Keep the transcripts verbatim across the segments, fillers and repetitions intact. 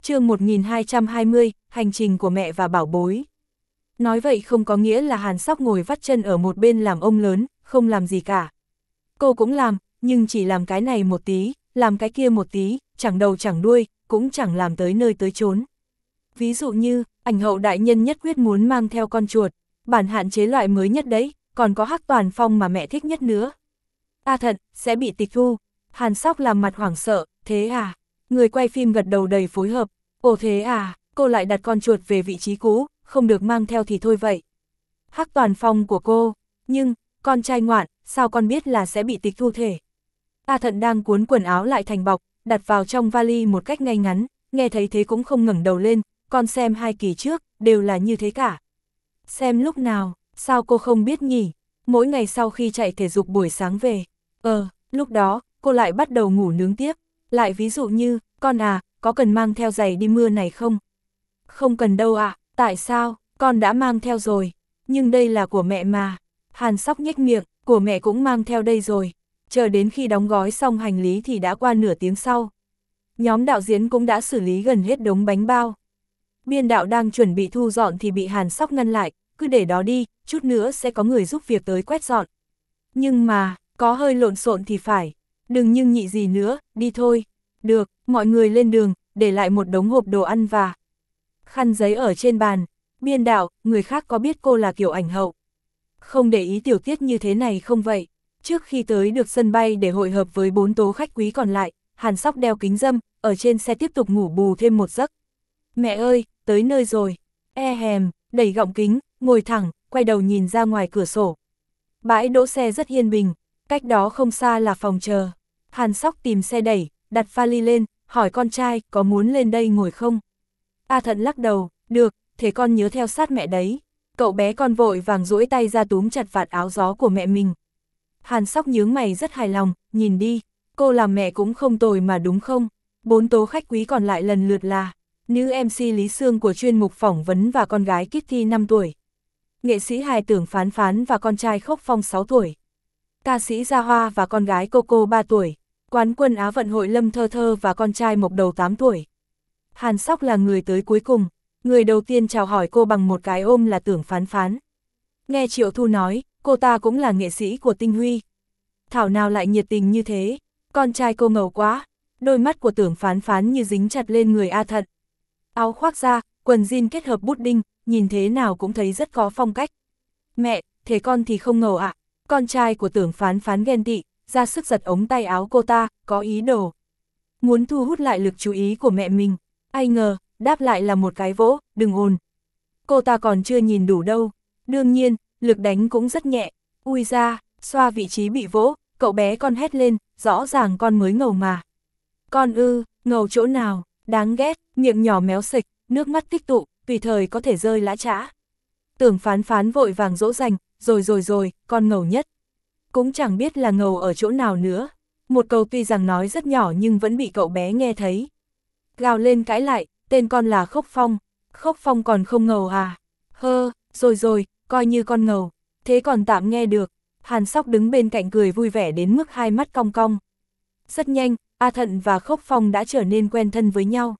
chương một nghìn hai trăm hai mươi, hành trình của mẹ và bảo bối. Nói vậy không có nghĩa là Hàn Sóc ngồi vắt chân ở một bên làm ông lớn, không làm gì cả. Cô cũng làm, nhưng chỉ làm cái này một tí, làm cái kia một tí, chẳng đầu chẳng đuôi, cũng chẳng làm tới nơi tới chốn. Ví dụ như, ảnh hậu đại nhân nhất quyết muốn mang theo con chuột, bản hạn chế loại mới nhất đấy, còn có Hắc Toàn Phong mà mẹ thích nhất nữa. A Thận, sẽ bị tịch thu. Hàn Sóc làm mặt hoảng sợ, thế à? Người quay phim gật đầu đầy phối hợp, ồ thế à, cô lại đặt con chuột về vị trí cũ, không được mang theo thì thôi vậy. Hắc Toàn Phong của cô, nhưng, con trai ngoạn, sao con biết là sẽ bị tịch thu thể? A Thận đang cuốn quần áo lại thành bọc, đặt vào trong vali một cách ngay ngắn, nghe thấy thế cũng không ngẩng đầu lên, con xem hai kỳ trước, đều là như thế cả. Xem lúc nào, sao cô không biết nhỉ? Mỗi ngày sau khi chạy thể dục buổi sáng về, ờ, lúc đó, cô lại bắt đầu ngủ nướng tiếp. Lại ví dụ như, con à, có cần mang theo giày đi mưa này không? Không cần đâu ạ, à, tại sao, con đã mang theo rồi, nhưng đây là của mẹ mà. Hàn Sóc nhếch miệng, của mẹ cũng mang theo đây rồi. Chờ đến khi đóng gói xong hành lý thì đã qua nửa tiếng sau. Nhóm đạo diễn cũng đã xử lý gần hết đống bánh bao. Biên đạo đang chuẩn bị thu dọn thì bị Hàn Sóc ngăn lại, cứ để đó đi, chút nữa sẽ có người giúp việc tới quét dọn. Nhưng mà, có hơi lộn xộn thì phải, đừng nhưng nhị gì nữa, đi thôi. Được, mọi người lên đường, để lại một đống hộp đồ ăn và khăn giấy ở trên bàn. Biên đạo, người khác có biết cô là kiểu ảnh hậu không để ý tiểu tiết như thế này không vậy? Trước khi tới được sân bay để hội hợp với bốn tố khách quý còn lại, Hàn Sóc đeo kính râm, ở trên xe tiếp tục ngủ bù thêm một giấc. Mẹ ơi, tới nơi rồi. E hèm, đẩy gọng kính, ngồi thẳng, quay đầu nhìn ra ngoài cửa sổ. Bãi đỗ xe rất yên bình, cách đó không xa là phòng chờ. Hàn Sóc tìm xe đẩy, đặt vali lên, hỏi con trai có muốn lên đây ngồi không? A Thận lắc đầu, được, thế con nhớ theo sát mẹ đấy. Cậu bé con vội vàng duỗi tay ra túm chặt vạt áo gió của mẹ mình. Hàn Sóc nhướng mày rất hài lòng, nhìn đi, cô làm mẹ cũng không tồi mà đúng không? Bốn tố khách quý còn lại lần lượt là nữ em xê Lý Sương của chuyên mục phỏng vấn và con gái Kitty năm tuổi. Nghệ sĩ hài tưởng Phán Phán và con trai Khốc Phong sáu tuổi. Ca sĩ Gia Hoa và con gái Coco ba tuổi. Quán quân Á vận hội Lâm Thơ Thơ và con trai Mộc Đầu tám tuổi. Hàn Sóc là người tới cuối cùng. Người đầu tiên chào hỏi cô bằng một cái ôm là Tưởng Phán Phán. Nghe Triệu Thu nói, cô ta cũng là nghệ sĩ của Tinh Huy. Thảo nào lại nhiệt tình như thế, con trai cô ngầu quá. Đôi mắt của Tưởng Phán Phán như dính chặt lên người A Thận. Áo khoác da, quần jean kết hợp bút đinh, nhìn thế nào cũng thấy rất có phong cách. Mẹ, thế con thì không ngầu ạ. À? Con trai của Tưởng Phán Phán ghen tị, ra sức giật ống tay áo cô ta, có ý đồ muốn thu hút lại lực chú ý của mẹ mình. Ai ngờ, đáp lại là một cái vỗ, đừng ồn. Cô ta còn chưa nhìn đủ đâu. Đương nhiên, lực đánh cũng rất nhẹ. Ui ra, xoa vị trí bị vỗ, cậu bé con hét lên, rõ ràng con mới ngầu mà. Con ư, ngầu chỗ nào, đáng ghét, miệng nhỏ méo xịch, nước mắt tích tụ, tùy thời có thể rơi lã chã. Tưởng Phán Phán vội vàng dỗ dành, rồi rồi rồi, con ngầu nhất. Cũng chẳng biết là ngầu ở chỗ nào nữa. Một câu tuy rằng nói rất nhỏ nhưng vẫn bị cậu bé nghe thấy. Gào lên cãi lại, tên con là Khốc Phong. Khốc Phong còn không ngầu à? Hơ, rồi rồi, coi như con ngầu. Thế còn tạm nghe được. Hàn Sóc đứng bên cạnh cười vui vẻ đến mức hai mắt cong cong. Rất nhanh, A Thận và Khốc Phong đã trở nên quen thân với nhau.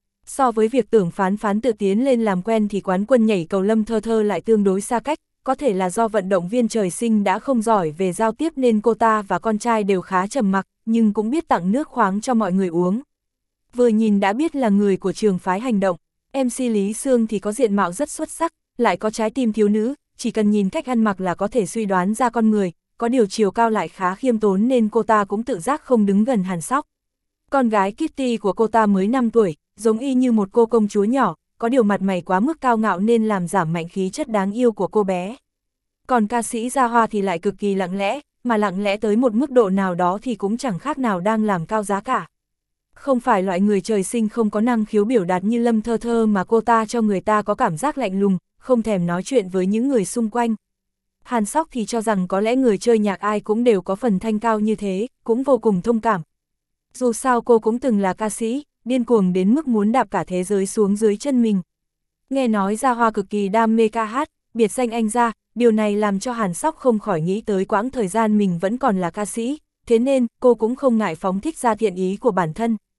So với việc Tưởng Phán Phán tự tiến lên làm quen thì quán quân nhảy cầu Lâm Thơ Thơ lại tương đối xa cách. Có thể là do vận động viên trời sinh đã không giỏi về giao tiếp nên cô ta và con trai đều khá trầm mặc, nhưng cũng biết tặng nước khoáng cho mọi người uống. Vừa nhìn đã biết là người của trường phái hành động. em xê Lý Sương thì có diện mạo rất xuất sắc, lại có trái tim thiếu nữ, chỉ cần nhìn cách ăn mặc là có thể suy đoán ra con người, có điều chiều cao lại khá khiêm tốn nên cô ta cũng tự giác không đứng gần Hàn Sóc. Con gái Kitty của cô ta mới năm tuổi, giống y như một cô công chúa nhỏ, có điều mặt mày quá mức cao ngạo nên làm giảm mạnh khí chất đáng yêu của cô bé. Còn ca sĩ Gia Hoa thì lại cực kỳ lặng lẽ, mà lặng lẽ tới một mức độ nào đó thì cũng chẳng khác nào đang làm cao giá cả. Không phải loại người trời sinh không có năng khiếu biểu đạt như Lâm Thơ Thơ mà cô ta cho người ta có cảm giác lạnh lùng, không thèm nói chuyện với những người xung quanh. Hàn Sóc thì cho rằng có lẽ người chơi nhạc ai cũng đều có phần thanh cao như thế, cũng vô cùng thông cảm. Dù sao cô cũng từng là ca sĩ, điên cuồng đến mức muốn đạp cả thế giới xuống dưới chân mình. Nghe nói Gia Hoa cực kỳ đam mê ca hát, biệt danh anh Gia, điều này làm cho Hàn Sóc không khỏi nghĩ tới quãng thời gian mình vẫn còn là ca sĩ, thế nên cô cũng không ngại phóng thích ra thiện ý của bản thân.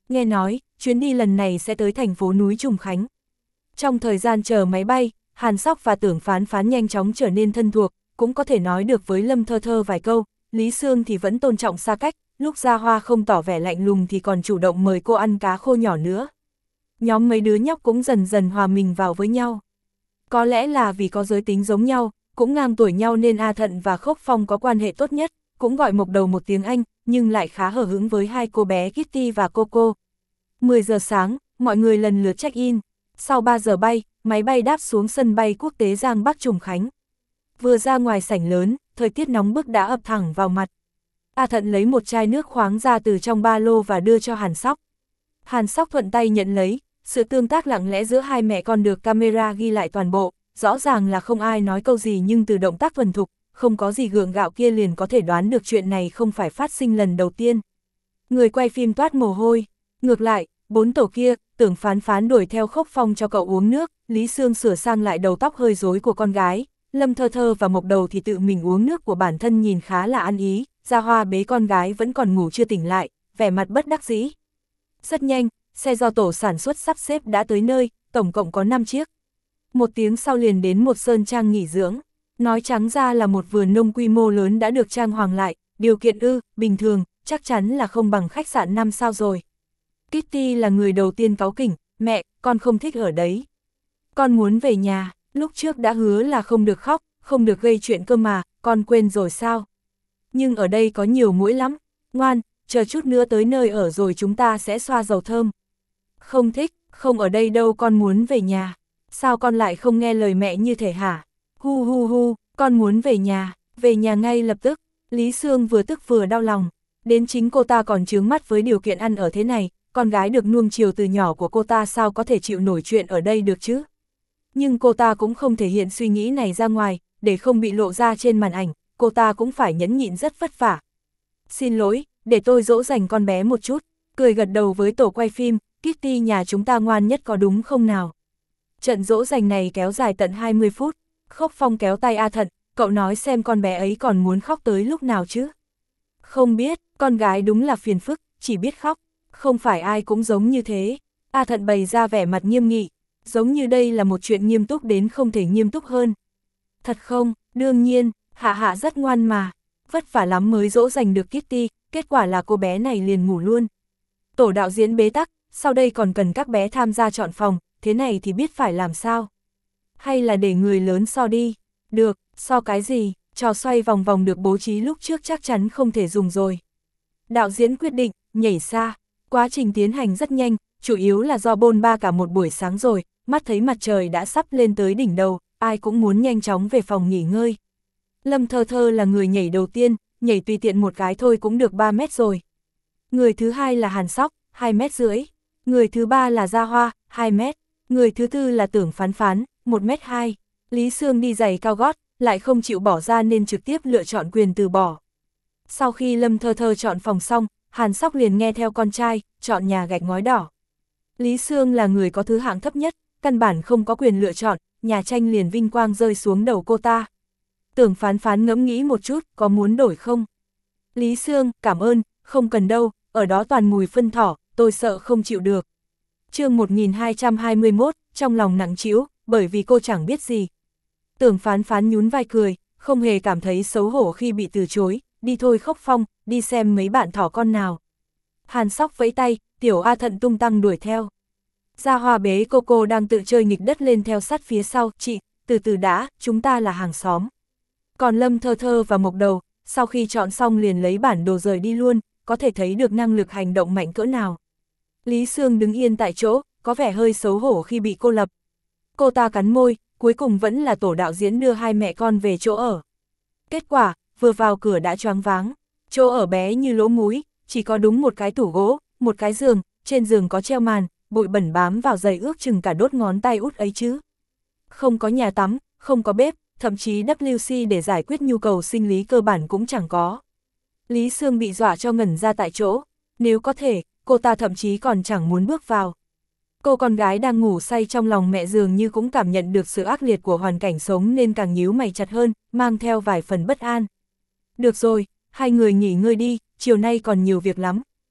Nghe nói, chuyến đi lần này sẽ tới thành phố núi Trùng Khánh. Trong thời gian chờ máy bay, Hàn Sóc và Tưởng Phán Phán nhanh chóng trở nên thân thuộc, cũng có thể nói được với Lâm Thơ Thơ vài câu, Lý Sương thì vẫn tôn trọng xa cách, lúc Gia Hoa không tỏ vẻ lạnh lùng thì còn chủ động mời cô ăn cá khô nhỏ nữa. Nhóm mấy đứa nhóc cũng dần dần hòa mình vào với nhau. Có lẽ là vì có giới tính giống nhau, cũng ngang tuổi nhau nên A Thận và Khốc Phong có quan hệ tốt nhất, cũng gọi Mộc Đầu một tiếng anh, nhưng lại khá hở hững với hai cô bé Kitty và Coco. mười giờ sáng, mọi người lần lượt check-in. Sau ba giờ bay, máy bay đáp xuống sân bay quốc tế Giang Bắc Trùng Khánh. Vừa ra ngoài sảnh lớn, thời tiết nóng bức đã ập thẳng vào mặt. A Thận lấy một chai nước khoáng ra từ trong ba lô và đưa cho Hàn Sóc. Hàn Sóc thuận tay nhận lấy, sự tương tác lặng lẽ giữa hai mẹ con được camera ghi lại toàn bộ, rõ ràng là không ai nói câu gì nhưng từ động tác thuần thục, không có gì gượng gạo kia liền có thể đoán được chuyện này không phải phát sinh lần đầu tiên. Người quay phim toát mồ hôi, ngược lại, bốn tổ kia, Tưởng Phán Phán đuổi theo Khốc Phong cho cậu uống nước, Lý Sương sửa sang lại đầu tóc hơi rối của con gái, Lâm Thơ Thơ và Mộc Đầu thì tự mình uống nước của bản thân nhìn khá là ăn ý, Gia Hoa bế con gái vẫn còn ngủ chưa tỉnh lại, vẻ mặt bất đắc dĩ. Rất nhanh, xe do tổ sản xuất sắp xếp đã tới nơi, tổng cộng có năm chiếc. Một tiếng sau liền đến một sơn trang nghỉ dưỡng, nói trắng ra là một vườn nông quy mô lớn đã được trang hoàng lại, điều kiện ư, bình thường, chắc chắn là không bằng khách sạn năm sao rồi. Kitty là người đầu tiên cáu kỉnh, mẹ, con không thích ở đấy. Con muốn về nhà, lúc trước đã hứa là không được khóc, không được gây chuyện cơ mà, con quên rồi sao? Nhưng ở đây có nhiều muỗi lắm, ngoan, chờ chút nữa tới nơi ở rồi chúng ta sẽ xoa dầu thơm. Không thích, không ở đây đâu, con muốn về nhà. Sao con lại không nghe lời mẹ như thể hả? Hu hu hu, con muốn về nhà, về nhà ngay lập tức. Lý Sương vừa tức vừa đau lòng, đến chính cô ta còn chướng mắt với điều kiện ăn ở thế này, con gái được nuông chiều từ nhỏ của cô ta sao có thể chịu nổi chuyện ở đây được chứ? Nhưng cô ta cũng không thể hiện suy nghĩ này ra ngoài, để không bị lộ ra trên màn ảnh, cô ta cũng phải nhẫn nhịn rất vất vả. Xin lỗi, để tôi dỗ dành con bé một chút, cười gật đầu với tổ quay phim, Kitty nhà chúng ta ngoan nhất có đúng không nào? Trận dỗ dành này kéo dài tận hai mươi phút, Khốc Phong kéo tay A Thận, cậu nói xem con bé ấy còn muốn khóc tới lúc nào chứ? Không biết, con gái đúng là phiền phức, chỉ biết khóc, không phải ai cũng giống như thế. A Thận bày ra vẻ mặt nghiêm nghị, giống như đây là một chuyện nghiêm túc đến không thể nghiêm túc hơn. Thật không, đương nhiên, Hạ Hạ rất ngoan mà, vất vả lắm mới dỗ dành được Kitty, kết quả là cô bé này liền ngủ luôn. Tổ đạo diễn bế tắc, sau đây còn cần các bé tham gia chọn phòng, thế này thì biết phải làm sao? Hay là để người lớn so đi? Được, so cái gì, trò xoay vòng vòng được bố trí lúc trước chắc chắn không thể dùng rồi. Đạo diễn quyết định, nhảy xa, quá trình tiến hành rất nhanh, chủ yếu là do bôn ba cả một buổi sáng rồi, mắt thấy mặt trời đã sắp lên tới đỉnh đầu, ai cũng muốn nhanh chóng về phòng nghỉ ngơi. Lâm Thơ Thơ là người nhảy đầu tiên, nhảy tùy tiện một cái thôi cũng được ba mét rồi. Người thứ hai là Hàn Sóc, hai mét rưỡi. Người thứ ba là Gia Hoa, hai mét. Người thứ tư là Tưởng Phán Phán, một mét hai. Lý Sương đi giày cao gót, lại không chịu bỏ ra nên trực tiếp lựa chọn quyền từ bỏ. Sau khi Lâm Thơ Thơ chọn phòng xong, Hàn Sóc liền nghe theo con trai, chọn nhà gạch ngói đỏ. Lý Sương là người có thứ hạng thấp nhất, căn bản không có quyền lựa chọn, nhà tranh liền vinh quang rơi xuống đầu cô ta. Tưởng Phán Phán ngẫm nghĩ một chút, có muốn đổi không? Lý Sương, cảm ơn, không cần đâu, ở đó toàn mùi phân thỏ, tôi sợ không chịu được. Chương một nghìn hai trăm hai mươi mốt, trong lòng nặng trĩu, bởi vì cô chẳng biết gì. Tưởng Phán Phán nhún vai cười, không hề cảm thấy xấu hổ khi bị từ chối, đi thôi Khốc Phong, đi xem mấy bạn thỏ con nào. Hàn Sóc vẫy tay, tiểu A Thận tung tăng đuổi theo. Gia Hoa bế Coco đang tự chơi nghịch đất lên theo sát phía sau, chị, từ từ đã, chúng ta là hàng xóm. Còn Lâm Thơ Thơ và Mộc Đầu, sau khi chọn xong liền lấy bản đồ rời đi luôn, có thể thấy được năng lực hành động mạnh cỡ nào. Lý Sương đứng yên tại chỗ, có vẻ hơi xấu hổ khi bị cô lập. Cô ta cắn môi, cuối cùng vẫn là tổ đạo diễn đưa hai mẹ con về chỗ ở. Kết quả, vừa vào cửa đã choáng váng, chỗ ở bé như lỗ múi, chỉ có đúng một cái tủ gỗ, một cái giường, trên giường có treo màn, bụi bẩn bám vào giày ước chừng cả đốt ngón tay út ấy chứ. Không có nhà tắm, không có bếp, thậm chí vê kép xê để giải quyết nhu cầu sinh lý cơ bản cũng chẳng có. Lý Sương bị dọa cho ngẩn ra tại chỗ, nếu có thể, cô ta thậm chí còn chẳng muốn bước vào. Cô con gái đang ngủ say trong lòng mẹ dường như cũng cảm nhận được sự ác liệt của hoàn cảnh sống nên càng nhíu mày chặt hơn, mang theo vài phần bất an. Được rồi, hai người nghỉ ngơi đi, chiều nay còn nhiều việc lắm.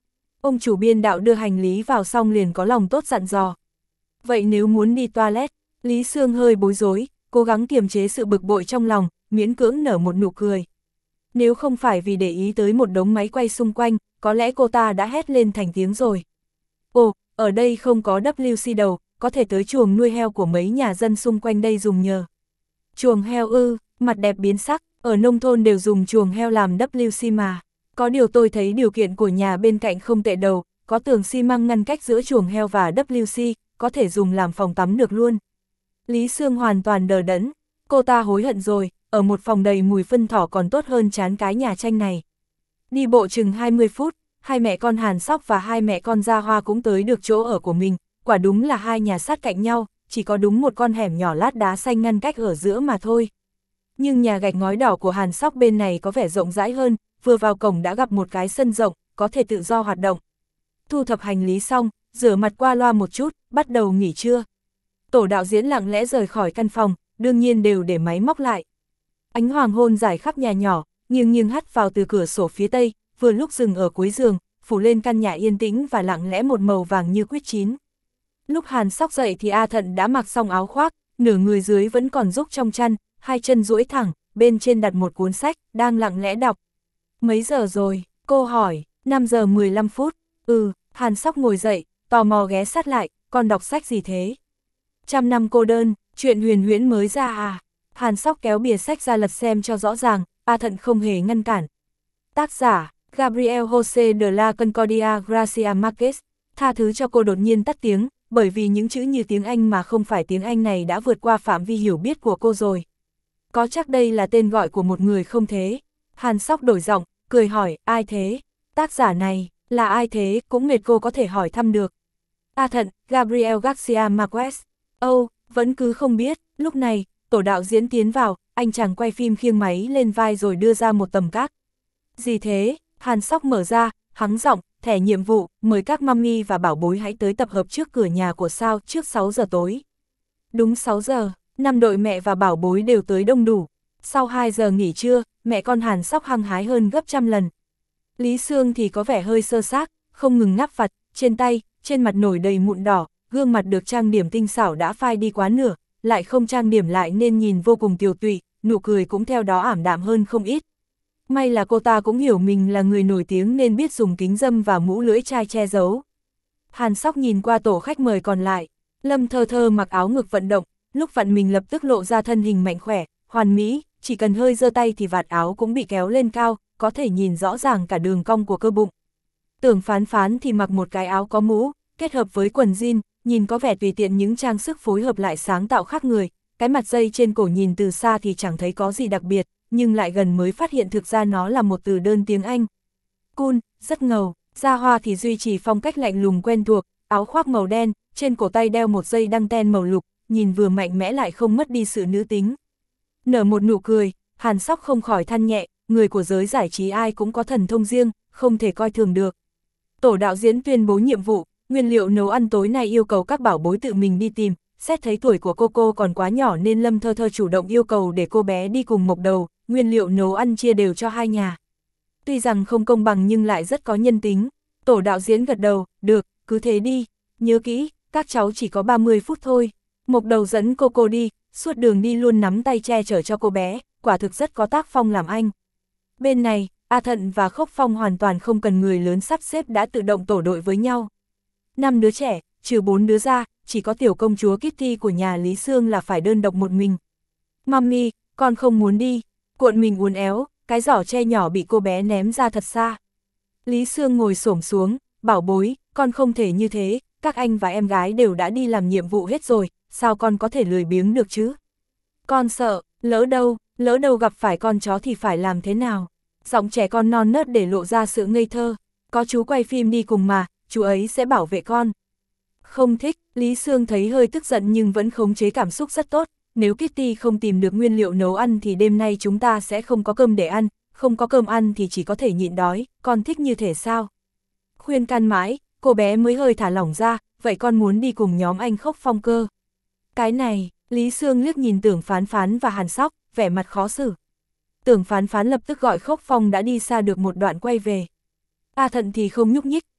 Ông chủ biên đạo đưa hành lý vào xong liền có lòng tốt dặn dò. Vậy nếu muốn đi toilet, Lý Sương hơi bối rối, cố gắng kiềm chế sự bực bội trong lòng, miễn cưỡng nở một nụ cười. Nếu không phải vì để ý tới một đống máy quay xung quanh, có lẽ cô ta đã hét lên thành tiếng rồi. Ồ, ở đây không có vê kép đâu, có thể tới chuồng nuôi heo của mấy nhà dân xung quanh đây dùng nhờ. Chuồng heo ư, mặt đẹp biến sắc, ở nông thôn đều dùng chuồng heo làm vê kép mà. Có điều tôi thấy điều kiện của nhà bên cạnh không tệ đâu, có tường xi măng ngăn cách giữa chuồng heo và vê kép, có thể dùng làm phòng tắm được luôn. Lý Sương hoàn toàn đờ đẫn, cô ta hối hận rồi, ở một phòng đầy mùi phân thỏ còn tốt hơn chán cái nhà tranh này. Đi bộ chừng hai mươi phút, hai mẹ con Hàn Sóc và hai mẹ con Gia Hoa cũng tới được chỗ ở của mình, quả đúng là hai nhà sát cạnh nhau, chỉ có đúng một con hẻm nhỏ lát đá xanh ngăn cách ở giữa mà thôi. Nhưng nhà gạch ngói đỏ của Hàn Sóc bên này có vẻ rộng rãi hơn, vừa vào cổng đã gặp một cái sân rộng, có thể tự do hoạt động. Thu thập hành lý xong, rửa mặt qua loa một chút, bắt đầu nghỉ trưa. Tổ đạo diễn lặng lẽ rời khỏi căn phòng, đương nhiên đều để máy móc lại. Ánh hoàng hôn rải khắp nhà nhỏ, nghiêng nghiêng hắt vào từ cửa sổ phía tây, vừa lúc dừng ở cuối giường, phủ lên căn nhà yên tĩnh và lặng lẽ một màu vàng như quýt chín. Lúc Hàn Sóc dậy thì A Thận đã mặc xong áo khoác, nửa người dưới vẫn còn rúc trong chăn, hai chân duỗi thẳng, bên trên đặt một cuốn sách, đang lặng lẽ đọc. Mấy giờ rồi? Cô hỏi. năm giờ mười lăm phút. Ừ, Hàn Sóc ngồi dậy, tò mò ghé sát lại, con đọc sách gì thế? Trăm năm cô đơn, chuyện huyền huyễn mới ra à? Hàn Sóc kéo bìa sách ra lật xem cho rõ ràng, A Thận không hề ngăn cản. Tác giả, Gabriel José de la Concordia Gracia Marquez. Tha thứ cho cô đột nhiên tắt tiếng, bởi vì những chữ như tiếng Anh mà không phải tiếng Anh này đã vượt qua phạm vi hiểu biết của cô rồi. Có chắc đây là tên gọi của một người không thế? Hàn Sóc đổi giọng, cười hỏi, ai thế? Tác giả này, là ai thế, cũng mệt cô có thể hỏi thăm được. A Thận, Gabriel Garcia Marquez. Âu, oh, vẫn cứ không biết. Lúc này, tổ đạo diễn tiến vào, anh chàng quay phim khiêng máy lên vai rồi đưa ra một tầm cát. Gì thế? Hàn Sóc mở ra, hắng giọng, thẻ nhiệm vụ, mời các mummy và bảo bối hãy tới tập hợp trước cửa nhà của Sao trước sáu giờ tối. Đúng sáu giờ, năm đội mẹ và bảo bối đều tới đông đủ. Sau hai giờ nghỉ trưa, mẹ con Hàn Sóc hăng hái hơn gấp trăm lần. Lý Sương thì có vẻ hơi sơ xác, không ngừng ngáp vặt, trên tay, trên mặt nổi đầy mụn đỏ, gương mặt được trang điểm tinh xảo đã phai đi quá nửa, lại không trang điểm lại nên nhìn vô cùng tiều tụy, nụ cười cũng theo đó ảm đạm hơn không ít. May là cô ta cũng hiểu mình là người nổi tiếng nên biết dùng kính râm và mũ lưỡi chai che giấu. Hàn Sóc nhìn qua tổ khách mời còn lại, Lâm Thơ Thơ mặc áo ngực vận động, lúc vặn mình lập tức lộ ra thân hình mạnh khỏe, hoàn mỹ, chỉ cần hơi giơ tay thì vạt áo cũng bị kéo lên cao, có thể nhìn rõ ràng cả đường cong của cơ bụng. Tưởng Phán Phán thì mặc một cái áo có mũ, kết hợp với quần jean, nhìn có vẻ tùy tiện những trang sức phối hợp lại sáng tạo khác người, cái mặt dây trên cổ nhìn từ xa thì chẳng thấy có gì đặc biệt, nhưng lại gần mới phát hiện thực ra nó là một từ đơn tiếng Anh. Cool, rất ngầu. Gia Hoa thì duy trì phong cách lạnh lùng quen thuộc, áo khoác màu đen, trên cổ tay đeo một dây đăng ten màu lục, nhìn vừa mạnh mẽ lại không mất đi sự nữ tính. Nở một nụ cười, Hàn Sóc không khỏi than nhẹ, người của giới giải trí ai cũng có thần thông riêng, không thể coi thường được. Tổ đạo diễn tuyên bố nhiệm vụ, nguyên liệu nấu ăn tối nay yêu cầu các bảo bối tự mình đi tìm, xét thấy tuổi của cô cô còn quá nhỏ nên Lâm Thơ Thơ chủ động yêu cầu để cô bé đi cùng Mộc Đầu, nguyên liệu nấu ăn chia đều cho hai nhà. Tuy rằng không công bằng nhưng lại rất có nhân tính, tổ đạo diễn gật đầu, được, cứ thế đi, nhớ kỹ, các cháu chỉ có ba mươi phút thôi. Mộc Đầu dẫn cô cô đi, suốt đường đi luôn nắm tay che chở cho cô bé, quả thực rất có tác phong làm anh. Bên này, A Thận và Khốc Phong hoàn toàn không cần người lớn sắp xếp đã tự động tổ đội với nhau. Năm đứa trẻ, trừ bốn đứa ra, chỉ có tiểu công chúa Kitty của nhà Lý Sương là phải đơn độc một mình. Mami, con không muốn đi, cuộn mình uốn éo, cái giỏ tre nhỏ bị cô bé ném ra thật xa. Lý Sương ngồi xổm xuống, bảo bối, con không thể như thế, các anh và em gái đều đã đi làm nhiệm vụ hết rồi, sao con có thể lười biếng được chứ? Con sợ, lỡ đâu, lỡ đâu gặp phải con chó thì phải làm thế nào? Giọng trẻ con non nớt để lộ ra sự ngây thơ, có chú quay phim đi cùng mà, chú ấy sẽ bảo vệ con. Không thích, Lý Sương thấy hơi tức giận nhưng vẫn khống chế cảm xúc rất tốt, nếu Kitty không tìm được nguyên liệu nấu ăn thì đêm nay chúng ta sẽ không có cơm để ăn, không có cơm ăn thì chỉ có thể nhịn đói, con thích như thể sao? Khuyên can mãi, cô bé mới hơi thả lỏng ra, vậy con muốn đi cùng nhóm anh Khốc Phong cơ. Cái này, Lý Sương liếc nhìn Tưởng Phán Phán và Hàn Sóc, vẻ mặt khó xử. Tưởng Phán Phán lập tức gọi Khốc Phong đã đi xa được một đoạn quay về. A Thận thì không nhúc nhích,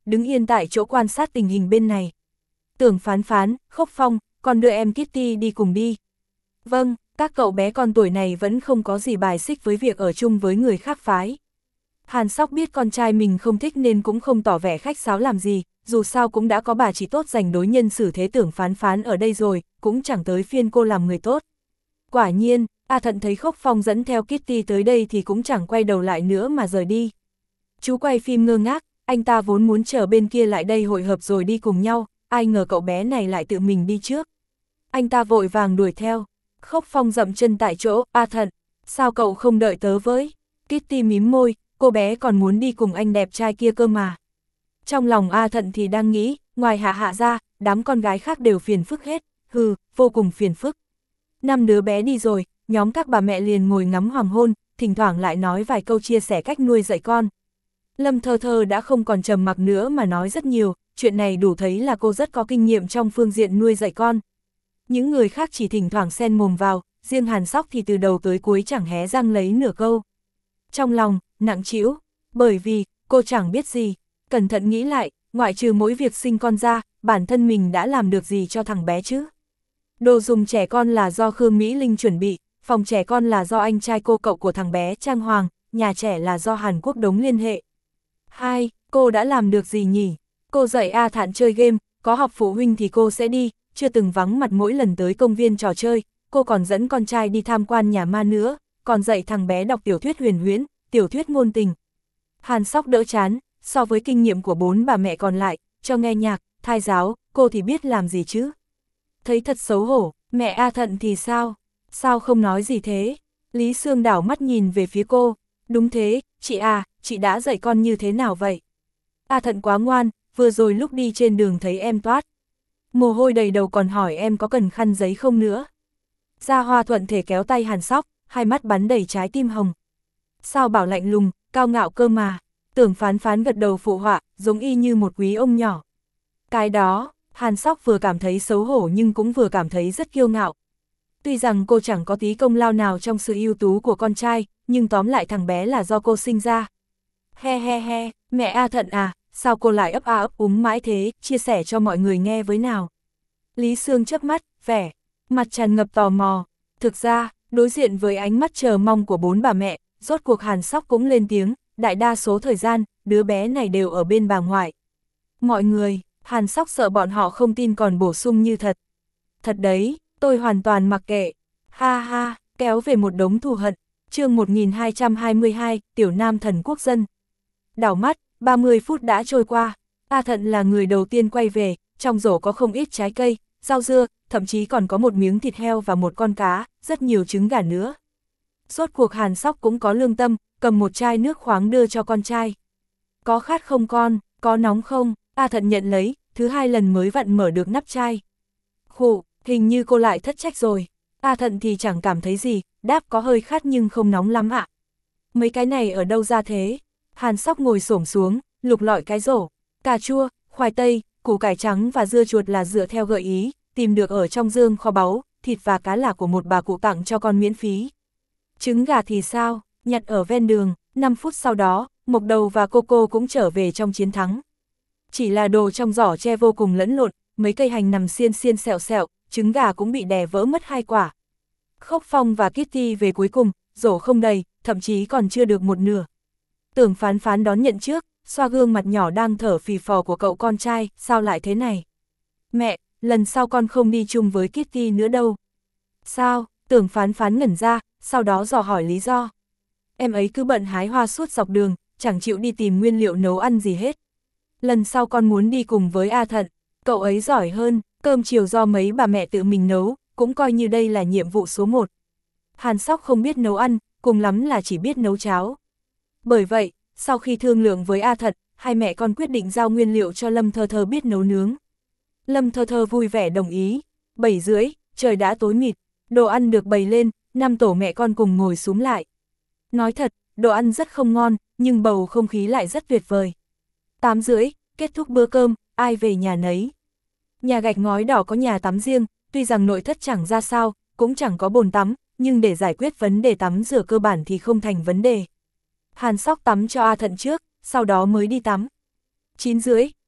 đứng yên tại chỗ quan sát tình hình bên này. Tưởng Phán Phán, Khốc Phong, con đưa em Kitty đi cùng đi. Vâng, các cậu bé con tuổi này vẫn không có gì bài xích với việc ở chung với người khác phái. Hàn Sóc biết con trai mình không thích nên cũng không tỏ vẻ khách sáo làm gì, dù sao cũng đã có bà chỉ tốt dành đối nhân xử thế Tưởng Phán Phán ở đây rồi, cũng chẳng tới phiên cô làm người tốt. Quả nhiên, A Thận thấy Khốc Phong dẫn theo Kitty tới đây thì cũng chẳng quay đầu lại nữa mà rời đi. Chú quay phim ngơ ngác, anh ta vốn muốn chờ bên kia lại đây hội hợp rồi đi cùng nhau, ai ngờ cậu bé này lại tự mình đi trước. Anh ta vội vàng đuổi theo. Khốc Phong dậm chân tại chỗ, A Thận, sao cậu không đợi tớ với? Kitty mím môi, cô bé còn muốn đi cùng anh đẹp trai kia cơ mà. Trong lòng A Thận thì đang nghĩ, ngoài Hạ Hạ ra, đám con gái khác đều phiền phức hết, hừ, vô cùng phiền phức. Năm đứa bé đi rồi, nhóm các bà mẹ liền ngồi ngắm hoàng hôn, thỉnh thoảng lại nói vài câu chia sẻ cách nuôi dạy con. Lâm Thơ Thơ đã không còn trầm mặc nữa mà nói rất nhiều, chuyện này đủ thấy là cô rất có kinh nghiệm trong phương diện nuôi dạy con. Những người khác chỉ thỉnh thoảng xen mồm vào, riêng Hàn Sóc thì từ đầu tới cuối chẳng hé răng lấy nửa câu. Trong lòng, nặng trĩu, bởi vì, cô chẳng biết gì, cẩn thận nghĩ lại, ngoại trừ mỗi việc sinh con ra, bản thân mình đã làm được gì cho thằng bé chứ. Đồ dùng trẻ con là do Khương Mỹ Linh chuẩn bị, phòng trẻ con là do anh trai cô cậu của thằng bé Trang Hoàng, nhà trẻ là do Hàn Quốc Đống liên hệ. Hai, cô đã làm được gì nhỉ? Cô dạy A Thản chơi game, có học phụ huynh thì cô sẽ đi, chưa từng vắng mặt mỗi lần tới công viên trò chơi, cô còn dẫn con trai đi tham quan nhà ma nữa, còn dạy thằng bé đọc tiểu thuyết huyền huyễn, tiểu thuyết ngôn tình. Hàn Sóc đỡ chán, so với kinh nghiệm của bốn bà mẹ còn lại, cho nghe nhạc, thai giáo, cô thì biết làm gì chứ? Thấy thật xấu hổ, mẹ A Thận thì sao? Sao không nói gì thế? Lý Sương đảo mắt nhìn về phía cô, đúng thế, chị à, chị đã dạy con như thế nào vậy? A Thận quá ngoan, vừa rồi lúc đi trên đường thấy em toát mồ hôi đầy đầu còn hỏi em có cần khăn giấy không nữa. Gia Hoa thuận thể kéo tay Hàn Sóc, hai mắt bắn đầy trái tim hồng. Sao bảo lạnh lùng, cao ngạo cơ mà. Tưởng Phán Phán gật đầu phụ họa, giống y như một quý ông nhỏ. Cái đó, Hàn Sóc vừa cảm thấy xấu hổ nhưng cũng vừa cảm thấy rất kiêu ngạo. Tuy rằng cô chẳng có tí công lao nào trong sự ưu tú của con trai, nhưng tóm lại thằng bé là do cô sinh ra. He he he, mẹ A Thận à, sao cô lại ấp a ấp úng mãi thế, chia sẻ cho mọi người nghe với nào. Lý Sương chớp mắt, vẻ mặt tràn ngập tò mò. Thực ra, đối diện với ánh mắt chờ mong của bốn bà mẹ, rốt cuộc Hàn Sóc cũng lên tiếng, đại đa số thời gian, đứa bé này đều ở bên bà ngoại. Mọi người, Hàn Sóc sợ bọn họ không tin còn bổ sung như thật. Thật đấy, tôi hoàn toàn mặc kệ. Ha ha, kéo về một đống thù hận. Chương một nghìn hai trăm hai mươi hai, Tiểu Nam Thần Quốc Dân. Đảo mắt, ba mươi phút đã trôi qua. A Thận là người đầu tiên quay về, trong rổ có không ít trái cây, rau dưa, thậm chí còn có một miếng thịt heo và một con cá, rất nhiều trứng gà nữa. Rốt cuộc Hàn Sóc cũng có lương tâm, cầm một chai nước khoáng đưa cho con trai. Có khát không con, có nóng không? A Thận nhận lấy, thứ hai lần mới vặn mở được nắp chai. Khụ, hình như cô lại thất trách rồi. A Thận thì chẳng cảm thấy gì, đáp có hơi khát nhưng không nóng lắm ạ. Mấy cái này ở đâu ra thế? Hàn Sóc ngồi xổm xuống, lục lọi cái rổ. Cà chua, khoai tây, củ cải trắng và dưa chuột là dựa theo gợi ý, tìm được ở trong dương kho báu, thịt và cá là của một bà cụ tặng cho con miễn phí. Trứng gà thì sao, nhặt ở ven đường, năm phút sau đó, Mộc Đầu và Coco cũng trở về trong chiến thắng. Chỉ là đồ trong giỏ tre vô cùng lẫn lộn, mấy cây hành nằm xiên xiên sẹo sẹo, trứng gà cũng bị đè vỡ mất hai quả. Khốc Phong và Kitty về cuối cùng, rổ không đầy, thậm chí còn chưa được một nửa. Tưởng Phán Phán đón nhận trước, xoa gương mặt nhỏ đang thở phì phò của cậu con trai, sao lại thế này? Mẹ, lần sau con không đi chung với Kitty nữa đâu. Sao? Tưởng Phán Phán ngẩn ra, sau đó dò hỏi lý do. Em ấy cứ bận hái hoa suốt dọc đường, chẳng chịu đi tìm nguyên liệu nấu ăn gì hết. Lần sau con muốn đi cùng với A Thận, cậu ấy giỏi hơn, cơm chiều do mấy bà mẹ tự mình nấu, cũng coi như đây là nhiệm vụ số một. Hàn Sóc không biết nấu ăn, cùng lắm là chỉ biết nấu cháo. Bởi vậy, sau khi thương lượng với A Thận, hai mẹ con quyết định giao nguyên liệu cho Lâm Thơ Thơ biết nấu nướng. Lâm Thơ Thơ vui vẻ đồng ý. Bảy rưỡi, trời đã tối mịt, đồ ăn được bày lên, năm tổ mẹ con cùng ngồi xúm lại. Nói thật, đồ ăn rất không ngon, nhưng bầu không khí lại rất tuyệt vời. Tám rưỡi, kết thúc bữa cơm, ai về nhà nấy. Nhà gạch ngói đỏ có nhà tắm riêng, tuy rằng nội thất chẳng ra sao, cũng chẳng có bồn tắm, nhưng để giải quyết vấn đề tắm rửa cơ bản thì không thành vấn đề. Hàn Sóc tắm cho A Thận trước, sau đó mới đi tắm. Chín rưỡi,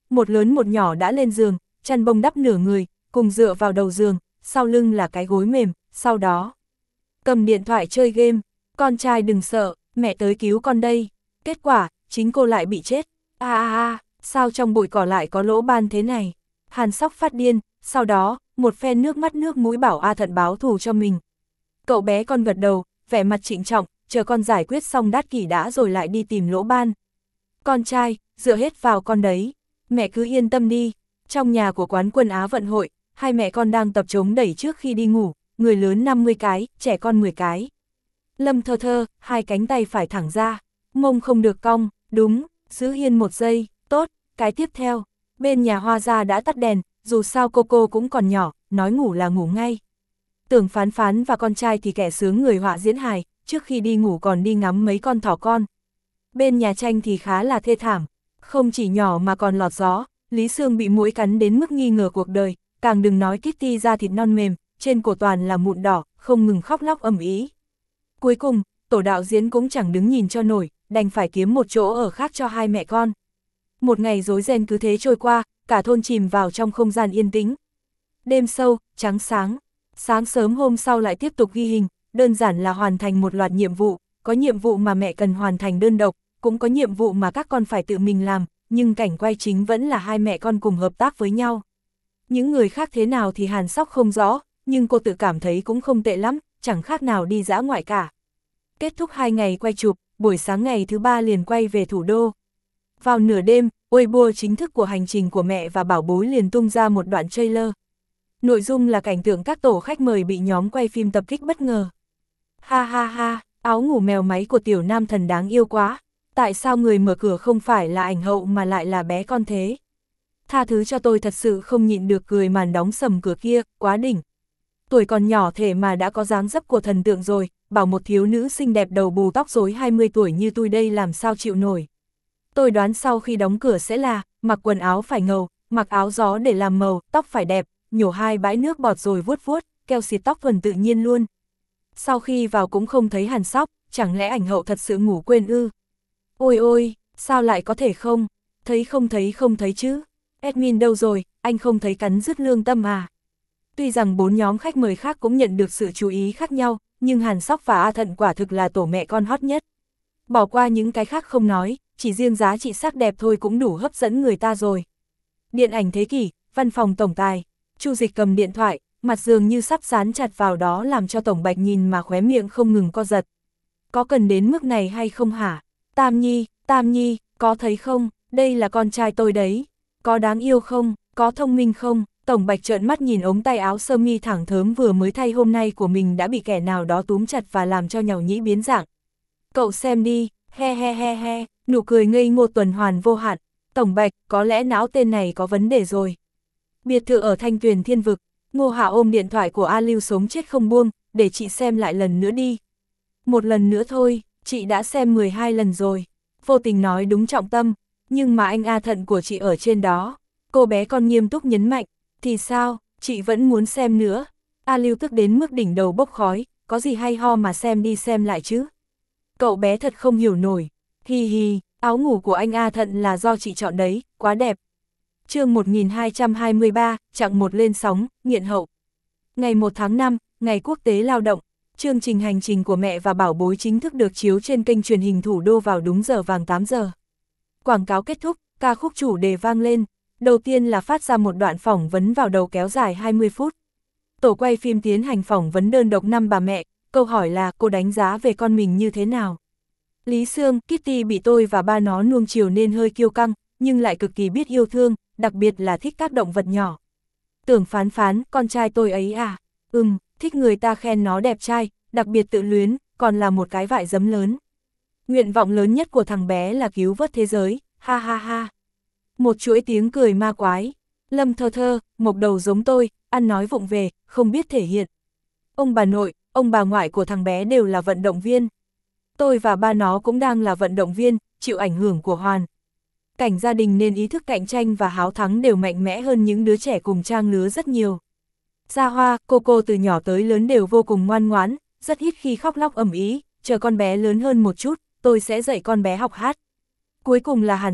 một lớn một nhỏ đã lên giường, chăn bông đắp nửa người, cùng dựa vào đầu giường, sau lưng là cái gối mềm, sau đó cầm điện thoại chơi game. Con trai đừng sợ, mẹ tới cứu con đây. Kết quả, chính cô lại bị chết. A a a, sao trong bụi cỏ lại có lỗ ban thế này? Hàn Sóc phát điên, sau đó, một phen nước mắt nước mũi bảo A Thận báo thù cho mình. Cậu bé con gật đầu, vẻ mặt trịnh trọng, chờ con giải quyết xong đát kỷ đã rồi lại đi tìm lỗ ban. Con trai, dựa hết vào con đấy. Mẹ cứ yên tâm đi. Trong nhà của quán quân Á vận hội, hai mẹ con đang tập chống đẩy trước khi đi ngủ, người lớn năm mươi cái, trẻ con mười cái. Lâm Thơ Thơ, hai cánh tay phải thẳng ra, mông không được cong, đúng, giữ yên một giây, tốt, cái tiếp theo. Bên nhà Hoa gia đã tắt đèn, dù sao cô cô cũng còn nhỏ, nói ngủ là ngủ ngay. Tưởng Phán Phán và con trai thì kẻ sướng người họa diễn hài, trước khi đi ngủ còn đi ngắm mấy con thỏ con. Bên nhà Tranh thì khá là thê thảm, không chỉ nhỏ mà còn lọt gió, Lý Sương bị muỗi cắn đến mức nghi ngờ cuộc đời, càng đừng nói Kitty da thịt non mềm, trên cổ toàn là mụn đỏ, không ngừng khóc lóc ầm ĩ. Cuối cùng, tổ đạo diễn cũng chẳng đứng nhìn cho nổi, đành phải kiếm một chỗ ở khác cho hai mẹ con. Một ngày rối ren cứ thế trôi qua, cả thôn chìm vào trong không gian yên tĩnh. Đêm sâu, trắng sáng, sáng sớm hôm sau lại tiếp tục ghi hình, đơn giản là hoàn thành một loạt nhiệm vụ, có nhiệm vụ mà mẹ cần hoàn thành đơn độc, cũng có nhiệm vụ mà các con phải tự mình làm, nhưng cảnh quay chính vẫn là hai mẹ con cùng hợp tác với nhau. Những người khác thế nào thì Hàn Sóc không rõ, nhưng cô tự cảm thấy cũng không tệ lắm, chẳng khác nào đi dã ngoại cả. Kết thúc hai ngày quay chụp, buổi sáng ngày thứ ba liền quay về thủ đô. Vào nửa đêm, Weibo chính thức của hành trình của mẹ và bảo bối liền tung ra một đoạn trailer. Nội dung là cảnh tượng các tổ khách mời bị nhóm quay phim tập kích bất ngờ. Ha ha ha, áo ngủ mèo máy của tiểu nam thần đáng yêu quá. Tại sao người mở cửa không phải là ảnh hậu mà lại là bé con thế? Tha thứ cho tôi, thật sự không nhịn được cười màn đóng sầm cửa kia, quá đỉnh. Tuổi còn nhỏ thể mà đã có dáng dấp của thần tượng rồi, bảo một thiếu nữ xinh đẹp đầu bù tóc rối hai mươi tuổi như tôi đây làm sao chịu nổi. Tôi đoán sau khi đóng cửa sẽ là, mặc quần áo phải ngầu, mặc áo gió để làm màu, tóc phải đẹp, nhổ hai bãi nước bọt rồi vuốt vuốt, keo xịt tóc thuần tự nhiên luôn. Sau khi vào cũng không thấy Hàn Sóc, chẳng lẽ ảnh hậu thật sự ngủ quên ư? Ôi ôi, sao lại có thể không? Thấy không thấy không thấy chứ? Admin đâu rồi, anh không thấy cắn rứt lương tâm à? Tuy rằng bốn nhóm khách mời khác cũng nhận được sự chú ý khác nhau, nhưng Hàn Sóc và A Thận quả thực là tổ mẹ con hot nhất. Bỏ qua những cái khác không nói, chỉ riêng giá trị sắc đẹp thôi cũng đủ hấp dẫn người ta rồi. Điện ảnh thế kỷ, văn phòng tổng tài, Chu Dịch cầm điện thoại, mặt dường như sắp dán chặt vào đó làm cho Tổng Bạch nhìn mà khóe miệng không ngừng co giật. Có cần đến mức này hay không hả? Tam Nhi, Tam Nhi, có thấy không, đây là con trai tôi đấy. Có đáng yêu không, có thông minh không? Tổng Bạch trợn mắt nhìn ống tay áo sơ mi thẳng thớm vừa mới thay hôm nay của mình đã bị kẻ nào đó túm chặt và làm cho nhàu nhĩ biến dạng. Cậu xem đi, he he he he, nụ cười ngây ngô tuần hoàn vô hạn. Tổng Bạch, có lẽ não tên này có vấn đề rồi. Biệt thự ở Thanh Tuyền Thiên Vực, Ngô Hạ ôm điện thoại của A Lưu sống chết không buông, để chị xem lại lần nữa đi. Một lần nữa thôi, chị đã xem mười hai lần rồi. Vô tình nói đúng trọng tâm, nhưng mà anh A Thận của chị ở trên đó. Cô bé con nghiêm túc nhấn mạnh, thì sao, chị vẫn muốn xem nữa. A Lưu tức đến mức đỉnh đầu bốc khói, có gì hay ho mà xem đi xem lại chứ. Cậu bé thật không hiểu nổi, hi hi, áo ngủ của anh A Thận là do chị chọn đấy, quá đẹp. Chương một nghìn hai trăm hai mươi ba, chặng một lên sóng, nghiện hậu. Ngày một tháng năm, ngày quốc tế lao động, chương trình hành trình của mẹ và bảo bối chính thức được chiếu trên kênh truyền hình thủ đô vào đúng giờ vàng tám giờ. Quảng cáo kết thúc, ca khúc chủ đề vang lên, đầu tiên là phát ra một đoạn phỏng vấn vào đầu kéo dài hai mươi phút. Tổ quay phim tiến hành phỏng vấn đơn độc năm bà mẹ, câu hỏi là cô đánh giá về con mình như thế nào. Lý Sương, Kitty bị tôi và ba nó nuông chiều nên hơi kiêu căng, nhưng lại cực kỳ biết yêu thương, đặc biệt là thích các động vật nhỏ. Tưởng Phán Phán, con trai tôi ấy à? Ừm, thích người ta khen nó đẹp trai, đặc biệt tự luyến, còn là một cái vại giấm lớn. Nguyện vọng lớn nhất của thằng bé là cứu vớt thế giới, ha ha ha. Một chuỗi tiếng cười ma quái. Lâm Thơ Thơ, mộc đầu giống tôi, ăn nói vụng về, không biết thể hiện. Ông bà nội, ông bà ngoại của thằng bé đều là vận động viên. Tôi và ba nó cũng đang là vận động viên, chịu ảnh hưởng của Hoàn. Cảnh gia đình nên ý thức cạnh tranh và háo thắng đều mạnh mẽ hơn những đứa trẻ cùng trang lứa rất nhiều. Gia Hoa, cô cô từ nhỏ tới lớn đều vô cùng ngoan ngoãn, rất ít khi khóc lóc ầm ĩ, chờ con bé lớn hơn một chút, tôi sẽ dạy con bé học hát. Cuối cùng là Hàn Sóc,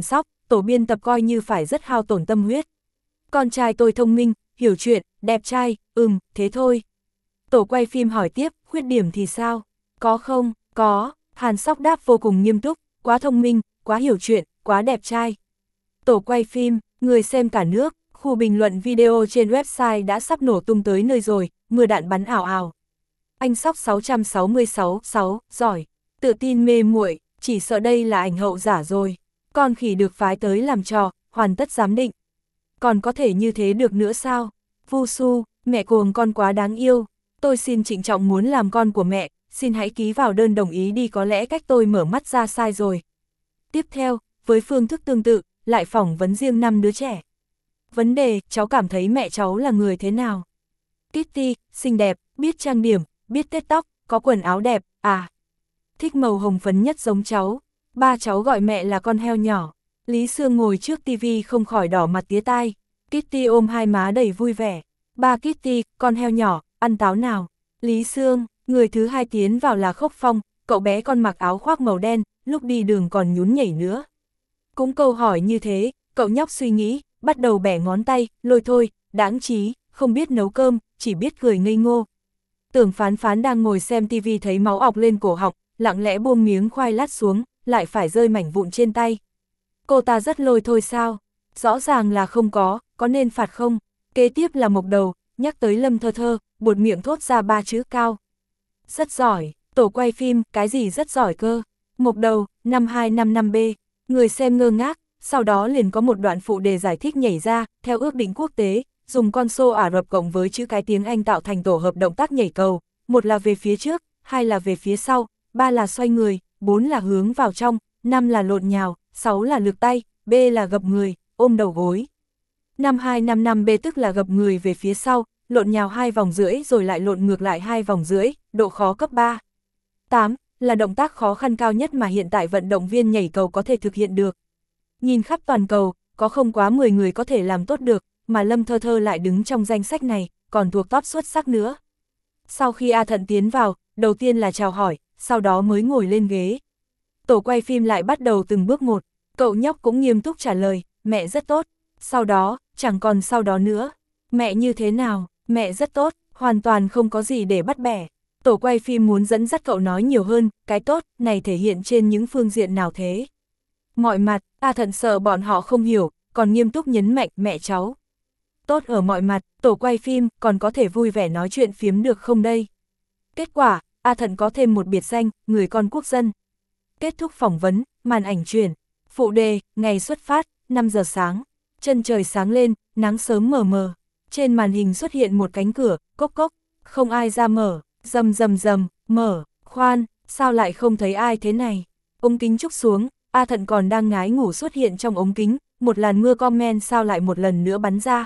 tổ biên tập coi như phải rất hao tổn tâm huyết. Con trai tôi thông minh, hiểu chuyện, đẹp trai, ừm, thế thôi. Tổ quay phim hỏi tiếp, khuyết điểm thì sao? Có không? Có, Hàn Sóc đáp vô cùng nghiêm túc, quá thông minh, quá hiểu chuyện, quá đẹp trai. Tổ quay phim, người xem cả nước, khu bình luận video trên website đã sắp nổ tung tới nơi rồi, mưa đạn bắn ảo ảo. Anh Sóc sáu trăm sáu mươi sáu, sáu, giỏi, tự tin mê muội, chỉ sợ đây là ảnh hậu giả rồi. Con khỉ được phái tới làm trò, hoàn tất giám định. Còn có thể như thế được nữa sao? Vu Su, mẹ cuồng con quá đáng yêu. Tôi xin trịnh trọng muốn làm con của mẹ, xin hãy ký vào đơn đồng ý đi, có lẽ cách tôi mở mắt ra sai rồi. Tiếp theo, với phương thức tương tự, lại phỏng vấn riêng năm đứa trẻ. Vấn đề, cháu cảm thấy mẹ cháu là người thế nào? Kitty, xinh đẹp, biết trang điểm, biết tết tóc, có quần áo đẹp, à. Thích màu hồng phấn nhất giống cháu. Ba cháu gọi mẹ là con heo nhỏ. Lý Sương ngồi trước tivi không khỏi đỏ mặt tía tai. Kitty ôm hai má đầy vui vẻ. Ba Kitty, con heo nhỏ, ăn táo nào. Lý Sương, người thứ hai tiến vào là Khốc Phong, cậu bé con mặc áo khoác màu đen, lúc đi đường còn nhún nhảy nữa. Cũng câu hỏi như thế, cậu nhóc suy nghĩ, bắt đầu bẻ ngón tay, lôi thôi, đáng trí, không biết nấu cơm, chỉ biết cười ngây ngô. Tưởng Phán Phán đang ngồi xem tivi thấy máu ọc lên cổ họng, lặng lẽ buông miếng khoai lát xuống, lại phải rơi mảnh vụn trên tay. Cô ta rất lôi thôi sao? Rõ ràng là không có, có nên phạt không? Kế tiếp là Mộc Đầu, nhắc tới Lâm Thơ Thơ, buột miệng thốt ra ba chữ cao. Rất giỏi, tổ quay phim, cái gì rất giỏi cơ? Mộc Đầu, năm hai năm năm B, người xem ngơ ngác, sau đó liền có một đoạn phụ đề giải thích nhảy ra, theo ước định quốc tế, dùng con số Ả Rập cộng với chữ cái tiếng Anh tạo thành tổ hợp động tác nhảy cầu, một là về phía trước, hai là về phía sau, ba là xoay người, bốn là hướng vào trong, năm là lộn nhào, sáu là lược tay, B là gập người, ôm đầu gối. năm hai năm năm B tức là gập người về phía sau, lộn nhào hai vòng rưỡi rồi lại lộn ngược lại hai vòng rưỡi, độ khó cấp ba. tám là động tác khó khăn cao nhất mà hiện tại vận động viên nhảy cầu có thể thực hiện được. Nhìn khắp toàn cầu, có không quá mười người có thể làm tốt được, mà Lâm Thơ Thơ lại đứng trong danh sách này, còn thuộc top xuất sắc nữa. Sau khi A Thận tiến vào, đầu tiên là chào hỏi, sau đó mới ngồi lên ghế. Tổ quay phim lại bắt đầu từng bước một, cậu nhóc cũng nghiêm túc trả lời, mẹ rất tốt. Sau đó, chẳng còn sau đó nữa. Mẹ như thế nào? Mẹ rất tốt, hoàn toàn không có gì để bắt bẻ. Tổ quay phim muốn dẫn dắt cậu nói nhiều hơn, cái tốt này thể hiện trên những phương diện nào thế? Mọi mặt, A Thận sợ bọn họ không hiểu, còn nghiêm túc nhấn mạnh mẹ cháu. Tốt ở mọi mặt, tổ quay phim còn có thể vui vẻ nói chuyện phiếm được không đây? Kết quả, A Thận có thêm một biệt danh, người con quốc dân. Kết thúc phỏng vấn, màn ảnh chuyển. Phụ đề, ngày xuất phát, năm giờ sáng. Chân trời sáng lên, nắng sớm mờ mờ. Trên màn hình xuất hiện một cánh cửa, cốc cốc, không ai ra mở, rầm rầm rầm, mở, khoan, sao lại không thấy ai thế này? Ống kính trúc xuống, A Thận còn đang ngái ngủ xuất hiện trong ống kính, một làn mưa comment sao lại một lần nữa bắn ra.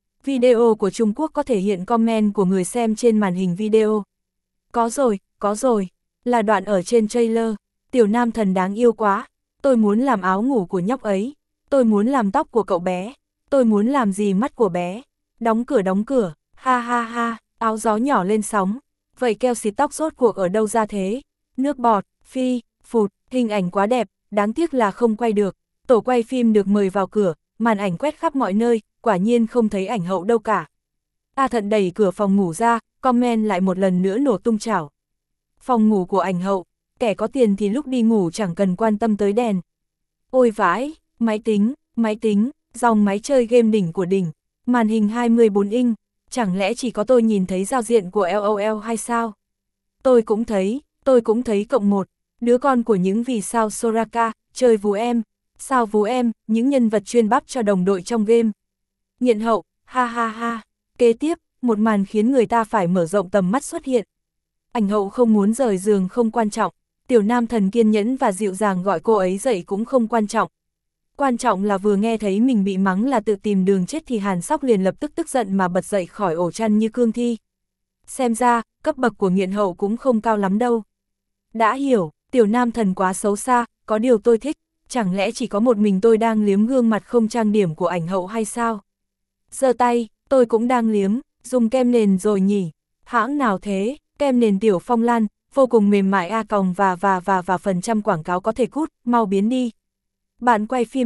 Video của Trung Quốc có thể hiện comment của người xem trên màn hình video. Có rồi, có rồi, là đoạn ở trên trailer, tiểu nam thần đáng yêu quá, tôi muốn làm áo ngủ của nhóc ấy, tôi muốn làm tóc của cậu bé, tôi muốn làm gì mắt của bé, đóng cửa đóng cửa, ha ha ha, áo gió nhỏ lên sóng, vậy keo xịt tóc rốt cuộc ở đâu ra thế, nước bọt, phi, phụt, hình ảnh quá đẹp, đáng tiếc là không quay được, tổ quay phim được mời vào cửa, màn ảnh quét khắp mọi nơi, quả nhiên không thấy ảnh hậu đâu cả. A Thận đẩy cửa phòng ngủ ra, comment lại một lần nữa nổ tung chảo. Phòng ngủ của ảnh hậu, kẻ có tiền thì lúc đi ngủ chẳng cần quan tâm tới đèn. Ôi vãi, máy tính, máy tính, dòng máy chơi game đỉnh của đỉnh, màn hình hai mươi bốn inch, chẳng lẽ chỉ có tôi nhìn thấy giao diện của LOL hay sao? Tôi cũng thấy, tôi cũng thấy cộng một, đứa con của những vì sao Soraka, chơi vú em, sao vú em, những nhân vật chuyên bắp cho đồng đội trong game. Nghiện hậu, ha ha ha, kế tiếp, một màn khiến người ta phải mở rộng tầm mắt xuất hiện. Ảnh hậu không muốn rời giường không quan trọng, tiểu nam thần kiên nhẫn và dịu dàng gọi cô ấy dậy cũng không quan trọng. Quan trọng là vừa nghe thấy mình bị mắng là tự tìm đường chết thì Hàn Sóc liền lập tức tức giận mà bật dậy khỏi ổ chăn như cương thi. Xem ra, cấp bậc của nghiện hậu cũng không cao lắm đâu. Đã hiểu, tiểu nam thần quá xấu xa, có điều tôi thích, chẳng lẽ chỉ có một mình tôi đang liếm gương mặt không trang điểm của ảnh hậu hay sao? Giơ tay, tôi cũng đang liếm, dùng kem nền rồi nhỉ, hãng nào thế, kem nền Tiểu Phong Lan, vô cùng mềm mại a còng và và và và phần trăm quảng cáo có thể cút, mau biến đi. Bạn quay phim à,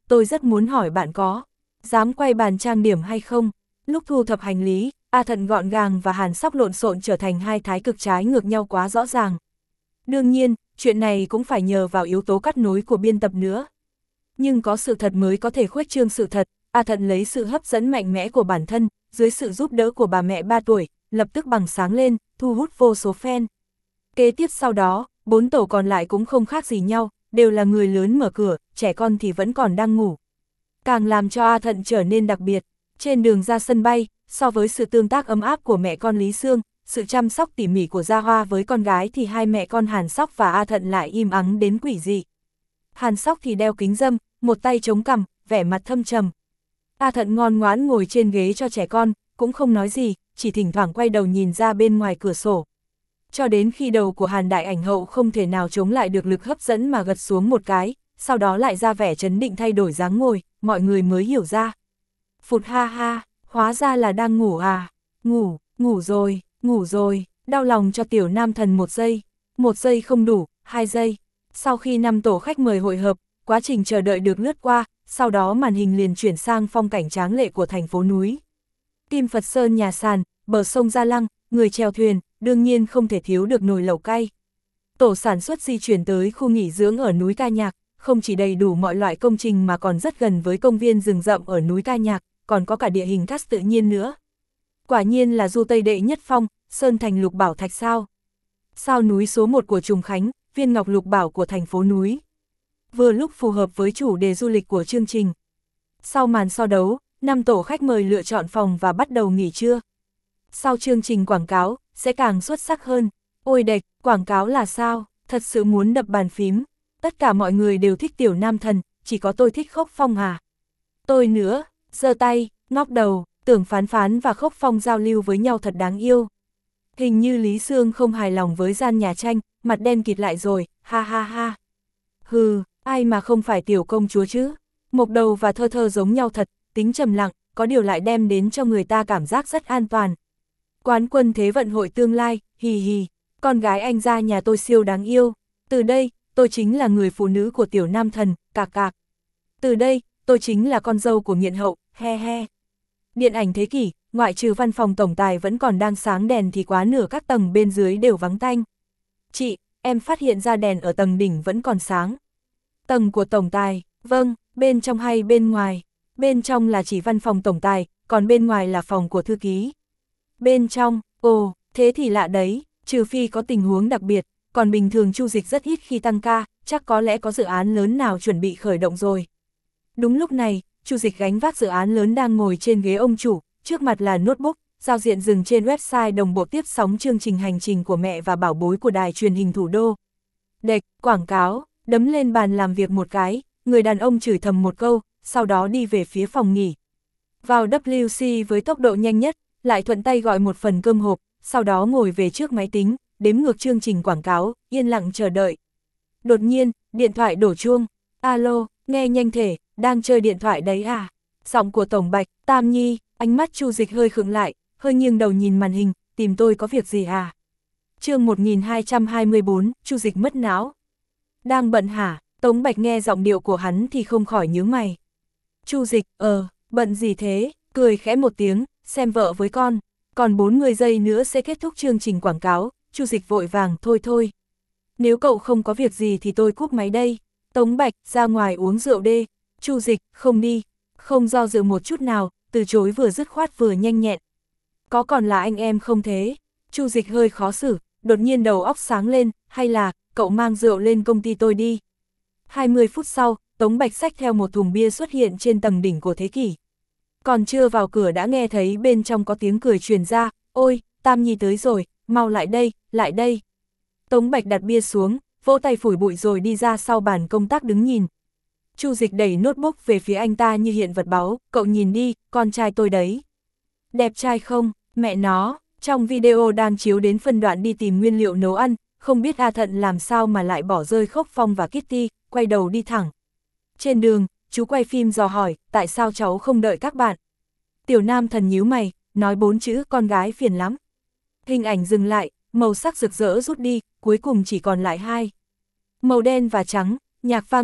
tôi rất muốn hỏi bạn có dám quay bàn trang điểm hay không. Lúc thu thập hành lý, A Thận gọn gàng và Hàn Sóc lộn xộn trở thành hai thái cực trái ngược nhau quá rõ ràng. Đương nhiên, chuyện này cũng phải nhờ vào yếu tố cắt nối của biên tập nữa. Nhưng có sự thật mới có thể khuếch trương sự thật, A Thận lấy sự hấp dẫn mạnh mẽ của bản thân, dưới sự giúp đỡ của bà mẹ ba tuổi, lập tức bằng sáng lên, thu hút vô số fan. Kế tiếp sau đó, bốn tổ còn lại cũng không khác gì nhau, đều là người lớn mở cửa, trẻ con thì vẫn còn đang ngủ. Càng làm cho A Thận trở nên đặc biệt, trên đường ra sân bay, so với sự tương tác ấm áp của mẹ con Lý Sương, sự chăm sóc tỉ mỉ của Gia Hoa với con gái thì hai mẹ con Hàn Sóc và A Thận lại im ắng đến quỷ dị. Hàn Sóc thì đeo kính râm, một tay chống cằm, vẻ mặt thâm trầm. A Thận ngoan ngoãn ngồi trên ghế cho trẻ con, cũng không nói gì, chỉ thỉnh thoảng quay đầu nhìn ra bên ngoài cửa sổ. Cho đến khi đầu của Hàn Đại Ảnh Hậu không thể nào chống lại được lực hấp dẫn mà gật xuống một cái, sau đó lại ra vẻ trấn định thay đổi dáng ngồi, mọi người mới hiểu ra. Phụt ha ha, hóa ra là đang ngủ à, ngủ, ngủ rồi, ngủ rồi, đau lòng cho tiểu nam thần một giây, một giây không đủ, hai giây. Sau khi năm tổ khách mời hội hợp, quá trình chờ đợi được lướt qua, sau đó màn hình liền chuyển sang phong cảnh tráng lệ của thành phố núi. Kim Phật Sơn nhà sàn, bờ sông Gia Lăng, người chèo thuyền, đương nhiên không thể thiếu được nồi lẩu cay. Tổ sản xuất di chuyển tới khu nghỉ dưỡng ở núi Ca Nhạc, không chỉ đầy đủ mọi loại công trình mà còn rất gần với công viên rừng rậm ở núi Ca Nhạc, còn có cả địa hình cát tự nhiên nữa. Quả nhiên là du Tây đệ nhất phong, sơn thành lục bảo thạch sao. Sao núi số một của Trùng Khánh, viên ngọc lục bảo của thành phố núi. Vừa lúc phù hợp với chủ đề du lịch của chương trình. Sau màn so đấu, năm tổ khách mời lựa chọn phòng và bắt đầu nghỉ trưa. Sau chương trình quảng cáo, sẽ càng xuất sắc hơn. Ôi đệch, quảng cáo là sao, thật sự muốn đập bàn phím. Tất cả mọi người đều thích tiểu nam thần, chỉ có tôi thích Khốc Phong à. Tôi nữa, giơ tay, ngóc đầu, tưởng Phán Phán và Khốc Phong giao lưu với nhau thật đáng yêu. Hình như Lý Sương không hài lòng với gian nhà tranh, mặt đen kịt lại rồi, ha ha ha. Hừ, ai mà không phải tiểu công chúa chứ. Mộc Đầu và Thơ Thơ giống nhau thật, tính trầm lặng, có điều lại đem đến cho người ta cảm giác rất an toàn. Quán quân thế vận hội tương lai, hì hì, con gái anh gia nhà tôi siêu đáng yêu. Từ đây, tôi chính là người phụ nữ của tiểu nam thần, cạc cạc. Từ đây, tôi chính là con dâu của nghiện hậu, he he. Điện ảnh thế kỷ, ngoại trừ văn phòng tổng tài vẫn còn đang sáng đèn thì quá nửa các tầng bên dưới đều vắng tanh. Chị, em phát hiện ra đèn ở tầng đỉnh vẫn còn sáng. Tầng của tổng tài, vâng, bên trong hay bên ngoài? Bên trong là chỉ văn phòng tổng tài, còn bên ngoài là phòng của thư ký. Bên trong, ồ, thế thì lạ đấy, trừ phi có tình huống đặc biệt, còn bình thường Chu Dịch rất ít khi tăng ca, chắc có lẽ có dự án lớn nào chuẩn bị khởi động rồi. Đúng lúc này, Chu Dịch gánh vác dự án lớn đang ngồi trên ghế ông chủ, trước mặt là notebook, giao diện dừng trên website đồng bộ tiếp sóng chương trình hành trình của mẹ và bảo bối của đài truyền hình thủ đô. Đệch, quảng cáo, đấm lên bàn làm việc một cái, người đàn ông chửi thầm một câu, sau đó đi về phía phòng nghỉ. Vào W C với tốc độ nhanh nhất, lại thuận tay gọi một phần cơm hộp, sau đó ngồi về trước máy tính, đếm ngược chương trình quảng cáo, yên lặng chờ đợi. Đột nhiên, điện thoại đổ chuông. Alo, nghe nhanh thể, đang chơi điện thoại đấy à? Giọng của Tổng Bạch, Tam Nhi, ánh mắt Chu Dịch hơi khựng lại, hơi nghiêng đầu nhìn màn hình, tìm tôi có việc gì à? Chương một nghìn hai trăm hai mươi bốn, Chu Dịch mất não. Đang bận hả? Tống Bạch nghe giọng điệu của hắn thì không khỏi nhíu mày. Chu Dịch, ờ, bận gì thế? Cười khẽ một tiếng, xem vợ với con. Còn bốn mươi giây nữa sẽ kết thúc chương trình quảng cáo. Chu Dịch vội vàng, thôi thôi. Nếu cậu không có việc gì thì tôi cúp máy đây. Tống Bạch, ra ngoài uống rượu đê. Chu Dịch, không đi. Không do dự một chút nào, từ chối vừa dứt khoát vừa nhanh nhẹn. Có còn là anh em không thế? Chu Dịch hơi khó xử, đột nhiên đầu óc sáng lên, hay là, cậu mang rượu lên công ty tôi đi. hai mươi phút sau, Tống Bạch xách theo một thùng bia xuất hiện trên tầng đỉnh của thế kỷ. Còn chưa vào cửa đã nghe thấy bên trong có tiếng cười truyền ra, ôi, Tam Nhi tới rồi, mau lại đây, lại đây. Tống Bạch đặt bia xuống, vỗ tay phủi bụi rồi đi ra sau bàn công tác đứng nhìn. Chu Dịch đẩy notebook về phía anh ta như hiện vật báu, cậu nhìn đi, con trai tôi đấy. Đẹp trai không, mẹ nó, trong video đang chiếu đến phân đoạn đi tìm nguyên liệu nấu ăn, không biết A Thận làm sao mà lại bỏ rơi Khốc Phong và Kitty, quay đầu đi thẳng. Trên đường, chú quay phim dò hỏi, tại sao cháu không đợi các bạn? Tiểu Nam Thần nhíu mày, nói bốn chữ con gái phiền lắm. Hình ảnh dừng lại, màu sắc rực rỡ rút đi, cuối cùng chỉ còn lại hai. Màu đen và trắng, nhạc vang lên,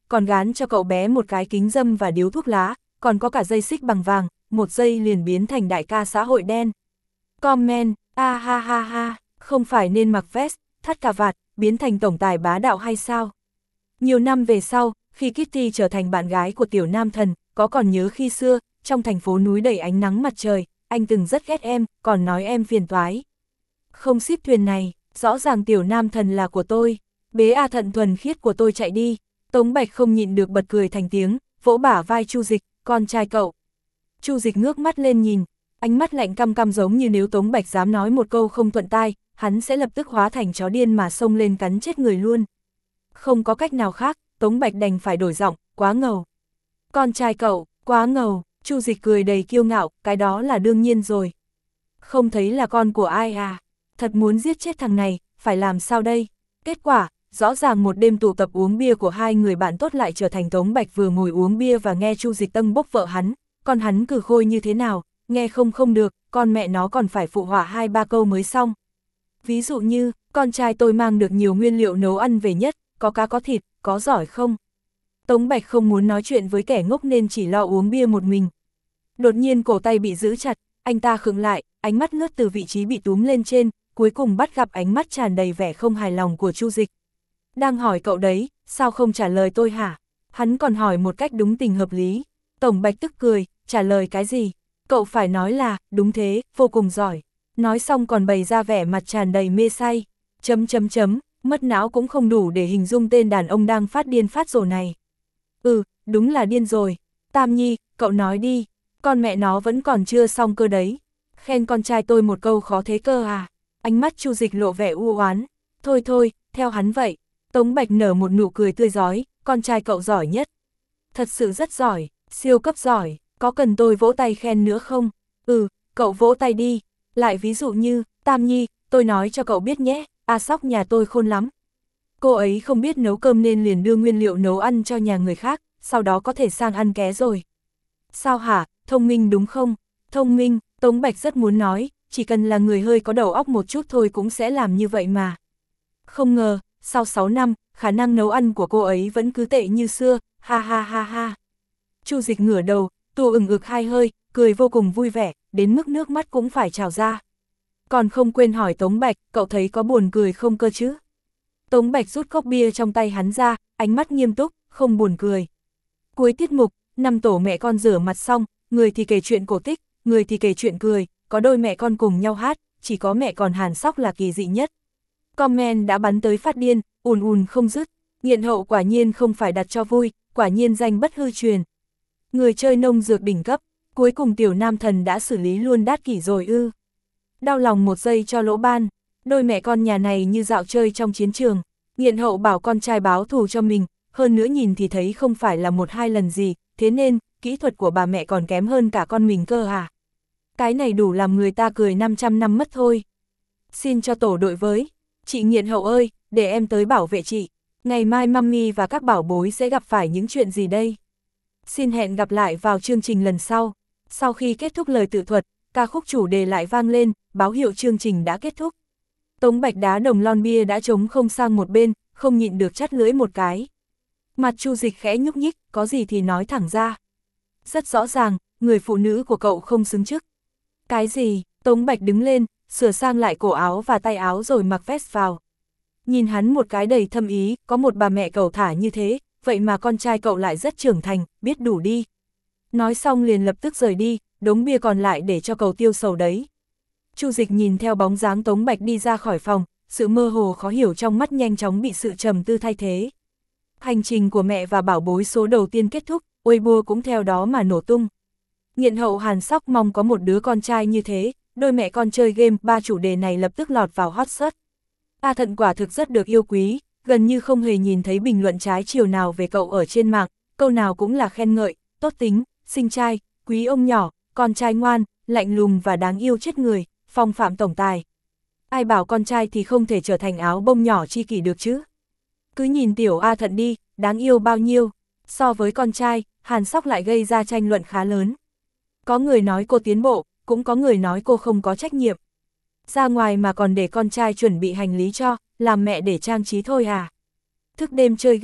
còn gán cho cậu bé một cái kính râm và điếu thuốc lá, còn có cả dây xích bằng vàng, một giây liền biến thành đại ca xã hội đen. Comment, a ha ha ha, không phải nên mặc vest, thắt cà vạt, biến thành tổng tài bá đạo hay sao? Nhiều năm về sau, khi Kitty trở thành bạn gái của tiểu nam thần, có còn nhớ khi xưa, trong thành phố núi đầy ánh nắng mặt trời, anh từng rất ghét em, còn nói em phiền toái. Không ship thuyền này, rõ ràng tiểu nam thần là của tôi, bế A Thận thuần khiết của tôi chạy đi. Tống Bạch không nhịn được bật cười thành tiếng, vỗ bả vai Chu Dịch, con trai cậu. Chu Dịch ngước mắt lên nhìn, ánh mắt lạnh căm căm giống như nếu Tống Bạch dám nói một câu không thuận tai, hắn sẽ lập tức hóa thành chó điên mà xông lên cắn chết người luôn. Không có cách nào khác, Tống Bạch đành phải đổi giọng, quá ngầu. Con trai cậu, quá ngầu, Chu Dịch cười đầy kiêu ngạo, cái đó là đương nhiên rồi. Không thấy là con của ai à, thật muốn giết chết thằng này, phải làm sao đây? Kết quả, rõ ràng một đêm tụ tập uống bia của hai người bạn tốt lại trở thành Tống Bạch vừa ngồi uống bia và nghe Chu Dịch tâng bốc vợ hắn, còn hắn cừ khôi như thế nào, nghe không không được, con mẹ nó còn phải phụ họa hai ba câu mới xong. Ví dụ như, con trai tôi mang được nhiều nguyên liệu nấu ăn về nhất, có cá có thịt, có giỏi không? Tống Bạch không muốn nói chuyện với kẻ ngốc nên chỉ lo uống bia một mình. Đột nhiên cổ tay bị giữ chặt, anh ta khựng lại, ánh mắt lướt từ vị trí bị túm lên trên, cuối cùng bắt gặp ánh mắt tràn đầy vẻ không hài lòng của Chu Dịch. Đang hỏi cậu đấy, sao không trả lời tôi hả? Hắn còn hỏi một cách đúng tình hợp lý. Tổng Bạch tức cười, trả lời cái gì? Cậu phải nói là, đúng thế, vô cùng giỏi. Nói xong còn bày ra vẻ mặt tràn đầy mê say. Chấm chấm chấm, mất não cũng không đủ để hình dung tên đàn ông đang phát điên phát rồ này. Ừ, đúng là điên rồi. Tam Nhi, cậu nói đi, con mẹ nó vẫn còn chưa xong cơ đấy. Khen con trai tôi một câu khó thế cơ à? Ánh mắt Chu Dịch lộ vẻ u oán. Thôi thôi, theo hắn vậy. Tống Bạch nở một nụ cười tươi rói, con trai cậu giỏi nhất. Thật sự rất giỏi, siêu cấp giỏi, có cần tôi vỗ tay khen nữa không? Ừ, cậu vỗ tay đi. Lại ví dụ như, Tam Nhi, tôi nói cho cậu biết nhé, A Sóc nhà tôi khôn lắm. Cô ấy không biết nấu cơm nên liền đưa nguyên liệu nấu ăn cho nhà người khác, sau đó có thể sang ăn ké rồi. Sao hả, thông minh đúng không? Thông minh, Tống Bạch rất muốn nói, chỉ cần là người hơi có đầu óc một chút thôi cũng sẽ làm như vậy mà. Không ngờ, sau sáu năm, khả năng nấu ăn của cô ấy vẫn cứ tệ như xưa, ha ha ha ha. Chu Dịch ngửa đầu, tù ừng ực hai hơi, cười vô cùng vui vẻ, đến mức nước mắt cũng phải trào ra. Còn không quên hỏi Tống Bạch, cậu thấy có buồn cười không cơ chứ? Tống Bạch rút cốc bia trong tay hắn ra, ánh mắt nghiêm túc, không buồn cười. Cuối tiết mục, năm tổ mẹ con rửa mặt xong, người thì kể chuyện cổ tích, người thì kể chuyện cười, có đôi mẹ con cùng nhau hát, chỉ có mẹ con Hàn Sóc là kỳ dị nhất. Comment đã bắn tới phát điên, ùn ùn không dứt, nghiện hậu quả nhiên không phải đặt cho vui, quả nhiên danh bất hư truyền. Người chơi nông dược đỉnh cấp, cuối cùng tiểu nam thần đã xử lý luôn Đát Kỷ rồi ư. Đau lòng một giây cho Lỗ Ban, đôi mẹ con nhà này như dạo chơi trong chiến trường, nghiện hậu bảo con trai báo thù cho mình, hơn nữa nhìn thì thấy không phải là một hai lần gì, thế nên, kỹ thuật của bà mẹ còn kém hơn cả con mình cơ à. Cái này đủ làm người ta cười năm trăm năm mất thôi. Xin cho tổ đội với, chị nghiện hậu ơi, để em tới bảo vệ chị, ngày mai mami và các bảo bối sẽ gặp phải những chuyện gì đây? Xin hẹn gặp lại vào chương trình lần sau. Sau khi kết thúc lời tự thuật, ca khúc chủ đề lại vang lên, báo hiệu chương trình đã kết thúc. Tống Bạch đá đồng lon bia đã trống không sang một bên, không nhịn được chắt lưỡi một cái. Mặt Chu Dịch khẽ nhúc nhích, có gì thì nói thẳng ra. Rất rõ ràng, người phụ nữ của cậu không xứng chức. Cái gì? Tống Bạch đứng lên, sửa sang lại cổ áo và tay áo rồi mặc vest vào. Nhìn hắn một cái đầy thâm ý, có một bà mẹ cẩu thả như thế, vậy mà con trai cậu lại rất trưởng thành, biết đủ đi. Nói xong liền lập tức rời đi, đống bia còn lại để cho cậu tiêu sầu đấy. Chu Dịch nhìn theo bóng dáng Tống Bạch đi ra khỏi phòng, sự mơ hồ khó hiểu trong mắt nhanh chóng bị sự trầm tư thay thế. Hành trình của mẹ và bảo bối số đầu tiên kết thúc, Weibo cũng theo đó mà nổ tung. Nghiện hậu Hàn Sóc mong có một đứa con trai như thế, đôi mẹ con chơi game, ba chủ đề này lập tức lọt vào hot search. A Thận quả thực rất được yêu quý, gần như không hề nhìn thấy bình luận trái chiều nào về cậu ở trên mạng, câu nào cũng là khen ngợi, tốt tính, xinh trai, quý ông nhỏ, con trai ngoan, lạnh lùng và đáng yêu chết người, phong phạm tổng tài. Ai bảo con trai thì không thể trở thành áo bông nhỏ chi kỷ được chứ. Cứ nhìn tiểu A Thận đi, đáng yêu bao nhiêu. So với con trai, Hàn Sóc lại gây ra tranh luận khá lớn. Có người nói cô tiến bộ, cũng có người nói cô không có trách nhiệm. Ra ngoài mà còn để con trai chuẩn bị hành lý cho, làm mẹ để trang trí thôi à. Thức đêm chơi game,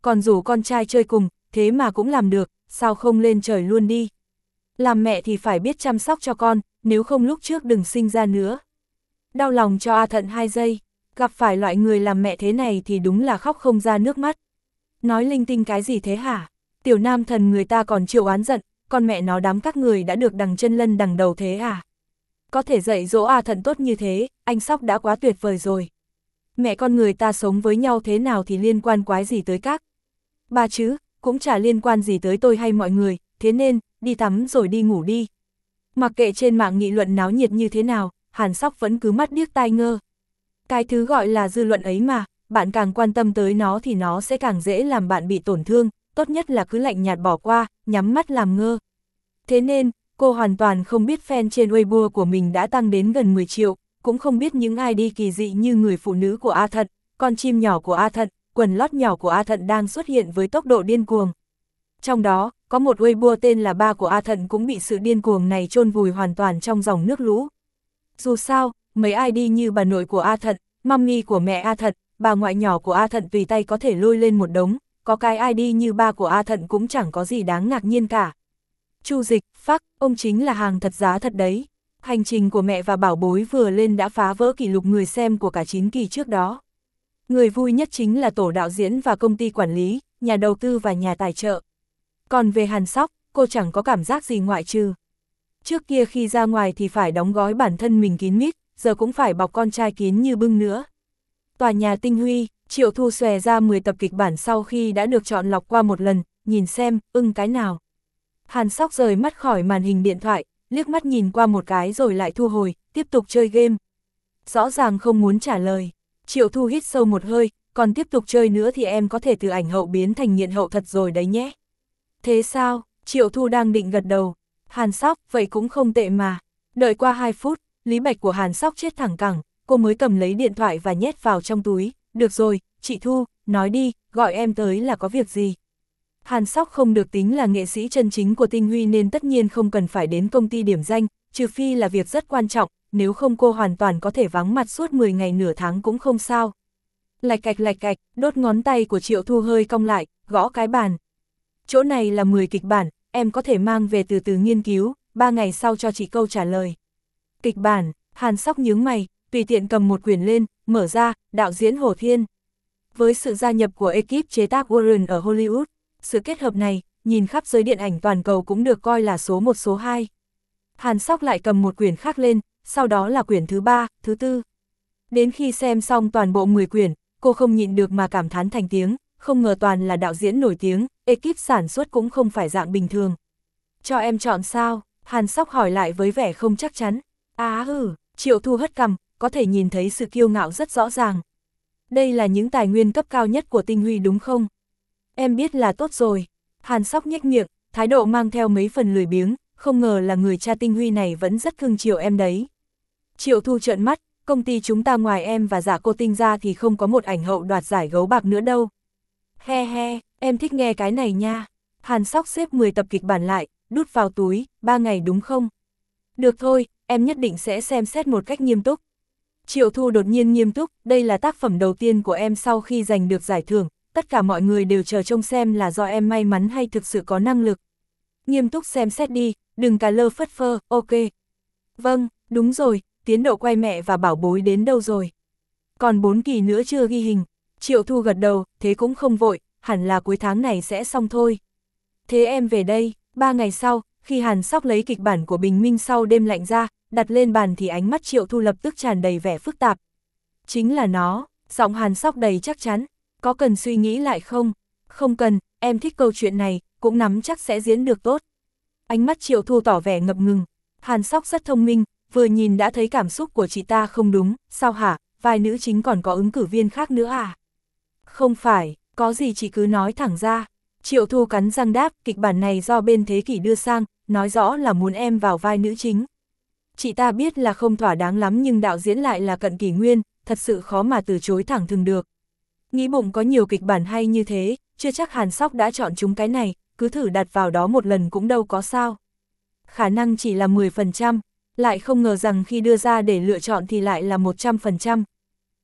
còn rủ con trai chơi cùng, thế mà cũng làm được, sao không lên trời luôn đi. Làm mẹ thì phải biết chăm sóc cho con, nếu không lúc trước đừng sinh ra nữa. Đau lòng cho A Thận hai giây, gặp phải loại người làm mẹ thế này thì đúng là khóc không ra nước mắt. Nói linh tinh cái gì thế hả? Tiểu nam thần người ta còn chịu oán giận, con mẹ nó đám các người đã được đằng chân lân đằng đầu thế à? Có thể dạy dỗ A Thận tốt như thế, anh Sóc đã quá tuyệt vời rồi. Mẹ con người ta sống với nhau thế nào thì liên quan quái gì tới các ba chứ, cũng chả liên quan gì tới tôi hay mọi người, thế nên, đi tắm rồi đi ngủ đi. Mặc kệ trên mạng nghị luận náo nhiệt như thế nào, Hàn Sóc vẫn cứ mắt điếc tai ngơ. Cái thứ gọi là dư luận ấy mà, bạn càng quan tâm tới nó thì nó sẽ càng dễ làm bạn bị tổn thương, tốt nhất là cứ lạnh nhạt bỏ qua, nhắm mắt làm ngơ. Thế nên, cô hoàn toàn không biết fan trên Weibo của mình đã tăng đến gần mười triệu, cũng không biết những i đê kỳ dị như người phụ nữ của A Thận, con chim nhỏ của A Thận, quần lót nhỏ của A Thận đang xuất hiện với tốc độ điên cuồng. Trong đó, có một Weibo tên là ba của A Thận cũng bị sự điên cuồng này chôn vùi hoàn toàn trong dòng nước lũ. Dù sao, mấy i đê như bà nội của A Thận, mummy của mẹ A Thận, bà ngoại nhỏ của A Thận tùy tay có thể lôi lên một đống, có cái i đê như ba của A Thận cũng chẳng có gì đáng ngạc nhiên cả. Chu Dịch, phắc, ông chính là hàng thật giá thật đấy. Hành trình của mẹ và bảo bối vừa lên đã phá vỡ kỷ lục người xem của cả chín kỳ trước đó. Người vui nhất chính là tổ đạo diễn và công ty quản lý, nhà đầu tư và nhà tài trợ. Còn về Hàn Sóc, cô chẳng có cảm giác gì ngoại trừ. Trước kia khi ra ngoài thì phải đóng gói bản thân mình kín mít, giờ cũng phải bọc con trai kín như bưng nữa. Tòa nhà Tinh Huy, Triệu Thu xòe ra mười tập kịch bản sau khi đã được chọn lọc qua một lần, nhìn xem, ưng cái nào. Hàn Sóc rời mắt khỏi màn hình điện thoại, liếc mắt nhìn qua một cái rồi lại thu hồi, tiếp tục chơi game. Rõ ràng không muốn trả lời. Triệu Thu hít sâu một hơi, còn tiếp tục chơi nữa thì em có thể từ ảnh hậu biến thành nghiện hậu thật rồi đấy nhé. Thế sao? Triệu Thu đang định gật đầu. Hàn Sóc, vậy cũng không tệ mà. Đợi qua hai phút, Lý Bạch của Hàn Sóc chết thẳng cẳng, cô mới cầm lấy điện thoại và nhét vào trong túi. Được rồi, chị Thu, nói đi, gọi em tới là có việc gì? Hàn Sóc không được tính là nghệ sĩ chân chính của Tinh Huy nên tất nhiên không cần phải đến công ty điểm danh, trừ phi là việc rất quan trọng, nếu không cô hoàn toàn có thể vắng mặt suốt mười ngày nửa tháng cũng không sao. Lạch cạch lạch cạch, đốt ngón tay của Triệu Thu hơi cong lại, gõ cái bàn. Chỗ này là mười kịch bản, em có thể mang về từ từ nghiên cứu, ba ngày sau cho chị câu trả lời. Kịch bản, Hàn Sóc nhướng mày, tùy tiện cầm một quyển lên, mở ra, đạo diễn Hồ Thiên. Với sự gia nhập của ekip chế tác Warren ở Hollywood, sự kết hợp này, nhìn khắp giới điện ảnh toàn cầu cũng được coi là số một số hai. Hàn Sóc lại cầm một quyển khác lên, sau đó là quyển thứ ba, thứ tư. Đến khi xem xong toàn bộ mười quyển, cô không nhịn được mà cảm thán thành tiếng, không ngờ toàn là đạo diễn nổi tiếng, ekip sản xuất cũng không phải dạng bình thường. Cho em chọn sao? Hàn Sóc hỏi lại với vẻ không chắc chắn. Á hừ, Triệu Thu hất cằm, có thể nhìn thấy sự kiêu ngạo rất rõ ràng. Đây là những tài nguyên cấp cao nhất của Tinh Huy đúng không? Em biết là tốt rồi. Hàn Sóc nhếch miệng, thái độ mang theo mấy phần lười biếng, không ngờ là người cha Tinh Huy này vẫn rất cưng chiều em đấy. Triệu Thu trợn mắt, công ty chúng ta ngoài em và Dạ Cô Tinh ra thì không có một ảnh hậu đoạt giải gấu bạc nữa đâu. He he, em thích nghe cái này nha. Hàn Sóc xếp mười tập kịch bản lại, đút vào túi, ba ngày đúng không? Được thôi, em nhất định sẽ xem xét một cách nghiêm túc. Triệu Thu đột nhiên nghiêm túc, đây là tác phẩm đầu tiên của em sau khi giành được giải thưởng, tất cả mọi người đều chờ trông xem là do em may mắn hay thực sự có năng lực. Nghiêm túc xem xét đi, đừng cả lơ phất phơ, ok. Vâng, đúng rồi, tiến độ quay mẹ và bảo bối đến đâu rồi? Còn bốn kỳ nữa chưa ghi hình. Triệu Thu gật đầu, thế cũng không vội, hẳn là cuối tháng này sẽ xong thôi. Thế em về đây, ba ngày sau, khi Hàn Sóc lấy kịch bản của Bình Minh sau đêm lạnh ra, đặt lên bàn thì ánh mắt Triệu Thu lập tức tràn đầy vẻ phức tạp. Chính là nó, giọng Hàn Sóc đầy chắc chắn, có cần suy nghĩ lại không? Không cần, em thích câu chuyện này, cũng nắm chắc sẽ diễn được tốt. Ánh mắt Triệu Thu tỏ vẻ ngập ngừng, Hàn Sóc rất thông minh, vừa nhìn đã thấy cảm xúc của chị ta không đúng, sao hả, vai nữ chính còn có ứng cử viên khác nữa à? Không phải, có gì chị cứ nói thẳng ra. Triệu Thu cắn răng đáp, kịch bản này do bên Thế Kỷ đưa sang, nói rõ là muốn em vào vai nữ chính. Chị ta biết là không thỏa đáng lắm nhưng đạo diễn lại là Cận Kỷ Nguyên, thật sự khó mà từ chối thẳng thừng được. Nghĩ bụng có nhiều kịch bản hay như thế, chưa chắc Hàn Sóc đã chọn chúng cái này, cứ thử đặt vào đó một lần cũng đâu có sao. Khả năng chỉ là mười phần trăm, lại không ngờ rằng khi đưa ra để lựa chọn thì lại là một trăm phần trăm.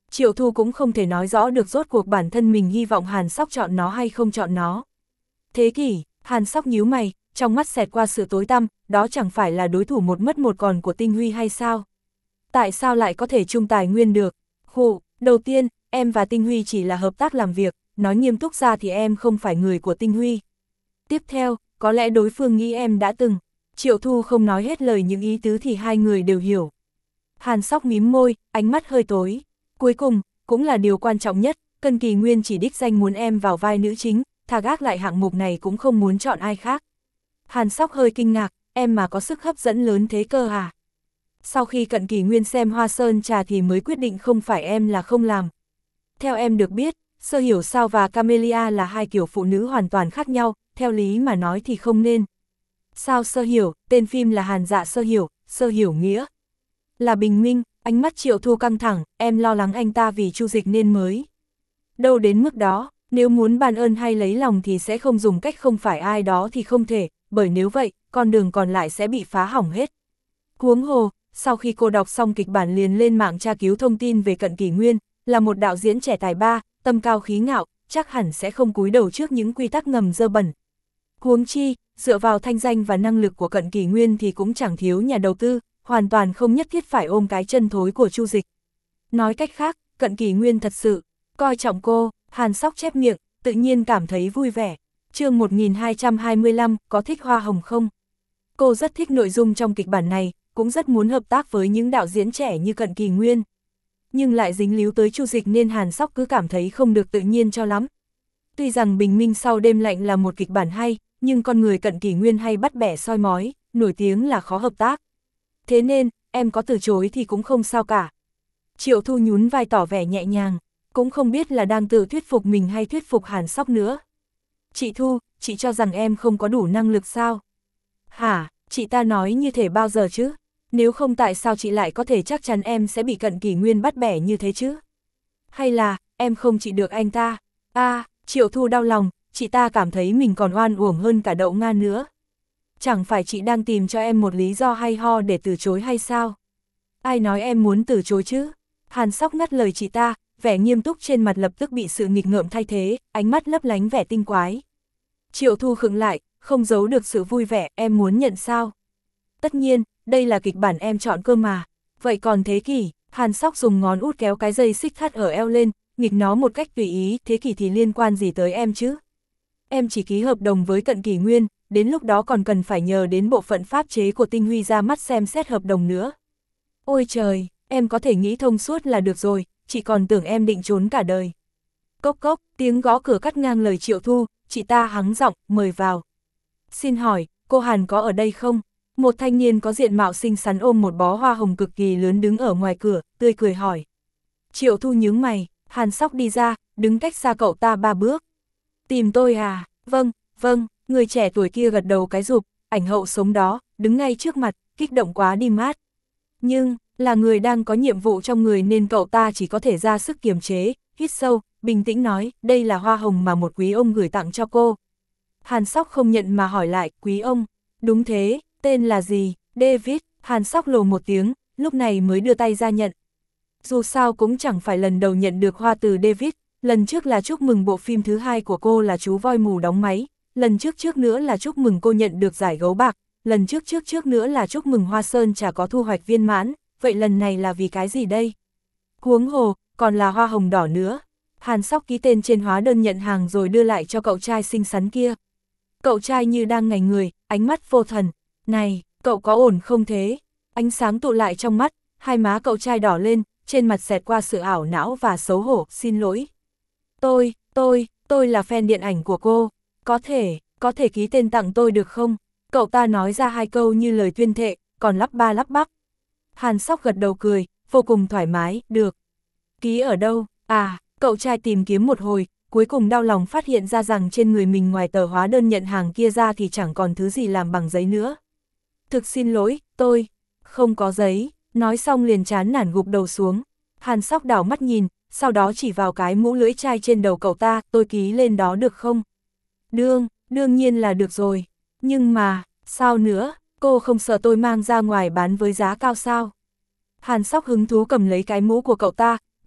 Triệu Thu cũng không thể nói rõ được rốt cuộc bản thân mình hy vọng Hàn Sóc chọn nó hay không chọn nó. Thế kỷ, Hàn Sóc nhíu mày, trong mắt xẹt qua sự tối tăm, đó chẳng phải là đối thủ một mất một còn của Tinh Huy hay sao? Tại sao lại có thể chung tài nguyên được? Khụ, đầu tiên, em và Tinh Huy chỉ là hợp tác làm việc, nói nghiêm túc ra thì em không phải người của Tinh Huy. Tiếp theo, có lẽ đối phương nghĩ em đã từng. Triệu Thu không nói hết lời những ý tứ thì hai người đều hiểu. Hàn Sóc mím môi, ánh mắt hơi tối. Cuối cùng, cũng là điều quan trọng nhất, Cân Kỳ Nguyên chỉ đích danh muốn em vào vai nữ chính, thà gác lại hạng mục này cũng không muốn chọn ai khác. Hàn Sóc hơi kinh ngạc, em mà có sức hấp dẫn lớn thế cơ à? Sau khi Cận Kỳ Nguyên xem Hoa Sơn Trà thì mới quyết định không phải em là không làm. Theo em được biết, Sơ Hiểu Sao và Camellia là hai kiểu phụ nữ hoàn toàn khác nhau, theo lý mà nói thì không nên. Sao Sơ Hiểu, tên phim là Hàn Dạ Sơ Hiểu, Sơ Hiểu nghĩa là bình minh, ánh mắt Triệu Thu căng thẳng, em lo lắng anh ta vì Chu Dịch nên mới. Đâu đến mức đó, nếu muốn ban ơn hay lấy lòng thì sẽ không dùng cách không phải ai đó thì không thể, bởi nếu vậy, con đường còn lại sẽ bị phá hỏng hết. Huống hồ, sau khi cô đọc xong kịch bản liền lên mạng tra cứu thông tin về Cận Kỳ Nguyên, là một đạo diễn trẻ tài ba, tâm cao khí ngạo, chắc hẳn sẽ không cúi đầu trước những quy tắc ngầm dơ bẩn. Huống chi, dựa vào thanh danh và năng lực của Cận Kỳ Nguyên thì cũng chẳng thiếu nhà đầu tư, hoàn toàn không nhất thiết phải ôm cái chân thối của Chu Dịch. Nói cách khác, Cận Kỳ Nguyên thật sự coi trọng cô. Hàn Sóc chép miệng, tự nhiên cảm thấy vui vẻ. Chương một nghìn hai trăm hai mươi lăm, có thích hoa hồng không? Cô rất thích nội dung trong kịch bản này, cũng rất muốn hợp tác với những đạo diễn trẻ như Cận Kỳ Nguyên. Nhưng lại dính líu tới Chu Dịch nên Hàn Sóc cứ cảm thấy không được tự nhiên cho lắm. Tuy rằng Bình Minh Sau Đêm Lạnh là một kịch bản hay, nhưng con người Cận Kỳ Nguyên hay bắt bẻ soi mói, nổi tiếng là khó hợp tác. Thế nên, em có từ chối thì cũng không sao cả. Triệu Thu nhún vai tỏ vẻ nhẹ nhàng, cũng không biết là đang tự thuyết phục mình hay thuyết phục Hàn Sóc nữa. Chị Thu, chị cho rằng em không có đủ năng lực sao? Hả, chị ta nói như thế bao giờ chứ? Nếu không tại sao chị lại có thể chắc chắn em sẽ bị Cận Kỳ Nguyên bắt bẻ như thế chứ? Hay là, em không trị được anh ta? À, Triệu Thu đau lòng, chị ta cảm thấy mình còn oan uổng hơn cả đậu Nga nữa. Chẳng phải chị đang tìm cho em một lý do hay ho để từ chối hay sao? Ai nói em muốn từ chối chứ? Hàn Sóc ngắt lời chị ta, vẻ nghiêm túc trên mặt lập tức bị sự nghịch ngợm thay thế, ánh mắt lấp lánh vẻ tinh quái. Triệu Thu khựng lại, không giấu được sự vui vẻ, em muốn nhận sao? Tất nhiên, đây là kịch bản em chọn cơ mà. Vậy còn Thế Kỷ? Hàn Sóc dùng ngón út kéo cái dây xích thắt ở eo lên, nghịch nó một cách tùy ý, Thế Kỷ thì liên quan gì tới em chứ? Em chỉ ký hợp đồng với Cận Kỳ Nguyên, đến lúc đó còn cần phải nhờ đến bộ phận pháp chế của Tinh Huy ra mắt xem xét hợp đồng nữa. Ôi trời, em có thể nghĩ thông suốt là được rồi, chị còn tưởng em định trốn cả đời. Cốc cốc, tiếng gõ cửa cắt ngang lời Triệu Thu, chị ta hắng giọng, mời vào. Xin hỏi, cô Hàn có ở đây không? Một thanh niên có diện mạo xinh xắn ôm một bó hoa hồng cực kỳ lớn đứng ở ngoài cửa, tươi cười hỏi. Triệu Thu nhướng mày, Hàn Sóc đi ra, đứng cách xa cậu ta ba bước. Tìm tôi à? Vâng, vâng, người trẻ tuổi kia gật đầu cái rụp, ảnh hậu sống đó, đứng ngay trước mặt, kích động quá đi mát. Nhưng, là người đang có nhiệm vụ trong người nên cậu ta chỉ có thể ra sức kiềm chế, hít sâu, bình tĩnh nói, đây là hoa hồng mà một quý ông gửi tặng cho cô. Hàn Sóc không nhận mà hỏi lại, quý ông, đúng thế, tên là gì? David. Hàn Sóc lồ một tiếng, lúc này mới đưa tay ra nhận. Dù sao cũng chẳng phải lần đầu nhận được hoa từ David, lần trước là chúc mừng bộ phim thứ hai của cô là Chú Voi Mù đóng máy, lần trước trước nữa là chúc mừng cô nhận được giải gấu bạc, lần trước trước trước nữa là chúc mừng Hoa Sơn Trà có thu hoạch viên mãn, vậy lần này là vì cái gì đây? Huống hồ, còn là hoa hồng đỏ nữa. Hàn Sóc ký tên trên hóa đơn nhận hàng rồi đưa lại cho cậu trai xinh xắn kia. Cậu trai như đang ngây người, ánh mắt vô thần. Này, cậu có ổn không thế? Ánh sáng tụ lại trong mắt, hai má cậu trai đỏ lên, trên mặt xẹt qua sự ảo não và xấu hổ, xin lỗi. Tôi, tôi, tôi là fan điện ảnh của cô, có thể, có thể ký tên tặng tôi được không? Cậu ta nói ra hai câu như lời tuyên thệ, còn lắp ba lắp bắp. Hàn Sóc gật đầu cười, vô cùng thoải mái, được. Ký ở đâu? À, cậu trai tìm kiếm một hồi, cuối cùng đau lòng phát hiện ra rằng trên người mình ngoài tờ hóa đơn nhận hàng kia ra thì chẳng còn thứ gì làm bằng giấy nữa. Thực xin lỗi, tôi không có giấy, nói xong liền chán nản gục đầu xuống. Hàn Sóc đảo mắt nhìn, sau đó chỉ vào cái mũ lưỡi chai trên đầu cậu ta, tôi ký lên đó được không? Đương, đương nhiên là được rồi. Nhưng mà, sao nữa, cô không sợ tôi mang ra ngoài bán với giá cao sao? Hàn Sóc hứng thú cầm lấy cái mũ của cậu ta,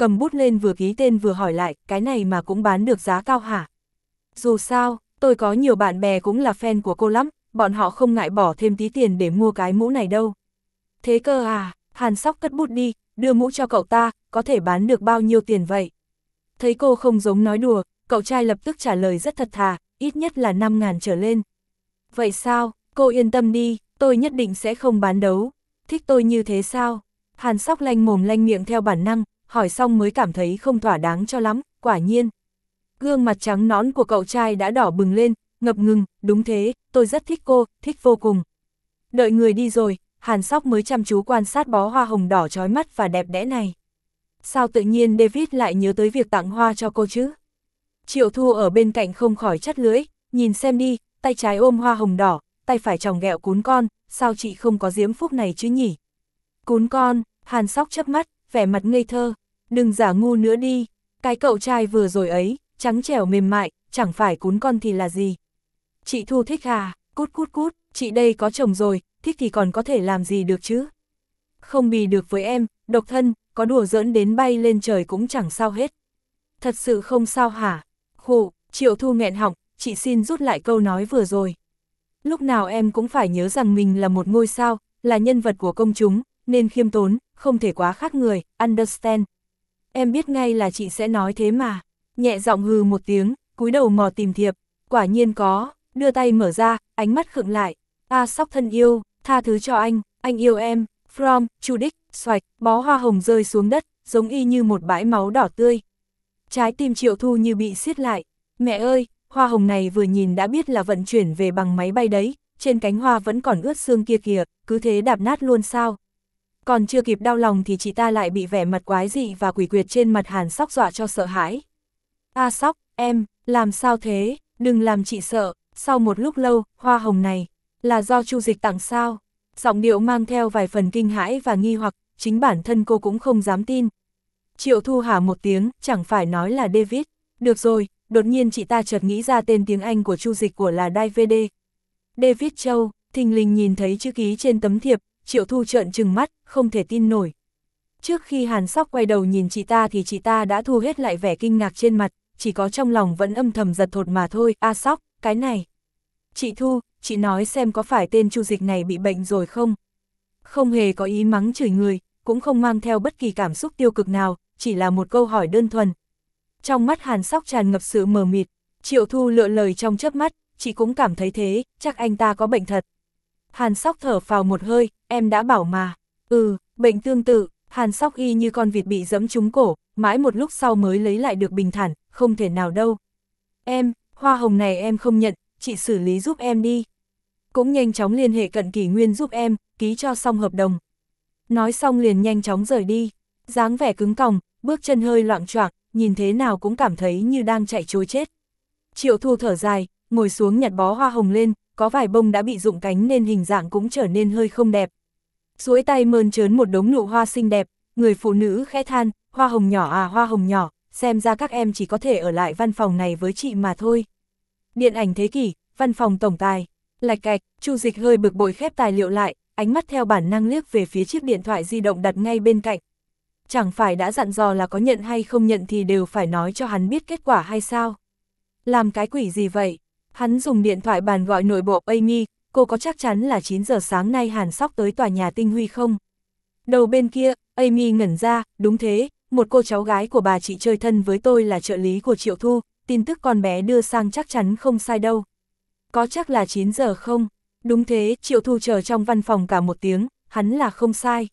cầm bút lên vừa ký tên vừa hỏi lại, cái này mà cũng bán được giá cao hả? Dù sao, tôi có nhiều bạn bè cũng là fan của cô lắm, bọn họ không ngại bỏ thêm tí tiền để mua cái mũ này đâu. Thế cơ à, Hàn Sóc cất bút đi, đưa mũ cho cậu ta, có thể bán được bao nhiêu tiền vậy? Thấy cô không giống nói đùa, cậu trai lập tức trả lời rất thật thà, ít nhất là năm ngàn trở lên. Vậy sao, cô yên tâm đi, tôi nhất định sẽ không bán đấu. Thích tôi như thế sao? Hàn Sóc lanh mồm lanh miệng theo bản năng, hỏi xong mới cảm thấy không thỏa đáng cho lắm, quả nhiên. Gương mặt trắng nõn của cậu trai đã đỏ bừng lên, ngập ngừng, đúng thế, tôi rất thích cô, thích vô cùng. Đợi người đi rồi, Hàn Sóc mới chăm chú quan sát bó hoa hồng đỏ chói mắt và đẹp đẽ này. Sao tự nhiên David lại nhớ tới việc tặng hoa cho cô chứ? Triệu Thu ở bên cạnh không khỏi chắt lưỡi, nhìn xem đi, tay trái ôm hoa hồng đỏ, tay phải tròng ghẹo cún con, sao chị không có diễm phúc này chứ nhỉ? Cún con, Hàn Sóc chớp mắt, vẻ mặt ngây thơ, đừng giả ngu nữa đi, cái cậu trai vừa rồi ấy, trắng trẻo mềm mại, chẳng phải cún con thì là gì? Chị Thu thích à, cút cút cút, chị đây có chồng rồi, thích thì còn có thể làm gì được chứ? Không bì được với em, độc thân, có đùa giỡn đến bay lên trời cũng chẳng sao hết. Thật sự không sao hả? Khụ, Triệu Thu nghẹn họng, chị xin rút lại câu nói vừa rồi. Lúc nào em cũng phải nhớ rằng mình là một ngôi sao, là nhân vật của công chúng, nên khiêm tốn, không thể quá khác người, understand. Em biết ngay là chị sẽ nói thế mà. Nhẹ giọng hừ một tiếng, cúi đầu mò tìm thiệp, quả nhiên có, đưa tay mở ra, ánh mắt khựng lại. A Sóc thân yêu, tha thứ cho anh, anh yêu em, from, Chu Đích, xoạch, bó hoa hồng rơi xuống đất, giống y như một bãi máu đỏ tươi. Trái tim Triệu Thu như bị siết lại, mẹ ơi, hoa hồng này vừa nhìn đã biết là vận chuyển về bằng máy bay đấy, trên cánh hoa vẫn còn ướt xương kia kìa, cứ thế đạp nát luôn sao. Còn chưa kịp đau lòng thì chị ta lại bị vẻ mặt quái dị và quỷ quyệt trên mặt Hàn Sóc dọa cho sợ hãi. A Sóc, em, làm sao thế, đừng làm chị sợ, sau một lúc lâu, hoa hồng này, là do Chu Dịch tặng sao? Giọng điệu mang theo vài phần kinh hãi và nghi hoặc, chính bản thân cô cũng không dám tin. Triệu Thu hả một tiếng, chẳng phải nói là David. Được rồi, đột nhiên chị ta chợt nghĩ ra tên tiếng Anh của Chu Dịch của là David. David Châu, thình lình nhìn thấy chữ ký trên tấm thiệp, Triệu Thu trợn trừng mắt, không thể tin nổi. Trước khi Hàn Sóc quay đầu nhìn chị ta thì chị ta đã thu hết lại vẻ kinh ngạc trên mặt, chỉ có trong lòng vẫn âm thầm giật thột mà thôi. A Sóc, cái này. Chị Thu, chị nói xem có phải tên Chu Dịch này bị bệnh rồi không? Không hề có ý mắng chửi người, cũng không mang theo bất kỳ cảm xúc tiêu cực nào, chỉ là một câu hỏi đơn thuần. Trong mắt Hàn Sóc tràn ngập sự mờ mịt, Triệu Thu lựa lời trong chớp mắt, chị cũng cảm thấy thế, chắc anh ta có bệnh thật. Hàn Sóc thở phào một hơi, em đã bảo mà. Ừ, bệnh tương tự. Hàn Sóc y như con vịt bị giẫm trúng cổ, mãi một lúc sau mới lấy lại được bình thản, không thể nào đâu. Em, hoa hồng này em không nhận, chị xử lý giúp em đi. Cũng nhanh chóng liên hệ Cận Kỷ Nguyên giúp em, ký cho xong hợp đồng. Nói xong liền nhanh chóng rời đi, dáng vẻ cứng còng, bước chân hơi loạng choạng, nhìn thế nào cũng cảm thấy như đang chạy trối chết. Triệu Thu thở dài, ngồi xuống nhặt bó hoa hồng lên, có vài bông đã bị rụng cánh nên hình dạng cũng trở nên hơi không đẹp. Duỗi tay mơn trớn một đống nụ hoa xinh đẹp, người phụ nữ khẽ than, hoa hồng nhỏ à hoa hồng nhỏ, xem ra các em chỉ có thể ở lại văn phòng này với chị mà thôi. Điện ảnh thế kỷ, văn phòng tổng tài, lạch cạch, Chu Dịch hơi bực bội khép tài liệu lại, ánh mắt theo bản năng liếc về phía chiếc điện thoại di động đặt ngay bên cạnh. Chẳng phải đã dặn dò là có nhận hay không nhận thì đều phải nói cho hắn biết kết quả hay sao? Làm cái quỷ gì vậy? Hắn dùng điện thoại bàn gọi nội bộ Amy, cô có chắc chắn là chín giờ sáng nay Hàn Sóc tới tòa nhà Tinh Huy không? Đầu bên kia, Amy ngẩn ra, đúng thế, một cô cháu gái của bà chị chơi thân với tôi là trợ lý của Triệu Thu, tin tức con bé đưa sang chắc chắn không sai đâu. Có chắc là chín giờ không? Đúng thế, Triệu Thu chờ trong văn phòng cả một tiếng, hắn là không sai.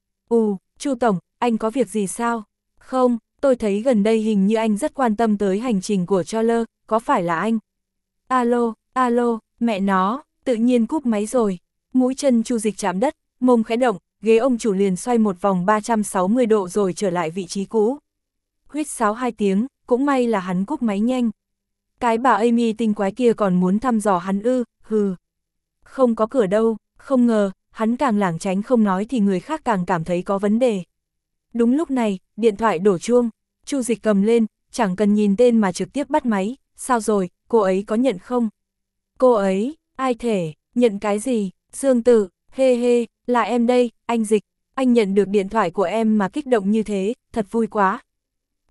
Ù, Chu Tổng, anh có việc gì sao? Không, tôi thấy gần đây hình như anh rất quan tâm tới hành trình của Choler, có phải là anh? Alo, alo, mẹ nó, tự nhiên cúp máy rồi. Mũi chân Chu Dịch chạm đất, mông khẽ động, ghế ông chủ liền xoay một vòng ba trăm sáu mươi độ rồi trở lại vị trí cũ. Huýt sáo hai tiếng, cũng may là hắn cúp máy nhanh. Cái bà Amy tinh quái kia còn muốn thăm dò hắn ư, hừ. Không có cửa đâu, không ngờ, hắn càng lảng tránh không nói thì người khác càng cảm thấy có vấn đề. Đúng lúc này, điện thoại đổ chuông, Chu Dịch cầm lên, chẳng cần nhìn tên mà trực tiếp bắt máy, sao rồi, cô ấy có nhận không? Cô ấy, ai thể, nhận cái gì, Dương Tử, hê hê, là em đây, anh Dịch, anh nhận được điện thoại của em mà kích động như thế, thật vui quá.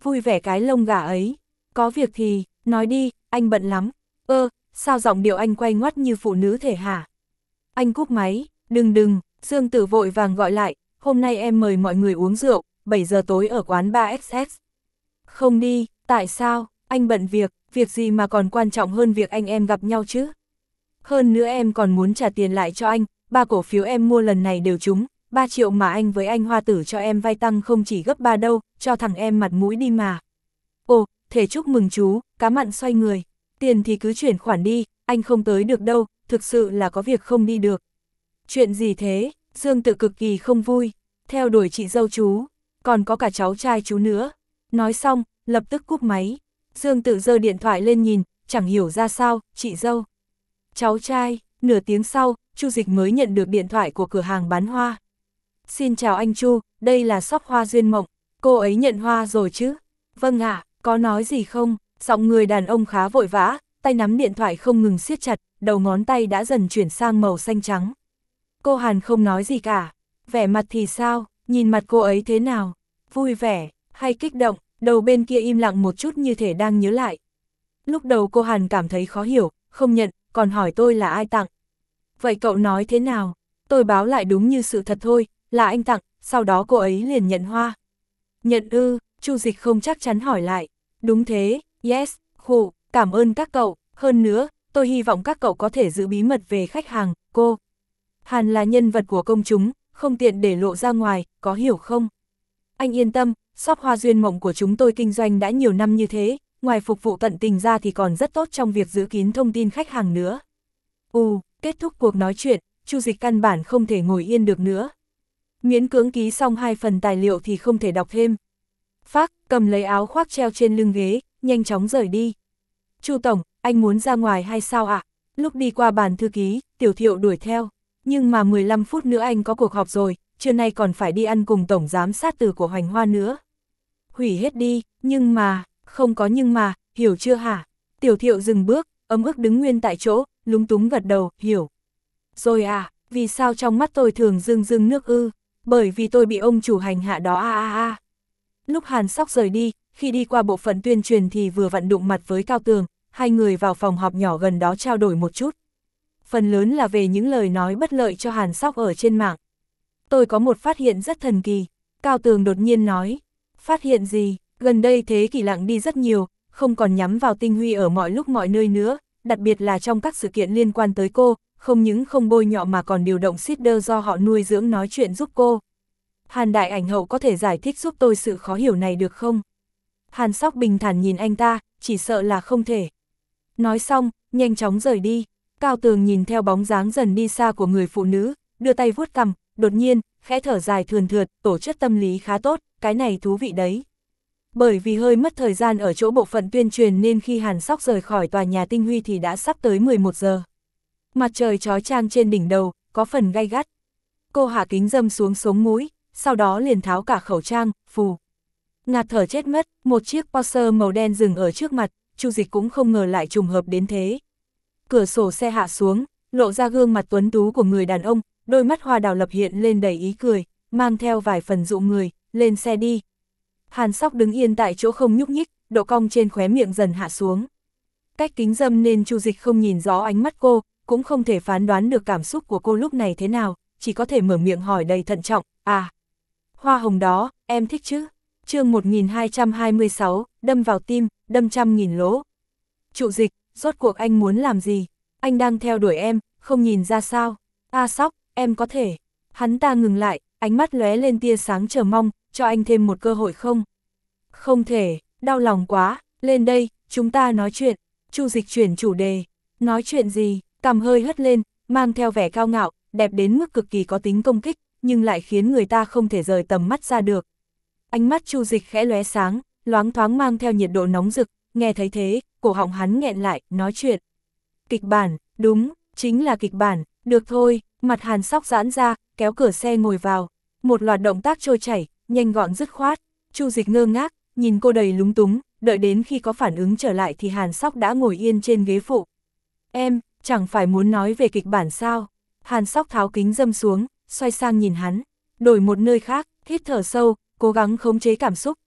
vui vẻ cái lông gà ấy. Có việc thì, nói đi, anh bận lắm. Ơ, sao giọng điệu anh quay ngoắt như phụ nữ thể hả? Anh cúp máy, đừng đừng, Dương Tử vội vàng gọi lại, hôm nay em mời mọi người uống rượu, bảy giờ tối ở quán ba ích ét. Không đi, tại sao? Anh bận việc, việc gì mà còn quan trọng hơn việc anh em gặp nhau chứ? Hơn nữa em còn muốn trả tiền lại cho anh, ba cổ phiếu em mua lần này đều trúng, ba triệu mà anh với anh Hoa Tử cho em vay tăng không chỉ gấp ba đâu, cho thằng em mặt mũi đi mà. Ồ, thể chúc mừng chú, cá mặn xoay người, tiền thì cứ chuyển khoản đi, anh không tới được đâu, thực sự là có việc không đi được. Chuyện gì thế? Dương Tự cực kỳ không vui, theo đuổi chị dâu chú, còn có cả cháu trai chú nữa. Nói xong, lập tức cúp máy. Dương Tự giơ điện thoại lên nhìn, chẳng hiểu ra sao, chị dâu. Cháu trai, nửa tiếng sau, Chu Dịch mới nhận được điện thoại của cửa hàng bán hoa. Xin chào anh Chu, đây là shop hoa Duyên Mộng, cô ấy nhận hoa rồi chứ? Vâng ạ, à, có nói gì không? Giọng người đàn ông khá vội vã, tay nắm điện thoại không ngừng siết chặt, đầu ngón tay đã dần chuyển sang màu xanh trắng. Cô Hàn không nói gì cả, vẻ mặt thì sao, nhìn mặt cô ấy thế nào? Vui vẻ, hay kích động? Đầu bên kia im lặng một chút như thể đang nhớ lại. Lúc đầu cô Hàn cảm thấy khó hiểu, không nhận, còn hỏi tôi là ai tặng. Vậy cậu nói thế nào? Tôi báo lại đúng như sự thật thôi, là anh tặng, sau đó cô ấy liền nhận hoa. Nhận ư, Chu Dịch không chắc chắn hỏi lại. Đúng thế, yes, khổ, cảm ơn các cậu, hơn nữa, tôi hy vọng các cậu có thể giữ bí mật về khách hàng, cô. Hàn là nhân vật của công chúng, không tiện để lộ ra ngoài, có hiểu không? Anh yên tâm, shop hoa Duyên Mộng của chúng tôi kinh doanh đã nhiều năm như thế, ngoài phục vụ tận tình ra thì còn rất tốt trong việc giữ kín thông tin khách hàng nữa. Ù, kết thúc cuộc nói chuyện, Chu Dịch căn bản không thể ngồi yên được nữa. Miễn cưỡng ký xong hai phần tài liệu thì không thể đọc thêm. Phác, cầm lấy áo khoác treo trên lưng ghế, nhanh chóng rời đi. Chu Tổng, anh muốn ra ngoài hay sao ạ? À? Lúc đi qua bàn thư ký, Tiểu Thiệu đuổi theo. Nhưng mà mười lăm phút nữa anh có cuộc họp rồi, trưa nay còn phải đi ăn cùng Tổng Giám sát từ của Hoành Hoa nữa. Hủy hết đi, nhưng mà, không có nhưng mà, hiểu chưa hả? Tiểu Thiệu dừng bước, ấm ức đứng nguyên tại chỗ, lúng túng gật đầu, hiểu. Rồi à, vì sao trong mắt tôi thường rưng rưng nước ư? Bởi vì tôi bị ông chủ hành hạ đó a a a. Lúc Hàn Sóc rời đi, khi đi qua bộ phận tuyên truyền thì vừa vặn đụng mặt với Cao Tường, hai người vào phòng họp nhỏ gần đó trao đổi một chút. Phần lớn là về những lời nói bất lợi cho Hàn Sóc ở trên mạng. Tôi có một phát hiện rất thần kỳ, Cao Tường đột nhiên nói. Phát hiện gì? Gần đây Thế Kỷ lặng đi rất nhiều, không còn nhắm vào Tinh Huy ở mọi lúc mọi nơi nữa, đặc biệt là trong các sự kiện liên quan tới cô, không những không bôi nhọ mà còn điều động seeder do họ nuôi dưỡng nói chuyện giúp cô. Hàn Đại Ảnh Hậu có thể giải thích giúp tôi sự khó hiểu này được không? Hàn Sóc bình thản nhìn anh ta, chỉ sợ là không thể. Nói xong, nhanh chóng rời đi. Cao Tường nhìn theo bóng dáng dần đi xa của người phụ nữ, đưa tay vuốt cằm, đột nhiên, khẽ thở dài thườn thượt, tổ chức tâm lý khá tốt, cái này thú vị đấy. Bởi vì hơi mất thời gian ở chỗ bộ phận tuyên truyền nên khi Hàn Sóc rời khỏi tòa nhà Tinh Huy thì đã sắp tới mười một giờ. Mặt trời chói chang trên đỉnh đầu, có phần gay gắt. Cô hạ kính dâm xuống sống mũi, sau đó liền tháo cả khẩu trang, phù. Ngạt thở chết mất, một chiếc Porsche màu đen dừng ở trước mặt, Chu Dịch cũng không ngờ lại trùng hợp đến thế. Cửa sổ xe hạ xuống, lộ ra gương mặt tuấn tú của người đàn ông, đôi mắt hoa đào lập hiện lên đầy ý cười, mang theo vài phần dụ người, lên xe đi. Hàn Sóc đứng yên tại chỗ không nhúc nhích, độ cong trên khóe miệng dần hạ xuống. Cách kính dâm nên Chu Dịch không nhìn rõ ánh mắt cô, cũng không thể phán đoán được cảm xúc của cô lúc này thế nào, chỉ có thể mở miệng hỏi đầy thận trọng, à, hoa hồng đó, em thích chứ? Chương một nghìn hai trăm hai mươi sáu, đâm vào tim, đâm trăm nghìn lỗ. Chu Dịch, rốt cuộc anh muốn làm gì? Anh đang theo đuổi em, không nhìn ra sao? A Sóc, em có thể. Hắn ta ngừng lại, ánh mắt lóe lên tia sáng chờ mong, cho anh thêm một cơ hội không? Không thể, đau lòng quá, lên đây, chúng ta nói chuyện. Chu Dịch chuyển chủ đề. Nói chuyện gì? Cằm hơi hất lên, mang theo vẻ cao ngạo, đẹp đến mức cực kỳ có tính công kích, nhưng lại khiến người ta không thể rời tầm mắt ra được. Ánh mắt Chu Dịch khẽ lóe sáng, loáng thoáng mang theo nhiệt độ nóng rực, nghe thấy thế, cổ họng hắn nghẹn lại, nói chuyện. Kịch bản, đúng, chính là kịch bản, được thôi, mặt Hàn Sóc giãn ra, kéo cửa xe ngồi vào. Một loạt động tác trôi chảy, nhanh gọn dứt khoát. Chu Dịch ngơ ngác, nhìn cô đầy lúng túng, đợi đến khi có phản ứng trở lại thì Hàn Sóc đã ngồi yên trên ghế phụ. Em, chẳng phải muốn nói về kịch bản sao? Hàn Sóc tháo kính dâm xuống, xoay sang nhìn hắn, đổi một nơi khác, hít thở sâu, cố gắng khống chế cảm xúc,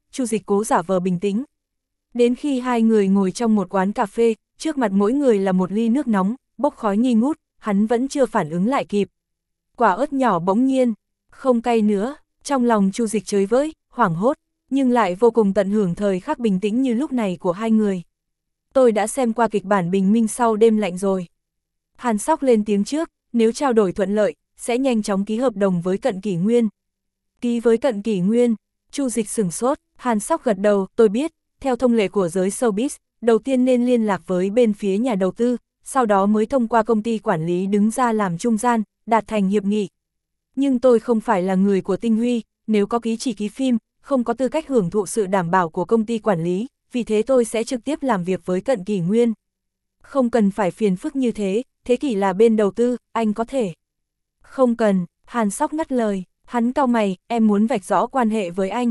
Chu Dịch cố giả vờ bình tĩnh. Đến khi hai người ngồi trong một quán cà phê, trước mặt mỗi người là một ly nước nóng, bốc khói nghi ngút, hắn vẫn chưa phản ứng lại kịp. Quả ớt nhỏ bỗng nhiên, không cay nữa, trong lòng Chu Dịch chới với, hoảng hốt, nhưng lại vô cùng tận hưởng thời khắc bình tĩnh như lúc này của hai người. Tôi đã xem qua kịch bản bình minh sau đêm lạnh rồi. Hàn Sóc lên tiếng trước, nếu trao đổi thuận lợi, sẽ nhanh chóng ký hợp đồng với Cận Kỷ Nguyên. Ký với Cận Kỷ Nguyên, Chu Dịch sửng sốt, Hàn Sóc gật đầu, tôi biết, theo thông lệ của giới showbiz, đầu tiên nên liên lạc với bên phía nhà đầu tư, sau đó mới thông qua công ty quản lý đứng ra làm trung gian, đạt thành hiệp nghị. Nhưng tôi không phải là người của Tinh Huy, nếu có ký chỉ ký phim, không có tư cách hưởng thụ sự đảm bảo của công ty quản lý, vì thế tôi sẽ trực tiếp làm việc với Cận Kỷ Nguyên. Không cần phải phiền phức như thế, Thế Kỷ là bên đầu tư, anh có thể. Không cần, Hàn Sóc ngắt lời, hắn cau mày, em muốn vạch rõ quan hệ với anh.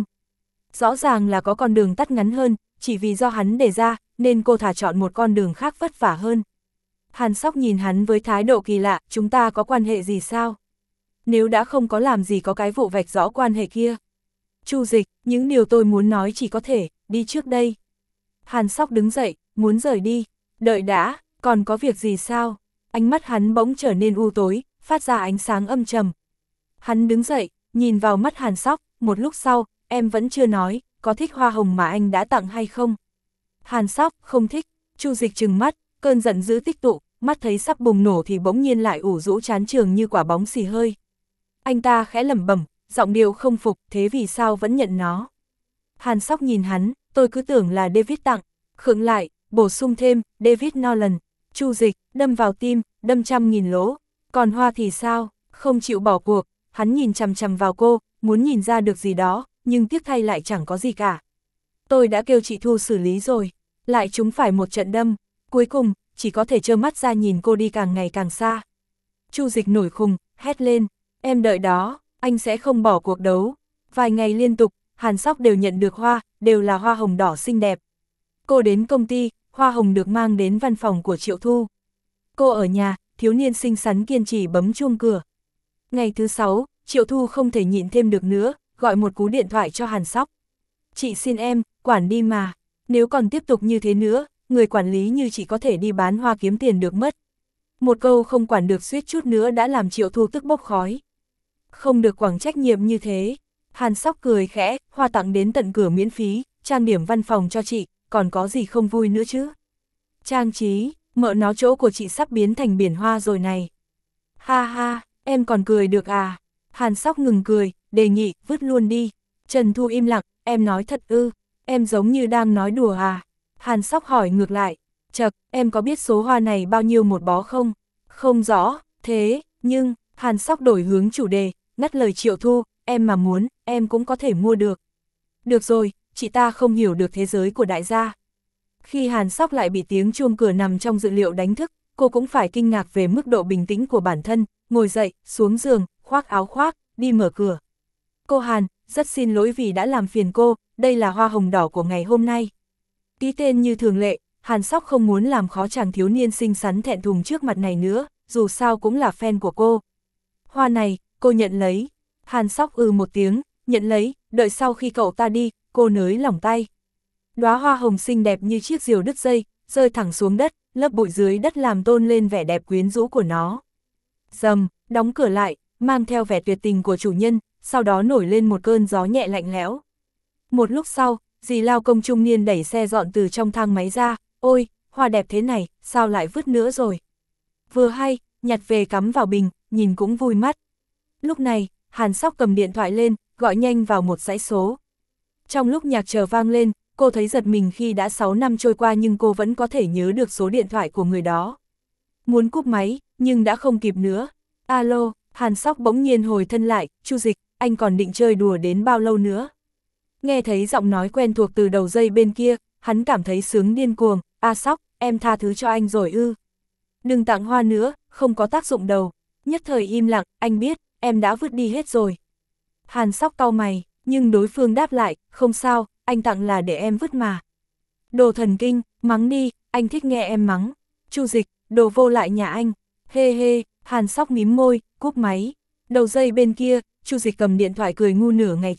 Rõ ràng là có con đường tắt ngắn hơn, chỉ vì do hắn đề ra, nên cô thà chọn một con đường khác vất vả hơn. Hàn Sóc nhìn hắn với thái độ kỳ lạ, chúng ta có quan hệ gì sao? Nếu đã không có làm gì có cái vụ vạch rõ quan hệ kia. Chu Dịch, những điều tôi muốn nói chỉ có thể, đi trước đây. Hàn Sóc đứng dậy, muốn rời đi. Đợi đã, còn có việc gì sao? Ánh mắt hắn bỗng trở nên u tối, phát ra ánh sáng âm trầm. Hắn đứng dậy, nhìn vào mắt Hàn Sóc, một lúc sau, em vẫn chưa nói, có thích hoa hồng mà anh đã tặng hay không? Hàn Sóc, không thích. Chu Dịch trừng mắt, cơn giận dữ tích tụ, mắt thấy sắp bùng nổ thì bỗng nhiên lại ủ rũ chán trường như quả bóng xì hơi. Anh ta khẽ lẩm bẩm, giọng điệu không phục, thế vì sao vẫn nhận nó? Hàn Sóc nhìn hắn, tôi cứ tưởng là David tặng, khựng lại, bổ sung thêm, David Nolan. Chu Dịch, đâm vào tim, đâm trăm nghìn lỗ. Còn hoa thì sao? Không chịu bỏ cuộc, hắn nhìn chằm chằm vào cô, muốn nhìn ra được gì đó, nhưng tiếc thay lại chẳng có gì cả. Tôi đã kêu chị Thu xử lý rồi, lại chúng phải một trận đâm, cuối cùng, chỉ có thể trơ mắt ra nhìn cô đi càng ngày càng xa. Chu Dịch nổi khùng, hét lên, em đợi đó, anh sẽ không bỏ cuộc đấu. Vài ngày liên tục, Hàn Sóc đều nhận được hoa, đều là hoa hồng đỏ xinh đẹp. Cô đến công ty, hoa hồng được mang đến văn phòng của Triệu Thu. Cô ở nhà, thiếu niên xinh xắn kiên trì bấm chuông cửa. Ngày thứ sáu, Triệu Thu không thể nhịn thêm được nữa, gọi một cú điện thoại cho Hàn Sóc. Chị xin em, quản đi mà, nếu còn tiếp tục như thế nữa, người quản lý như chị có thể đi bán hoa kiếm tiền được mất. Một câu không quản được suýt chút nữa đã làm Triệu Thu tức bốc khói. Không được quẳng trách nhiệm như thế. Hàn Sóc cười khẽ, hoa tặng đến tận cửa miễn phí, trang điểm văn phòng cho chị, còn có gì không vui nữa chứ? Trang trí, mợ nó chỗ của chị sắp biến thành biển hoa rồi này. Ha ha, em còn cười được à? Hàn Sóc ngừng cười, đề nghị, vứt luôn đi. Trần Thu im lặng, em nói thật ư, em giống như đang nói đùa à? Hàn Sóc hỏi ngược lại, chậc, em có biết số hoa này bao nhiêu một bó không? Không rõ, thế, nhưng, Hàn Sóc đổi hướng chủ đề, ngắt lời Triệu Thu, em mà muốn, em cũng có thể mua được. Được rồi, chị ta không hiểu được thế giới của đại gia. Khi Hàn Sóc lại bị tiếng chuông cửa nằm trong dự liệu đánh thức, cô cũng phải kinh ngạc về mức độ bình tĩnh của bản thân, ngồi dậy, xuống giường, khoác áo khoác, đi mở cửa. Cô Hàn, rất xin lỗi vì đã làm phiền cô, đây là hoa hồng đỏ của ngày hôm nay. Ký tên như thường lệ, Hàn Sóc không muốn làm khó chàng thiếu niên xinh xắn thẹn thùng trước mặt này nữa, dù sao cũng là fan của cô. Hoa này, cô nhận lấy. Hàn Sóc ừ một tiếng, nhận lấy, đợi sau khi cậu ta đi, cô nới lỏng tay. Đóa hoa hồng xinh đẹp như chiếc diều đứt dây, rơi thẳng xuống đất, lớp bụi dưới đất làm tôn lên vẻ đẹp quyến rũ của nó. Rầm, đóng cửa lại, mang theo vẻ tuyệt tình của chủ nhân, sau đó nổi lên một cơn gió nhẹ lạnh lẽo. Một lúc sau, dì lao công trung niên đẩy xe dọn từ trong thang máy ra, ôi, hoa đẹp thế này, sao lại vứt nữa rồi. Vừa hay, nhặt về cắm vào bình, nhìn cũng vui mắt. Lúc này, Hàn Sóc cầm điện thoại lên, gọi nhanh vào một dãy số. Trong lúc nhạc chờ vang lên, cô thấy giật mình khi đã sáu năm trôi qua nhưng cô vẫn có thể nhớ được số điện thoại của người đó. Muốn cúp máy, nhưng đã không kịp nữa. Alo, Hàn Sóc bỗng nhiên hồi thân lại, Chu Dịch, anh còn định chơi đùa đến bao lâu nữa? Nghe thấy giọng nói quen thuộc từ đầu dây bên kia, hắn cảm thấy sướng điên cuồng, A Sóc, em tha thứ cho anh rồi ư. Đừng tặng hoa nữa, không có tác dụng đâu. Nhất thời im lặng, anh biết, em đã vứt đi hết rồi. Hàn Sóc cau mày, nhưng đối phương đáp lại, không sao, anh tặng là để em vứt mà. Đồ thần kinh, mắng đi, anh thích nghe em mắng. Chu Dịch, đồ vô lại nhà anh. Hê hê, Hàn Sóc mím môi, cúp máy. Đầu dây bên kia, Chu Dịch cầm điện thoại cười ngu nửa ngày trời,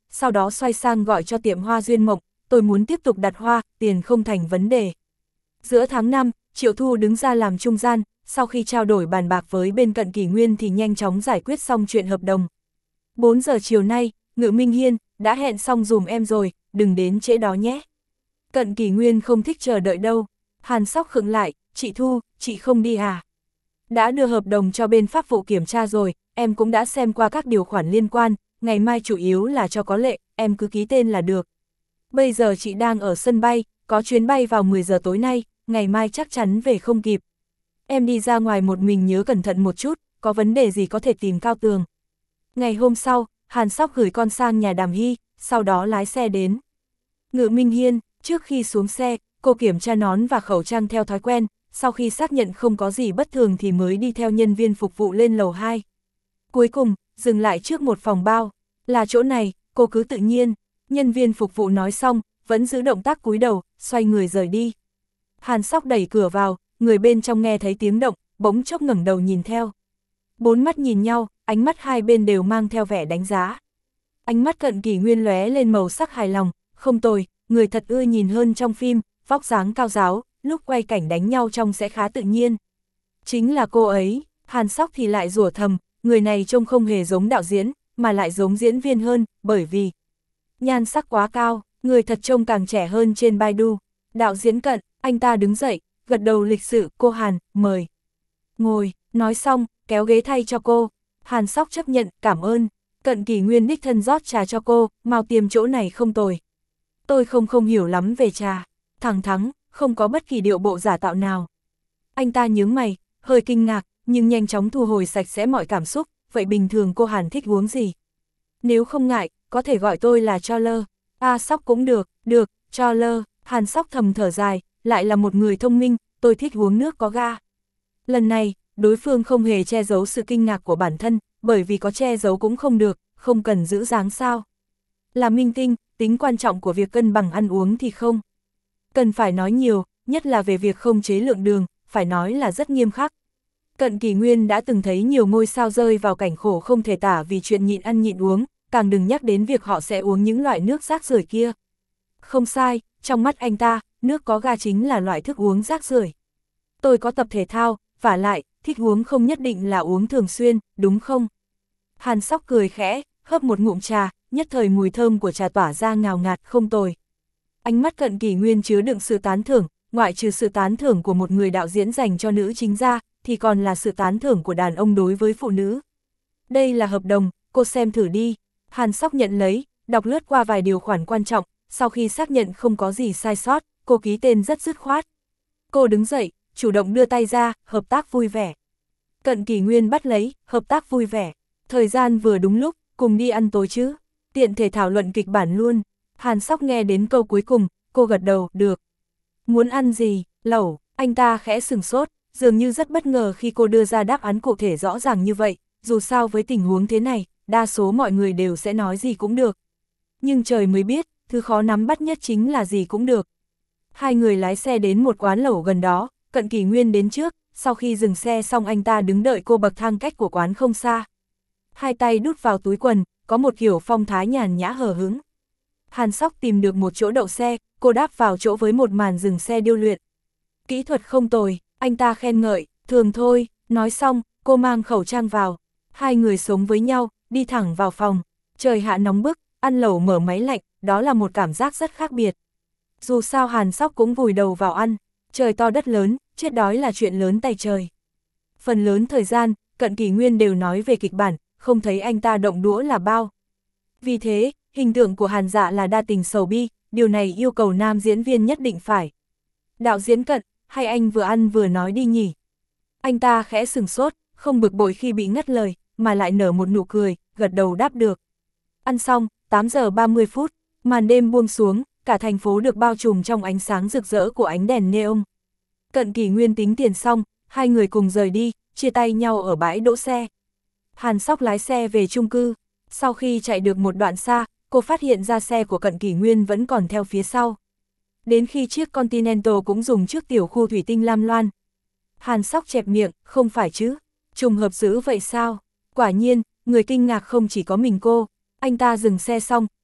sau đó xoay sang gọi cho tiệm hoa Duyên Mộng, tôi muốn tiếp tục đặt hoa, tiền không thành vấn đề. Giữa tháng năm, Triệu Thu đứng ra làm trung gian, sau khi trao đổi bàn bạc với bên Cận Kỷ Nguyên thì nhanh chóng giải quyết xong chuyện hợp đồng. bốn giờ chiều nay, Ngự Minh Hiên, đã hẹn xong dùm em rồi, đừng đến trễ đó nhé. Cận Kỷ Nguyên không thích chờ đợi đâu. Hàn Sóc khựng lại, chị Thu, chị không đi à? Đã đưa hợp đồng cho bên pháp vụ kiểm tra rồi, em cũng đã xem qua các điều khoản liên quan, ngày mai chủ yếu là cho có lệ, em cứ ký tên là được. Bây giờ chị đang ở sân bay, có chuyến bay vào mười giờ tối nay, ngày mai chắc chắn về không kịp. Em đi ra ngoài một mình nhớ cẩn thận một chút, có vấn đề gì có thể tìm Cao Tường. Ngày hôm sau, Hàn Sóc gửi con sang nhà Đàm Hy, sau đó lái xe đến. Ngự Minh Hiên, trước khi xuống xe, cô kiểm tra nón và khẩu trang theo thói quen, sau khi xác nhận không có gì bất thường thì mới đi theo nhân viên phục vụ lên lầu hai. Cuối cùng, dừng lại trước một phòng bao, là chỗ này, cô cứ tự nhiên. Nhân viên phục vụ nói xong, vẫn giữ động tác cúi đầu, xoay người rời đi. Hàn Sóc đẩy cửa vào, người bên trong nghe thấy tiếng động, bỗng chốc ngẩng đầu nhìn theo. Bốn mắt nhìn nhau, ánh mắt hai bên đều mang theo vẻ đánh giá. Ánh mắt Cận Kỷ Nguyên lóe lên màu sắc hài lòng, không tồi, người thật ưa nhìn hơn trong phim, vóc dáng cao ráo, lúc quay cảnh đánh nhau trông sẽ khá tự nhiên. Chính là cô ấy. Hàn Sóc thì lại rủa thầm, người này trông không hề giống đạo diễn, mà lại giống diễn viên hơn, bởi vì nhan sắc quá cao, người thật trông càng trẻ hơn trên Baidu. Đạo diễn Cận, anh ta đứng dậy, gật đầu lịch sự, cô Hàn, mời. Ngồi, nói xong, kéo ghế thay cho cô. Hàn Sóc chấp nhận, cảm ơn. Cận Kỷ Nguyên đích thân rót trà cho cô, mau tiêm chỗ này không tồi. Tôi không không hiểu lắm về trà. Thẳng thắn, không có bất kỳ điệu bộ giả tạo nào. Anh ta nhướng mày, hơi kinh ngạc, nhưng nhanh chóng thu hồi sạch sẽ mọi cảm xúc, vậy bình thường cô Hàn thích uống gì? Nếu không ngại, có thể gọi tôi là Cho Lơ. À Sóc cũng được, được, Cho Lơ. Hàn Sóc thầm thở dài, lại là một người thông minh, tôi thích uống nước có ga. Lần này, đối phương không hề che giấu sự kinh ngạc của bản thân, bởi vì có che giấu cũng không được, không cần giữ dáng sao. Là minh tinh, tính quan trọng của việc cân bằng ăn uống thì không cần phải nói nhiều, nhất là về việc không chế lượng đường, phải nói là rất nghiêm khắc. Cận Kỷ Nguyên đã từng thấy nhiều ngôi sao rơi vào cảnh khổ không thể tả vì chuyện nhịn ăn nhịn uống, càng đừng nhắc đến việc họ sẽ uống những loại nước rác rưởi kia. Không sai, trong mắt anh ta, nước có ga chính là loại thức uống rác rưởi. Tôi có tập thể thao, vả lại, thích uống không nhất định là uống thường xuyên, đúng không? Hàn Sóc cười khẽ, hớp một ngụm trà, nhất thời mùi thơm của trà tỏa ra ngào ngạt không tồi. Ánh mắt Cận Kỷ Nguyên chứa đựng sự tán thưởng, ngoại trừ sự tán thưởng của một người đạo diễn dành cho nữ chính ra, thì còn là sự tán thưởng của đàn ông đối với phụ nữ. Đây là hợp đồng, cô xem thử đi. Hàn Sóc nhận lấy, đọc lướt qua vài điều khoản quan trọng, sau khi xác nhận không có gì sai sót, cô ký tên rất dứt khoát. Cô đứng dậy, chủ động đưa tay ra, hợp tác vui vẻ. Cận Kỷ Nguyên bắt lấy, hợp tác vui vẻ. Thời gian vừa đúng lúc, cùng đi ăn tối chứ. Tiện thể thảo luận kịch bản luôn. Hàn Sóc nghe đến câu cuối cùng, cô gật đầu, được. Muốn ăn gì? Lẩu. Anh ta khẽ sừng sốt, dường như rất bất ngờ khi cô đưa ra đáp án cụ thể rõ ràng như vậy. Dù sao với tình huống thế này, đa số mọi người đều sẽ nói gì cũng được. Nhưng trời mới biết, thứ khó nắm bắt nhất chính là gì cũng được. Hai người lái xe đến một quán lẩu gần đó, Cận Kỷ Nguyên đến trước, sau khi dừng xe xong anh ta đứng đợi cô bậc thang cách của quán không xa. Hai tay đút vào túi quần, có một kiểu phong thái nhàn nhã hờ hững. Hàn Sóc tìm được một chỗ đậu xe, cô đáp vào chỗ với một màn dừng xe điêu luyện. Kỹ thuật không tồi, anh ta khen ngợi, thường thôi, nói xong, cô mang khẩu trang vào. Hai người sống với nhau, đi thẳng vào phòng. Trời hạ nóng bức, ăn lẩu mở máy lạnh, đó là một cảm giác rất khác biệt. Dù sao Hàn Sóc cũng vùi đầu vào ăn, trời to đất lớn, chết đói là chuyện lớn tay trời. Phần lớn thời gian, Cận Kỷ Nguyên đều nói về kịch bản, không thấy anh ta động đũa là bao. Vì thế, hình tượng của Hàn Dạ là đa tình sầu bi, điều này yêu cầu nam diễn viên nhất định phải. Đạo diễn Cận, hay anh vừa ăn vừa nói đi nhỉ? Anh ta khẽ sừng sốt, không bực bội khi bị ngắt lời, mà lại nở một nụ cười, gật đầu đáp được. Ăn xong, tám giờ ba mươi phút, màn đêm buông xuống, cả thành phố được bao trùm trong ánh sáng rực rỡ của ánh đèn neon. Cận Kỷ Nguyên tính tiền xong, hai người cùng rời đi, chia tay nhau ở bãi đỗ xe. Hàn Sóc lái xe về chung cư, sau khi chạy được một đoạn xa, cô phát hiện ra xe của Cận Kỷ Nguyên vẫn còn theo phía sau. Đến khi chiếc Continental cũng dùng trước tiểu khu thủy tinh lam loan. Hàn Sóc chẹp miệng, không phải chứ, trùng hợp dữ vậy sao? Quả nhiên, người kinh ngạc không chỉ có mình cô. Anh ta dừng xe xong,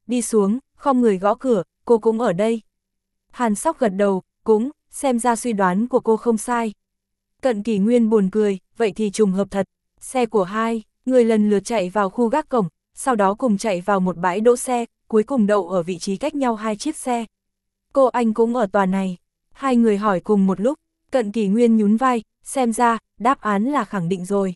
đi xuống, khom người gõ cửa, cô cũng ở đây. Hàn Sóc gật đầu, cũng, xem ra suy đoán của cô không sai. Cận Kỷ Nguyên buồn cười, vậy thì trùng hợp thật. Xe của hai người lần lượt chạy vào khu gác cổng, sau đó cùng chạy vào một bãi đỗ xe, cuối cùng đậu ở vị trí cách nhau hai chiếc xe. Cô anh cũng ở tòa này. Hai người hỏi cùng một lúc, Cận Kỷ Nguyên nhún vai, xem ra, đáp án là khẳng định rồi.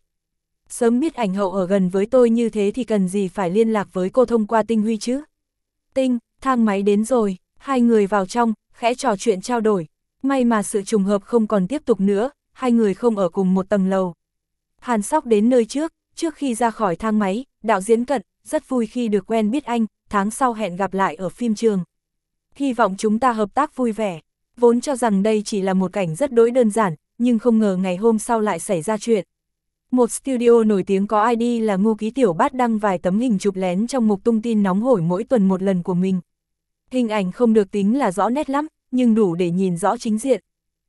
Sớm biết ảnh hậu ở gần với tôi như thế thì cần gì phải liên lạc với cô thông qua tinh huy chứ. Tinh, thang máy đến rồi, hai người vào trong, khẽ trò chuyện trao đổi. May mà sự trùng hợp không còn tiếp tục nữa, hai người không ở cùng một tầng lầu. Hàn Sóc đến nơi trước, trước khi ra khỏi thang máy, đạo diễn Cận, rất vui khi được quen biết anh, tháng sau hẹn gặp lại ở phim trường. Hy vọng chúng ta hợp tác vui vẻ. Vốn cho rằng đây chỉ là một cảnh rất đỗi đơn giản, nhưng không ngờ ngày hôm sau lại xảy ra chuyện. Một studio nổi tiếng có i đê là Ngô Ký Tiểu Bát đăng vài tấm hình chụp lén trong mục tung tin nóng hổi mỗi tuần một lần của mình. Hình ảnh không được tính là rõ nét lắm, nhưng đủ để nhìn rõ chính diện.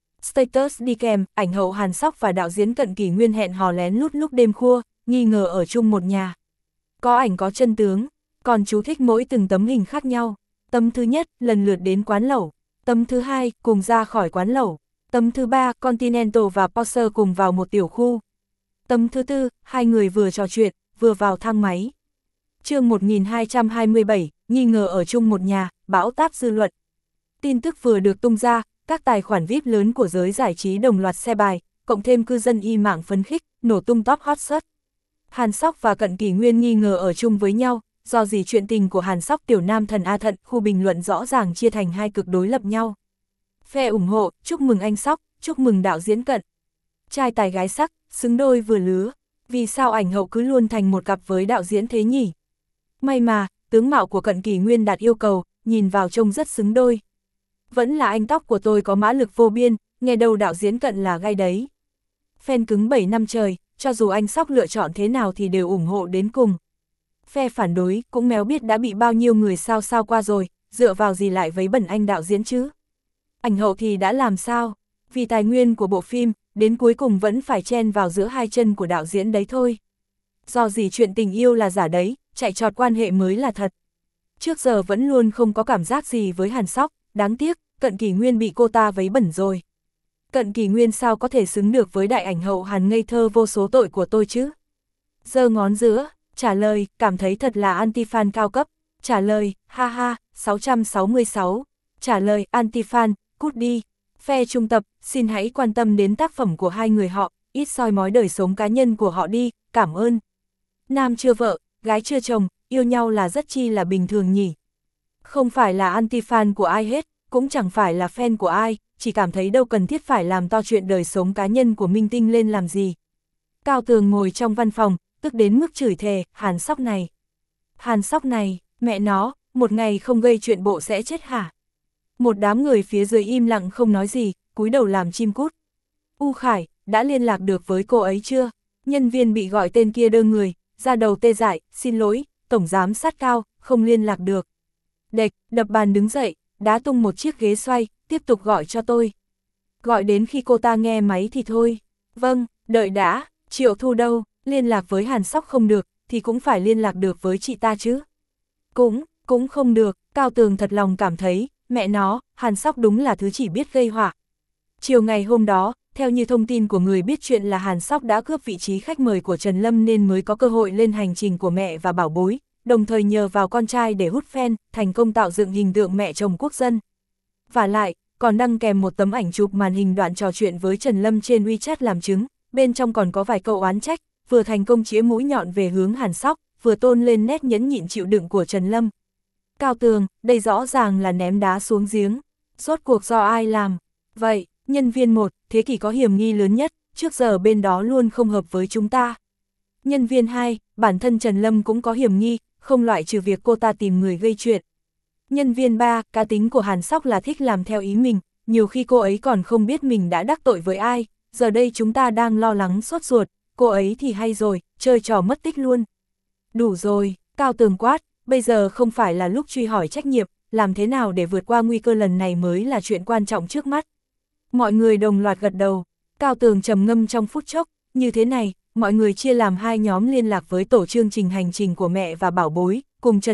Status đi kèm, ảnh hậu Hàn Sóc và đạo diễn Cận Kỷ Nguyên hẹn hò lén lút lúc đêm khuya, nghi ngờ ở chung một nhà. Có ảnh có chân tướng, còn chú thích mỗi từng tấm hình khác nhau. Tấm thứ nhất, lần lượt đến quán lẩu. Tấm thứ hai, cùng ra khỏi quán lẩu. Tấm thứ ba, Continental và Porsche cùng vào một tiểu khu. Tấm thứ tư, hai người vừa trò chuyện, vừa vào thang máy. Chương một nghìn hai trăm hai mươi bảy, nghi ngờ ở chung một nhà, bão táp dư luận. Tin tức vừa được tung ra, các tài khoản vi ai pi lớn của giới giải trí đồng loạt xe bài, cộng thêm cư dân y mạng phấn khích, nổ tung top hot search. Hàn Sóc và Cận Kỷ Nguyên nghi ngờ ở chung với nhau, do gì chuyện tình của Hàn Sóc tiểu nam thần A Thận, khu bình luận rõ ràng chia thành hai cực đối lập nhau. Phe ủng hộ, chúc mừng anh Sóc, chúc mừng đạo diễn Cận. Trai tài gái sắc, xứng đôi vừa lứa, vì sao ảnh hậu cứ luôn thành một cặp với đạo diễn thế nhỉ? May mà, tướng mạo của Cận Kỷ Nguyên đạt yêu cầu, nhìn vào trông rất xứng đôi. Vẫn là anh tóc của tôi có mã lực vô biên, nghe đầu đạo diễn Cận là gai đấy. Fan cứng bảy năm trời, cho dù anh Sóc lựa chọn thế nào thì đều ủng hộ đến cùng. Phe phản đối cũng méo biết đã bị bao nhiêu người sao sao qua rồi, dựa vào gì lại vấy bẩn anh đạo diễn chứ? Ảnh hậu thì đã làm sao? Vì tài nguyên của bộ phim, đến cuối cùng vẫn phải chen vào giữa hai chân của đạo diễn đấy thôi. Do gì chuyện tình yêu là giả đấy, chạy trọt quan hệ mới là thật. Trước giờ vẫn luôn không có cảm giác gì với Hàn Sóc, đáng tiếc, Cận Kỷ Nguyên bị cô ta vấy bẩn rồi. Cận Kỷ Nguyên sao có thể xứng được với đại ảnh hậu Hàn ngây thơ vô số tội của tôi chứ? Giơ ngón giữa, trả lời, cảm thấy thật là anti-fan cao cấp. Trả lời, ha ha, sáu trăm sáu mươi sáu. Trả lời, anti-fan, cút đi. Phe trung tập, xin hãy quan tâm đến tác phẩm của hai người họ, ít soi mói đời sống cá nhân của họ đi, cảm ơn. Nam chưa vợ, gái chưa chồng, yêu nhau là rất chi là bình thường nhỉ. Không phải là anti-fan của ai hết, cũng chẳng phải là fan của ai, chỉ cảm thấy đâu cần thiết phải làm to chuyện đời sống cá nhân của minh tinh lên làm gì. Cao Tường ngồi trong văn phòng, tức đến mức chửi thề, Hàn Sóc này. Hàn Sóc này, mẹ nó, một ngày không gây chuyện bộ sẽ chết hả? Một đám người phía dưới im lặng không nói gì, cúi đầu làm chim cút. U Khải, đã liên lạc được với cô ấy chưa? Nhân viên bị gọi tên kia đơ người, ra đầu tê dại, xin lỗi, tổng giám sát Cao, không liên lạc được. Đệch, đập bàn đứng dậy, đá tung một chiếc ghế xoay, tiếp tục gọi cho tôi. Gọi đến khi cô ta nghe máy thì thôi. Vâng, đợi đã, Triệu Thu đâu, liên lạc với Hàn Sóc không được, thì cũng phải liên lạc được với chị ta chứ. Cũng, cũng không được, Cao Tường thật lòng cảm thấy, mẹ nó, Hàn Sóc đúng là thứ chỉ biết gây họa. Chiều ngày hôm đó, theo như thông tin của người biết chuyện là Hàn Sóc đã cướp vị trí khách mời của Trần Lâm nên mới có cơ hội lên hành trình của mẹ và bảo bối, đồng thời nhờ vào con trai để hút fan, thành công tạo dựng hình tượng mẹ chồng quốc dân. Và lại, còn đăng kèm một tấm ảnh chụp màn hình đoạn trò chuyện với Trần Lâm trên WeChat làm chứng, bên trong còn có vài câu oán trách, vừa thành công chĩa mũi nhọn về hướng Hàn Sóc, vừa tôn lên nét nhẫn nhịn chịu đựng của Trần Lâm. Cao Tường, đây rõ ràng là ném đá xuống giếng, rốt cuộc do ai làm? Vậy, nhân viên một, Thế Kỷ có hiểm nghi lớn nhất, trước giờ bên đó luôn không hợp với chúng ta. Nhân viên hai, bản thân Trần Lâm cũng có hiểm nghi, không loại trừ việc cô ta tìm người gây chuyện. Nhân viên ba, cá tính của Hàn Sóc là thích làm theo ý mình, nhiều khi cô ấy còn không biết mình đã đắc tội với ai, giờ đây chúng ta đang lo lắng sốt ruột, cô ấy thì hay rồi, chơi trò mất tích luôn. Đủ rồi, Cao Tường quát, bây giờ không phải là lúc truy hỏi trách nhiệm, làm thế nào để vượt qua nguy cơ lần này mới là chuyện quan trọng trước mắt. Mọi người đồng loạt gật đầu, Cao Tường trầm ngâm trong phút chốc, như thế này, mọi người chia làm hai nhóm liên lạc với tổ chương trình hành trình của mẹ và bảo bối, cùng Trần Lâm,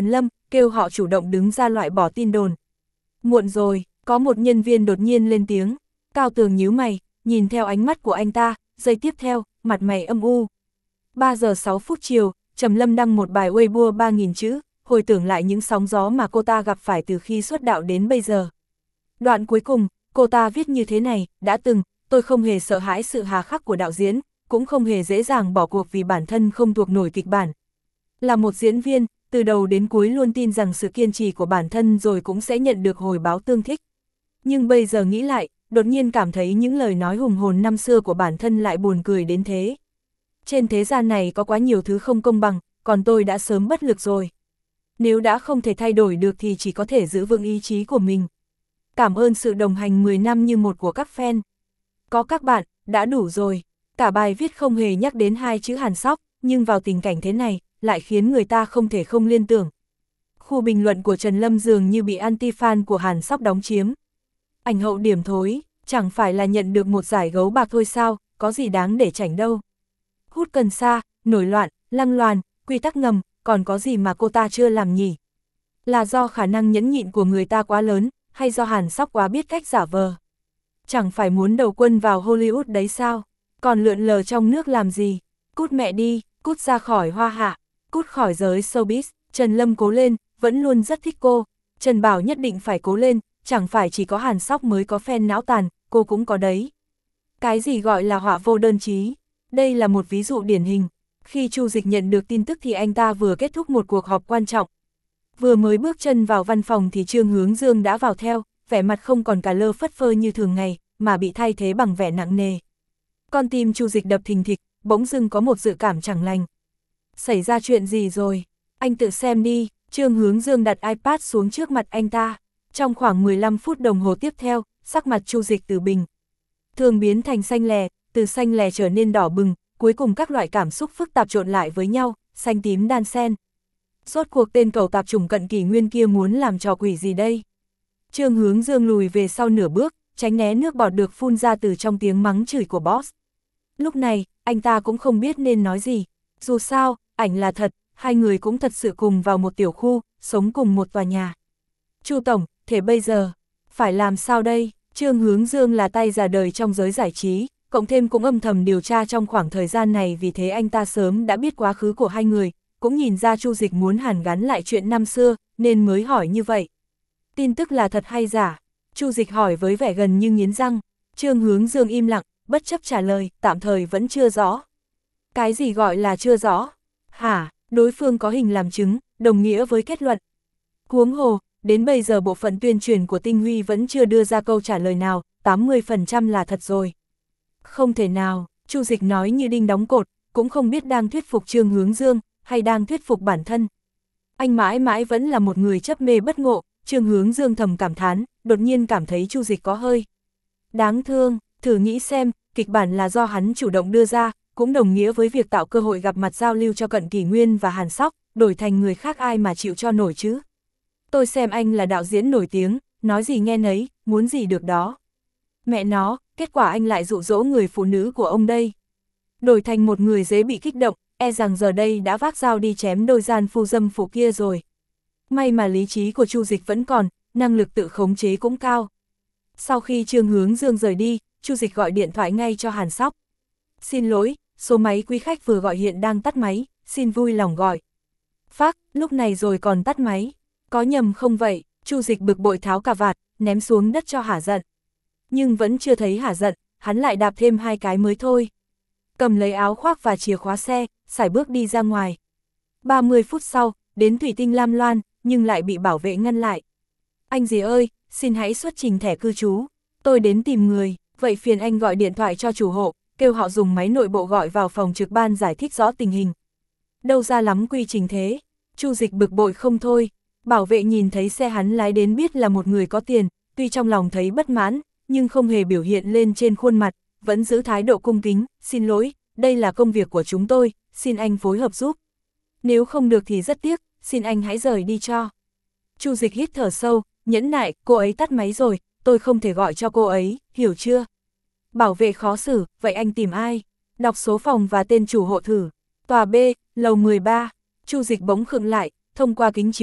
kêu họ chủ động đứng ra loại bỏ tin đồn. Muộn rồi, có một nhân viên đột nhiên lên tiếng. Cao Tường nhíu mày, nhìn theo ánh mắt của anh ta, giây tiếp theo, mặt mày âm u. ba giờ sáu phút chiều, Trầm Lâm đăng một bài Weibo ba nghìn chữ, hồi tưởng lại những sóng gió mà cô ta gặp phải từ khi xuất đạo đến bây giờ. Đoạn cuối cùng, cô ta viết như thế này, đã từng, tôi không hề sợ hãi sự hà khắc của đạo diễn, cũng không hề dễ dàng bỏ cuộc vì bản thân không thuộc nổi kịch bản. Là một diễn viên, từ đầu đến cuối luôn tin rằng sự kiên trì của bản thân rồi cũng sẽ nhận được hồi báo tương thích. Nhưng bây giờ nghĩ lại, đột nhiên cảm thấy những lời nói hùng hồn năm xưa của bản thân lại buồn cười đến thế. Trên thế gian này có quá nhiều thứ không công bằng, còn tôi đã sớm bất lực rồi. Nếu đã không thể thay đổi được thì chỉ có thể giữ vững ý chí của mình. Cảm ơn sự đồng hành mười năm như một của các fan. Có các bạn, đã đủ rồi. Cả bài viết không hề nhắc đến hai chữ Hàn Sóc, nhưng vào tình cảnh thế này, lại khiến người ta không thể không liên tưởng. Khu bình luận của Trần Lâm dường như bị anti-fan của Hàn Sóc đóng chiếm. Ảnh hậu điểm thối, chẳng phải là nhận được một giải gấu bạc thôi sao, có gì đáng để chảnh đâu. Hút cần sa, nổi loạn, lăng loàn, quy tắc ngầm, còn có gì mà cô ta chưa làm nhỉ? Là do khả năng nhẫn nhịn của người ta quá lớn, hay do Hàn Sóc quá biết cách giả vờ? Chẳng phải muốn đầu quân vào Hollywood đấy sao? Còn lượn lờ trong nước làm gì? Cút mẹ đi, cút ra khỏi hoa hạ, cút khỏi giới showbiz. Trần Lâm cố lên, vẫn luôn rất thích cô. Trần Bảo nhất định phải cố lên, chẳng phải chỉ có Hàn Sóc mới có fan não tàn, cô cũng có đấy. Cái gì gọi là họa vô đơn chí? Đây là một ví dụ điển hình. Khi Chu Dịch nhận được tin tức thì anh ta vừa kết thúc một cuộc họp quan trọng. Vừa mới bước chân vào văn phòng thì Trương Hướng Dương đã vào theo, vẻ mặt không còn cả lơ phất phơ như thường ngày, mà bị thay thế bằng vẻ nặng nề. Con tim Chu Dịch đập thình thịch, bỗng dưng có một dự cảm chẳng lành. Xảy ra chuyện gì rồi? Anh tự xem đi. Trương Hướng Dương đặt iPad xuống trước mặt anh ta. Trong khoảng mười lăm phút đồng hồ tiếp theo, sắc mặt Chu Dịch từ bình thường biến thành xanh lè, từ xanh lè trở nên đỏ bừng, cuối cùng các loại cảm xúc phức tạp trộn lại với nhau, xanh tím đan xen. Rốt cuộc tên cẩu tạp chủng cận kỷ nguyên kia muốn làm trò quỷ gì đây? Trương Hướng Dương lùi về sau nửa bước, tránh né nước bọt được phun ra từ trong tiếng mắng chửi của boss. Lúc này, anh ta cũng không biết nên nói gì. Dù sao, ảnh là thật, hai người cũng thật sự cùng vào một tiểu khu, sống cùng một tòa nhà. Chu tổng, thế bây giờ, phải làm sao đây? Trương Hướng Dương là tay già đời trong giới giải trí, cộng thêm cũng âm thầm điều tra trong khoảng thời gian này, vì thế anh ta sớm đã biết quá khứ của hai người, cũng nhìn ra Chu Dịch muốn hàn gắn lại chuyện năm xưa, nên mới hỏi như vậy. Tin tức là thật hay giả? Chu Dịch hỏi với vẻ gần như nghiến răng. Trương Hướng Dương im lặng, bất chấp trả lời, tạm thời vẫn chưa rõ. Cái gì gọi là chưa rõ? Hả, đối phương có hình làm chứng, đồng nghĩa với kết luận. Huống hồ, đến bây giờ bộ phận tuyên truyền của Tinh Huy vẫn chưa đưa ra câu trả lời nào, tám mươi phần trăm là thật rồi. Không thể nào, Chu Dịch nói như đinh đóng cột, cũng không biết đang thuyết phục Trương Hướng Dương, hay đang thuyết phục bản thân. Anh mãi mãi vẫn là một người chấp mê bất ngộ. Trương Hướng Dương thầm cảm thán, đột nhiên cảm thấy Chu Dịch có hơi đáng thương. Thử nghĩ xem, kịch bản là do hắn chủ động đưa ra, cũng đồng nghĩa với việc tạo cơ hội gặp mặt giao lưu cho Cận Kỷ Nguyên và Hàn Sóc, đổi thành người khác ai mà chịu cho nổi chứ. Tôi xem anh là đạo diễn nổi tiếng, nói gì nghe nấy, muốn gì được đó. Mẹ nó, kết quả anh lại dụ dỗ người phụ nữ của ông đây. Đổi thành một người dễ bị kích động, e rằng giờ đây đã vác dao đi chém đôi gian phu dâm phụ kia rồi. May mà lý trí của Chu Dịch vẫn còn, năng lực tự khống chế cũng cao. Sau khi Trương Hướng Dương rời đi, Chu Dịch gọi điện thoại ngay cho Hàn Sóc. Xin lỗi, số máy quý khách vừa gọi hiện đang tắt máy, xin vui lòng gọi. Phác, lúc này rồi còn tắt máy. Có nhầm không vậy? Chu Dịch bực bội tháo cà vạt, ném xuống đất cho hả giận. Nhưng vẫn chưa thấy hả giận, hắn lại đạp thêm hai cái mới thôi. Cầm lấy áo khoác và chìa khóa xe, sải bước đi ra ngoài. ba mươi phút sau, đến Thủy Tinh Lam Loan, nhưng lại bị bảo vệ ngăn lại. Anh dì ơi, xin hãy xuất trình thẻ cư trú. Tôi đến tìm người, vậy phiền anh gọi điện thoại cho chủ hộ, kêu họ dùng máy nội bộ gọi vào phòng trực ban giải thích rõ tình hình. Đâu ra lắm quy trình thế. Chu Dịch bực bội không thôi. Bảo vệ nhìn thấy xe hắn lái đến biết là một người có tiền, tuy trong lòng thấy bất mãn, nhưng không hề biểu hiện lên trên khuôn mặt, vẫn giữ thái độ cung kính. Xin lỗi, đây là công việc của chúng tôi, xin anh phối hợp giúp. Nếu không được thì rất tiếc, xin anh hãy rời đi cho. Chu Dịch hít thở sâu, nhẫn nại, cô ấy tắt máy rồi, tôi không thể gọi cho cô ấy, hiểu chưa? Bảo vệ khó xử, vậy anh tìm ai? Đọc số phòng và tên chủ hộ thử. Tòa B, lầu mười ba. Chu Dịch bỗng khựng lại, thông qua kính chiếu hậu,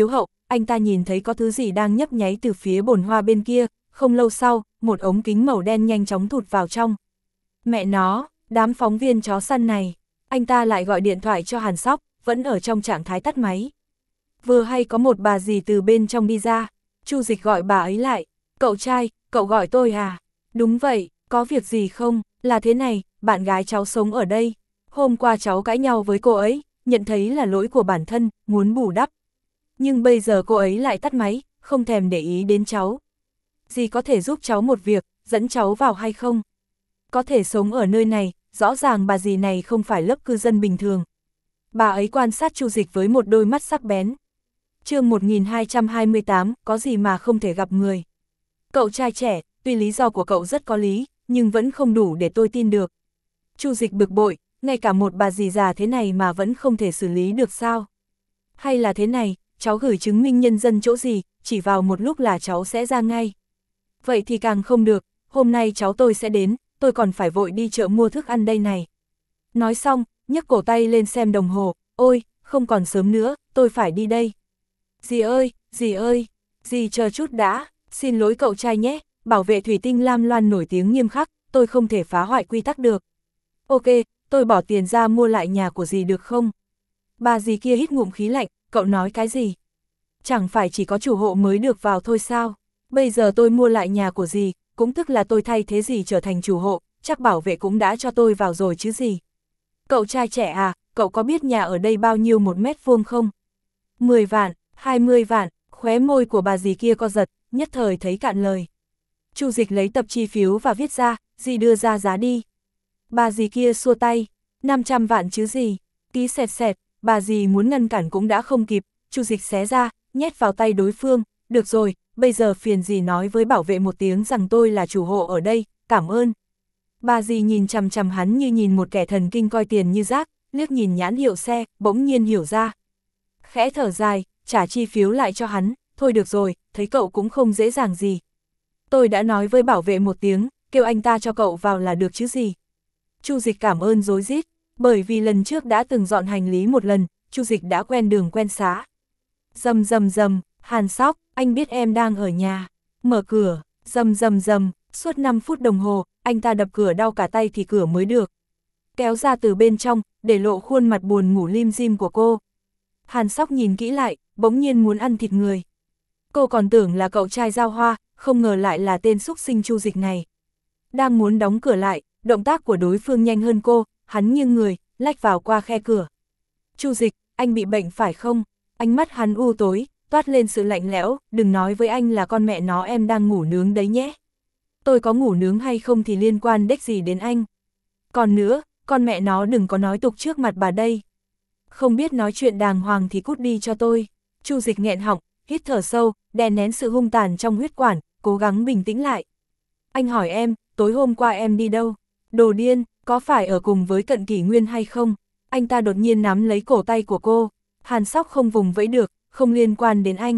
anh ta nhìn thấy có thứ gì đang nhấp nháy từ phía bồn hoa bên kia, không lâu sau, một ống kính màu đen nhanh chóng thụt vào trong. Mẹ nó, đám phóng viên chó săn này, anh ta lại gọi điện thoại cho Hàn Sóc, vẫn ở trong trạng thái tắt máy. Vừa hay có một bà dì từ bên trong đi ra, Chu Dịch gọi bà ấy lại, cậu trai, cậu gọi tôi à? Đúng vậy, có việc gì không? Là thế này, bạn gái cháu sống ở đây. Hôm qua cháu cãi nhau với cô ấy, nhận thấy là lỗi của bản thân, muốn bù đắp. Nhưng bây giờ cô ấy lại tắt máy, không thèm để ý đến cháu. Dì có thể giúp cháu một việc, dẫn cháu vào hay không? Có thể sống ở nơi này, rõ ràng bà dì này không phải lớp cư dân bình thường. Bà ấy quan sát Chu Dịch với một đôi mắt sắc bén. Chương một nghìn hai trăm hai mươi tám, có gì mà không thể gặp người. Cậu trai trẻ, tuy lý do của cậu rất có lý, nhưng vẫn không đủ để tôi tin được. Chu Dịch bực bội, ngay cả một bà dì già thế này mà vẫn không thể xử lý được sao? Hay là thế này, cháu gửi chứng minh nhân dân chỗ gì, chỉ vào một lúc là cháu sẽ ra ngay. Vậy thì càng không được, hôm nay cháu tôi sẽ đến, tôi còn phải vội đi chợ mua thức ăn đây này. Nói xong, nhấc cổ tay lên xem đồng hồ, ôi, không còn sớm nữa, tôi phải đi đây. Dì ơi, dì ơi, dì chờ chút đã, xin lỗi cậu trai nhé, bảo vệ thủy tinh Lam Loan nổi tiếng nghiêm khắc, tôi không thể phá hoại quy tắc được. Ok, tôi bỏ tiền ra mua lại nhà của dì được không? Bà dì kia hít ngụm khí lạnh, cậu nói cái gì? Chẳng phải chỉ có chủ hộ mới được vào thôi sao? Bây giờ tôi mua lại nhà của dì, cũng tức là tôi thay thế dì trở thành chủ hộ, chắc bảo vệ cũng đã cho tôi vào rồi chứ gì. Cậu trai trẻ à, cậu có biết nhà ở đây bao nhiêu một mét vuông không? mười vạn, hai mươi vạn, khóe môi của bà dì kia co giật, nhất thời thấy cạn lời. Chu Dịch lấy tập chi phiếu và viết ra, dì đưa ra giá đi. Bà dì kia xua tay, năm trăm vạn chứ gì, ký xẹt xẹt, bà dì muốn ngăn cản cũng đã không kịp, Chu Dịch xé ra, nhét vào tay đối phương, được rồi, bây giờ phiền dì nói với bảo vệ một tiếng rằng tôi là chủ hộ ở đây, cảm ơn. Bà dì nhìn chằm chằm hắn như nhìn một kẻ thần kinh coi tiền như rác, liếc nhìn nhãn hiệu xe, bỗng nhiên hiểu ra. Khẽ thở dài, trả chi phiếu lại cho hắn, thôi được rồi, thấy cậu cũng không dễ dàng gì. Tôi đã nói với bảo vệ một tiếng, kêu anh ta cho cậu vào là được chứ gì. Chu Dịch cảm ơn rối rít, bởi vì lần trước đã từng dọn hành lý một lần, Chu Dịch đã quen đường quen xá. Rầm rầm rầm, Hàn Sóc, anh biết em đang ở nhà. Mở cửa, rầm rầm rầm, suốt năm phút đồng hồ, anh ta đập cửa đau cả tay thì cửa mới được kéo ra từ bên trong, để lộ khuôn mặt buồn ngủ lim dim của cô. Hàn Sóc nhìn kỹ lại, bỗng nhiên muốn ăn thịt người. Cô còn tưởng là cậu trai Giao Hoa, không ngờ lại là tên xúc sinh Chu Dịch này. Đang muốn đóng cửa lại, động tác của đối phương nhanh hơn cô, hắn nghiêng người, lách vào qua khe cửa. Chu Dịch, anh bị bệnh phải không? Ánh mắt hắn u tối, toát lên sự lạnh lẽo, đừng nói với anh là con mẹ nó em đang ngủ nướng đấy nhé. Tôi có ngủ nướng hay không thì liên quan đếch gì đến anh. Còn nữa, con mẹ nó đừng có nói tục trước mặt bà đây. Không biết nói chuyện đàng hoàng thì cút đi cho tôi. Chu Dịch nghẹn họng, hít thở sâu, đè nén sự hung tàn trong huyết quản, cố gắng bình tĩnh lại. Anh hỏi em, tối hôm qua em đi đâu? Đồ điên, có phải ở cùng với Cận Kỷ Nguyên hay không? Anh ta đột nhiên nắm lấy cổ tay của cô. Hàn Sóc không vùng vẫy được, không liên quan đến anh.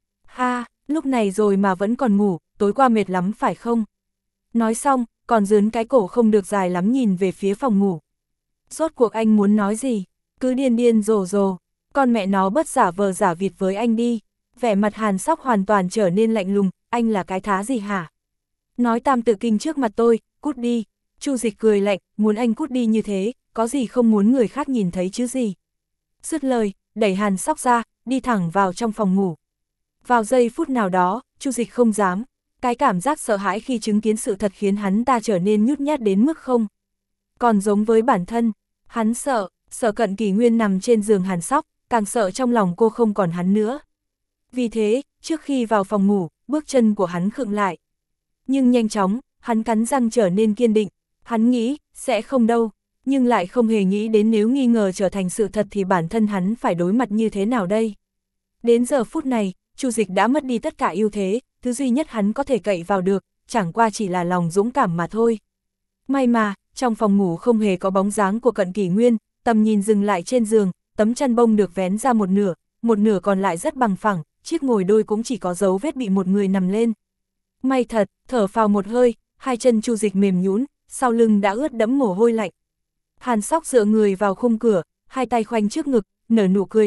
Ha, lúc này rồi mà vẫn còn ngủ, tối qua mệt lắm phải không? Nói xong, còn dướn cái cổ không được dài lắm nhìn về phía phòng ngủ. Rốt cuộc anh muốn nói gì? Cứ điên điên rồ rồ, con mẹ nó bất giả vờ giả vịt với anh đi. Vẻ mặt Hàn Sóc hoàn toàn trở nên lạnh lùng, anh là cái thá gì hả? Nói tam tự kinh trước mặt tôi, cút đi. Chu Dịch cười lạnh, muốn anh cút đi như thế, có gì không muốn người khác nhìn thấy chứ gì. Dứt lời, đẩy Hàn Sóc ra, đi thẳng vào trong phòng ngủ. Vào giây phút nào đó, Chu Dịch không dám. Cái cảm giác sợ hãi khi chứng kiến sự thật khiến hắn ta trở nên nhút nhát đến mức không. Còn giống với bản thân, hắn sợ, sợ Cận Kỷ Nguyên nằm trên giường Hàn Sóc, càng sợ trong lòng cô không còn hắn nữa. Vì thế, trước khi vào phòng ngủ, bước chân của hắn khựng lại. Nhưng nhanh chóng, hắn cắn răng trở nên kiên định, hắn nghĩ, sẽ không đâu, nhưng lại không hề nghĩ đến nếu nghi ngờ trở thành sự thật thì bản thân hắn phải đối mặt như thế nào đây. Đến giờ phút này, Chu Dịch đã mất đi tất cả ưu thế, thứ duy nhất hắn có thể cậy vào được, chẳng qua chỉ là lòng dũng cảm mà thôi. May mà, trong phòng ngủ không hề có bóng dáng của Cận Kỷ Nguyên, tầm nhìn dừng lại trên giường, tấm chăn bông được vén ra một nửa, một nửa còn lại rất bằng phẳng, chiếc ngồi đôi cũng chỉ có dấu vết bị một người nằm lên. May thật, thở phào một hơi, hai chân Chu Dịch mềm nhũn, sau lưng đã ướt đẫm mồ hôi lạnh. Hàn Sóc dựa người vào khung cửa, hai tay khoanh trước ngực, nở nụ cười lạnh,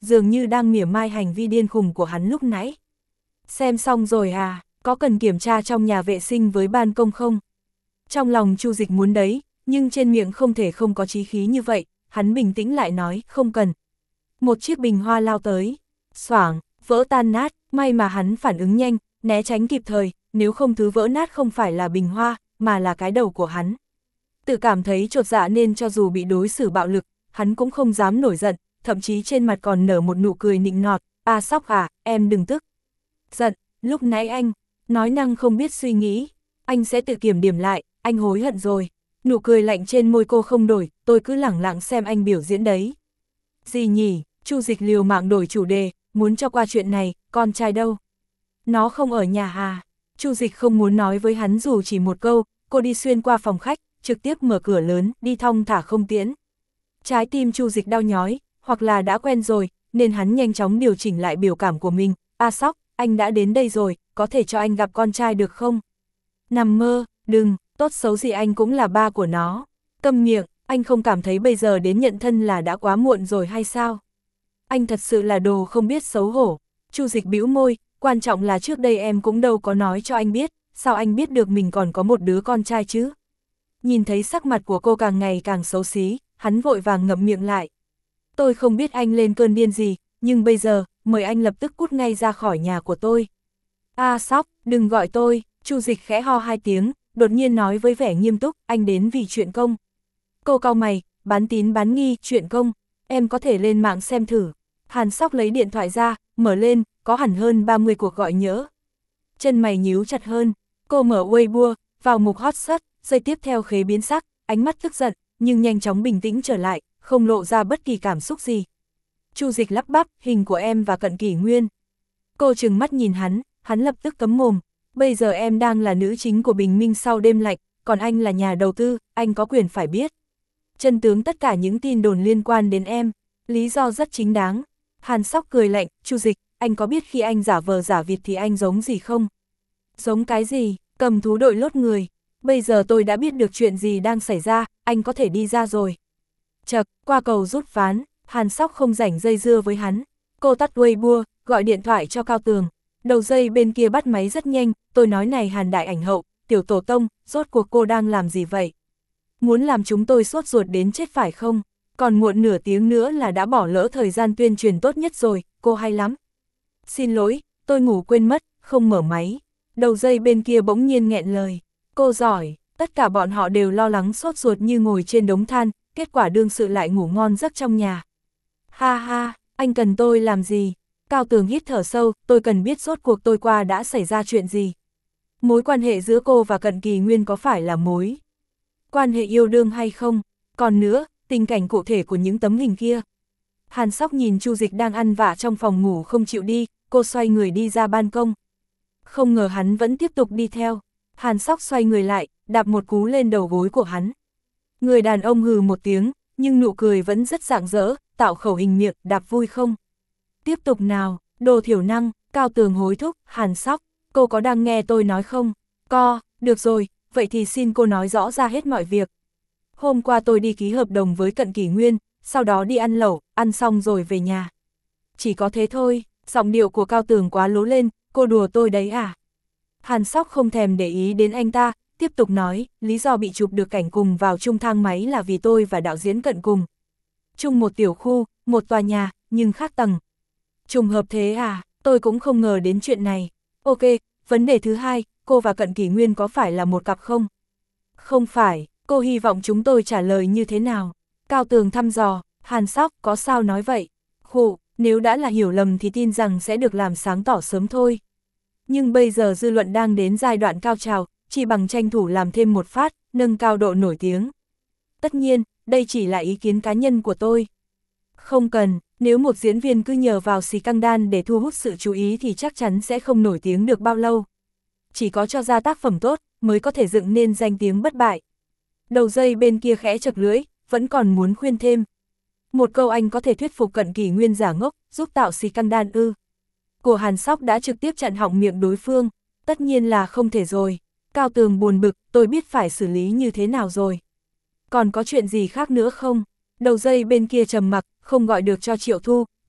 dường như đang mỉa mai hành vi điên khùng của hắn lúc nãy. Xem xong rồi à, có cần kiểm tra trong nhà vệ sinh với ban công không? Trong lòng Chu Dịch muốn đấy, nhưng trên miệng không thể không có chí khí như vậy, hắn bình tĩnh lại nói, không cần. Một chiếc bình hoa lao tới, xoảng, vỡ tan nát, may mà hắn phản ứng nhanh, né tránh kịp thời, nếu không thứ vỡ nát không phải là bình hoa, mà là cái đầu của hắn. Tự cảm thấy chột dạ nên cho dù bị đối xử bạo lực, hắn cũng không dám nổi giận, thậm chí trên mặt còn nở một nụ cười nịnh nọt, a Sóc à, em đừng tức. Giận, lúc nãy anh, nói năng không biết suy nghĩ, anh sẽ tự kiểm điểm lại, anh hối hận rồi. Nụ cười lạnh trên môi cô không đổi, tôi cứ lẳng lặng xem anh biểu diễn đấy. Gì nhỉ, Chu Dịch liều mạng đổi chủ đề, muốn cho qua chuyện này, con trai đâu? Nó không ở nhà à? Chu Dịch không muốn nói với hắn dù chỉ một câu, cô đi xuyên qua phòng khách, trực tiếp mở cửa lớn, đi thong thả không tiễn. Trái tim Chu Dịch đau nhói, hoặc là đã quen rồi, nên hắn nhanh chóng điều chỉnh lại biểu cảm của mình. A Sóc, anh đã đến đây rồi, có thể cho anh gặp con trai được không? Nằm mơ, đừng, tốt xấu gì anh cũng là ba của nó. Câm miệng, anh không cảm thấy bây giờ đến nhận thân là đã quá muộn rồi hay sao? Anh thật sự là đồ không biết xấu hổ. Chu Dịch bĩu môi, quan trọng là trước đây em cũng đâu có nói cho anh biết, sao anh biết được mình còn có một đứa con trai chứ? Nhìn thấy sắc mặt của cô càng ngày càng xấu xí, hắn vội vàng ngậm miệng lại. Tôi không biết anh lên cơn điên gì, nhưng bây giờ, mời anh lập tức cút ngay ra khỏi nhà của tôi. A Sóc, đừng gọi tôi. Chu Dịch khẽ ho hai tiếng, đột nhiên nói với vẻ nghiêm túc, anh đến vì chuyện công. Cô cau mày, bán tín bán nghi, chuyện công, em có thể lên mạng xem thử. Hàn Sóc lấy điện thoại ra, mở lên, có hẳn hơn ba mươi cuộc gọi nhỡ. Chân mày nhíu chặt hơn, cô mở Weibo, vào mục hot search, giây tiếp theo khế biến sắc, ánh mắt tức giận, nhưng nhanh chóng bình tĩnh trở lại, không lộ ra bất kỳ cảm xúc gì. Chu Dịch lắp bắp, hình của em và Cận Kỷ Nguyên. Cô trừng mắt nhìn hắn, hắn lập tức cấm mồm. Bây giờ em đang là nữ chính của Bình Minh sau đêm lạnh, còn anh là nhà đầu tư, anh có quyền phải biết. Chân tướng tất cả những tin đồn liên quan đến em, lý do rất chính đáng. Hàn Sóc cười lạnh, Chu Dịch, anh có biết khi anh giả vờ giả vịt thì anh giống gì không? Giống cái gì? Cầm thú đội lốt người. Bây giờ tôi đã biết được chuyện gì đang xảy ra, anh có thể đi ra rồi. Chật, qua cầu rút ván, Hàn Sóc không rảnh dây dưa với hắn. Cô tắt Weibo, gọi điện thoại cho Cao Tường. Đầu dây bên kia bắt máy rất nhanh, tôi nói này Hàn đại ảnh hậu, tiểu tổ tông, rốt cuộc cô đang làm gì vậy? Muốn làm chúng tôi sốt ruột đến chết phải không? Còn muộn nửa tiếng nữa là đã bỏ lỡ thời gian tuyên truyền tốt nhất rồi, cô hay lắm. Xin lỗi, tôi ngủ quên mất, không mở máy. Đầu dây bên kia bỗng nhiên nghẹn lời. Cô giỏi, tất cả bọn họ đều lo lắng sốt ruột như ngồi trên đống than, kết quả đương sự lại ngủ ngon giấc trong nhà. Ha ha, anh cần tôi làm gì? Cao Tường hít thở sâu, tôi cần biết rốt cuộc tôi qua đã xảy ra chuyện gì. Mối quan hệ giữa cô và Cận Kỷ Nguyên có phải là mối quan hệ yêu đương hay không? Còn nữa, tình cảnh cụ thể của những tấm hình kia. Hàn Sóc nhìn Chu Dịch đang ăn vạ trong phòng ngủ không chịu đi, cô xoay người đi ra ban công. Không ngờ hắn vẫn tiếp tục đi theo. Hàn Sóc xoay người lại, đạp một cú lên đầu gối của hắn. Người đàn ông hừ một tiếng, nhưng nụ cười vẫn rất rạng rỡ, tạo khẩu hình miệng, đạp vui không? Tiếp tục nào, đồ thiểu năng, Cao Tường hối thúc, Hàn Sóc, cô có đang nghe tôi nói không? Co, được rồi, vậy thì xin cô nói rõ ra hết mọi việc. Hôm qua tôi đi ký hợp đồng với Cận Kỷ Nguyên, sau đó đi ăn lẩu, ăn xong rồi về nhà. Chỉ có thế thôi, giọng điệu của Cao Tường quá lố lên, cô đùa tôi đấy à? Hàn Sóc không thèm để ý đến anh ta, tiếp tục nói, lý do bị chụp được cảnh cùng vào chung thang máy là vì tôi và đạo diễn Cận cùng. Chung một tiểu khu, một tòa nhà, nhưng khác tầng. Trùng hợp thế à, tôi cũng không ngờ đến chuyện này. Ok, vấn đề thứ hai, cô và Cận Kỷ Nguyên có phải là một cặp không? Không phải, cô hy vọng chúng tôi trả lời như thế nào? Cao Tường thăm dò, Hàn Sóc có sao nói vậy? Khụ, nếu đã là hiểu lầm thì tin rằng sẽ được làm sáng tỏ sớm thôi. Nhưng bây giờ dư luận đang đến giai đoạn cao trào, chỉ bằng tranh thủ làm thêm một phát, nâng cao độ nổi tiếng. Tất nhiên, đây chỉ là ý kiến cá nhân của tôi. Không cần, nếu một diễn viên cứ nhờ vào xì căng đan để thu hút sự chú ý thì chắc chắn sẽ không nổi tiếng được bao lâu. Chỉ có cho ra tác phẩm tốt, mới có thể dựng nên danh tiếng bất bại. Đầu dây bên kia khẽ chật lưỡi, vẫn còn muốn khuyên thêm. Một câu anh có thể thuyết phục Cận Kỷ Nguyên giả ngốc, giúp tạo xì căng đan ư. Của Hàn Sóc đã trực tiếp chặn họng miệng đối phương, tất nhiên là không thể rồi. Cao Tường buồn bực, tôi biết phải xử lý như thế nào rồi. Còn có chuyện gì khác nữa không? Đầu dây bên kia trầm mặc, không gọi được cho Triệu Thu, cô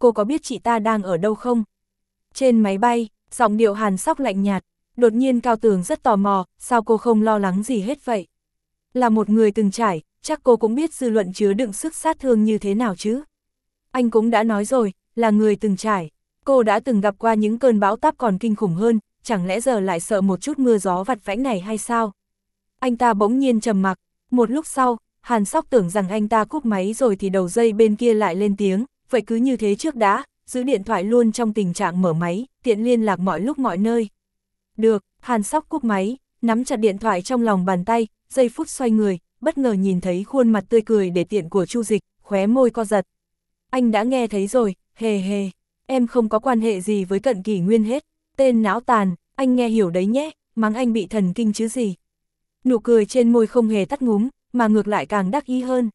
cô có biết chị ta đang ở đâu không? Trên máy bay, giọng điệu Hàn Sóc lạnh nhạt, đột nhiên Cao Tường rất tò mò, sao cô không lo lắng gì hết vậy? Là một người từng trải, chắc cô cũng biết dư luận chứa đựng sức sát thương như thế nào chứ? Anh cũng đã nói rồi, là người từng trải, cô đã từng gặp qua những cơn bão táp còn kinh khủng hơn, chẳng lẽ giờ lại sợ một chút mưa gió vặt vãnh này hay sao? Anh ta bỗng nhiên trầm mặc, một lúc sau, Hàn Sóc tưởng rằng anh ta cúp máy rồi thì đầu dây bên kia lại lên tiếng, vậy cứ như thế trước đã, giữ điện thoại luôn trong tình trạng mở máy, tiện liên lạc mọi lúc mọi nơi. Được, Hàn Sóc cúp máy, nắm chặt điện thoại trong lòng bàn tay, giây phút xoay người, bất ngờ nhìn thấy khuôn mặt tươi cười để tiện của Chu Dịch, khóe môi co giật. Anh đã nghe thấy rồi, hề hề, em không có quan hệ gì với Cận Kỷ Nguyên hết, tên não tàn, anh nghe hiểu đấy nhé, mắng anh bị thần kinh chứ gì. Nụ cười trên môi không hề tắt ngúm, mà ngược lại càng đắc ý hơn.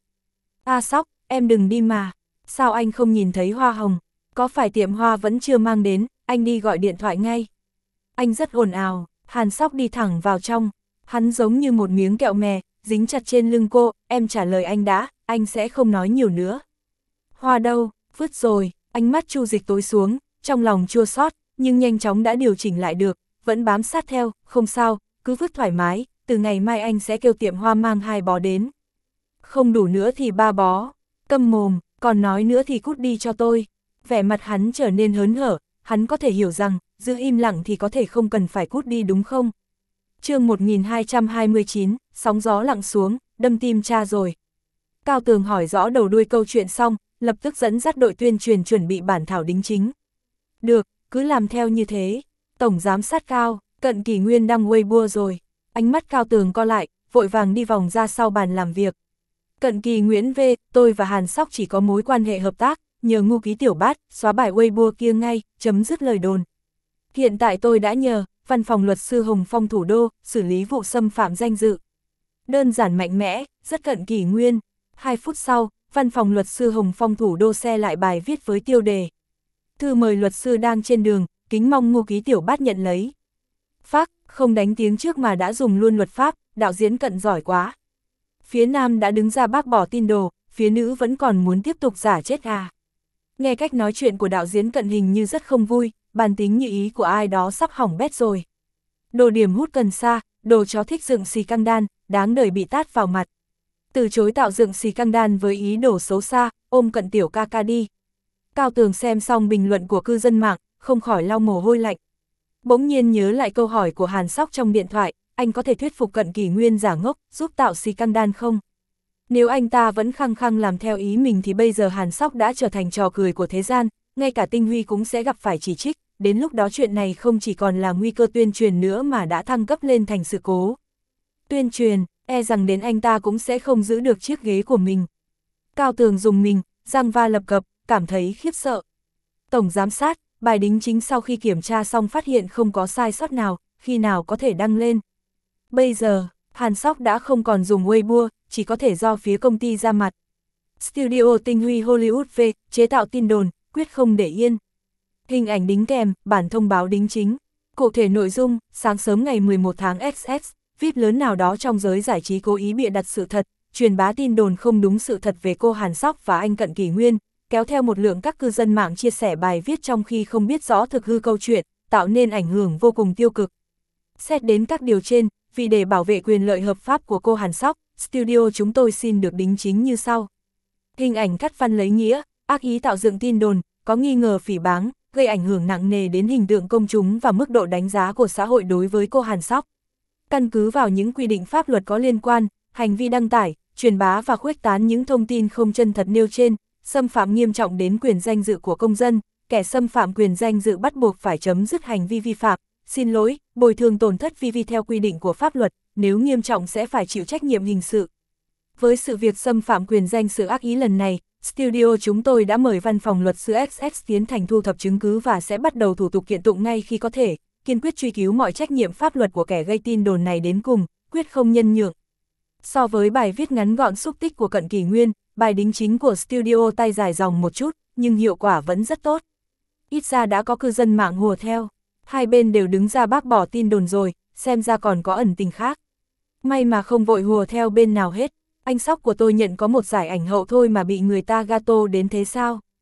A Sóc, em đừng đi mà, sao anh không nhìn thấy hoa hồng, có phải tiệm hoa vẫn chưa mang đến, anh đi gọi điện thoại ngay. Anh rất ồn ào, Hàn Sóc đi thẳng vào trong, hắn giống như một miếng kẹo mè, dính chặt trên lưng cô, em trả lời anh đã, anh sẽ không nói nhiều nữa. Hoa đâu, vứt rồi, ánh mắt Chu Dịch tối xuống, trong lòng chua xót, nhưng nhanh chóng đã điều chỉnh lại được, vẫn bám sát theo, không sao, cứ vứt thoải mái, từ ngày mai anh sẽ kêu tiệm hoa mang hai bó đến. Không đủ nữa thì ba bó, câm mồm, còn nói nữa thì cút đi cho tôi. Vẻ mặt hắn trở nên hớn hở, hắn có thể hiểu rằng, giữ im lặng thì có thể không cần phải cút đi đúng không? Chương một nghìn hai trăm hai mươi chín, sóng gió lặng xuống, đâm tim cha rồi. Cao Tường hỏi rõ đầu đuôi câu chuyện xong, lập tức dẫn dắt đội tuyên truyền chuẩn bị bản thảo đính chính. Được, cứ làm theo như thế. Tổng giám sát Cao, Cận Kỷ Nguyên đăng Weibo rồi. Ánh mắt Cao Tường co lại, vội vàng đi vòng ra sau bàn làm việc. Cận Kỳ Nguyễn V, tôi và Hàn Sóc chỉ có mối quan hệ hợp tác, nhờ Ngu Ký Tiểu Bát, xóa bài Weibo kia ngay, chấm dứt lời đồn. Hiện tại tôi đã nhờ, văn phòng luật sư Hồng Phong thủ đô, xử lý vụ xâm phạm danh dự. Đơn giản mạnh mẽ, rất Cận Kỷ Nguyên. Hai phút sau, văn phòng luật sư Hồng Phong thủ đô xe lại bài viết với tiêu đề. Thư mời luật sư đang trên đường, kính mong Ngu Ký Tiểu Bát nhận lấy. Phác, không đánh tiếng trước mà đã dùng luôn luật pháp, đạo diễn Cận giỏi quá. Phía nam đã đứng ra bác bỏ tin đồ, phía nữ vẫn còn muốn tiếp tục giả chết à. Nghe cách nói chuyện của đạo diễn Cận hình như rất không vui, bản tính như ý của ai đó sắp hỏng bét rồi. Đồ điểm hút cần sa, đồ chó thích dựng xì căng đan, đáng đời bị tát vào mặt. Từ chối tạo dựng xì căng đan với ý đồ xấu xa, ôm Cận tiểu ca ca đi. Cao Tường xem xong bình luận của cư dân mạng, không khỏi lau mồ hôi lạnh. Bỗng nhiên nhớ lại câu hỏi của Hàn Sóc trong điện thoại, anh có thể thuyết phục Cận Kỷ Nguyên giả ngốc, giúp tạo xì căng đan không? Nếu anh ta vẫn khăng khăng làm theo ý mình thì bây giờ Hàn Sóc đã trở thành trò cười của thế gian, ngay cả Tinh Huy cũng sẽ gặp phải chỉ trích, đến lúc đó chuyện này không chỉ còn là nguy cơ tuyên truyền nữa mà đã thăng cấp lên thành sự cố. Tuyên truyền, e rằng đến anh ta cũng sẽ không giữ được chiếc ghế của mình. Cao Tường dùng mình, răng va lập cập, cảm thấy khiếp sợ. Tổng giám sát, bài đính chính sau khi kiểm tra xong phát hiện không có sai sót nào, khi nào có thể đăng lên. Bây giờ, Hàn Sóc đã không còn dùng Weibo, chỉ có thể do phía công ty ra mặt. Studio Tinh Huy Hollywood V, chế tạo tin đồn, quyết không để yên. Hình ảnh đính kèm, bản thông báo đính chính. Cụ thể nội dung, sáng sớm ngày mười một tháng ích ích, vê i pê lớn nào đó trong giới giải trí cố ý bịa đặt sự thật, truyền bá tin đồn không đúng sự thật về cô Hàn Sóc và anh Cận Kỷ Nguyên, kéo theo một lượng các cư dân mạng chia sẻ bài viết trong khi không biết rõ thực hư câu chuyện, tạo nên ảnh hưởng vô cùng tiêu cực. Xét đến các điều trên, vì để bảo vệ quyền lợi hợp pháp của cô Hàn Sóc, studio chúng tôi xin được đính chính như sau. Hình ảnh cắt văn lấy nghĩa, ác ý tạo dựng tin đồn, có nghi ngờ phỉ báng, gây ảnh hưởng nặng nề đến hình tượng công chúng và mức độ đánh giá của xã hội đối với cô Hàn Sóc. Căn cứ vào những quy định pháp luật có liên quan, hành vi đăng tải, truyền bá và khuếch tán những thông tin không chân thật nêu trên, xâm phạm nghiêm trọng đến quyền danh dự của công dân, kẻ xâm phạm quyền danh dự bắt buộc phải chấm dứt hành vi vi phạm, xin lỗi, bồi thường tổn thất vi vi theo quy định của pháp luật, nếu nghiêm trọng sẽ phải chịu trách nhiệm hình sự. Với sự việc xâm phạm quyền danh sự ác ý lần này, studio chúng tôi đã mời văn phòng luật sư ích ích tiến hành thu thập chứng cứ và sẽ bắt đầu thủ tục kiện tụng ngay khi có thể, kiên quyết truy cứu mọi trách nhiệm pháp luật của kẻ gây tin đồn này đến cùng, quyết không nhân nhượng. So với bài viết ngắn gọn xúc tích của Cận Kỷ Nguyên, bài đính chính của studio tay dài dòng một chút, nhưng hiệu quả vẫn rất tốt. Ít ra đã có cư dân mạng hùa theo. Hai bên đều đứng ra bác bỏ tin đồn rồi, xem ra còn có ẩn tình khác. May mà không vội hùa theo bên nào hết, anh Sóc của tôi nhận có một giải ảnh hậu thôi mà bị người ta gato đến thế sao?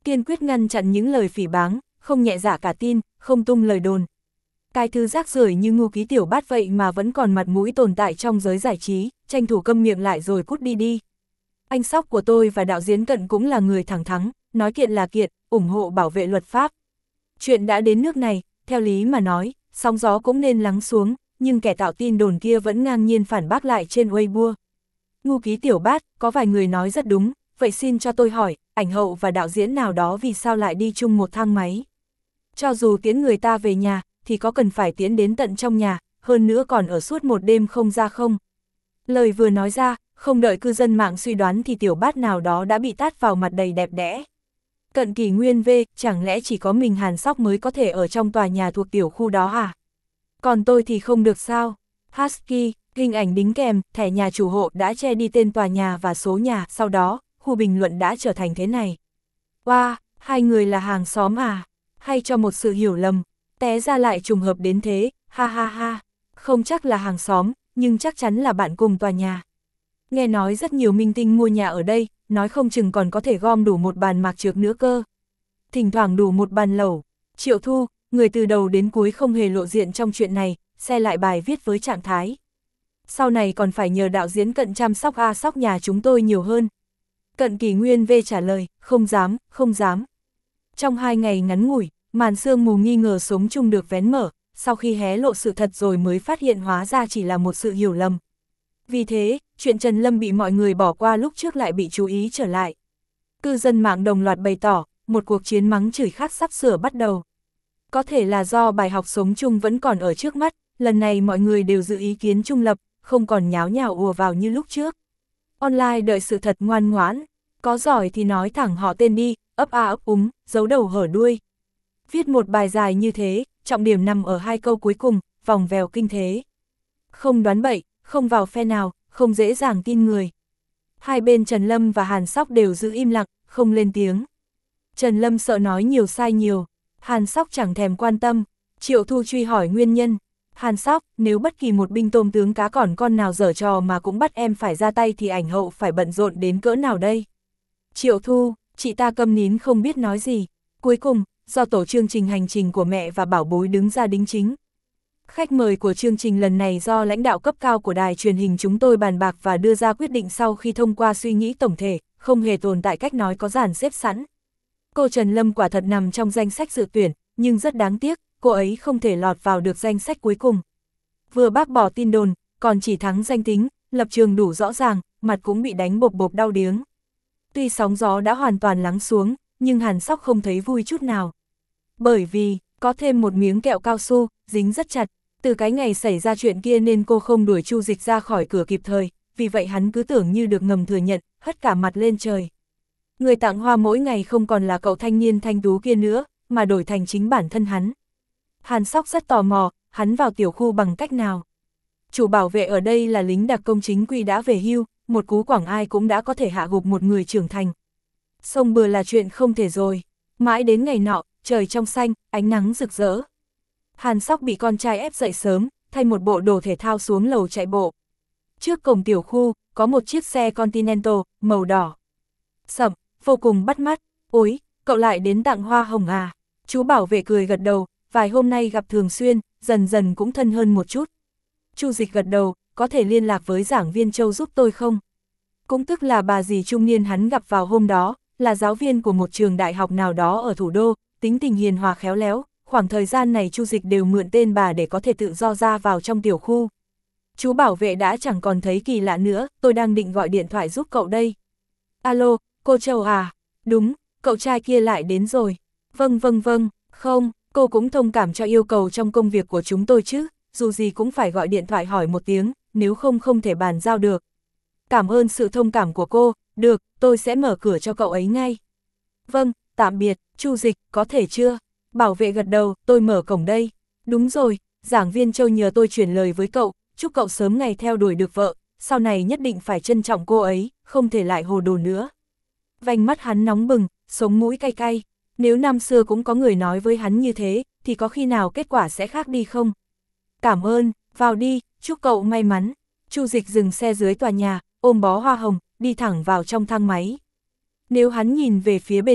kiên quyết ngăn chặn những lời phỉ báng, không nhẹ dạ cả tin, không tung lời đồn. Cái thứ rác rưởi như Ngô Ký Tiểu Bát vậy mà vẫn còn mặt mũi tồn tại trong giới giải trí, tranh thủ câm miệng lại rồi cút đi đi. Anh Sóc của tôi và đạo diễn Cận cũng là người thẳng thắn, nói kiện là kiện, ủng hộ bảo vệ luật pháp. Chuyện đã đến nước này, theo lý mà nói, sóng gió cũng nên lắng xuống, nhưng kẻ tạo tin đồn kia vẫn ngang nhiên phản bác lại trên Weibo. Ngô Ký Tiểu Bát, có vài người nói rất đúng, vậy xin cho tôi hỏi, ảnh hậu và đạo diễn nào đó vì sao lại đi chung một thang máy? Cho dù tiễn người ta về nhà, thì có cần phải tiễn đến tận trong nhà, hơn nữa còn ở suốt một đêm không ra không? Lời vừa nói ra, không đợi cư dân mạng suy đoán thì Tiểu Bát nào đó đã bị tát vào mặt đầy đẹp đẽ. Cận Kỷ Nguyên V, chẳng lẽ chỉ có mình Hàn Sóc mới có thể ở trong tòa nhà thuộc tiểu khu đó à? Còn tôi thì không được sao? Husky, hình ảnh đính kèm, thẻ nhà chủ hộ đã che đi tên tòa nhà và số nhà, sau đó, khu bình luận đã trở thành thế này. Wow, hai người là hàng xóm à? Hay cho một sự hiểu lầm, té ra lại trùng hợp đến thế, ha ha ha. Không chắc là hàng xóm, nhưng chắc chắn là bạn cùng tòa nhà. Nghe nói rất nhiều minh tinh mua nhà ở đây, nói không chừng còn có thể gom đủ một bàn mạc trược nữa cơ. Thỉnh thoảng đủ một bàn lẩu. Triệu Thu, người từ đầu đến cuối không hề lộ diện trong chuyện này, xe lại bài viết với trạng thái. Sau này còn phải nhờ đạo diễn Cận chăm sóc a sóc nhà chúng tôi nhiều hơn. Cận Kỷ Nguyên V trả lời, không dám, không dám. Trong hai ngày ngắn ngủi, màn sương mù nghi ngờ sống chung được vén mở, sau khi hé lộ sự thật rồi mới phát hiện hóa ra chỉ là một sự hiểu lầm. Vì thế, chuyện Trần Lâm bị mọi người bỏ qua lúc trước lại bị chú ý trở lại. Cư dân mạng đồng loạt bày tỏ, một cuộc chiến mắng chửi khác sắp sửa bắt đầu. Có thể là do bài học sống chung vẫn còn ở trước mắt, lần này mọi người đều giữ ý kiến trung lập, không còn nháo nhào ùa vào như lúc trước. Online đợi sự thật ngoan ngoãn, có giỏi thì nói thẳng họ tên đi, ấp a ấp úng, giấu đầu hở đuôi. Viết một bài dài như thế, trọng điểm nằm ở hai câu cuối cùng, vòng vèo kinh thế. Không đoán bậy, không vào phe nào, không dễ dàng tin người. Hai bên Trần Lâm và Hàn Sóc đều giữ im lặng, không lên tiếng. Trần Lâm sợ nói nhiều sai nhiều, Hàn Sóc chẳng thèm quan tâm. Triệu Thu truy hỏi nguyên nhân. Hàn Sóc, nếu bất kỳ một binh tôm tướng cá còn con nào giở trò mà cũng bắt em phải ra tay thì ảnh hậu phải bận rộn đến cỡ nào đây? Triệu Thu, chị ta câm nín không biết nói gì. Cuối cùng, do tổ chương trình hành trình của mẹ và bảo bối đứng ra đính chính. Khách mời của chương trình lần này do lãnh đạo cấp cao của đài truyền hình chúng tôi bàn bạc và đưa ra quyết định sau khi thông qua suy nghĩ tổng thể, không hề tồn tại cách nói có dàn xếp sẵn. Cô Trần Lâm quả thật nằm trong danh sách dự tuyển, nhưng rất đáng tiếc, cô ấy không thể lọt vào được danh sách cuối cùng. Vừa bác bỏ tin đồn, còn chỉ thắng danh tính, lập trường đủ rõ ràng, mặt cũng bị đánh bộp bộp đau điếng. Tuy sóng gió đã hoàn toàn lắng xuống, nhưng Hàn Sóc không thấy vui chút nào. Bởi vì, có thêm một miếng kẹo cao su, dính rất chặt, từ cái ngày xảy ra chuyện kia nên cô không đuổi Chu Dịch ra khỏi cửa kịp thời, vì vậy hắn cứ tưởng như được ngầm thừa nhận, hất cả mặt lên trời. Người tặng hoa mỗi ngày không còn là cậu thanh niên thanh tú kia nữa, mà đổi thành chính bản thân hắn. Hàn Sóc rất tò mò, hắn vào tiểu khu bằng cách nào? Chủ bảo vệ ở đây là lính đặc công chính quy đã về hưu, một cú quẳng ai cũng đã có thể hạ gục một người trưởng thành. Sông bừa là chuyện không thể rồi. Mãi đến ngày nọ, trời trong xanh, ánh nắng rực rỡ. Hàn Sóc bị con trai ép dậy sớm, thay một bộ đồ thể thao xuống lầu chạy bộ. Trước cổng tiểu khu, có một chiếc xe Continental, màu đỏ sậm, vô cùng bắt mắt. Ôi, cậu lại đến tặng hoa hồng à? Chú bảo vệ cười gật đầu, vài hôm nay gặp thường xuyên, dần dần cũng thân hơn một chút. Chu Dịch gật đầu, có thể liên lạc với giảng viên Châu giúp tôi không? Cũng tức là bà dì trung niên hắn gặp vào hôm đó, là giáo viên của một trường đại học nào đó ở thủ đô, tính tình hiền hòa khéo léo, khoảng thời gian này Chu Dịch đều mượn tên bà để có thể tự do ra vào trong tiểu khu. Chú bảo vệ đã chẳng còn thấy kỳ lạ nữa, tôi đang định gọi điện thoại giúp cậu đây. Alo, cô Châu à? Đúng, cậu trai kia lại đến rồi. Vâng vâng vâng, không, cô cũng thông cảm cho yêu cầu trong công việc của chúng tôi chứ, dù gì cũng phải gọi điện thoại hỏi một tiếng, nếu không không thể bàn giao được. Cảm ơn sự thông cảm của cô, được, tôi sẽ mở cửa cho cậu ấy ngay. Vâng, tạm biệt, Chu Dịch, có thể chưa? Bảo vệ gật đầu, tôi mở cổng đây. Đúng rồi, giảng viên Châu nhờ tôi chuyển lời với cậu, chúc cậu sớm ngày theo đuổi được vợ, sau này nhất định phải trân trọng cô ấy, không thể lại hồ đồ nữa. Vành mắt hắn nóng bừng, sống mũi cay cay. Nếu năm xưa cũng có người nói với hắn như thế, thì có khi nào kết quả sẽ khác đi không? Cảm ơn, vào đi, chúc cậu may mắn. Chu Dịch dừng xe dưới tòa nhà, ôm bó hoa hồng, đi thẳng vào trong thang máy. Nếu hắn nhìn về phía bên cạnh,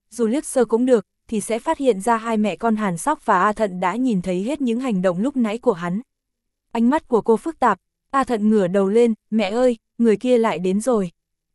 dù liếc sơ cũng được, thì sẽ phát hiện ra hai mẹ con Hàn Sóc và A Thận đã nhìn thấy hết những hành động lúc nãy của hắn. Ánh mắt của cô phức tạp, A Thận ngửa đầu lên, mẹ ơi, người kia lại đến rồi.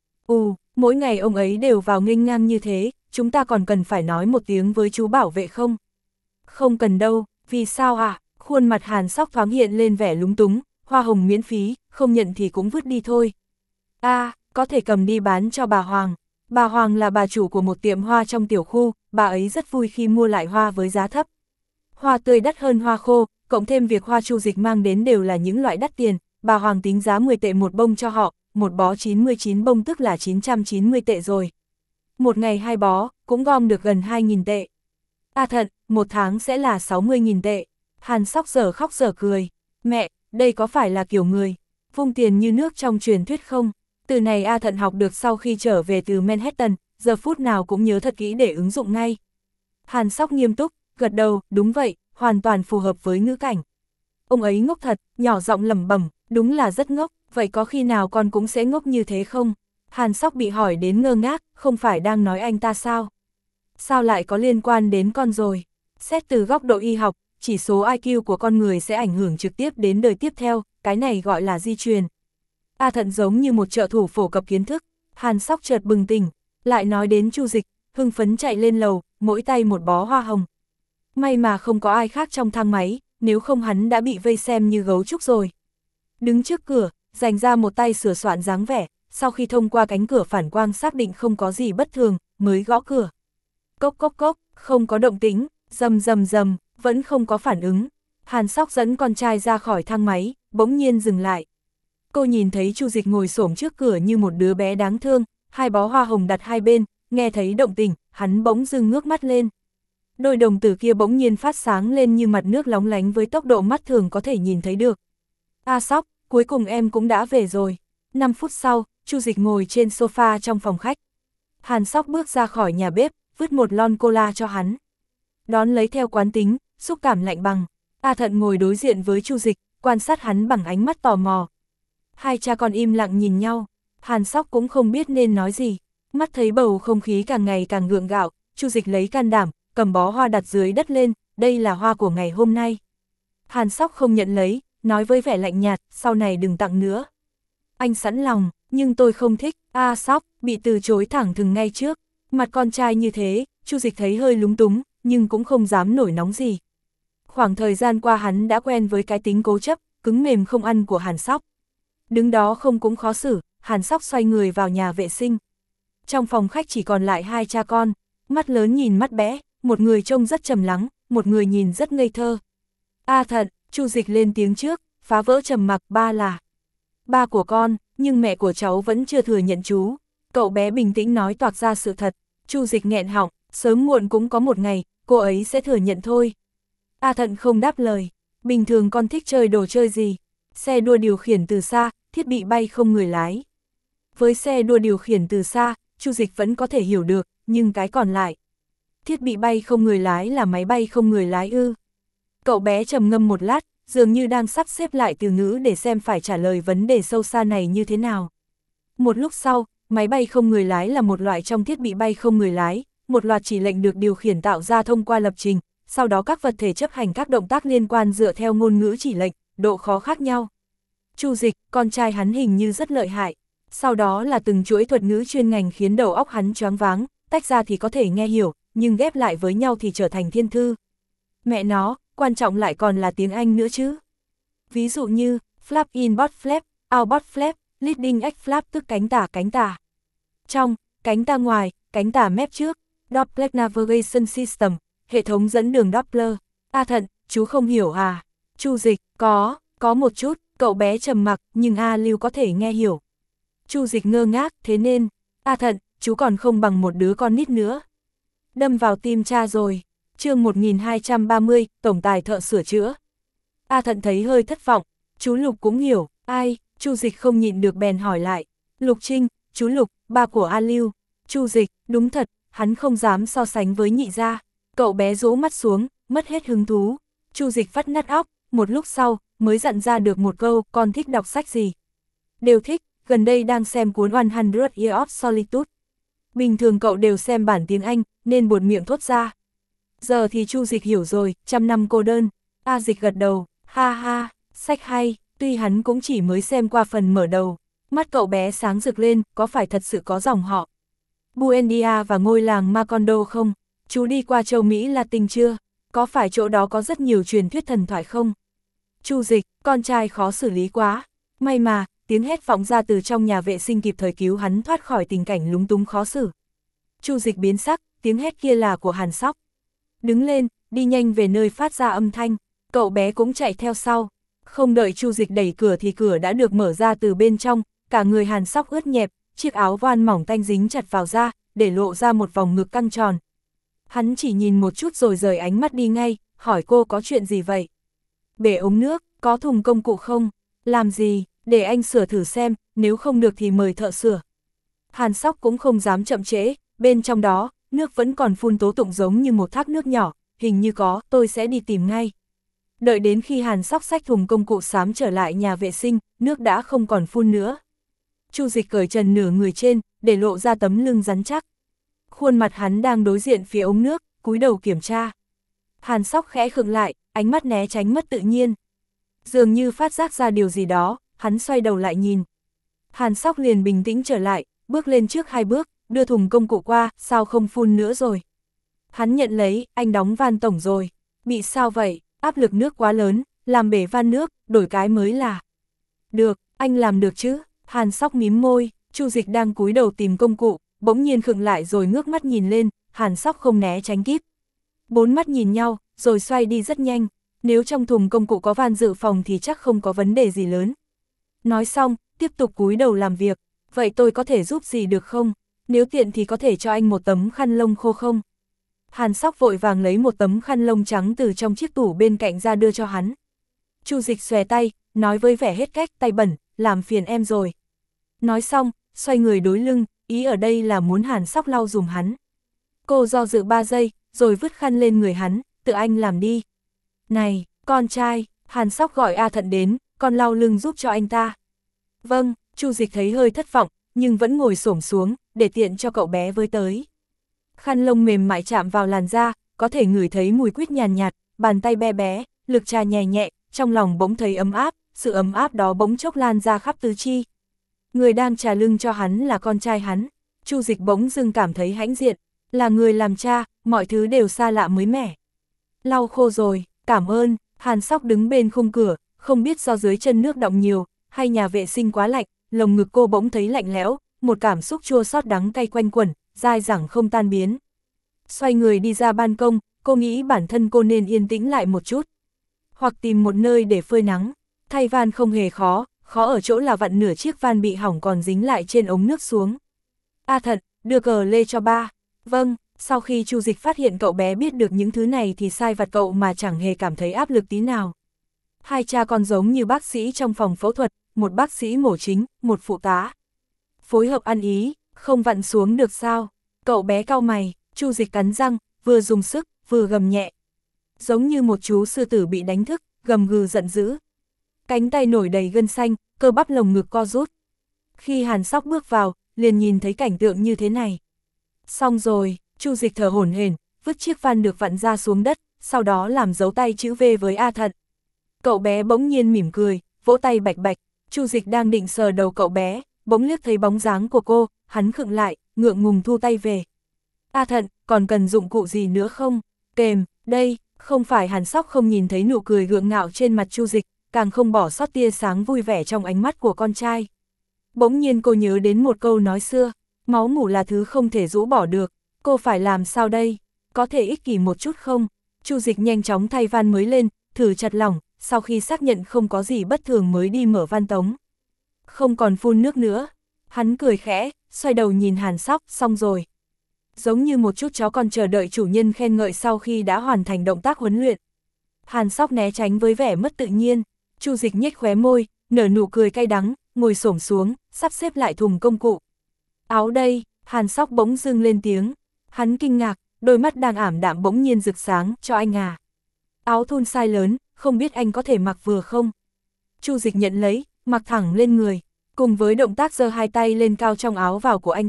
Ù, mỗi ngày ông ấy đều vào nghênh ngang như thế, chúng ta còn cần phải nói một tiếng với chú bảo vệ không? Không cần đâu, vì sao ạ? À? Khuôn mặt Hàn Sóc thoáng hiện lên vẻ lúng túng, hoa hồng miễn phí, không nhận thì cũng vứt đi thôi. A, à, có thể cầm đi bán cho bà Hoàng. Bà Hoàng là bà chủ của một tiệm hoa trong tiểu khu, bà ấy rất vui khi mua lại hoa với giá thấp. Hoa tươi đắt hơn hoa khô, cộng thêm việc hoa Chu Dịch mang đến đều là những loại đắt tiền, bà Hoàng tính giá mười tệ một bông cho họ, một bó chín mươi chín bông tức là chín trăm chín mươi tệ rồi. Một ngày hai bó, cũng gom được gần hai nghìn tệ. A Thận, một tháng sẽ là sáu mươi nghìn tệ. Hàn Sóc giờ khóc giờ cười. Mẹ, đây có phải là kiểu người vung tiền như nước trong truyền thuyết không? Từ này A Thận học được sau khi trở về từ Manhattan, giờ phút nào cũng nhớ thật kỹ để ứng dụng ngay. Hàn Sóc nghiêm túc, gật đầu, đúng vậy, hoàn toàn phù hợp với ngữ cảnh. Ông ấy ngốc thật, nhỏ giọng lẩm bẩm, đúng là rất ngốc, vậy có khi nào con cũng sẽ ngốc như thế không? Hàn Sóc bị hỏi đến ngơ ngác, không phải đang nói anh ta sao? Sao lại có liên quan đến con rồi? Xét từ góc độ y học, chỉ số I Q của con người sẽ ảnh hưởng trực tiếp đến đời tiếp theo, cái này gọi là di truyền. A Thận giống như một trợ thủ phổ cập kiến thức, Hàn Sóc chợt bừng tỉnh, lại nói đến Chu Dịch, hưng phấn chạy lên lầu, mỗi tay một bó hoa hồng. May mà không có ai khác trong thang máy, nếu không hắn đã bị vây xem như gấu trúc rồi. Đứng trước cửa, dành ra một tay sửa soạn dáng vẻ, sau khi thông qua cánh cửa phản quang xác định không có gì bất thường, mới gõ cửa. Cốc cốc cốc, không có động tĩnh, rầm rầm rầm, vẫn không có phản ứng. Hàn Sóc dẫn con trai ra khỏi thang máy, bỗng nhiên dừng lại. Cô nhìn thấy Chu Dịch ngồi xổm trước cửa như một đứa bé đáng thương, hai bó hoa hồng đặt hai bên, nghe thấy động tĩnh, hắn bỗng dưng ngước mắt lên. Đôi đồng tử kia bỗng nhiên phát sáng lên như mặt nước lóng lánh với tốc độ mắt thường có thể nhìn thấy được. A Sóc, cuối cùng em cũng đã về rồi. năm phút sau, Chu Dịch ngồi trên sofa trong phòng khách. Hàn Sóc bước ra khỏi nhà bếp, vứt một lon cola cho hắn. Đón lấy theo quán tính, xúc cảm lạnh bằng. A Thận ngồi đối diện với Chu Dịch, quan sát hắn bằng ánh mắt tò mò. Hai cha con im lặng nhìn nhau, Hàn Sóc cũng không biết nên nói gì. Mắt thấy bầu không khí càng ngày càng gượng gạo, Chu Dịch lấy can đảm, cầm bó hoa đặt dưới đất lên, đây là hoa của ngày hôm nay. Hàn Sóc không nhận lấy, nói với vẻ lạnh nhạt, sau này đừng tặng nữa. Anh sẵn lòng, nhưng tôi không thích. A Sóc bị từ chối thẳng thừng ngay trước, mặt con trai như thế, Chu Dịch thấy hơi lúng túng, nhưng cũng không dám nổi nóng gì. Khoảng thời gian qua hắn đã quen với cái tính cố chấp, cứng mềm không ăn của Hàn Sóc. Đứng đó không cũng khó xử, Hàn Sóc xoay người vào nhà vệ sinh. Trong phòng khách chỉ còn lại hai cha con, mắt lớn nhìn mắt bé, một người trông rất trầm lắng, một người nhìn rất ngây thơ. A Thận, Chu Dịch lên tiếng trước, phá vỡ trầm mặc, ba là ba của con, nhưng mẹ của cháu vẫn chưa thừa nhận chú. Cậu bé bình tĩnh nói toạc ra sự thật. Chu Dịch nghẹn họng, sớm muộn cũng có một ngày, cô ấy sẽ thừa nhận thôi. A Thận không đáp lời, bình thường con thích chơi đồ chơi gì? Xe đua điều khiển từ xa, thiết bị bay không người lái. Với xe đua điều khiển từ xa, Chu Dịch vẫn có thể hiểu được, nhưng cái còn lại. Thiết bị bay không người lái là máy bay không người lái ư? Cậu bé trầm ngâm một lát, dường như đang sắp xếp lại từ ngữ để xem phải trả lời vấn đề sâu xa này như thế nào. Một lúc sau, máy bay không người lái là một loại trong thiết bị bay không người lái, một loạt chỉ lệnh được điều khiển tạo ra thông qua lập trình, sau đó các vật thể chấp hành các động tác liên quan dựa theo ngôn ngữ chỉ lệnh, độ khó khác nhau. Chu Dịch, con trai hắn hình như rất lợi hại, sau đó là từng chuỗi thuật ngữ chuyên ngành khiến đầu óc hắn choáng váng, tách ra thì có thể nghe hiểu, nhưng ghép lại với nhau thì trở thành thiên thư. Mẹ nó, quan trọng lại còn là tiếng Anh nữa chứ. Ví dụ như, flap in bot flap, out bot flap, leading edge flap tức cánh tả cánh tả. Trong, cánh tả ngoài, cánh tả mép trước, Doppler Navigation System, hệ thống dẫn đường Doppler. A Thận, chú không hiểu à? Chu Dịch, có, có một chút, cậu bé trầm mặc, nhưng A Lưu có thể nghe hiểu. Chu Dịch ngơ ngác, thế nên, A Thận, chú còn không bằng một đứa con nít nữa. Đâm vào tim cha rồi. Chương một nghìn hai trăm ba mươi, tổng tài thợ sửa chữa. A Thận thấy hơi thất vọng, chú Lục cũng hiểu, ai? Chu Dịch không nhịn được bèn hỏi lại. Lục Trinh, chú Lục, ba của A Lưu. Chu Dịch, đúng thật, hắn không dám so sánh với nhị gia. Cậu bé rũ mắt xuống, mất hết hứng thú. Chu Dịch vắt nát óc, một lúc sau, mới dặn ra được một câu, con thích đọc sách gì? Đều thích, gần đây đang xem cuốn one hundred Years of Solitude. Bình thường cậu đều xem bản tiếng Anh, nên buột miệng thốt ra. Giờ thì Chu Dịch hiểu rồi, trăm năm cô đơn. A Dịch gật đầu, ha ha, sách hay, tuy hắn cũng chỉ mới xem qua phần mở đầu. Mắt cậu bé sáng rực lên, có phải thật sự có dòng họ Buendia và ngôi làng Macondo không? Chú đi qua châu Mỹ Latin chưa? Có phải chỗ đó có rất nhiều truyền thuyết thần thoại không? Chu Dịch, con trai khó xử lý quá. May mà, tiếng hét vọng ra từ trong nhà vệ sinh kịp thời cứu hắn thoát khỏi tình cảnh lúng túng khó xử. Chu Dịch biến sắc, tiếng hét kia là của Hàn Sóc. Đứng lên, đi nhanh về nơi phát ra âm thanh, cậu bé cũng chạy theo sau. Không đợi Chu Dịch đẩy cửa thì cửa đã được mở ra từ bên trong, cả người Hàn Sóc ướt nhẹp, chiếc áo voan mỏng tanh dính chặt vào da, để lộ ra một vòng ngực căng tròn. Hắn chỉ nhìn một chút rồi rời ánh mắt đi ngay, hỏi cô có chuyện gì vậy? Bể ống nước, có thùng công cụ không? Làm gì, để anh sửa thử xem, nếu không được thì mời thợ sửa. Hàn Sóc cũng không dám chậm trễ, bên trong đó, nước vẫn còn phun tố tụng giống như một thác nước nhỏ, hình như có, tôi sẽ đi tìm ngay. Đợi đến khi Hàn Sóc xách thùng công cụ xám trở lại nhà vệ sinh, nước đã không còn phun nữa. Chu Dịch cởi trần nửa người trên, để lộ ra tấm lưng rắn chắc. Khuôn mặt hắn đang đối diện phía ống nước, cúi đầu kiểm tra. Hàn Sóc khẽ khựng lại, ánh mắt né tránh mất tự nhiên. Dường như phát giác ra điều gì đó, hắn xoay đầu lại nhìn. Hàn Sóc liền bình tĩnh trở lại, bước lên trước hai bước, đưa thùng công cụ qua, sao không phun nữa rồi. Hắn nhận lấy, anh đóng van tổng rồi. Bị sao vậy, áp lực nước quá lớn, làm bể van nước, đổi cái mới là. Được, anh làm được chứ. Hàn Sóc mím môi, Chu Dịch đang cúi đầu tìm công cụ, bỗng nhiên khựng lại rồi ngước mắt nhìn lên, Hàn Sóc không né tránh kíp. Bốn mắt nhìn nhau, rồi xoay đi rất nhanh, nếu trong thùng công cụ có van dự phòng thì chắc không có vấn đề gì lớn. Nói xong, tiếp tục cúi đầu làm việc, vậy tôi có thể giúp gì được không? Nếu tiện thì có thể cho anh một tấm khăn lông khô không? Hàn Sóc vội vàng lấy một tấm khăn lông trắng từ trong chiếc tủ bên cạnh ra đưa cho hắn. Chu Dịch xòe tay, nói với vẻ hết cách, tay bẩn, làm phiền em rồi. Nói xong, xoay người đối lưng, ý ở đây là muốn Hàn Sóc lau dùm hắn. Cô do dự ba giây, rồi vứt khăn lên người hắn, tự anh làm đi. Này, con trai, Hàn Sóc gọi A Thận đến, con lau lưng giúp cho anh ta. Vâng, Chu Dịch thấy hơi thất vọng, nhưng vẫn ngồi xổm xuống, để tiện cho cậu bé với tới. Khăn lông mềm mại chạm vào làn da, có thể ngửi thấy mùi quýt nhàn nhạt, bàn tay bé bé, lực trà nhẹ nhẹ, trong lòng bỗng thấy ấm áp, sự ấm áp đó bỗng chốc lan ra khắp tứ chi. Người đang trà lưng cho hắn là con trai hắn. Chu Dịch bỗng dưng cảm thấy hãnh diện, là người làm cha, mọi thứ đều xa lạ mới mẻ. Lau khô rồi, cảm ơn. Hàn Sóc đứng bên khung cửa, không biết do dưới chân nước đọng nhiều, hay nhà vệ sinh quá lạnh, lồng ngực cô bỗng thấy lạnh lẽo, một cảm xúc chua xót đắng cay quanh quẩn, dai dẳng không tan biến. Xoay người đi ra ban công, cô nghĩ bản thân cô nên yên tĩnh lại một chút, hoặc tìm một nơi để phơi nắng. Thay van không hề khó, khó ở chỗ là vặn nửa chiếc van bị hỏng còn dính lại trên ống nước xuống. A Thận, đưa cờ lê cho ba. Vâng. Sau khi Chu Dịch phát hiện cậu bé biết được những thứ này thì sai vặt cậu mà chẳng hề cảm thấy áp lực tí nào. Hai cha con giống như bác sĩ trong phòng phẫu thuật, một bác sĩ mổ chính, một phụ tá. Phối hợp ăn ý, không vặn xuống được sao? Cậu bé cau mày, Chu Dịch cắn răng, vừa dùng sức, vừa gầm nhẹ. Giống như một chú sư tử bị đánh thức, gầm gừ giận dữ. Cánh tay nổi đầy gân xanh, cơ bắp lồng ngực co rút. Khi Hàn Sóc bước vào, liền nhìn thấy cảnh tượng như thế này. Xong rồi. Chu Dịch thở hổn hển, vứt chiếc van được vặn ra xuống đất, sau đó làm dấu tay chữ V với A Thận. Cậu bé bỗng nhiên mỉm cười, vỗ tay bạch bạch. Chu Dịch đang định sờ đầu cậu bé, bỗng liếc thấy bóng dáng của cô, hắn khựng lại, ngượng ngùng thu tay về. A Thận, còn cần dụng cụ gì nữa không? Kềm, đây. Không phải Hàn Sóc không nhìn thấy nụ cười gượng ngạo trên mặt Chu Dịch, càng không bỏ sót tia sáng vui vẻ trong ánh mắt của con trai. Bỗng nhiên cô nhớ đến một câu nói xưa, máu mủ là thứ không thể rũ bỏ được. Cô phải làm sao đây? Có thể ích kỷ một chút không? Chu Dịch nhanh chóng thay van mới lên, thử chặt lỏng, sau khi xác nhận không có gì bất thường mới đi mở van tống. Không còn phun nước nữa. Hắn cười khẽ, xoay đầu nhìn Hàn Sóc, xong rồi. Giống như một chút chó con chờ đợi chủ nhân khen ngợi sau khi đã hoàn thành động tác huấn luyện. Hàn Sóc né tránh với vẻ mất tự nhiên. Chu Dịch nhếch khóe môi, nở nụ cười cay đắng, ngồi xổm xuống, sắp xếp lại thùng công cụ. Áo đây. Hàn Sóc bỗng dưng lên tiếng. Hắn kinh ngạc, đôi mắt đang ảm đạm bỗng nhiên rực sáng, cho anh à. Áo thun size lớn, không biết anh có thể mặc vừa không? Chu Dịch nhận lấy, mặc thẳng lên người, cùng với động tác giơ hai tay lên cao trong áo vào của anh ta,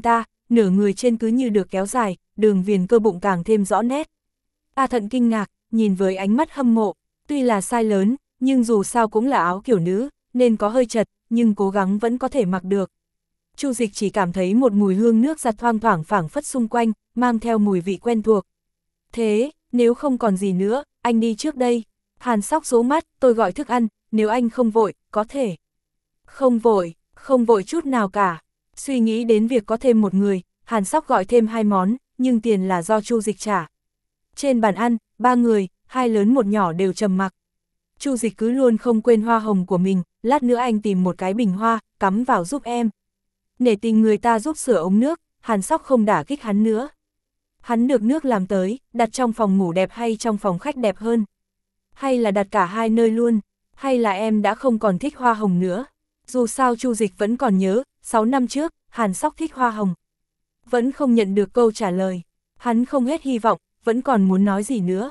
nửa người trên cứ như được kéo dài, đường viền cơ bụng càng thêm rõ nét. A Thận kinh ngạc, nhìn với ánh mắt hâm mộ, tuy là size lớn, nhưng dù sao cũng là áo kiểu nữ, nên có hơi chật, nhưng cố gắng vẫn có thể mặc được. Chu Dịch chỉ cảm thấy một mùi hương nước giặt thoang thoảng phảng phất xung quanh, mang theo mùi vị quen thuộc. Thế, nếu không còn gì nữa, anh đi trước đây. Hàn Sóc rũ mắt, tôi gọi thức ăn, nếu anh không vội, có thể. Không vội, không vội chút nào cả. Suy nghĩ đến việc có thêm một người, Hàn Sóc gọi thêm hai món, nhưng tiền là do Chu Dịch trả. Trên bàn ăn, ba người, hai lớn một nhỏ đều trầm mặc. Chu Dịch cứ luôn không quên hoa hồng của mình, lát nữa anh tìm một cái bình hoa, cắm vào giúp em. Nể tình người ta giúp sửa ống nước, Hàn Sóc không đả kích hắn nữa. Hắn được nước làm tới, đặt trong phòng ngủ đẹp hay trong phòng khách đẹp hơn? Hay là đặt cả hai nơi luôn? Hay là em đã không còn thích hoa hồng nữa? Dù sao Chu Dịch vẫn còn nhớ, sáu năm trước, Hàn Sóc thích hoa hồng. Vẫn không nhận được câu trả lời. Hắn không hết hy vọng, vẫn còn muốn nói gì nữa.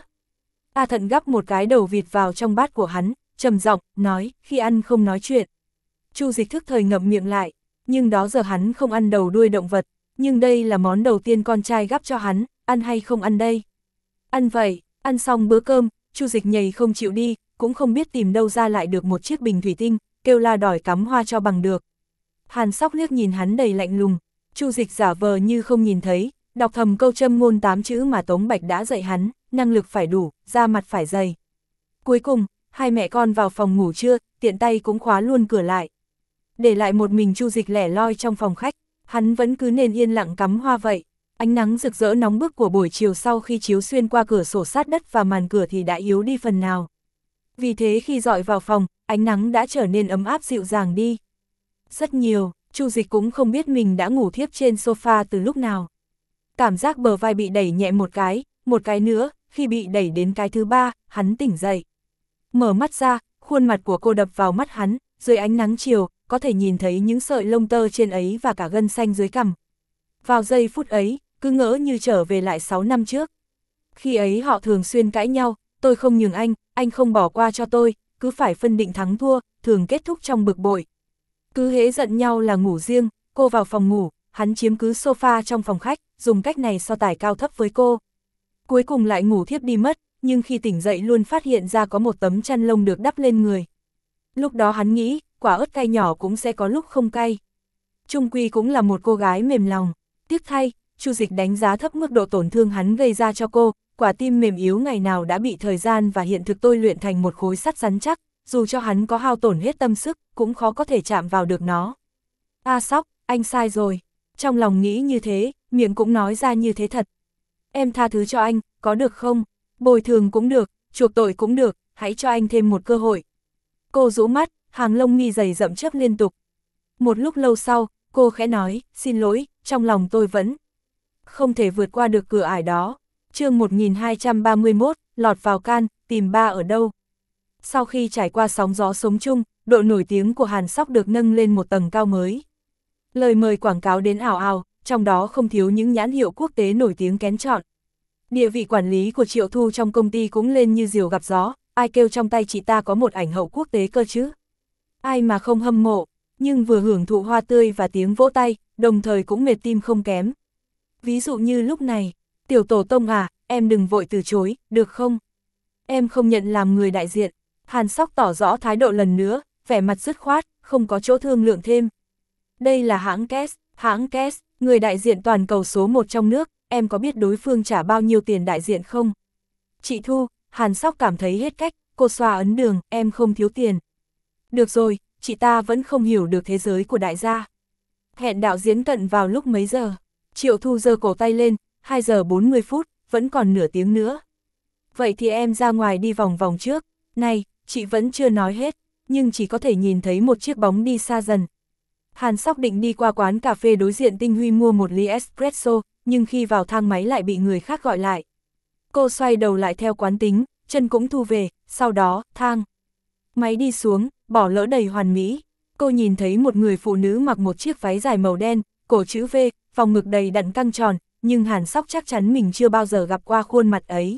A Thận gắp một cái đầu vịt vào trong bát của hắn, trầm giọng nói, khi ăn không nói chuyện. Chu Dịch thức thời ngậm miệng lại, nhưng đó giờ hắn không ăn đầu đuôi động vật, nhưng đây là món đầu tiên con trai gắp cho hắn, ăn hay không ăn đây? Ăn vậy, ăn xong bữa cơm, Chu Dịch nhầy không chịu đi, cũng không biết tìm đâu ra lại được một chiếc bình thủy tinh, kêu la đòi cắm hoa cho bằng được. Hàn Sóc liếc nhìn hắn đầy lạnh lùng, Chu Dịch giả vờ như không nhìn thấy, đọc thầm câu châm ngôn tám chữ mà Tống Bạch đã dạy hắn, năng lực phải đủ, da mặt phải dày. Cuối cùng, hai mẹ con vào phòng ngủ trưa, tiện tay cũng khóa luôn cửa lại. Để lại một mình Chu Dịch lẻ loi trong phòng khách, hắn vẫn cứ nên yên lặng cắm hoa vậy. Ánh nắng rực rỡ nóng bức của buổi chiều sau khi chiếu xuyên qua cửa sổ sát đất và màn cửa thì đã yếu đi phần nào. Vì thế khi dọi vào phòng, ánh nắng đã trở nên ấm áp dịu dàng đi. Rất nhiều, Chu Dịch cũng không biết mình đã ngủ thiếp trên sofa từ lúc nào. Cảm giác bờ vai bị đẩy nhẹ một cái, một cái nữa, khi bị đẩy đến cái thứ ba, hắn tỉnh dậy. Mở mắt ra, khuôn mặt của cô đập vào mắt hắn, dưới ánh nắng chiều, có thể nhìn thấy những sợi lông tơ trên ấy và cả gân xanh dưới cằm. Vào giây phút ấy, cứ ngỡ như trở về lại sáu năm trước. Khi ấy họ thường xuyên cãi nhau, tôi không nhường anh, anh không bỏ qua cho tôi, cứ phải phân định thắng thua, thường kết thúc trong bực bội. Cứ hễ giận nhau là ngủ riêng, cô vào phòng ngủ, hắn chiếm cứ sofa trong phòng khách, dùng cách này so tài cao thấp với cô. Cuối cùng lại ngủ thiếp đi mất, nhưng khi tỉnh dậy luôn phát hiện ra có một tấm chăn lông được đắp lên người. Lúc đó hắn nghĩ, quả ớt cay nhỏ cũng sẽ có lúc không cay. Chung quy cũng là một cô gái mềm lòng. Tiếc thay, Chu Dịch đánh giá thấp mức độ tổn thương hắn gây ra cho cô, quả tim mềm yếu ngày nào đã bị thời gian và hiện thực tôi luyện thành một khối sắt rắn chắc, dù cho hắn có hao tổn hết tâm sức, cũng khó có thể chạm vào được nó. A Sóc, anh sai rồi. Trong lòng nghĩ như thế, miệng cũng nói ra như thế thật. Em tha thứ cho anh, có được không? Bồi thường cũng được, chuộc tội cũng được, hãy cho anh thêm một cơ hội. Cô rũ mắt, hàng lông mi dày rậm chớp liên tục. Một lúc lâu sau, cô khẽ nói, xin lỗi, trong lòng tôi vẫn không thể vượt qua được cửa ải đó. Chương một nghìn hai trăm ba mươi mốt, lọt vào can, tìm ba ở đâu? Sau khi trải qua sóng gió sống chung, độ nổi tiếng của Hàn Sóc được nâng lên một tầng cao mới. Lời mời quảng cáo đến ảo ảo, trong đó không thiếu những nhãn hiệu quốc tế nổi tiếng kén chọn. Địa vị quản lý của Triệu Thu trong công ty cũng lên như diều gặp gió, ai kêu trong tay chị ta có một ảnh hậu quốc tế cơ chứ? Ai mà không hâm mộ, nhưng vừa hưởng thụ hoa tươi và tiếng vỗ tay, đồng thời cũng mệt tim không kém. Ví dụ như lúc này, Tiểu Tổ Tông à, em đừng vội từ chối, được không? Em không nhận làm người đại diện. Hàn Sóc tỏ rõ thái độ lần nữa, vẻ mặt dứt khoát, không có chỗ thương lượng thêm. Đây là hãng Kess, hãng Kess, người đại diện toàn cầu số một trong nước, em có biết đối phương trả bao nhiêu tiền đại diện không? Chị Thu, Hàn Sóc cảm thấy hết cách, cô xoa ấn đường, em không thiếu tiền. Được rồi, chị ta vẫn không hiểu được thế giới của đại gia. Hẹn đạo diễn cận vào lúc mấy giờ? Triệu Thu giơ cổ tay lên, hai giờ bốn mươi phút, vẫn còn nửa tiếng nữa. Vậy thì em ra ngoài đi vòng vòng trước. Này, chị vẫn chưa nói hết, nhưng chỉ có thể nhìn thấy một chiếc bóng đi xa dần. Hàn Sóc định đi qua quán cà phê đối diện Tinh Huy mua một ly espresso, nhưng khi vào thang máy lại bị người khác gọi lại. Cô xoay đầu lại theo quán tính, chân cũng thu về, sau đó, thang máy đi xuống, bỏ lỡ đầy hoàn mỹ. Cô nhìn thấy một người phụ nữ mặc một chiếc váy dài màu đen, cổ chữ V, vòng ngực đầy đặn căng tròn, nhưng Hàn Sóc chắc chắn mình chưa bao giờ gặp qua khuôn mặt ấy.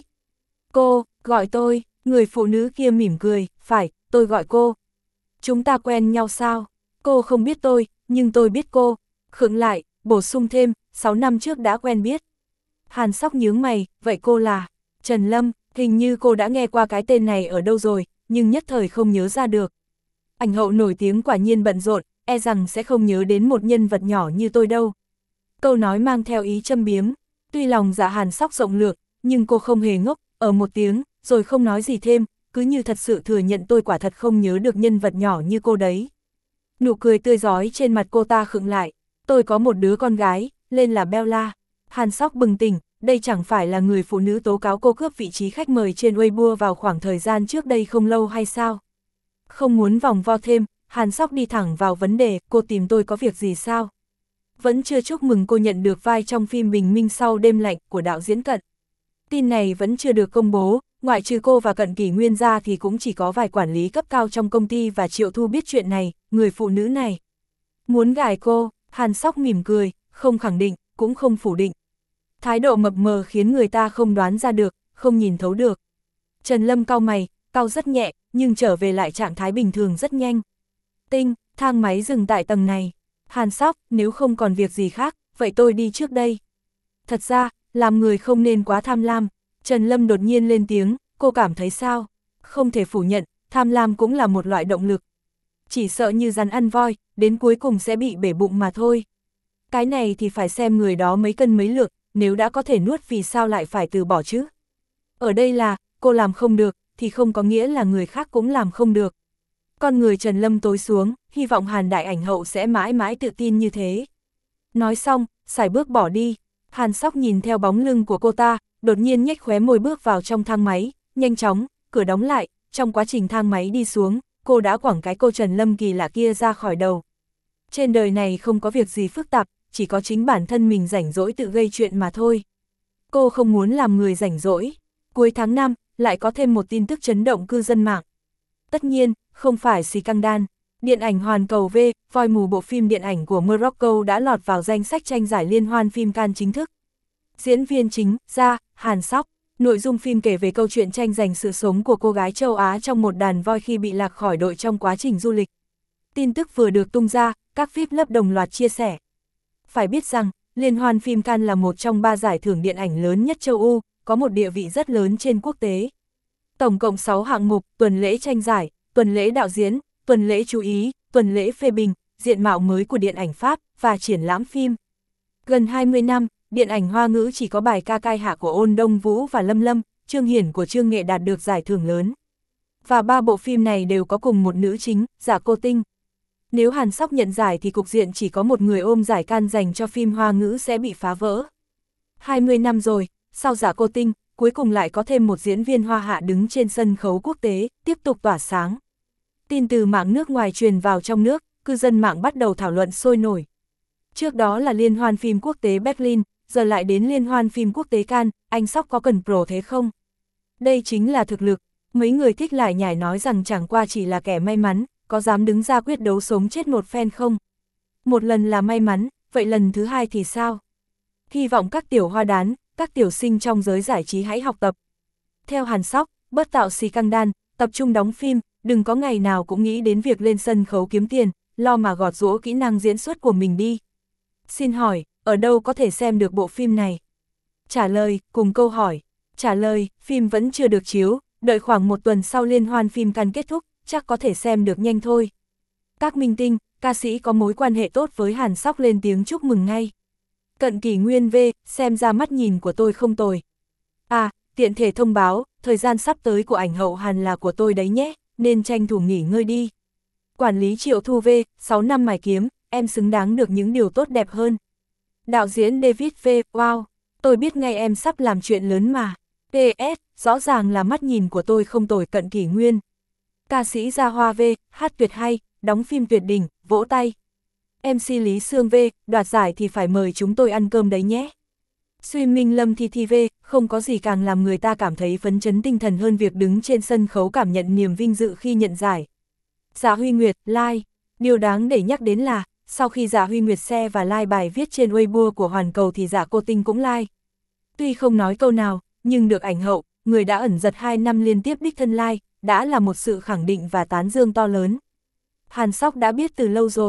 Cô, gọi tôi, người phụ nữ kia mỉm cười, phải, tôi gọi cô. Chúng ta quen nhau sao? Cô không biết tôi, nhưng tôi biết cô. Khựng lại, bổ sung thêm, sáu năm trước đã quen biết. Hàn Sóc nhướng mày, vậy cô là Trần Lâm, hình như cô đã nghe qua cái tên này ở đâu rồi, nhưng nhất thời không nhớ ra được. Ảnh hậu nổi tiếng quả nhiên bận rộn, e rằng sẽ không nhớ đến một nhân vật nhỏ như tôi đâu. Câu nói mang theo ý châm biếm, tuy lòng dạ Hàn Sóc rộng lượng, nhưng cô không hề ngốc, ở một tiếng, rồi không nói gì thêm, cứ như thật sự thừa nhận tôi quả thật không nhớ được nhân vật nhỏ như cô đấy. Nụ cười tươi rói trên mặt cô ta khựng lại, tôi có một đứa con gái, tên là Bella. Hàn Sóc bừng tỉnh, đây chẳng phải là người phụ nữ tố cáo cô cướp vị trí khách mời trên Weibo vào khoảng thời gian trước đây không lâu hay sao? Không muốn vòng vo thêm, Hàn Sóc đi thẳng vào vấn đề, cô tìm tôi có việc gì sao? Vẫn chưa chúc mừng cô nhận được vai trong phim Bình Minh Sau Đêm Lạnh của đạo diễn Cận. Tin này vẫn chưa được công bố, ngoại trừ cô và Cận Kỷ Nguyên ra thì cũng chỉ có vài quản lý cấp cao trong công ty và Triệu Thu biết chuyện này, người phụ nữ này. Muốn gài cô, Hàn Sóc mỉm cười, không khẳng định, cũng không phủ định. Thái độ mập mờ khiến người ta không đoán ra được, không nhìn thấu được. Trần Lâm cau mày, cau rất nhẹ, nhưng trở về lại trạng thái bình thường rất nhanh. Tinh, thang máy dừng tại tầng này. Hàn Sóc, nếu không còn việc gì khác, vậy tôi đi trước đây. Thật ra, làm người không nên quá tham lam. Trần Lâm đột nhiên lên tiếng, cô cảm thấy sao? Không thể phủ nhận, tham lam cũng là một loại động lực. Chỉ sợ như rắn ăn voi, đến cuối cùng sẽ bị bể bụng mà thôi. Cái này thì phải xem người đó mấy cân mấy lượng, nếu đã có thể nuốt vì sao lại phải từ bỏ chứ? Ở đây là, cô làm không được, thì không có nghĩa là người khác cũng làm không được. Con người Trần Lâm tối xuống, hy vọng Hàn Đại Ảnh Hậu sẽ mãi mãi tự tin như thế. Nói xong, sải bước bỏ đi. Hàn Sóc nhìn theo bóng lưng của cô ta, đột nhiên nhếch khóe môi bước vào trong thang máy, nhanh chóng, cửa đóng lại, trong quá trình thang máy đi xuống, cô đã quẳng cái cô Trần Lâm kỳ lạ kia ra khỏi đầu. Trên đời này không có việc gì phức tạp, chỉ có chính bản thân mình rảnh rỗi tự gây chuyện mà thôi. Cô không muốn làm người rảnh rỗi. Cuối tháng năm, lại có thêm một tin tức chấn động cư dân mạng. Tất nhiên, không phải Scandal. Điện ảnh Hoàn Cầu V, voi mù bộ phim điện ảnh của Morocco đã lọt vào danh sách tranh giải liên hoan phim Cannes chính thức. Diễn viên chính, ra, Hàn Sóc. Nội dung phim kể về câu chuyện tranh giành sự sống của cô gái châu Á trong một đàn voi khi bị lạc khỏi đội trong quá trình du lịch. Tin tức vừa được tung ra, các vi ai pi đồng loạt chia sẻ. Phải biết rằng, Liên hoan phim Cannes là một trong ba giải thưởng điện ảnh lớn nhất châu Âu, có một địa vị rất lớn trên quốc tế. Tổng cộng sáu hạng mục, tuần lễ tranh giải, tuần lễ đạo diễn, tuần lễ chú ý, tuần lễ phê bình, diện mạo mới của điện ảnh Pháp, và triển lãm phim. Gần hai mươi năm, điện ảnh Hoa ngữ chỉ có bài ca cai hạ của Ôn Đông Vũ và Lâm Lâm, Trương Hiển của Trương Nghệ đạt được giải thưởng lớn. Và ba bộ phim này đều có cùng một nữ chính, Dạ Cô Tinh. Nếu Hàn Sóc nhận giải thì cục diện chỉ có một người ôm giải Cannes dành cho phim Hoa ngữ sẽ bị phá vỡ. hai mươi năm rồi, sau Dạ Cô Tinh, cuối cùng lại có thêm một diễn viên Hoa hạ đứng trên sân khấu quốc tế, tiếp tục tỏa sáng. Tin từ mạng nước ngoài truyền vào trong nước, cư dân mạng bắt đầu thảo luận sôi nổi. Trước đó là Liên hoan phim quốc tế Berlin, giờ lại đến Liên hoan phim quốc tế Cannes, anh Sóc có cần pro thế không? Đây chính là thực lực, mấy người thích lải nhải nói rằng chẳng qua chỉ là kẻ may mắn, có dám đứng ra quyết đấu sống chết một phen không? Một lần là may mắn, vậy lần thứ hai thì sao? Hy vọng các tiểu hoa đán, các tiểu sinh trong giới giải trí hãy học tập. Theo Hàn Sóc, bớt tạo scandal, tập trung đóng phim, đừng có ngày nào cũng nghĩ đến việc lên sân khấu kiếm tiền, lo mà gọt giũa kỹ năng diễn xuất của mình đi. Xin hỏi, ở đâu có thể xem được bộ phim này? Trả lời, cùng câu hỏi. Trả lời, phim vẫn chưa được chiếu, đợi khoảng một tuần sau liên hoan phim Cannes kết thúc, chắc có thể xem được nhanh thôi. Các minh tinh, ca sĩ có mối quan hệ tốt với Hàn Sóc lên tiếng chúc mừng ngay. Cận Kỷ Nguyên V, xem ra mắt nhìn của tôi không tồi. À, tiện thể thông báo, thời gian sắp tới của ảnh hậu Hàn là của tôi đấy nhé, nên tranh thủ nghỉ ngơi đi. Quản lý Triệu Thu V, sáu năm mài kiếm, em xứng đáng được những điều tốt đẹp hơn. Đạo diễn David V, wow, tôi biết ngay em sắp làm chuyện lớn mà. pê ét, rõ ràng là mắt nhìn của tôi không tồi. Cận Kỷ Nguyên. Ca sĩ Gia Hoa V, hát tuyệt hay, đóng phim tuyệt đỉnh, vỗ tay. em xê Lý Sương V, đoạt giải thì phải mời chúng tôi ăn cơm đấy nhé. Suy Minh Lâm Thi Thi V, không có gì càng làm người ta cảm thấy phấn chấn tinh thần hơn việc đứng trên sân khấu cảm nhận niềm vinh dự khi nhận giải. Dạ Huy Nguyệt, like. Điều đáng để nhắc đến là, sau khi Dạ Huy Nguyệt share và like bài viết trên Weibo của Hoàn Cầu thì Dạ Cô Tinh cũng like. Tuy không nói câu nào, nhưng được ảnh hậu, người đã ẩn giật hai năm liên tiếp đích thân like, đã là một sự khẳng định và tán dương to lớn. Hàn Sóc đã biết từ lâu rồi.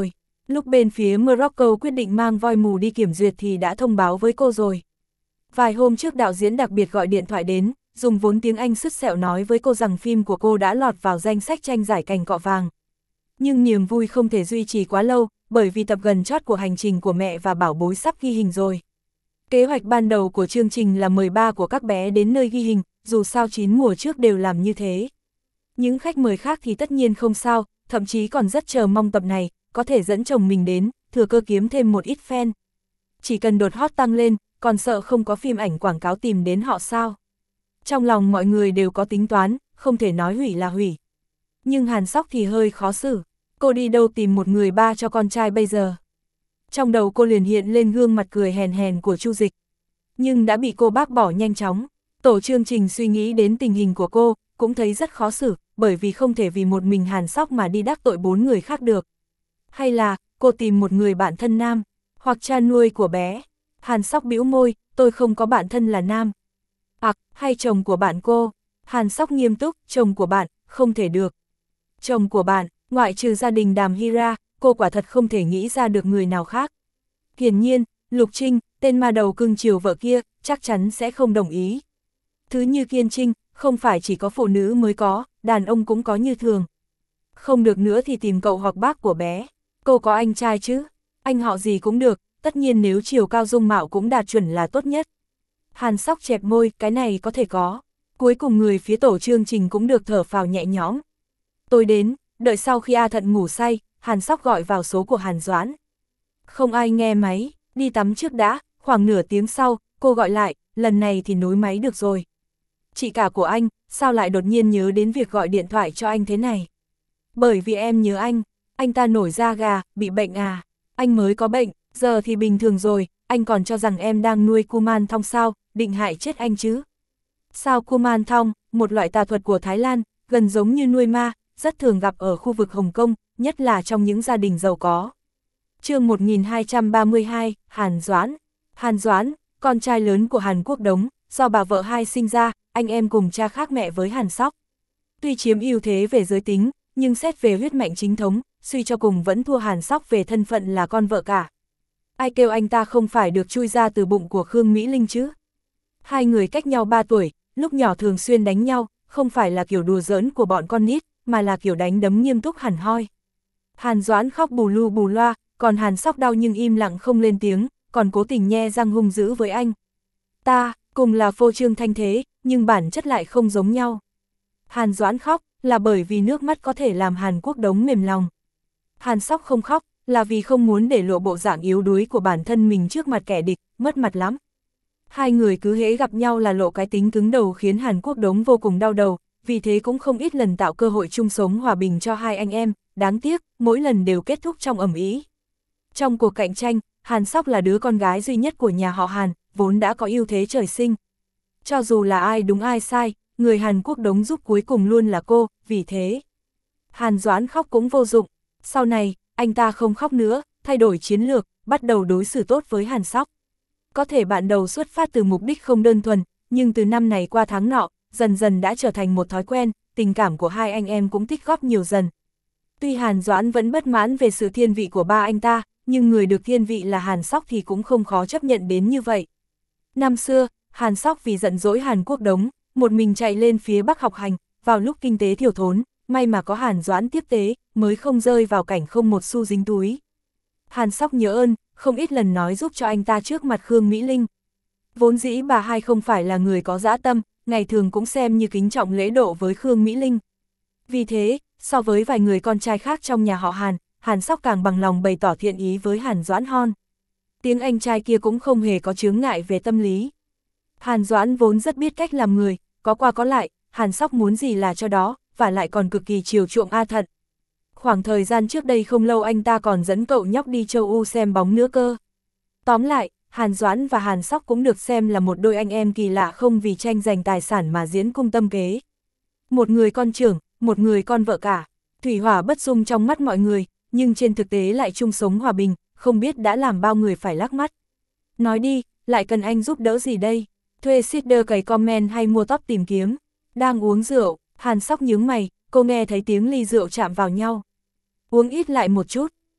Lúc bên phía Morocco quyết định mang voi mù đi kiểm duyệt thì đã thông báo với cô rồi. Vài hôm trước đạo diễn đặc biệt gọi điện thoại đến, dùng vốn tiếng Anh sứt sẹo nói với cô rằng phim của cô đã lọt vào danh sách tranh giải cành cọ vàng. Nhưng niềm vui không thể duy trì quá lâu, bởi vì tập gần chót của hành trình của mẹ và bảo bối sắp ghi hình rồi. Kế hoạch ban đầu của chương trình là mời ba của các bé đến nơi ghi hình, dù sao chín mùa trước đều làm như thế. Những khách mời khác thì tất nhiên không sao, thậm chí còn rất chờ mong tập này, có thể dẫn chồng mình đến, thừa cơ kiếm thêm một ít fan. Chỉ cần đột hot tăng lên, còn sợ không có phim ảnh quảng cáo tìm đến họ sao. Trong lòng mọi người đều có tính toán, không thể nói hủy là hủy. Nhưng Hàn Sóc thì hơi khó xử, cô đi đâu tìm một người ba cho con trai bây giờ. Trong đầu cô liền hiện lên gương mặt cười hèn hèn của Chu Dịch. Nhưng đã bị cô bác bỏ nhanh chóng. Tổ chương trình suy nghĩ đến tình hình của cô, cũng thấy rất khó xử, bởi vì không thể vì một mình Hàn Sóc mà đi đắc tội bốn người khác được. Hay là, cô tìm một người bạn thân nam, hoặc cha nuôi của bé. Hàn Sóc bĩu môi, tôi không có bạn thân là nam. À, hay chồng của bạn cô. Hàn Sóc nghiêm túc, chồng của bạn, không thể được. Chồng của bạn, ngoại trừ gia đình Đàm Hy ra, cô quả thật không thể nghĩ ra được người nào khác. Hiển nhiên, Lục Trinh, tên ma đầu cưng chiều vợ kia, chắc chắn sẽ không đồng ý. Thứ như Kiên Trinh, không phải chỉ có phụ nữ mới có, đàn ông cũng có như thường. Không được nữa thì tìm cậu hoặc bác của bé. Cô có anh trai chứ? Anh họ gì cũng được, tất nhiên nếu chiều cao dung mạo cũng đạt chuẩn là tốt nhất. Hàn Sóc chẹp môi, cái này có thể có. Cuối cùng người phía tổ chương trình cũng được thở phào nhẹ nhõm. Tôi đến, đợi sau khi A Thận ngủ say, Hàn Sóc gọi vào số của Hàn Doãn. Không ai nghe máy, đi tắm trước đã, khoảng nửa tiếng sau, cô gọi lại, lần này thì nối máy được rồi. Chị cả của anh, sao lại đột nhiên nhớ đến việc gọi điện thoại cho anh thế này? Bởi vì em nhớ anh, anh ta nổi da gà, bị bệnh à? Anh mới có bệnh, giờ thì bình thường rồi, anh còn cho rằng em đang nuôi Kuman Thong sao, định hại chết anh chứ? Sao Kuman Thong, một loại tà thuật của Thái Lan, gần giống như nuôi ma, rất thường gặp ở khu vực Hồng Kông, nhất là trong những gia đình giàu có. Chương một nghìn hai trăm ba mươi hai, Hàn Doãn. Hàn Doãn, con trai lớn của Hàn Quốc Đống, do bà vợ hai sinh ra, anh em cùng cha khác mẹ với Hàn Sóc. Tuy chiếm ưu thế về giới tính, nhưng xét về huyết mạch chính thống, suy cho cùng vẫn thua Hàn Sóc về thân phận là con vợ cả. Ai kêu anh ta không phải được chui ra từ bụng của Khương Mỹ Linh chứ? Hai người cách nhau ba tuổi, lúc nhỏ thường xuyên đánh nhau, không phải là kiểu đùa giỡn của bọn con nít, mà là kiểu đánh đấm nghiêm túc hẳn hoi. Hàn Doãn khóc bù lu bù loa, còn Hàn Sóc đau nhưng im lặng không lên tiếng, còn cố tình nhe răng hung dữ với anh. Ta, cùng là phô trương thanh thế, nhưng bản chất lại không giống nhau. Hàn Doãn khóc, là bởi vì nước mắt có thể làm Hàn Quốc Đống mềm lòng. Hàn Sóc không khóc, là vì không muốn để lộ bộ dạng yếu đuối của bản thân mình trước mặt kẻ địch, mất mặt lắm. Hai người cứ hễ gặp nhau là lộ cái tính cứng đầu khiến Hàn Quốc Đống vô cùng đau đầu, vì thế cũng không ít lần tạo cơ hội chung sống hòa bình cho hai anh em, đáng tiếc, mỗi lần đều kết thúc trong ầm ĩ. Trong cuộc cạnh tranh, Hàn Sóc là đứa con gái duy nhất của nhà họ Hàn, vốn đã có ưu thế trời sinh. Cho dù là ai đúng ai sai, người Hàn Quốc Đống giúp cuối cùng luôn là cô, vì thế. Hàn Doãn khóc cũng vô dụng, sau này, anh ta không khóc nữa, thay đổi chiến lược, bắt đầu đối xử tốt với Hàn Sóc. Có thể bạn đầu xuất phát từ mục đích không đơn thuần, nhưng từ năm này qua tháng nọ, dần dần đã trở thành một thói quen, tình cảm của hai anh em cũng tích góp nhiều dần. Tuy Hàn Doãn vẫn bất mãn về sự thiên vị của ba anh ta, nhưng người được thiên vị là Hàn Sóc thì cũng không khó chấp nhận đến như vậy. Năm xưa, Hàn Sóc vì giận dỗi Hàn Quốc Đống, một mình chạy lên phía Bắc học hành, vào lúc kinh tế thiểu thốn, may mà có Hàn Doãn tiếp tế, mới không rơi vào cảnh không một xu dính túi. Hàn Sóc nhớ ơn, không ít lần nói giúp cho anh ta trước mặt Khương Mỹ Linh. Vốn dĩ bà hai không phải là người có dã tâm, ngày thường cũng xem như kính trọng lễ độ với Khương Mỹ Linh. Vì thế, so với vài người con trai khác trong nhà họ Hàn, Hàn Sóc càng bằng lòng bày tỏ thiện ý với Hàn Doãn Hon. Tiếng anh trai kia cũng không hề có chướng ngại về tâm lý. Hàn Doãn vốn rất biết cách làm người, có qua có lại, Hàn Sóc muốn gì là cho đó, và lại còn cực kỳ chiều chuộng A Thận. Khoảng thời gian trước đây không lâu anh ta còn dẫn cậu nhóc đi châu U xem bóng nữa cơ. Tóm lại, Hàn Doãn và Hàn Sóc cũng được xem là một đôi anh em kỳ lạ không vì tranh giành tài sản mà diễn cung tâm kế. Một người con trưởng, một người con vợ cả, thủy hỏa bất dung trong mắt mọi người, nhưng trên thực tế lại chung sống hòa bình, không biết đã làm bao người phải lắc mắt. Nói đi, lại cần anh giúp đỡ gì đây? Thuê seeder cày comment hay mua top tìm kiếm? Đang uống rượu, Hàn Sóc nhướng mày, cô nghe thấy tiếng ly rượu chạm vào nhau. Uống ít lại một chút,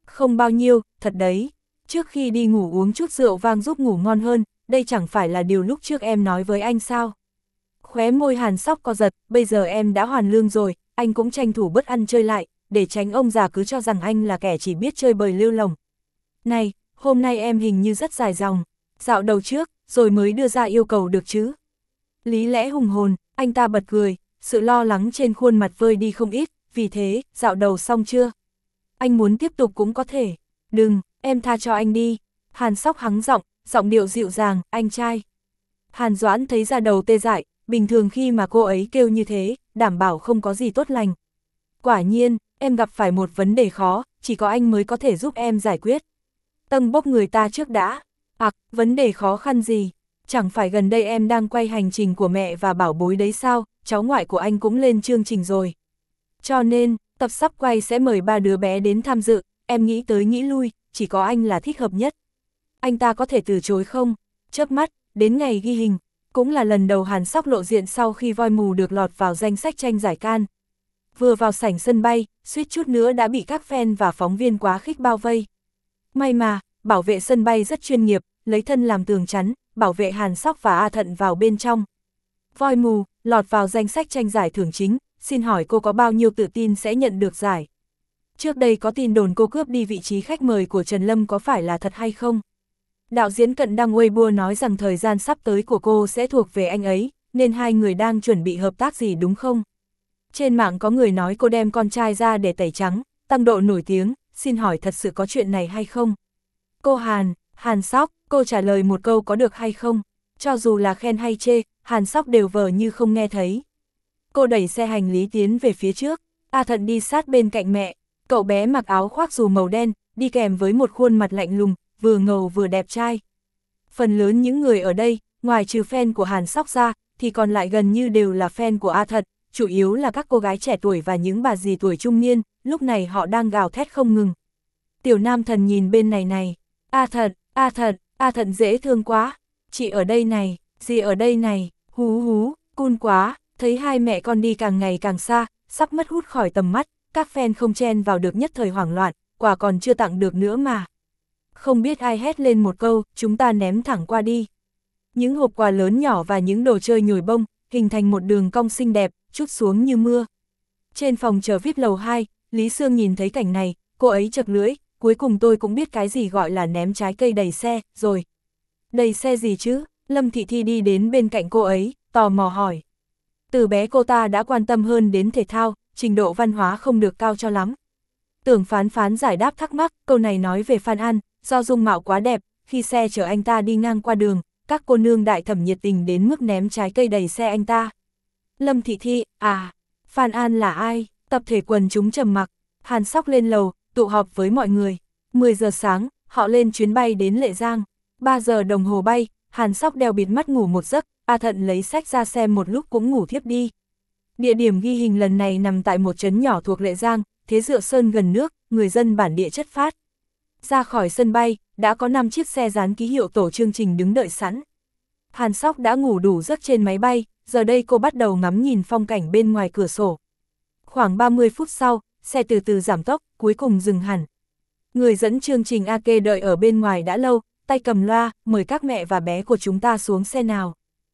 Không bao nhiêu, thật đấy. Trước khi đi ngủ uống chút rượu vang giúp ngủ ngon hơn, đây chẳng phải là điều lúc trước em nói với anh sao. Khóe môi Hàn Sóc co giật, bây giờ em đã hoàn lương rồi, anh cũng tranh thủ bớt ăn chơi lại, để tránh ông già cứ cho rằng anh là kẻ chỉ biết chơi bời lêu lồng. Này, hôm nay em hình như rất dài dòng, dạo đầu trước, rồi mới đưa ra yêu cầu được chứ. Lý Lẽ hùng hồn, anh ta bật cười, sự lo lắng trên khuôn mặt vơi đi không ít, vì thế, dạo đầu xong chưa? Anh muốn tiếp tục cũng có thể. Đừng, em tha cho anh đi. Hàn Sóc hắng giọng, giọng điệu dịu dàng, anh trai. Hàn Doãn thấy da đầu tê dại, bình thường khi mà cô ấy kêu như thế, đảm bảo không có gì tốt lành. Quả nhiên, em gặp phải một vấn đề khó, chỉ có anh mới có thể giúp em giải quyết. Tâm bốc người ta trước đã. Ặc, à, vấn đề khó khăn gì? Chẳng phải gần đây em đang quay hành trình của mẹ và bảo bối đấy sao, cháu ngoại của anh cũng lên chương trình rồi. Cho nên, tập sắp quay sẽ mời ba đứa bé đến tham dự, em nghĩ tới nghĩ lui, chỉ có anh là thích hợp nhất. Anh ta có thể từ chối không? Chớp mắt, đến ngày ghi hình, cũng là lần đầu Hàn Sóc lộ diện sau khi Voi Mù được lọt vào danh sách tranh giải Cannes. Vừa vào sảnh sân bay, suýt chút nữa đã bị các fan và phóng viên quá khích bao vây. May mà, bảo vệ sân bay rất chuyên nghiệp, lấy thân làm tường chắn, bảo vệ Hàn Sóc và A Thận vào bên trong. Voi Mù, lọt vào danh sách tranh giải thưởng chính, xin hỏi cô có bao nhiêu tự tin sẽ nhận được giải? Trước đây có tin đồn cô cướp đi vị trí khách mời của Trần Lâm có phải là thật hay không? Đạo diễn Cận đăng Weibo nói rằng thời gian sắp tới của cô sẽ thuộc về anh ấy, nên hai người đang chuẩn bị hợp tác gì đúng không? Trên mạng có người nói cô đem con trai ra để tẩy trắng, tăng độ nổi tiếng, xin hỏi thật sự có chuyện này hay không? Cô Hàn, Hàn Sóc, cô trả lời một câu có được hay không? Cho dù là khen hay chê, Hàn Sóc đều vờ như không nghe thấy. Cô đẩy xe hành lý tiến về phía trước, A Thận đi sát bên cạnh mẹ, cậu bé mặc áo khoác dù màu đen, đi kèm với một khuôn mặt lạnh lùng, vừa ngầu vừa đẹp trai. Phần lớn những người ở đây, ngoài trừ fan của Hàn Sóc ra, thì còn lại gần như đều là fan của A Thận, chủ yếu là các cô gái trẻ tuổi và những bà dì tuổi trung niên, lúc này họ đang gào thét không ngừng. Tiểu Nam Thần nhìn bên này này, A Thận, A Thận, A Thận dễ thương quá, chị ở đây này, dì ở đây này, hú hú, cun quá, thấy hai mẹ con đi càng ngày càng xa, sắp mất hút khỏi tầm mắt, các fan không chen vào được nhất thời hoảng loạn, quà còn chưa tặng được nữa mà. Không biết ai hét lên một câu, chúng ta ném thẳng qua đi. Những hộp quà lớn nhỏ và những đồ chơi nhồi bông, hình thành một đường cong xinh đẹp, trút xuống như mưa. Trên phòng chờ vi ai pi lầu hai, Lý Sương nhìn thấy cảnh này, cô ấy chật lưỡi, cuối cùng tôi cũng biết cái gì gọi là ném trái cây đầy xe, rồi. Đầy xe gì chứ? Lâm Thị Thi đi đến bên cạnh cô ấy, tò mò hỏi. Từ bé cô ta đã quan tâm hơn đến thể thao, trình độ văn hóa không được cao cho lắm. Tưởng Phán Phán giải đáp thắc mắc, câu này nói về Phan An, do dung mạo quá đẹp, khi xe chở anh ta đi ngang qua đường, các cô nương đại thẩm nhiệt tình đến mức ném trái cây đầy xe anh ta. Lâm Thị Thi, à, Phan An là ai? Tập thể quần chúng trầm mặc, Hàn Sóc lên lầu, tụ họp với mọi người. mười giờ sáng, họ lên chuyến bay đến Lệ Giang. ba giờ đồng hồ bay, Hàn Sóc đeo bịt mắt ngủ một giấc, A Thận lấy sách ra xem một lúc cũng ngủ thiếp đi. Địa điểm ghi hình lần này nằm tại một trấn nhỏ thuộc Lệ Giang, thế dựa sơn gần nước, người dân bản địa chất phát. Ra khỏi sân bay, đã có năm chiếc xe dán ký hiệu tổ chương trình đứng đợi sẵn. Hàn Sóc đã ngủ đủ giấc trên máy bay, giờ đây cô bắt đầu ngắm nhìn phong cảnh bên ngoài cửa sổ. Khoảng ba mươi phút sau, xe từ từ giảm tốc, cuối cùng dừng hẳn. Người dẫn chương trình a ca đợi ở bên ngoài đã lâu, tay cầm loa, mời các mẹ và bé của chúng ta xuống xe nào.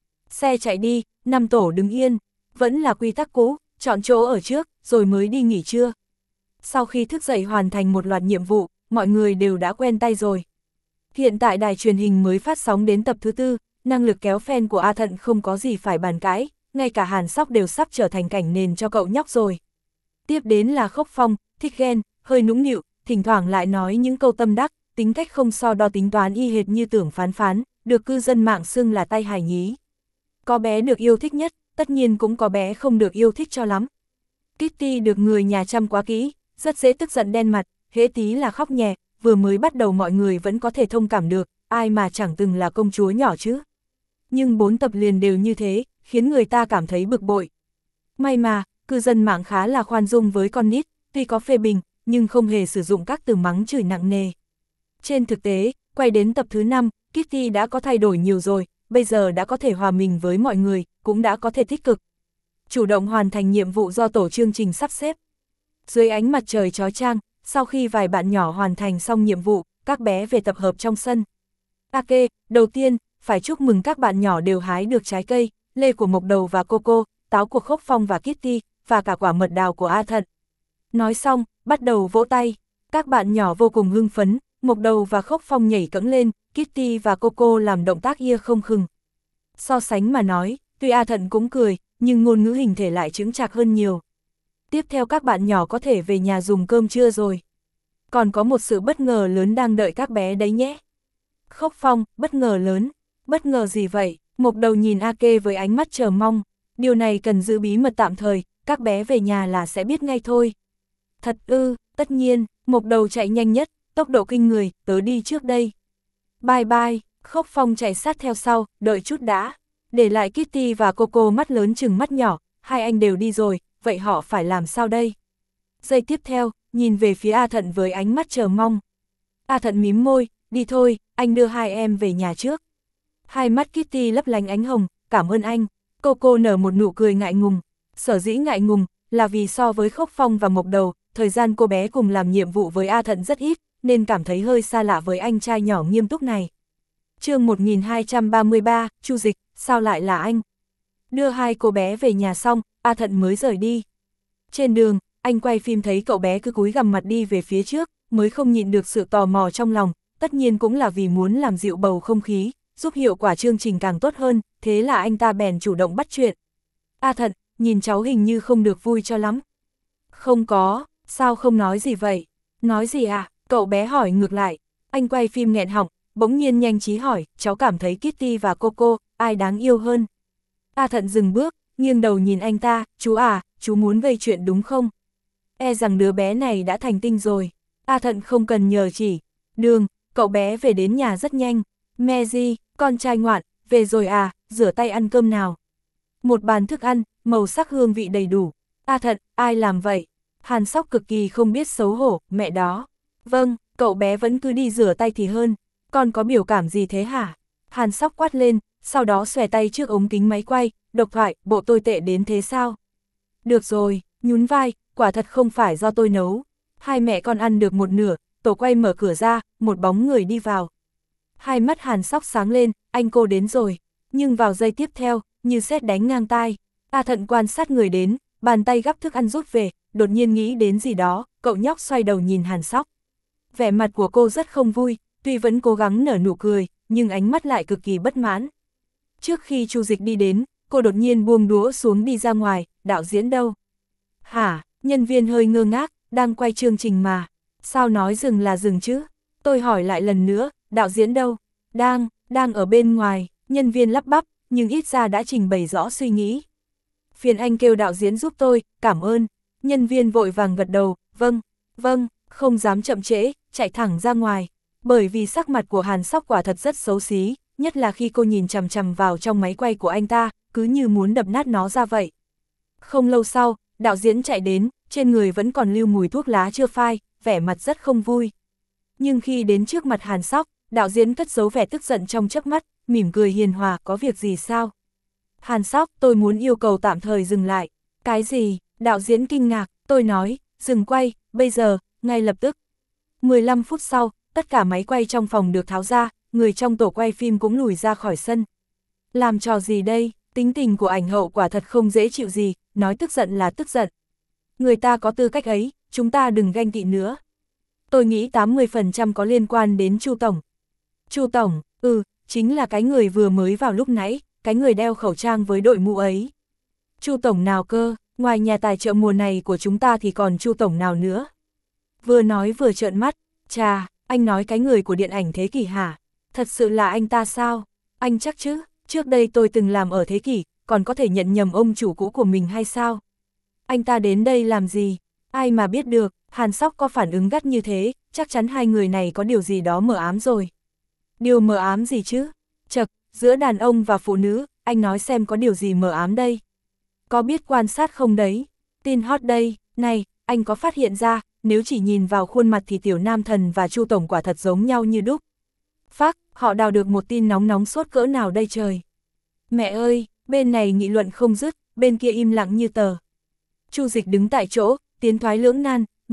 Xe chạy đi, năm tổ đứng yên, vẫn là quy tắc cũ, chọn chỗ ở trước, rồi mới đi nghỉ trưa. Sau khi thức dậy hoàn thành một loạt nhiệm vụ, mọi người đều đã quen tay rồi. Hiện tại đài truyền hình mới phát sóng đến tập thứ tư, năng lực kéo fan của A Thận không có gì phải bàn cãi, ngay cả Hàn Sóc đều sắp trở thành cảnh nền cho cậu nhóc rồi. Tiếp đến là Khốc Phong, thích ghen, hơi nũng nịu, thỉnh thoảng lại nói những câu tâm đắc, tính cách không so đo tính toán y hệt như Tưởng Phán Phán, được cư dân mạng xưng là tay hài nhí. Có bé được yêu thích nhất, tất nhiên cũng có bé không được yêu thích cho lắm. Kitty được người nhà chăm quá kỹ, rất dễ tức giận đen mặt, hễ tí là khóc nhè, vừa mới bắt đầu mọi người vẫn có thể thông cảm được, ai mà chẳng từng là công chúa nhỏ chứ. Nhưng bốn tập liền đều như thế, khiến người ta cảm thấy bực bội. May mà, cư dân mạng khá là khoan dung với con nít, tuy có phê bình, nhưng không hề sử dụng các từ mắng chửi nặng nề. Trên thực tế, quay đến tập thứ năm, Kitty đã có thay đổi nhiều rồi, bây giờ đã có thể hòa mình với mọi người, cũng đã có thể tích cực. Chủ động hoàn thành nhiệm vụ do tổ chương trình sắp xếp. Dưới ánh mặt trời chói chang, sau khi vài bạn nhỏ hoàn thành xong nhiệm vụ, các bé về tập hợp trong sân. Ake, đầu tiên, phải chúc mừng các bạn nhỏ đều hái được trái cây, lê của Mộc Đầu và Coco, táo của Khốc Phong và Kitty, và cả quả mật đào của A Thận. Nói xong, bắt đầu vỗ tay. Các bạn nhỏ vô cùng hưng phấn, Mộc Đầu và Khốc Phong nhảy cẫng lên, Kitty và Coco làm động tác ia không khừng. So sánh mà nói, tuy A Thận cũng cười, nhưng ngôn ngữ hình thể lại chững chạc hơn nhiều. Tiếp theo các bạn nhỏ có thể về nhà dùng cơm trưa rồi. Còn có một sự bất ngờ lớn đang đợi các bé đấy nhé. Khốc Phong, bất ngờ lớn. Bất ngờ gì vậy? Mộc Đầu nhìn Ake với ánh mắt chờ mong. Điều này cần giữ bí mật tạm thời, các bé về nhà là sẽ biết ngay thôi. Thật ư, tất nhiên, Mộc Đầu chạy nhanh nhất, tốc độ kinh người, tớ đi trước đây. Bye bye, Khốc Phong chạy sát theo sau, đợi chút đã. Để lại Kitty và Coco mắt lớn chừng mắt nhỏ, hai anh đều đi rồi, vậy họ phải làm sao đây? Giây tiếp theo, nhìn về phía A Thận với ánh mắt chờ mong. A Thận mím môi, đi thôi, anh đưa hai em về nhà trước. Hai mắt Kitty lấp lánh ánh hồng, cảm ơn anh. Coco nở một nụ cười ngại ngùng. Sở dĩ ngại ngùng, là vì so với Khốc Phong và Mộc Đầu, thời gian cô bé cùng làm nhiệm vụ với A Thận rất ít, nên cảm thấy hơi xa lạ với anh trai nhỏ nghiêm túc này. Chương một nghìn hai trăm ba mươi ba, Chu Dịch, sao lại là anh? Đưa hai cô bé về nhà xong, A Thận mới rời đi. Trên đường, anh quay phim thấy cậu bé cứ cúi gằm mặt đi về phía trước, mới không nhịn được sự tò mò trong lòng, tất nhiên cũng là vì muốn làm dịu bầu không khí, giúp hiệu quả chương trình càng tốt hơn, thế là anh ta bèn chủ động bắt chuyện. A Thận, nhìn cháu hình như không được vui cho lắm. Không có, sao không nói gì vậy? Nói gì à? Cậu bé hỏi ngược lại. Anh quay phim nghẹn họng, bỗng nhiên nhanh trí hỏi, cháu cảm thấy Kitty và Coco, ai đáng yêu hơn? A Thận dừng bước, nghiêng đầu nhìn anh ta, chú à, chú muốn gây chuyện đúng không? E rằng đứa bé này đã thành tinh rồi. A Thận không cần nhờ chỉ. Đường, cậu bé về đến nhà rất nhanh. Mezi, con trai ngoạn, về rồi à, rửa tay ăn cơm nào. Một bàn thức ăn, màu sắc hương vị đầy đủ. A Thận, ai làm vậy? Hàn Sóc cực kỳ không biết xấu hổ, mẹ đó. Vâng, cậu bé vẫn cứ đi rửa tay thì hơn. Con có biểu cảm gì thế hả? Hàn Sóc quát lên, sau đó xòe tay trước ống kính máy quay, độc thoại, bộ tôi tệ đến thế sao? Được rồi, nhún vai, quả thật không phải do tôi nấu. Hai mẹ con ăn được một nửa, tổ quay mở cửa ra, một bóng người đi vào. Hai mắt Hàn Sóc sáng lên, anh cô đến rồi. Nhưng vào giây tiếp theo, như sét đánh ngang tai, A Thận quan sát người đến, bàn tay gắp thức ăn rút về, đột nhiên nghĩ đến gì đó, cậu nhóc xoay đầu nhìn Hàn Sóc. Vẻ mặt của cô rất không vui, tuy vẫn cố gắng nở nụ cười, nhưng ánh mắt lại cực kỳ bất mãn. Trước khi Chu Dịch đi đến, cô đột nhiên buông đũa xuống đi ra ngoài, đạo diễn đâu? Hả, nhân viên hơi ngơ ngác, đang quay chương trình mà. Sao nói dừng là dừng chứ? Tôi hỏi lại lần nữa, đạo diễn đâu? Đang, đang ở bên ngoài, nhân viên lắp bắp, nhưng ít ra đã trình bày rõ suy nghĩ. Phiền anh kêu đạo diễn giúp tôi, cảm ơn. Nhân viên vội vàng gật đầu, vâng, vâng, không dám chậm trễ, chạy thẳng ra ngoài. Bởi vì sắc mặt của Hàn Sóc quả thật rất xấu xí, nhất là khi cô nhìn chằm chằm vào trong máy quay của anh ta, cứ như muốn đập nát nó ra vậy. Không lâu sau, đạo diễn chạy đến, trên người vẫn còn lưu mùi thuốc lá chưa phai, vẻ mặt rất không vui. Nhưng khi đến trước mặt Hàn Sóc, đạo diễn cất giấu vẻ tức giận trong chớp mắt, mỉm cười hiền hòa, có việc gì sao? Hàn Sóc, tôi muốn yêu cầu tạm thời dừng lại. Cái gì? Đạo diễn kinh ngạc, tôi nói, dừng quay, bây giờ, ngay lập tức. mười lăm phút sau, tất cả máy quay trong phòng được tháo ra, người trong tổ quay phim cũng lùi ra khỏi sân. Làm trò gì đây? Tính tình của ảnh hậu quả thật không dễ chịu gì, nói tức giận là tức giận. Người ta có tư cách ấy, chúng ta đừng ganh tị nữa. Tôi nghĩ tám mươi phần trăm có liên quan đến Chu Tổng. Chu Tổng, ừ, chính là cái người vừa mới vào lúc nãy, cái người đeo khẩu trang với đội mũ ấy. Chu Tổng nào cơ, ngoài nhà tài trợ mùa này của chúng ta thì còn Chu Tổng nào nữa? Vừa nói vừa trợn mắt, chà, anh nói cái người của điện ảnh thế kỷ hả? Thật sự là anh ta sao? Anh chắc chứ, trước đây tôi từng làm ở thế kỷ, còn có thể nhận nhầm ông chủ cũ của mình hay sao? Anh ta đến đây làm gì? Ai mà biết được, Hàn Sóc có phản ứng gắt như thế, chắc chắn hai người này có điều gì đó mờ ám rồi. Điều mờ ám gì chứ? Chật, giữa đàn ông và phụ nữ, anh nói xem có điều gì mờ ám đây? Có biết quan sát không đấy? Tin hot đây, này, anh có phát hiện ra, nếu chỉ nhìn vào khuôn mặt thì Tiểu Nam Thần và Chu Tổng quả thật giống nhau như đúc. Phác, họ đào được một tin nóng nóng sốt cỡ nào đây trời? Mẹ ơi, bên này nghị luận không dứt, bên kia im lặng như tờ. Chu Dịch đứng tại chỗ, tiến thoái lưỡng nan,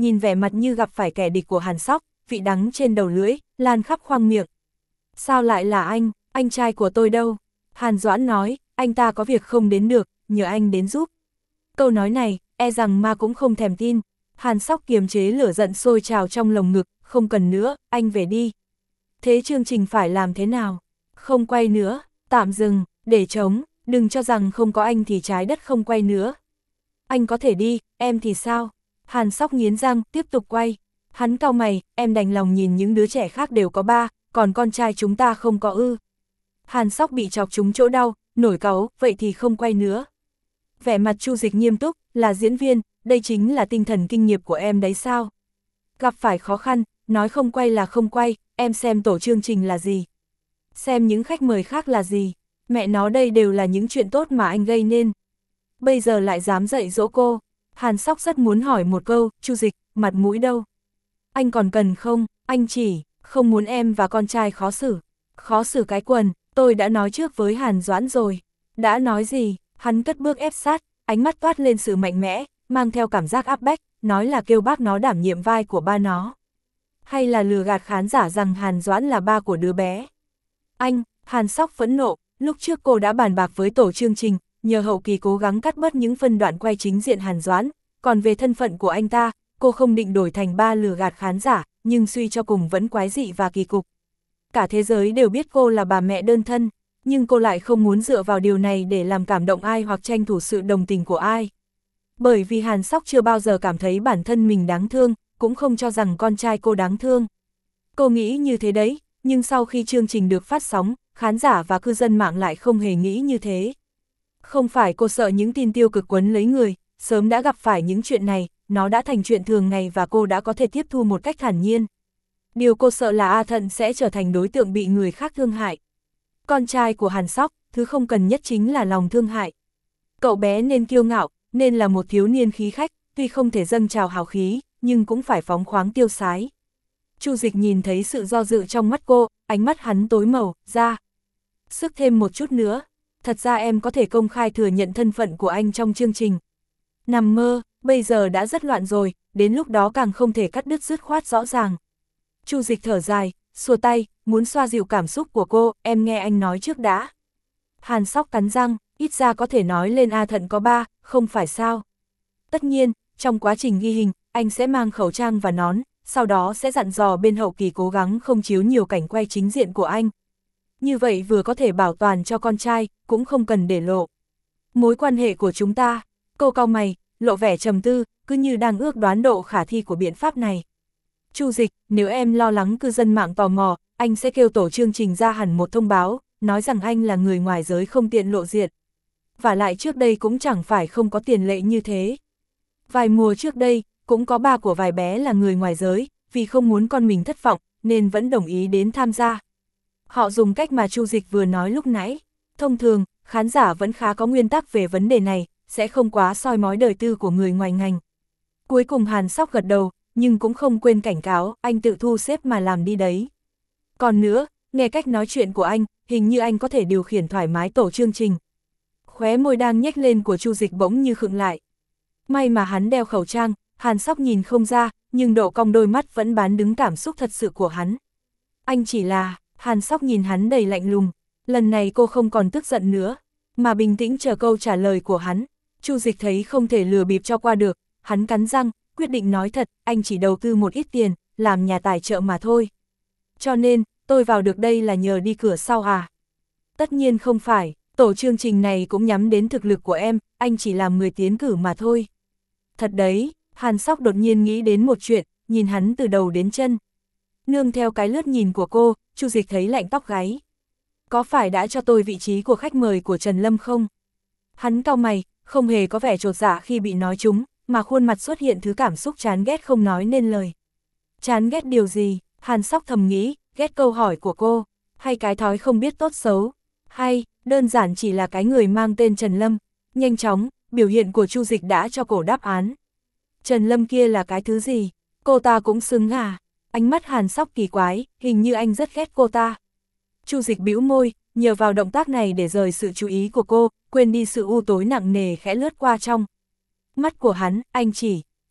nhìn vẻ mặt như gặp phải kẻ địch của Hàn Sóc, vị đắng trên đầu lưỡi, lan khắp khoang miệng. Sao lại là anh, anh trai của tôi đâu? Hàn Doãn nói, anh ta có việc không đến được, nhờ anh đến giúp. Câu nói này, e rằng ma cũng không thèm tin. Hàn Sóc kiềm chế lửa giận sôi trào trong lồng ngực, không cần nữa, anh về đi. Thế chương trình phải làm thế nào? Không quay nữa, tạm dừng, để trống, đừng cho rằng không có anh thì trái đất không quay nữa. Anh có thể đi, em thì sao? Hàn Sóc nghiến răng, tiếp tục quay. Hắn cau mày, em đành lòng nhìn những đứa trẻ khác đều có ba, còn con trai chúng ta không có ư. Hàn Sóc bị chọc trúng chỗ đau, nổi cáu, vậy thì không quay nữa. Vẻ mặt Chu Dịch nghiêm túc, là diễn viên, đây chính là tinh thần kinh nghiệp của em đấy sao? Gặp phải khó khăn, nói không quay là không quay, em xem tổ chương trình là gì? Xem những khách mời khác là gì? Mẹ nó đây đều là những chuyện tốt mà anh gây nên. Bây giờ lại dám dạy dỗ cô. Hàn Sóc rất muốn hỏi một câu, Chu Dịch, mặt mũi đâu? Anh còn cần không? Anh chỉ, không muốn em và con trai khó xử. Khó xử cái quần, tôi đã nói trước với Hàn Doãn rồi. Đã nói gì? Hắn cất bước ép sát, ánh mắt toát lên sự mạnh mẽ, mang theo cảm giác áp bách, nói là kêu bác nó đảm nhiệm vai của ba nó. Hay là lừa gạt khán giả rằng Hàn Doãn là ba của đứa bé. Anh, Hàn Sóc phẫn nộ, lúc trước cô đã bàn bạc với tổ chương trình, nhờ hậu kỳ cố gắng cắt bớt những phân đoạn quay chính diện Hàn Doãn, còn về thân phận của anh ta, cô không định đổi thành ba lừa gạt khán giả, nhưng suy cho cùng vẫn quái dị và kỳ cục. Cả thế giới đều biết cô là bà mẹ đơn thân, nhưng cô lại không muốn dựa vào điều này để làm cảm động ai hoặc tranh thủ sự đồng tình của ai. Bởi vì Hàn Sóc chưa bao giờ cảm thấy bản thân mình đáng thương, cũng không cho rằng con trai cô đáng thương. Cô nghĩ như thế đấy, nhưng sau khi chương trình được phát sóng, khán giả và cư dân mạng lại không hề nghĩ như thế. Không phải cô sợ những tin tiêu cực quấn lấy người, sớm đã gặp phải những chuyện này, nó đã thành chuyện thường ngày và cô đã có thể tiếp thu một cách thản nhiên. Điều cô sợ là A Thận sẽ trở thành đối tượng bị người khác thương hại. Con trai của Hàn Sóc, thứ không cần nhất chính là lòng thương hại. Cậu bé nên kiêu ngạo, nên là một thiếu niên khí khách, tuy không thể dâng trào hào khí, nhưng cũng phải phóng khoáng tiêu sái. Chu Dịch nhìn thấy sự do dự trong mắt cô, ánh mắt hắn tối màu, ra. Sức thêm một chút nữa, thật ra em có thể công khai thừa nhận thân phận của anh trong chương trình. Nằm mơ, bây giờ đã rất loạn rồi, đến lúc đó càng không thể cắt đứt dứt khoát rõ ràng. Chu Dịch thở dài, xua tay, muốn xoa dịu cảm xúc của cô, em nghe anh nói trước đã. Hàn Sóc cắn răng, ít ra có thể nói lên A Thận có ba, không phải sao. Tất nhiên, trong quá trình ghi hình, anh sẽ mang khẩu trang và nón, sau đó sẽ dặn dò bên hậu kỳ cố gắng không chiếu nhiều cảnh quay chính diện của anh. Như vậy vừa có thể bảo toàn cho con trai, cũng không cần để lộ mối quan hệ của chúng ta. Cô cau mày, lộ vẻ trầm tư, cứ như đang ước đoán độ khả thi của biện pháp này. Chu Dịch, nếu em lo lắng cư dân mạng tò mò, anh sẽ kêu tổ chương trình ra hẳn một thông báo, nói rằng anh là người ngoài giới không tiện lộ diện. Và lại trước đây cũng chẳng phải không có tiền lệ như thế. Vài mùa trước đây, cũng có ba của vài bé là người ngoài giới, vì không muốn con mình thất vọng, nên vẫn đồng ý đến tham gia. Họ dùng cách mà Chu Dịch vừa nói lúc nãy. Thông thường, khán giả vẫn khá có nguyên tắc về vấn đề này, sẽ không quá soi mói đời tư của người ngoài ngành. Cuối cùng Hàn Sóc gật đầu, nhưng cũng không quên cảnh cáo, anh tự thu xếp mà làm đi đấy. Còn nữa, nghe cách nói chuyện của anh, hình như anh có thể điều khiển thoải mái tổ chương trình. Khóe môi đang nhếch lên của Chu Dịch bỗng như khựng lại. May mà hắn đeo khẩu trang, Hàn Sóc nhìn không ra, nhưng độ cong đôi mắt vẫn bán đứng cảm xúc thật sự của hắn. Anh chỉ là, Hàn Sóc nhìn hắn đầy lạnh lùng, lần này cô không còn tức giận nữa, mà bình tĩnh chờ câu trả lời của hắn. Chu Dịch thấy không thể lừa bịp cho qua được, hắn cắn răng, quyết định nói thật, anh chỉ đầu tư một ít tiền, làm nhà tài trợ mà thôi. Cho nên, tôi vào được đây là nhờ đi cửa sau à? Tất nhiên không phải, tổ chương trình này cũng nhắm đến thực lực của em, anh chỉ làm người tiến cử mà thôi. Thật đấy, Hàn Sóc đột nhiên nghĩ đến một chuyện, nhìn hắn từ đầu đến chân. Nương theo cái lướt nhìn của cô, Chu Dịch thấy lạnh tóc gáy. Có phải đã cho tôi vị trí của khách mời của Trần Lâm không? Hắn cau mày, không hề có vẻ chột dạ khi bị nói trúng, mà khuôn mặt xuất hiện thứ cảm xúc chán ghét không nói nên lời. Chán ghét điều gì? Hàn Sóc thầm nghĩ, ghét câu hỏi của cô, hay cái thói không biết tốt xấu, hay đơn giản chỉ là cái người mang tên Trần Lâm. Nhanh chóng, biểu hiện của Chu Dịch đã cho cổ đáp án. Trần Lâm kia là cái thứ gì? Cô ta cũng xứng à? Ánh mắt Hàn Sóc kỳ quái, hình như anh rất ghét cô ta. Chu Dịch bĩu môi, nhờ vào động tác này để rời sự chú ý của cô, quên đi sự u tối nặng nề khẽ lướt qua trong mắt của hắn. Anh chỉ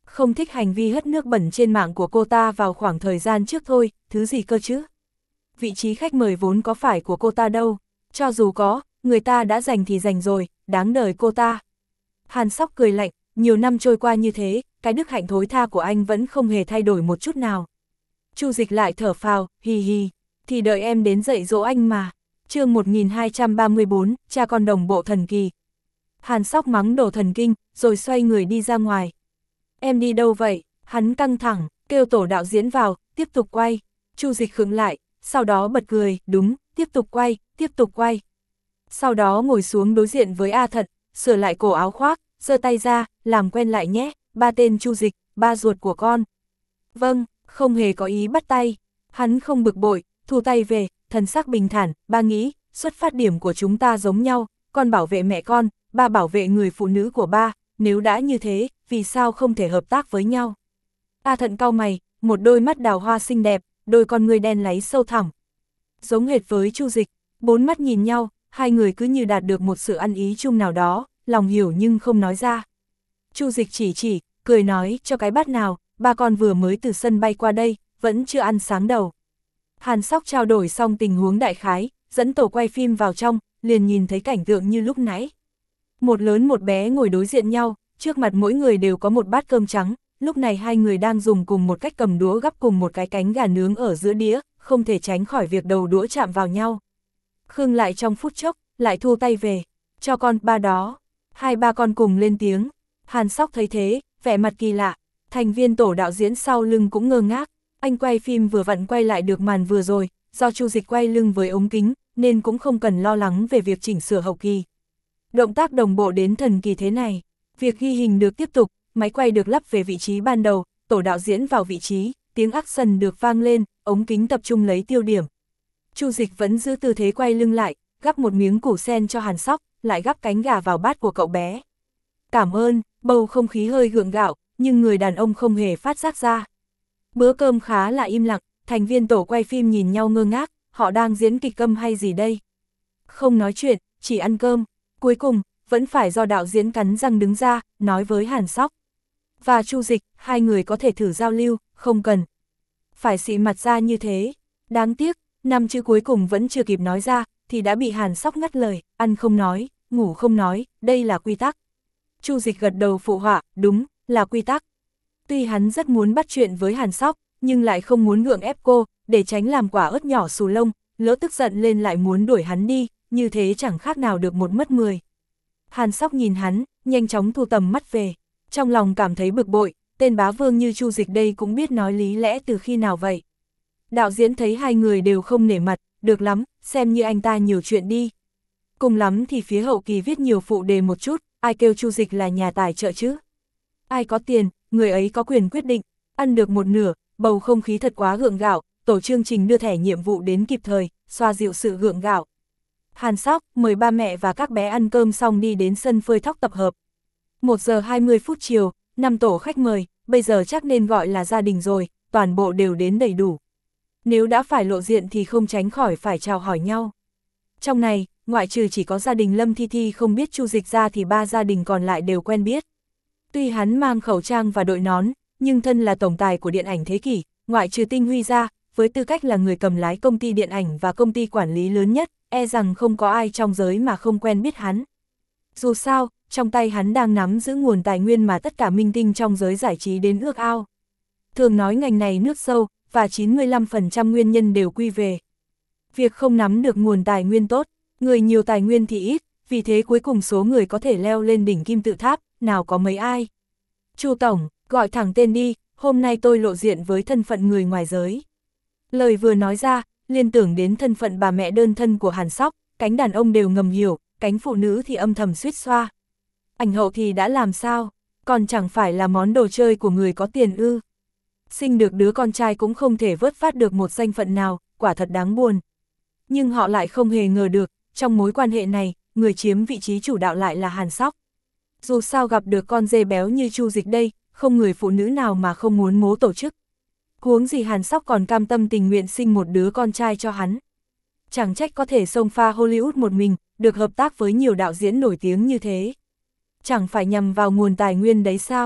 Không thích hành vi hất nước bẩn trên mạng của cô ta vào khoảng thời gian trước thôi, thứ gì cơ chứ? Vị trí khách mời vốn có phải của cô ta đâu, cho dù có, người ta đã giành thì giành rồi, đáng đời cô ta. Hàn Sóc cười lạnh, nhiều năm trôi qua như thế, cái đức hạnh thối tha của anh vẫn không hề thay đổi một chút nào. Chu Dịch lại thở phào, hì hì, thì đợi em đến dạy dỗ anh mà. Chương một nghìn hai trăm ba mươi bốn, cha con đồng bộ thần kỳ. Hàn Sóc mắng đồ thần kinh, rồi xoay người đi ra ngoài. Em đi đâu vậy? Hắn căng thẳng, kêu tổ đạo diễn vào, tiếp tục quay. Chu Dịch khựng lại, sau đó bật cười, đúng, tiếp tục quay, tiếp tục quay. Sau đó ngồi xuống đối diện với A Thật, sửa lại cổ áo khoác, giơ tay ra, làm quen lại nhé, ba tên Chu Dịch, ba ruột của con. Vâng, không hề có ý bắt tay. Hắn không bực bội, thu tay về, thần sắc bình thản, ba nghĩ, xuất phát điểm của chúng ta giống nhau, con bảo vệ mẹ con, ba bảo vệ người phụ nữ của ba, nếu đã như thế, vì sao không thể hợp tác với nhau? A Thận cau mày, một đôi mắt đào hoa xinh đẹp, đôi con ngươi đen láy sâu thẳm. Giống hệt với Chu Dịch, bốn mắt nhìn nhau, hai người cứ như đạt được một sự ăn ý chung nào đó, lòng hiểu nhưng không nói ra. Chu Dịch chỉ chỉ, cười nói, cho cái bát nào, ba con vừa mới từ sân bay qua đây, vẫn chưa ăn sáng đầu. Hàn Sóc trao đổi xong tình huống đại khái, dẫn tổ quay phim vào trong, liền nhìn thấy cảnh tượng như lúc nãy. Một lớn một bé ngồi đối diện nhau, trước mặt mỗi người đều có một bát cơm trắng, lúc này hai người đang dùng cùng một cách cầm đũa gắp cùng một cái cánh gà nướng ở giữa đĩa, không thể tránh khỏi việc đầu đũa chạm vào nhau. Khương lại trong phút chốc, lại thu tay về, cho con ba đó, hai ba con cùng lên tiếng. Hàn Sóc thấy thế, vẻ mặt kỳ lạ, thành viên tổ đạo diễn sau lưng cũng ngơ ngác, anh quay phim vừa vặn quay lại được màn vừa rồi, do Chu Dịch quay lưng với ống kính, nên cũng không cần lo lắng về việc chỉnh sửa hậu kỳ. Động tác đồng bộ đến thần kỳ thế này, việc ghi hình được tiếp tục, máy quay được lắp về vị trí ban đầu, tổ đạo diễn vào vị trí, tiếng action được vang lên, ống kính tập trung lấy tiêu điểm. Chu Dịch vẫn giữ tư thế quay lưng lại, gắp một miếng củ sen cho Hàn Sóc, lại gắp cánh gà vào bát của cậu bé. Cảm ơn, bầu không khí hơi gượng gạo, nhưng người đàn ông không hề phát giác ra. Bữa cơm khá là im lặng, thành viên tổ quay phim nhìn nhau ngơ ngác, họ đang diễn kịch câm hay gì đây? Không nói chuyện, chỉ ăn cơm. Cuối cùng, vẫn phải do đạo diễn cắn răng đứng ra, nói với Hàn Sóc và Chu Dịch, hai người có thể thử giao lưu, không cần phải xị mặt ra như thế. Đáng tiếc, năm chữ cuối cùng vẫn chưa kịp nói ra, thì đã bị Hàn Sóc ngắt lời, ăn không nói, ngủ không nói, đây là quy tắc. Chu Dịch gật đầu phụ họa, đúng, là quy tắc. Tuy hắn rất muốn bắt chuyện với Hàn Sóc, nhưng lại không muốn gượng ép cô, để tránh làm quả ớt nhỏ xù lông, lỡ tức giận lên lại muốn đuổi hắn đi, như thế chẳng khác nào được một mất mười. Hàn Sóc nhìn hắn, nhanh chóng thu tầm mắt về, trong lòng cảm thấy bực bội, tên bá vương như Chu Dịch đây cũng biết nói lý lẽ từ khi nào vậy. Đạo diễn thấy hai người đều không nể mặt, được lắm, xem như anh ta nhiều chuyện đi. Cùng lắm thì phía hậu kỳ viết nhiều phụ đề một chút, ai kêu Chu Dịch là nhà tài trợ chứ. Ai có tiền, người ấy có quyền quyết định, ăn được một nửa, bầu không khí thật quá gượng gạo, tổ chương trình đưa thẻ nhiệm vụ đến kịp thời, xoa dịu sự gượng gạo. Hàn Sóc mời ba mẹ và các bé ăn cơm xong đi đến sân phơi thóc tập hợp. một giờ hai mươi phút chiều, năm tổ khách mời, bây giờ chắc nên gọi là gia đình rồi, toàn bộ đều đến đầy đủ. Nếu đã phải lộ diện thì không tránh khỏi phải chào hỏi nhau. Trong này, ngoại trừ chỉ có gia đình Lâm Thi Thi không biết Chu Dịch ra thì ba gia đình còn lại đều quen biết. Tuy hắn mang khẩu trang và đội nón, nhưng thân là tổng tài của điện ảnh thế kỷ, ngoại trừ Tinh Huy ra, với tư cách là người cầm lái công ty điện ảnh và công ty quản lý lớn nhất, e rằng không có ai trong giới mà không quen biết hắn. Dù sao, trong tay hắn đang nắm giữ nguồn tài nguyên mà tất cả minh tinh trong giới giải trí đến ước ao. Thường nói ngành này nước sâu, và chín mươi lăm phần trăm nguyên nhân đều quy về việc không nắm được nguồn tài nguyên tốt, người nhiều tài nguyên thì ít, vì thế cuối cùng số người có thể leo lên đỉnh kim tự tháp, nào có mấy ai. Chu Tổng, gọi thẳng tên đi, hôm nay tôi lộ diện với thân phận người ngoài giới. Lời vừa nói ra, liên tưởng đến thân phận bà mẹ đơn thân của Hàn Sóc, cánh đàn ông đều ngầm hiểu, cánh phụ nữ thì âm thầm suýt xoa. Ảnh hậu thì đã làm sao, còn chẳng phải là món đồ chơi của người có tiền ư. Sinh được đứa con trai cũng không thể vớt phát được một danh phận nào, quả thật đáng buồn. Nhưng họ lại không hề ngờ được, trong mối quan hệ này, người chiếm vị trí chủ đạo lại là Hàn Sóc. Dù sao gặp được con dê béo như Chu Dịch đây, không người phụ nữ nào mà không muốn mố tổ chức. Huống gì Hàn Sóc còn cam tâm tình nguyện sinh một đứa con trai cho hắn. Chẳng trách có thể xông pha Hollywood một mình, được hợp tác với nhiều đạo diễn nổi tiếng như thế. Chẳng phải nhằm vào nguồn tài nguyên đấy sao?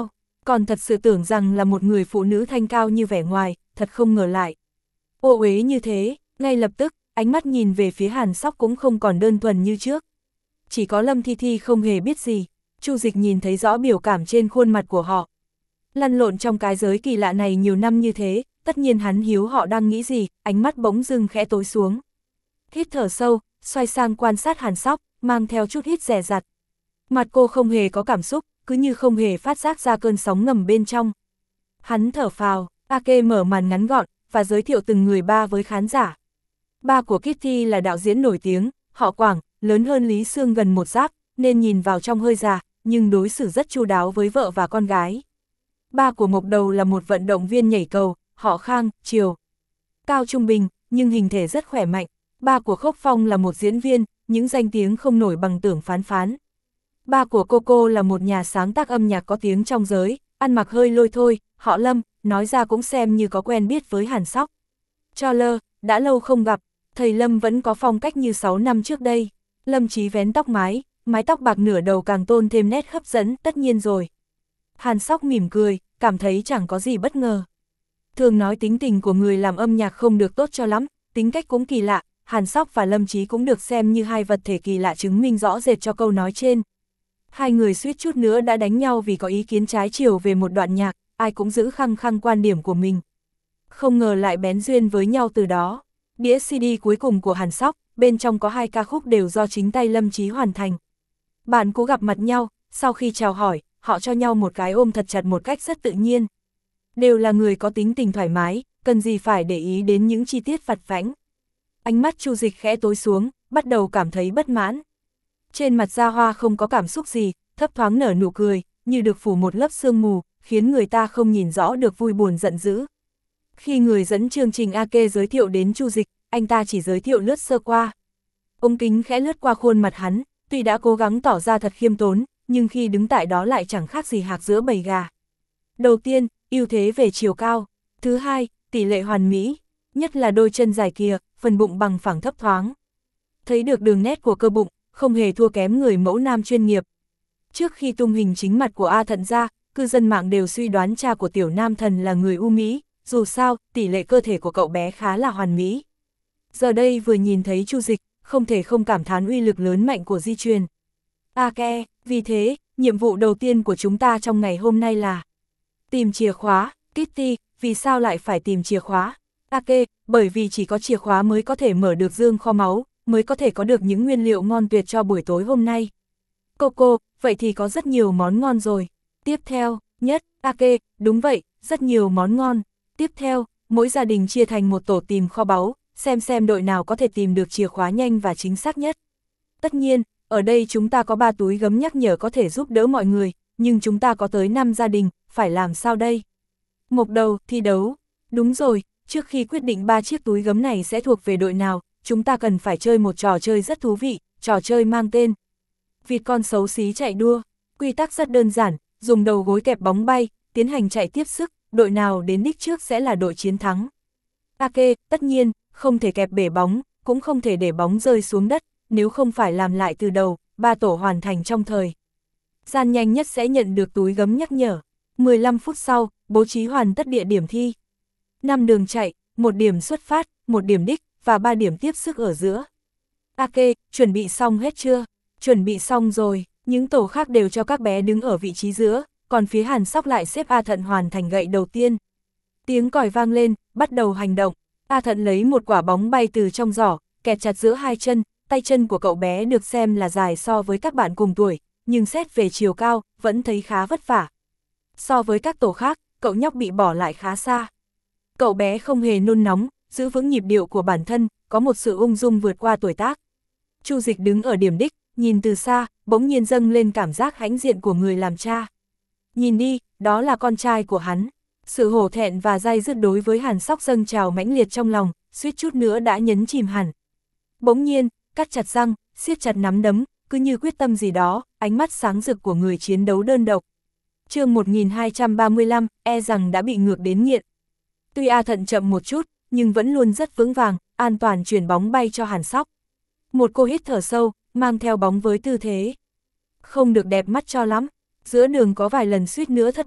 Còn thật sự tưởng rằng là một người phụ nữ thanh cao như vẻ ngoài, thật không ngờ lại. Ô uế như thế, ngay lập tức, ánh mắt nhìn về phía Hàn Sóc cũng không còn đơn thuần như trước. Chỉ có Lâm Thi Thi không hề biết gì, Chu Dịch nhìn thấy rõ biểu cảm trên khuôn mặt của họ. Lăn lộn trong cái giới kỳ lạ này nhiều năm như thế, tất nhiên hắn hiếu họ đang nghĩ gì, ánh mắt bỗng dưng khẽ tối xuống. Hít thở sâu, xoay sang quan sát Hàn Sóc, mang theo chút hít dè dặt. Mặt cô không hề có cảm xúc, cứ như không hề phát giác ra cơn sóng ngầm bên trong. Hắn thở phào, a kê mở màn ngắn gọn, và giới thiệu từng người ba với khán giả. Ba của Kitty là đạo diễn nổi tiếng, họ Quảng, lớn hơn Lý Sương gần một giáp, nên nhìn vào trong hơi già, nhưng đối xử rất chu đáo với vợ và con gái. Ba của Mộc Đầu là một vận động viên nhảy cầu, họ Khang, Triều. Cao trung bình, nhưng hình thể rất khỏe mạnh. Ba của Khốc Phong là một diễn viên, những danh tiếng không nổi bằng Tưởng Phán Phán. Ba của Coco là một nhà sáng tác âm nhạc có tiếng trong giới, ăn mặc hơi lôi thôi, họ Lâm, nói ra cũng xem như có quen biết với Hàn Sóc. Cho lơ, đã lâu không gặp, thầy Lâm vẫn có phong cách như sáu năm trước đây. Lâm Chí vén tóc mái, mái tóc bạc nửa đầu càng tôn thêm nét hấp dẫn, tất nhiên rồi. Hàn Sóc mỉm cười, cảm thấy chẳng có gì bất ngờ. Thường nói tính tình của người làm âm nhạc không được tốt cho lắm, tính cách cũng kỳ lạ, Hàn Sóc và Lâm Chí cũng được xem như hai vật thể kỳ lạ chứng minh rõ rệt cho câu nói trên. Hai người suýt chút nữa đã đánh nhau vì có ý kiến trái chiều về một đoạn nhạc, ai cũng giữ khăng khăng quan điểm của mình. Không ngờ lại bén duyên với nhau từ đó. Đĩa xê đê cuối cùng của Hàn Sóc, bên trong có hai ca khúc đều do chính tay Lâm Chí hoàn thành. Bạn cố gặp mặt nhau, sau khi chào hỏi, họ cho nhau một cái ôm thật chặt một cách rất tự nhiên. Đều là người có tính tình thoải mái, cần gì phải để ý đến những chi tiết vặt vãnh. Ánh mắt Chu Dịch khẽ tối xuống, bắt đầu cảm thấy bất mãn. Trên mặt Gia Hoa không có cảm xúc gì, thấp thoáng nở nụ cười, như được phủ một lớp sương mù, khiến người ta không nhìn rõ được vui buồn giận dữ. Khi người dẫn chương trình a kê giới thiệu đến Chu Dịch, anh ta chỉ giới thiệu lướt sơ qua. Ống kính khẽ lướt qua khuôn mặt hắn, tuy đã cố gắng tỏ ra thật khiêm tốn, nhưng khi đứng tại đó lại chẳng khác gì hạc giữa bầy gà. Đầu tiên, ưu thế về chiều cao. Thứ hai, tỷ lệ hoàn mỹ, nhất là đôi chân dài kia, phần bụng bằng phẳng thấp thoáng. Thấy được đường nét của cơ bụng, không hề thua kém người mẫu nam chuyên nghiệp. Trước khi tung hình chính mặt của A Thận ra, cư dân mạng đều suy đoán cha của tiểu nam thần là người U Mỹ, dù sao, tỷ lệ cơ thể của cậu bé khá là hoàn mỹ. Giờ đây vừa nhìn thấy Chu Dịch, không thể không cảm thán uy lực lớn mạnh của di truyền. A Ke, vì thế, nhiệm vụ đầu tiên của chúng ta trong ngày hôm nay là tìm chìa khóa. Kitty, vì sao lại phải tìm chìa khóa? A Ke, bởi vì chỉ có chìa khóa mới có thể mở được dương kho máu, mới có thể có được những nguyên liệu ngon tuyệt cho buổi tối hôm nay. Coco, vậy thì có rất nhiều món ngon rồi. Tiếp theo, nhất, A Ke, đúng vậy, rất nhiều món ngon. Tiếp theo, mỗi gia đình chia thành một tổ tìm kho báu, xem xem đội nào có thể tìm được chìa khóa nhanh và chính xác nhất. Tất nhiên, ở đây chúng ta có ba túi gấm nhắc nhở có thể giúp đỡ mọi người, nhưng chúng ta có tới năm gia đình, phải làm sao đây? Mộc Đầu, thi đấu. Đúng rồi, trước khi quyết định ba chiếc túi gấm này sẽ thuộc về đội nào, chúng ta cần phải chơi một trò chơi rất thú vị, trò chơi mang tên vịt con xấu xí chạy đua. Quy tắc rất đơn giản, dùng đầu gối kẹp bóng bay, tiến hành chạy tiếp sức, đội nào đến đích trước sẽ là đội chiến thắng. A Ke, tất nhiên, không thể kẹp bể bóng, cũng không thể để bóng rơi xuống đất, nếu không phải làm lại từ đầu, ba tổ hoàn thành trong thời gian nhanh nhất sẽ nhận được túi gấm nhắc nhở. mười lăm phút sau, bố trí hoàn tất địa điểm thi. năm đường chạy, một điểm xuất phát, một điểm đích, và ba điểm tiếp sức ở giữa. A Ke, chuẩn bị xong hết chưa? Chuẩn bị xong rồi, những tổ khác đều cho các bé đứng ở vị trí giữa, còn phía Hàn Sóc lại xếp A Thận hoàn thành gậy đầu tiên. Tiếng còi vang lên, bắt đầu hành động. A Thận lấy một quả bóng bay từ trong giỏ, kẹt chặt giữa hai chân, tay chân của cậu bé được xem là dài so với các bạn cùng tuổi, nhưng xét về chiều cao, vẫn thấy khá vất vả. So với các tổ khác, cậu nhóc bị bỏ lại khá xa. Cậu bé không hề nôn nóng, giữ vững nhịp điệu của bản thân, có một sự ung dung vượt qua tuổi tác. Chu Dịch đứng ở điểm đích, nhìn từ xa, bỗng nhiên dâng lên cảm giác hãnh diện của người làm cha. Nhìn đi, đó là con trai của hắn. Sự hổ thẹn và day dứt đối với Hàn Sóc dâng trào mãnh liệt trong lòng, suýt chút nữa đã nhấn chìm hẳn. Bỗng nhiên, cắt chặt răng, siết chặt nắm đấm, cứ như quyết tâm gì đó, ánh mắt sáng rực của người chiến đấu đơn độc. Chương một nghìn hai trăm ba mươi lăm, e rằng đã bị ngược đến nghiện. Tuy A Thận chậm một chút, nhưng vẫn luôn rất vững vàng, an toàn chuyển bóng bay cho Hàn Sóc. Một cô hít thở sâu, mang theo bóng với tư thế không được đẹp mắt cho lắm. Giữa đường có vài lần suýt nữa thất bại,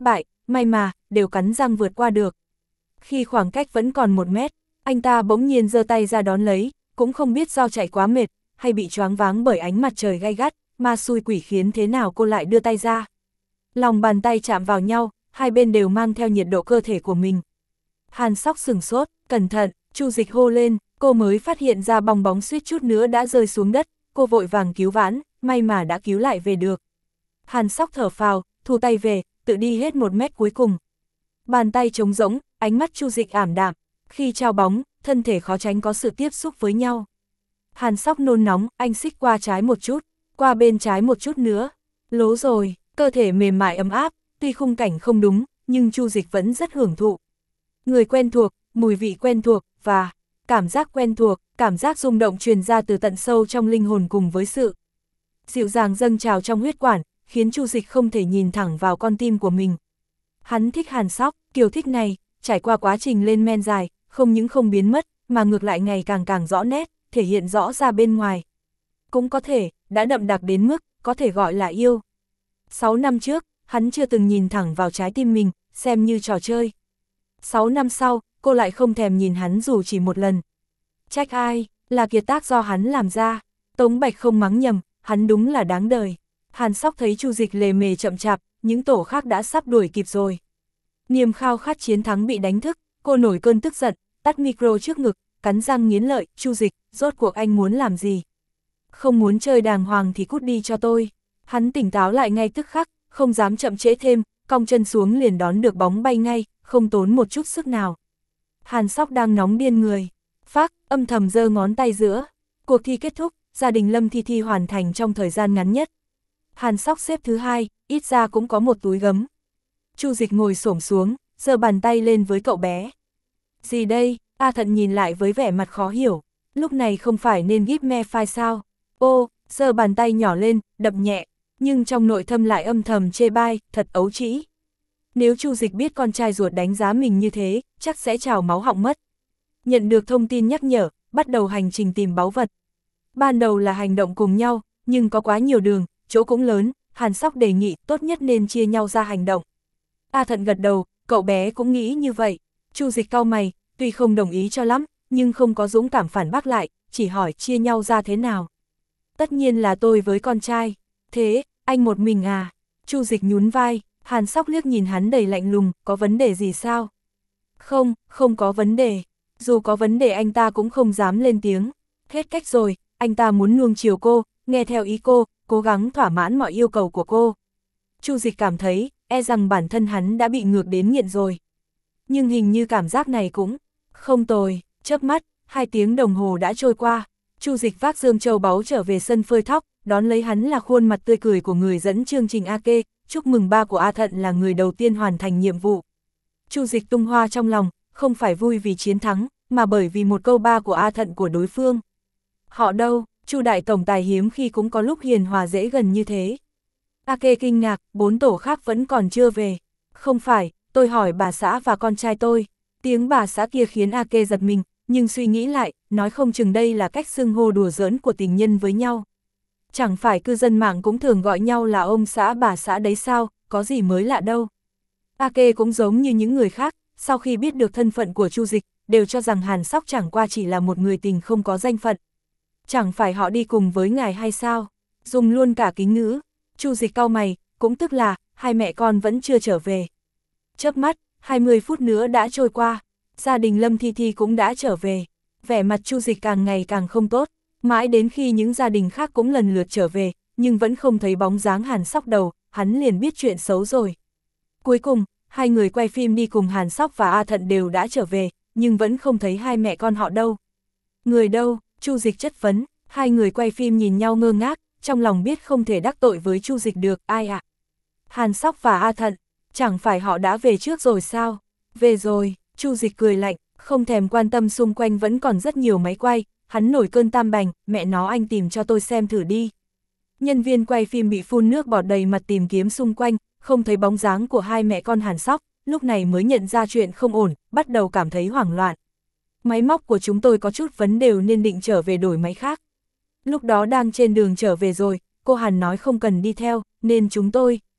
may mà, đều cắn răng vượt qua được. Khi khoảng cách vẫn còn một mét, anh ta bỗng nhiên giơ tay ra đón lấy, cũng không biết do chạy quá mệt, hay bị choáng váng bởi ánh mặt trời gay gắt, ma xui quỷ khiến thế nào cô lại đưa tay ra. Lòng bàn tay chạm vào nhau, hai bên đều mang theo nhiệt độ cơ thể của mình. Hàn Sóc sửng sốt, cẩn thận, Chu Dịch hô lên, cô mới phát hiện ra bong bóng suýt chút nữa đã rơi xuống đất, cô vội vàng cứu vãn, may mà đã cứu lại về được. Hàn Sóc thở phào, thu tay về, tự đi hết một mét cuối cùng. Bàn tay trống rỗng, ánh mắt Chu Dịch ảm đạm, khi trao bóng, thân thể khó tránh có sự tiếp xúc với nhau. Hàn Sóc nôn nóng, anh xích qua trái một chút, qua bên trái một chút nữa. Lố rồi, cơ thể mềm mại ấm áp, tuy khung cảnh không đúng, nhưng Chu Dịch vẫn rất hưởng thụ. Người quen thuộc, mùi vị quen thuộc, và cảm giác quen thuộc, cảm giác rung động truyền ra từ tận sâu trong linh hồn cùng với sự dịu dàng dâng trào trong huyết quản, khiến Chu Dịch không thể nhìn thẳng vào con tim của mình. Hắn thích Hàn Sóc, kiểu thích này, trải qua quá trình lên men dài, không những không biến mất, mà ngược lại ngày càng càng rõ nét, thể hiện rõ ra bên ngoài. Cũng có thể, đã đậm đặc đến mức, có thể gọi là yêu. Sáu năm trước, hắn chưa từng nhìn thẳng vào trái tim mình, xem như trò chơi. Sáu năm sau, cô lại không thèm nhìn hắn dù chỉ một lần. Trách ai, là kiệt tác do hắn làm ra. Tống Bạch không mắng nhầm, hắn đúng là đáng đời. Hàn Sóc thấy Chu Dịch lề mề chậm chạp, những tổ khác đã sắp đuổi kịp rồi. Niềm khao khát chiến thắng bị đánh thức, cô nổi cơn tức giận, tắt micro trước ngực, cắn răng nghiến lợi, Chu Dịch, rốt cuộc anh muốn làm gì? Không muốn chơi đàng hoàng thì cút đi cho tôi. Hắn tỉnh táo lại ngay tức khắc, không dám chậm trễ thêm, cong chân xuống liền đón được bóng bay ngay, không tốn một chút sức nào. Hàn Sóc đang nóng điên người. Phác, âm thầm giơ ngón tay giữa. Cuộc thi kết thúc, gia đình Lâm Thi Thi hoàn thành trong thời gian ngắn nhất. Hàn Sóc xếp thứ hai, ít ra cũng có một túi gấm. Chu Dịch ngồi xổm xuống, giơ bàn tay lên với cậu bé. Gì đây? A Thận nhìn lại với vẻ mặt khó hiểu. Lúc này không phải nên gíp me phai sao? Ô, giơ bàn tay nhỏ lên, đập nhẹ, nhưng trong nội tâm lại âm thầm chê bai, thật ấu trĩ. Nếu Chu Dịch biết con trai ruột đánh giá mình như thế, chắc sẽ trào máu họng mất. Nhận được thông tin nhắc nhở, bắt đầu hành trình tìm báu vật. Ban đầu là hành động cùng nhau, nhưng có quá nhiều đường, chỗ cũng lớn, Hàn Sóc đề nghị tốt nhất nên chia nhau ra hành động. A Thận gật đầu, cậu bé cũng nghĩ như vậy. Chu Dịch cau mày, tuy không đồng ý cho lắm, nhưng không có dũng cảm phản bác lại, chỉ hỏi chia nhau ra thế nào. Tất nhiên là tôi với con trai. Thế, anh một mình à? Chu Dịch nhún vai, Hàn Sóc liếc nhìn hắn đầy lạnh lùng, có vấn đề gì sao? Không, không có vấn đề. Dù có vấn đề anh ta cũng không dám lên tiếng. Hết cách rồi, anh ta muốn nuông chiều cô, nghe theo ý cô, cố gắng thỏa mãn mọi yêu cầu của cô. Chu Dịch cảm thấy, e rằng bản thân hắn đã bị ngược đến nghiện rồi. Nhưng hình như cảm giác này cũng không tồi. Chớp mắt, hai tiếng đồng hồ đã trôi qua. Chu Dịch vác dương châu báu trở về sân phơi thóc, đón lấy hắn là khuôn mặt tươi cười của người dẫn chương trình a kê, chúc mừng ba của A Thận là người đầu tiên hoàn thành nhiệm vụ. Chu Dịch tung hoa trong lòng, không phải vui vì chiến thắng, mà bởi vì một câu ba của A Thận của đối phương. Họ đâu? Chu đại tổng tài hiếm khi cũng có lúc hiền hòa dễ gần như thế. A kê kinh ngạc, bốn tổ khác vẫn còn chưa về. Không phải, tôi hỏi bà xã và con trai tôi. Tiếng bà xã kia khiến A kê giật mình, nhưng suy nghĩ lại, nói không chừng đây là cách xưng hô đùa giỡn của tình nhân với nhau. Chẳng phải cư dân mạng cũng thường gọi nhau là ông xã bà xã đấy sao, có gì mới lạ đâu. A kê cũng giống như những người khác, sau khi biết được thân phận của Chu Dịch, đều cho rằng Hàn Sóc chẳng qua chỉ là một người tình không có danh phận. Chẳng phải họ đi cùng với ngài hay sao? Dùng luôn cả kính ngữ. Chu Dịch cau mày, cũng tức là, hai mẹ con vẫn chưa trở về. Chớp mắt, hai mươi phút nữa đã trôi qua, gia đình Lâm Thi Thi cũng đã trở về. Vẻ mặt Chu Dịch càng ngày càng không tốt, mãi đến khi những gia đình khác cũng lần lượt trở về, nhưng vẫn không thấy bóng dáng Hàn Sóc đâu, hắn liền biết chuyện xấu rồi. Cuối cùng, hai người quay phim đi cùng Hàn Sóc và A Thận đều đã trở về, nhưng vẫn không thấy hai mẹ con họ đâu. Người đâu? Chu Dịch chất vấn, hai người quay phim nhìn nhau ngơ ngác, trong lòng biết không thể đắc tội với Chu Dịch được, ai ạ? À? Hàn Sóc và A Thận, chẳng phải họ đã về trước rồi sao? Về rồi, Chu Dịch cười lạnh, không thèm quan tâm xung quanh vẫn còn rất nhiều máy quay, hắn nổi cơn tam bành, mẹ nó anh tìm cho tôi xem thử đi. Nhân viên quay phim bị phun nước bọt đầy mặt tìm kiếm xung quanh, không thấy bóng dáng của hai mẹ con Hàn Sóc, lúc này mới nhận ra chuyện không ổn, bắt đầu cảm thấy hoảng loạn. Máy móc của chúng tôi có chút vấn đề nên định trở về đổi máy khác. Lúc đó đang trên đường trở về rồi, cô Hàn nói không cần đi theo, nên chúng tôi.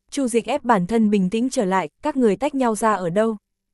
Chu Dịch ép bản thân bình tĩnh trở lại, các người tách nhau ra ở đâu?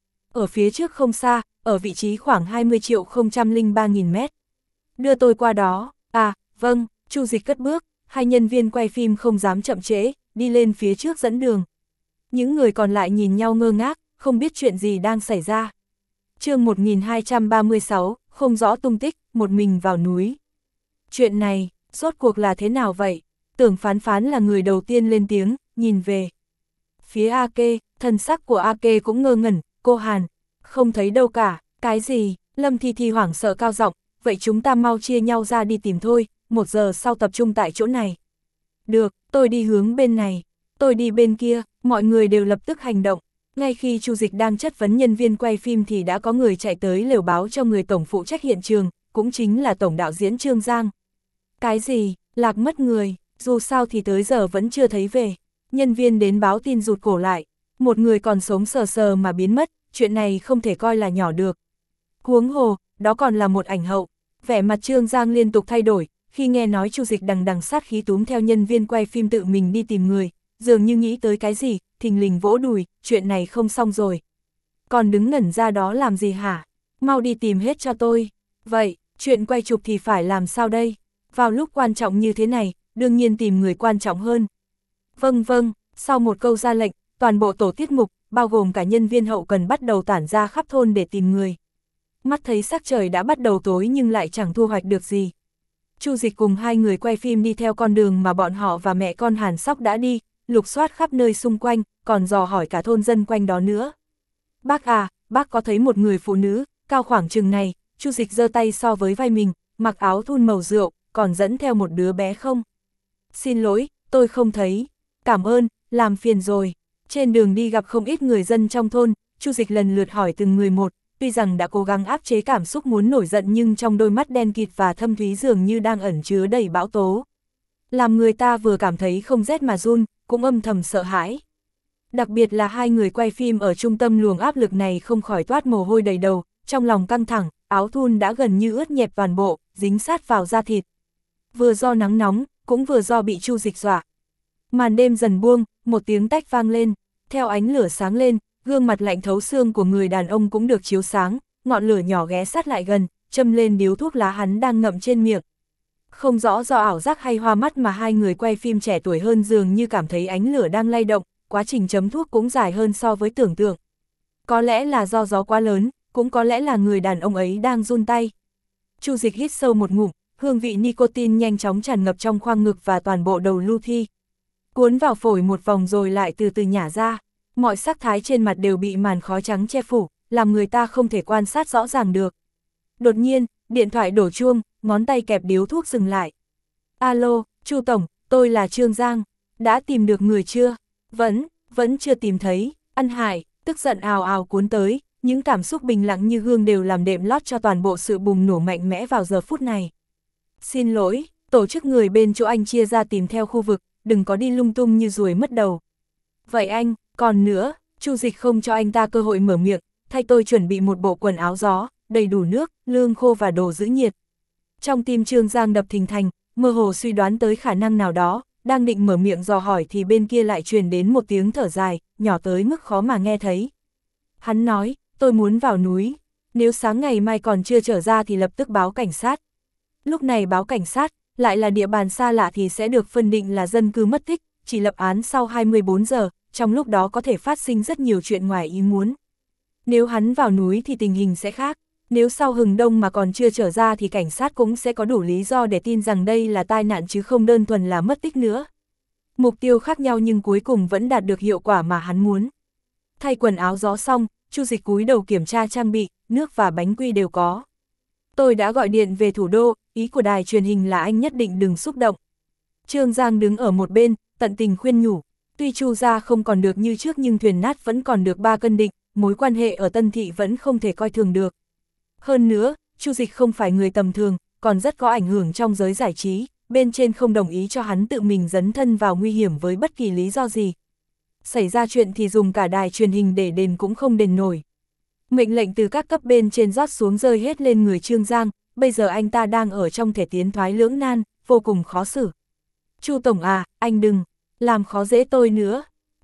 Ở phía trước không xa, ở vị trí khoảng hai mươi triệu không trăm lẻ ba nghìn mét. Đưa tôi qua đó. À, vâng, Chu Dịch cất bước, hai nhân viên quay phim không dám chậm trễ, đi lên phía trước dẫn đường. Những người còn lại nhìn nhau ngơ ngác, không biết chuyện gì đang xảy ra. Chương một nghìn hai trăm ba mươi sáu, không rõ tung tích, một mình vào núi. Chuyện này, rốt cuộc là thế nào vậy? Tưởng Phán Phán là người đầu tiên lên tiếng, nhìn về phía A Kê, thần sắc của A Kê cũng ngơ ngẩn. Cô Hàn, không thấy đâu cả. Cái gì? Lâm Thi Thi hoảng sợ cao giọng, vậy chúng ta mau chia nhau ra đi tìm thôi, một giờ sau tập trung tại chỗ này. Được, tôi đi hướng bên này, tôi đi bên kia, mọi người đều lập tức hành động. Ngay khi Chu Dịch đang chất vấn nhân viên quay phim thì đã có người chạy tới lều báo cho người tổng phụ trách hiện trường, cũng chính là tổng đạo diễn Trương Giang. Cái gì? Lạc mất người, dù sao thì tới giờ vẫn chưa thấy về. Nhân viên đến báo tin rụt cổ lại, một người còn sống sờ sờ mà biến mất, chuyện này không thể coi là nhỏ được. Huống hồ, đó còn là một ảnh hậu. Vẻ mặt Trương Giang liên tục thay đổi, khi nghe nói Chu Dịch đằng đằng sát khí túm theo nhân viên quay phim tự mình đi tìm người, dường như nghĩ tới cái gì, thình lình vỗ đùi, chuyện này không xong rồi. Còn đứng ngẩn ra đó làm gì hả? Mau đi tìm hết cho tôi. Vậy, chuyện quay chụp thì phải làm sao đây? Vào lúc quan trọng như thế này, đương nhiên tìm người quan trọng hơn. Vâng vâng, sau một câu ra lệnh, toàn bộ tổ tiết mục, bao gồm cả nhân viên hậu cần bắt đầu tản ra khắp thôn để tìm người. Mắt thấy sắc trời đã bắt đầu tối nhưng lại chẳng thu hoạch được gì. Chu Dịch cùng hai người quay phim đi theo con đường mà bọn họ và mẹ con Hàn Sóc đã đi, lục soát khắp nơi xung quanh, còn dò hỏi cả thôn dân quanh đó nữa. Bác à, bác có thấy một người phụ nữ, cao khoảng chừng này, Chu Dịch giơ tay so với vai mình, mặc áo thun màu rượu, còn dẫn theo một đứa bé không? Xin lỗi, tôi không thấy. Cảm ơn, làm phiền rồi. Trên đường đi gặp không ít người dân trong thôn, Chu Dịch lần lượt hỏi từng người một, tuy rằng đã cố gắng áp chế cảm xúc muốn nổi giận nhưng trong đôi mắt đen kịt và thâm thúy dường như đang ẩn chứa đầy bão tố. Làm người ta vừa cảm thấy không rét mà run, cũng âm thầm sợ hãi. Đặc biệt là hai người quay phim ở trung tâm luồng áp lực này không khỏi toát mồ hôi đầy đầu, trong lòng căng thẳng, áo thun đã gần như ướt nhẹp toàn bộ, dính sát vào da thịt. Vừa do nắng nóng, cũng vừa do bị Chu Dịch dọa. Màn đêm dần buông, một tiếng tách vang lên, theo ánh lửa sáng lên, gương mặt lạnh thấu xương của người đàn ông cũng được chiếu sáng, ngọn lửa nhỏ ghé sát lại gần, châm lên điếu thuốc lá hắn đang ngậm trên miệng. Không rõ do ảo giác hay hoa mắt mà hai người quay phim trẻ tuổi hơn dường như cảm thấy ánh lửa đang lay động, quá trình chấm thuốc cũng dài hơn so với tưởng tượng. Có lẽ là do gió quá lớn, cũng có lẽ là người đàn ông ấy đang run tay. Chu Dịch hít sâu một ngụm, hương vị nicotine nhanh chóng tràn ngập trong khoang ngực và toàn bộ đầu lưu thi. Cuốn vào phổi một vòng rồi lại từ từ nhả ra, mọi sắc thái trên mặt đều bị màn khói trắng che phủ, làm người ta không thể quan sát rõ ràng được. Đột nhiên, điện thoại đổ chuông, ngón tay kẹp điếu thuốc dừng lại. Alo, Chu Tổng, tôi là Trương Giang, đã tìm được người chưa? Vẫn, vẫn chưa tìm thấy. Ăn Hải, tức giận ào ào cuốn tới, những cảm xúc bình lặng như gương đều làm đệm lót cho toàn bộ sự bùng nổ mạnh mẽ vào giờ phút này. Xin lỗi, tổ chức người bên chỗ anh chia ra tìm theo khu vực, đừng có đi lung tung như ruồi mất đầu. Vậy anh, còn nữa, Chu Dịch không cho anh ta cơ hội mở miệng, thay tôi chuẩn bị một bộ quần áo gió, đầy đủ nước, lương khô và đồ giữ nhiệt. Trong tim Trương Giang đập thình thình, mơ hồ suy đoán tới khả năng nào đó, đang định mở miệng dò hỏi thì bên kia lại truyền đến một tiếng thở dài, nhỏ tới mức khó mà nghe thấy. Hắn nói, tôi muốn vào núi, nếu sáng ngày mai còn chưa trở ra thì lập tức báo cảnh sát. Lúc này báo cảnh sát, lại là địa bàn xa lạ thì sẽ được phân định là dân cư mất tích, chỉ lập án sau hai mươi bốn giờ, trong lúc đó có thể phát sinh rất nhiều chuyện ngoài ý muốn. Nếu hắn vào núi thì tình hình sẽ khác, nếu sau hừng đông mà còn chưa trở ra thì cảnh sát cũng sẽ có đủ lý do để tin rằng đây là tai nạn chứ không đơn thuần là mất tích nữa. Mục tiêu khác nhau nhưng cuối cùng vẫn đạt được hiệu quả mà hắn muốn. Thay quần áo gió xong, Chu Dịch cúi đầu kiểm tra trang bị, nước và bánh quy đều có. Tôi đã gọi điện về thủ đô, ý của đài truyền hình là anh nhất định đừng xúc động. Trương Giang đứng ở một bên, tận tình khuyên nhủ, tuy Chu gia không còn được như trước nhưng thuyền nát vẫn còn được ba cân định, mối quan hệ ở Tân Thị vẫn không thể coi thường được. Hơn nữa, Chu Dịch không phải người tầm thường, còn rất có ảnh hưởng trong giới giải trí, bên trên không đồng ý cho hắn tự mình dấn thân vào nguy hiểm với bất kỳ lý do gì. Xảy ra chuyện thì dùng cả đài truyền hình để đền cũng không đền nổi. Mệnh lệnh từ các cấp bên trên rót xuống rơi hết lên người Trương Giang, bây giờ anh ta đang ở trong thể tiến thoái lưỡng nan, vô cùng khó xử. Chu Tổng à, anh đừng làm khó dễ tôi nữa.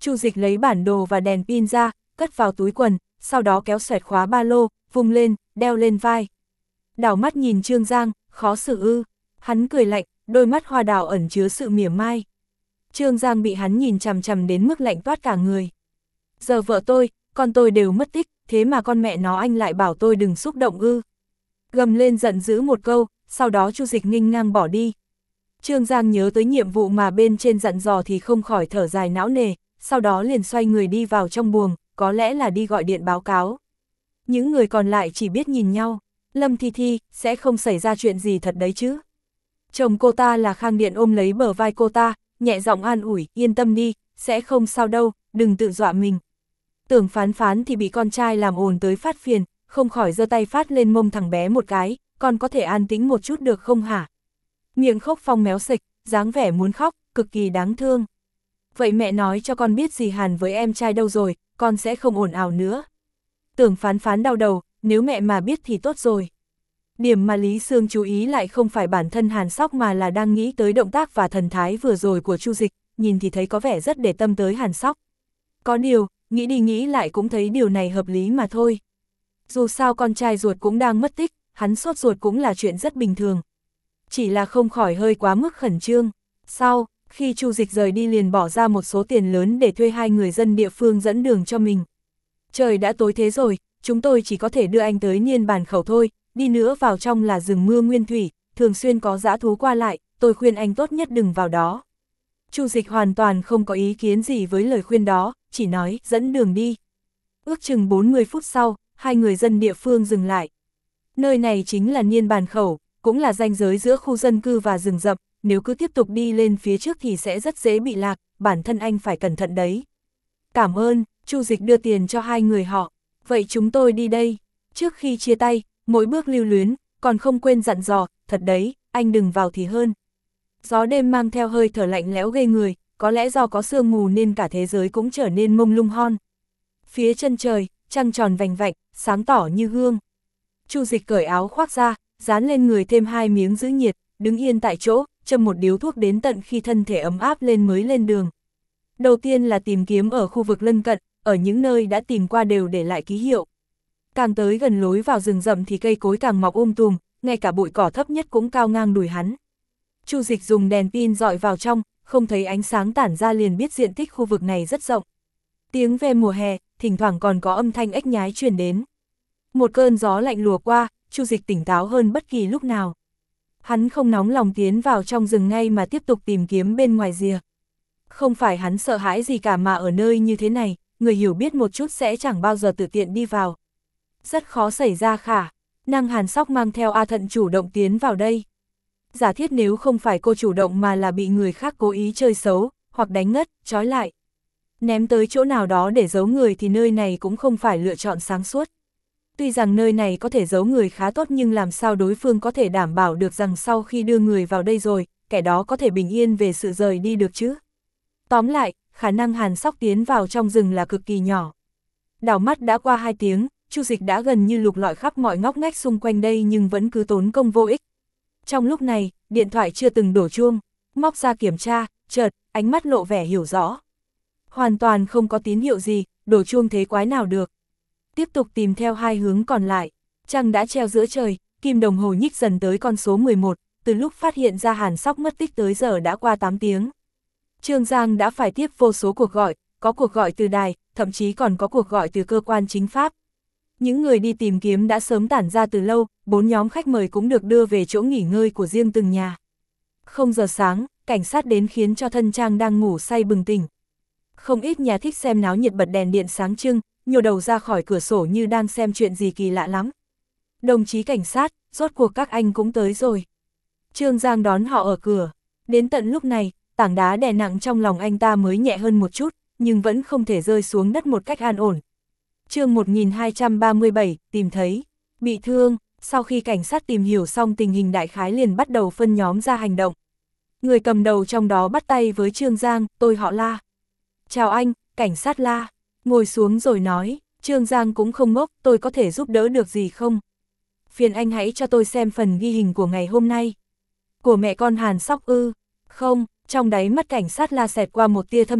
Chu Dịch lấy bản đồ và đèn pin ra, cất vào túi quần, sau đó kéo xoẹt khóa ba lô, vung lên, đeo lên vai. Đảo mắt nhìn Trương Giang, khó xử ư. Hắn cười lạnh, đôi mắt hoa đào ẩn chứa sự mỉa mai. Trương Giang bị hắn nhìn chằm chằm đến mức lạnh toát cả người. Giờ vợ tôi, con tôi đều mất tích, thế mà con mẹ nó anh lại bảo tôi đừng xúc động ư. Gầm lên giận dữ một câu, sau đó Chu Dịch nghênh ngang bỏ đi. Trương Giang nhớ tới nhiệm vụ mà bên trên dặn dò thì không khỏi thở dài não nề, sau đó liền xoay người đi vào trong buồng, có lẽ là đi gọi điện báo cáo. Những người còn lại chỉ biết nhìn nhau, Lâm Thi Thi, sẽ không xảy ra chuyện gì thật đấy chứ. Chồng cô ta là Khang Điện ôm lấy bờ vai cô ta, nhẹ giọng an ủi, yên tâm đi, sẽ không sao đâu, đừng tự dọa mình. Tưởng Phán Phán thì bị con trai làm ồn tới phát phiền, không khỏi giơ tay phát lên mông thằng bé một cái, con có thể an tĩnh một chút được không hả? Miệng Khốc Phong méo xệch, dáng vẻ muốn khóc, cực kỳ đáng thương. Vậy mẹ nói cho con biết gì Hàn với em trai đâu rồi, con sẽ không ồn ào nữa. Tưởng Phán Phán đau đầu, nếu mẹ mà biết thì tốt rồi. Điểm mà Lý Sương chú ý lại không phải bản thân Hàn Sóc mà là đang nghĩ tới động tác và thần thái vừa rồi của Chu Dịch, nhìn thì thấy có vẻ rất để tâm tới Hàn Sóc. Có điều, nghĩ đi nghĩ lại cũng thấy điều này hợp lý mà thôi. Dù sao con trai ruột cũng đang mất tích, hắn sốt ruột cũng là chuyện rất bình thường. Chỉ là không khỏi hơi quá mức khẩn trương. Sau, khi Chu Dịch rời đi liền bỏ ra một số tiền lớn để thuê hai người dân địa phương dẫn đường cho mình. Trời đã tối thế rồi, chúng tôi chỉ có thể đưa anh tới Niên Bàn Khẩu thôi, đi nữa vào trong là rừng mưa nguyên thủy, thường xuyên có dã thú qua lại, tôi khuyên anh tốt nhất đừng vào đó. Chu Dịch hoàn toàn không có ý kiến gì với lời khuyên đó, chỉ nói dẫn đường đi. Ước chừng bốn mươi phút sau, hai người dân địa phương dừng lại. Nơi này chính là Niên Bàn Khẩu, cũng là ranh giới giữa khu dân cư và rừng rậm, nếu cứ tiếp tục đi lên phía trước thì sẽ rất dễ bị lạc, bản thân anh phải cẩn thận đấy. Cảm ơn, Chu Dịch đưa tiền cho hai người họ, vậy chúng tôi đi đây. Trước khi chia tay, mỗi bước lưu luyến, còn không quên dặn dò, thật đấy, anh đừng vào thì hơn. Gió đêm mang theo hơi thở lạnh lẽo ghê người, có lẽ do có sương mù nên cả thế giới cũng trở nên mông lung hon. Phía chân trời, trăng tròn vành vạnh, sáng tỏ như gương. Chu Dịch cởi áo khoác ra, dán lên người thêm hai miếng giữ nhiệt, đứng yên tại chỗ, châm một điếu thuốc đến tận khi thân thể ấm áp lên mới lên đường. Đầu tiên là tìm kiếm ở khu vực lân cận, ở những nơi đã tìm qua đều để lại ký hiệu. Càng tới gần lối vào rừng rậm thì cây cối càng mọc um tùm, ngay cả bụi cỏ thấp nhất cũng cao ngang đùi hắn. Chu Dịch dùng đèn pin dọi vào trong, không thấy ánh sáng tản ra liền biết diện tích khu vực này rất rộng. Tiếng ve mùa hè, thỉnh thoảng còn có âm thanh ếch nhái truyền đến. Một cơn gió lạnh lùa qua, Chu Dịch tỉnh táo hơn bất kỳ lúc nào. Hắn không nóng lòng tiến vào trong rừng ngay mà tiếp tục tìm kiếm bên ngoài rìa. Không phải hắn sợ hãi gì cả mà ở nơi như thế này, người hiểu biết một chút sẽ chẳng bao giờ tự tiện đi vào. Rất khó xảy ra khả năng Hàn Sóc mang theo A Thận chủ động tiến vào đây. Giả thiết nếu không phải cô chủ động mà là bị người khác cố ý chơi xấu, hoặc đánh ngất, trói lại, ném tới chỗ nào đó để giấu người thì nơi này cũng không phải lựa chọn sáng suốt. Tuy rằng nơi này có thể giấu người khá tốt nhưng làm sao đối phương có thể đảm bảo được rằng sau khi đưa người vào đây rồi, kẻ đó có thể bình yên về sự rời đi được chứ. Tóm lại, khả năng Hàn Sóc tiến vào trong rừng là cực kỳ nhỏ. Đảo mắt đã qua hai tiếng, Chu Dịch đã gần như lục lọi khắp mọi ngóc ngách xung quanh đây nhưng vẫn cứ tốn công vô ích. Trong lúc này, điện thoại chưa từng đổ chuông, móc ra kiểm tra, chợt, ánh mắt lộ vẻ hiểu rõ. Hoàn toàn không có tín hiệu gì, đổ chuông thế quái nào được. Tiếp tục tìm theo hai hướng còn lại, trăng đã treo giữa trời, kim đồng hồ nhích dần tới con số mười một, từ lúc phát hiện ra Hàn Sóc mất tích tới giờ đã qua tám tiếng. Trương Giang đã phải tiếp vô số cuộc gọi, có cuộc gọi từ đài, thậm chí còn có cuộc gọi từ cơ quan chính pháp. Những người đi tìm kiếm đã sớm tản ra từ lâu, bốn nhóm khách mời cũng được đưa về chỗ nghỉ ngơi của riêng từng nhà. Không giờ sáng, cảnh sát đến khiến cho thân Trang đang ngủ say bừng tỉnh. Không ít nhà thích xem náo nhiệt bật đèn điện sáng trưng, nhô đầu ra khỏi cửa sổ như đang xem chuyện gì kỳ lạ lắm. Đồng chí cảnh sát, rốt cuộc các anh cũng tới rồi. Trương Giang đón họ ở cửa. Đến tận lúc này, tảng đá đè nặng trong lòng anh ta mới nhẹ hơn một chút, nhưng vẫn không thể rơi xuống đất một cách an ổn. Chương một nghìn hai trăm ba mươi bảy, tìm thấy, bị thương, sau khi cảnh sát tìm hiểu xong tình hình đại khái liền bắt đầu phân nhóm ra hành động. Người cầm đầu trong đó bắt tay với Trương Giang, tôi họ La. Chào anh, cảnh sát La. Ngồi xuống rồi nói, Trương Giang cũng không ngốc, tôi có thể giúp đỡ được gì không? Phiền anh hãy cho tôi xem phần ghi hình của ngày hôm nay. Của mẹ con Hàn Sóc ư? Không, trong đáy mắt cảnh sát La xẹt qua một tia thâm trầm,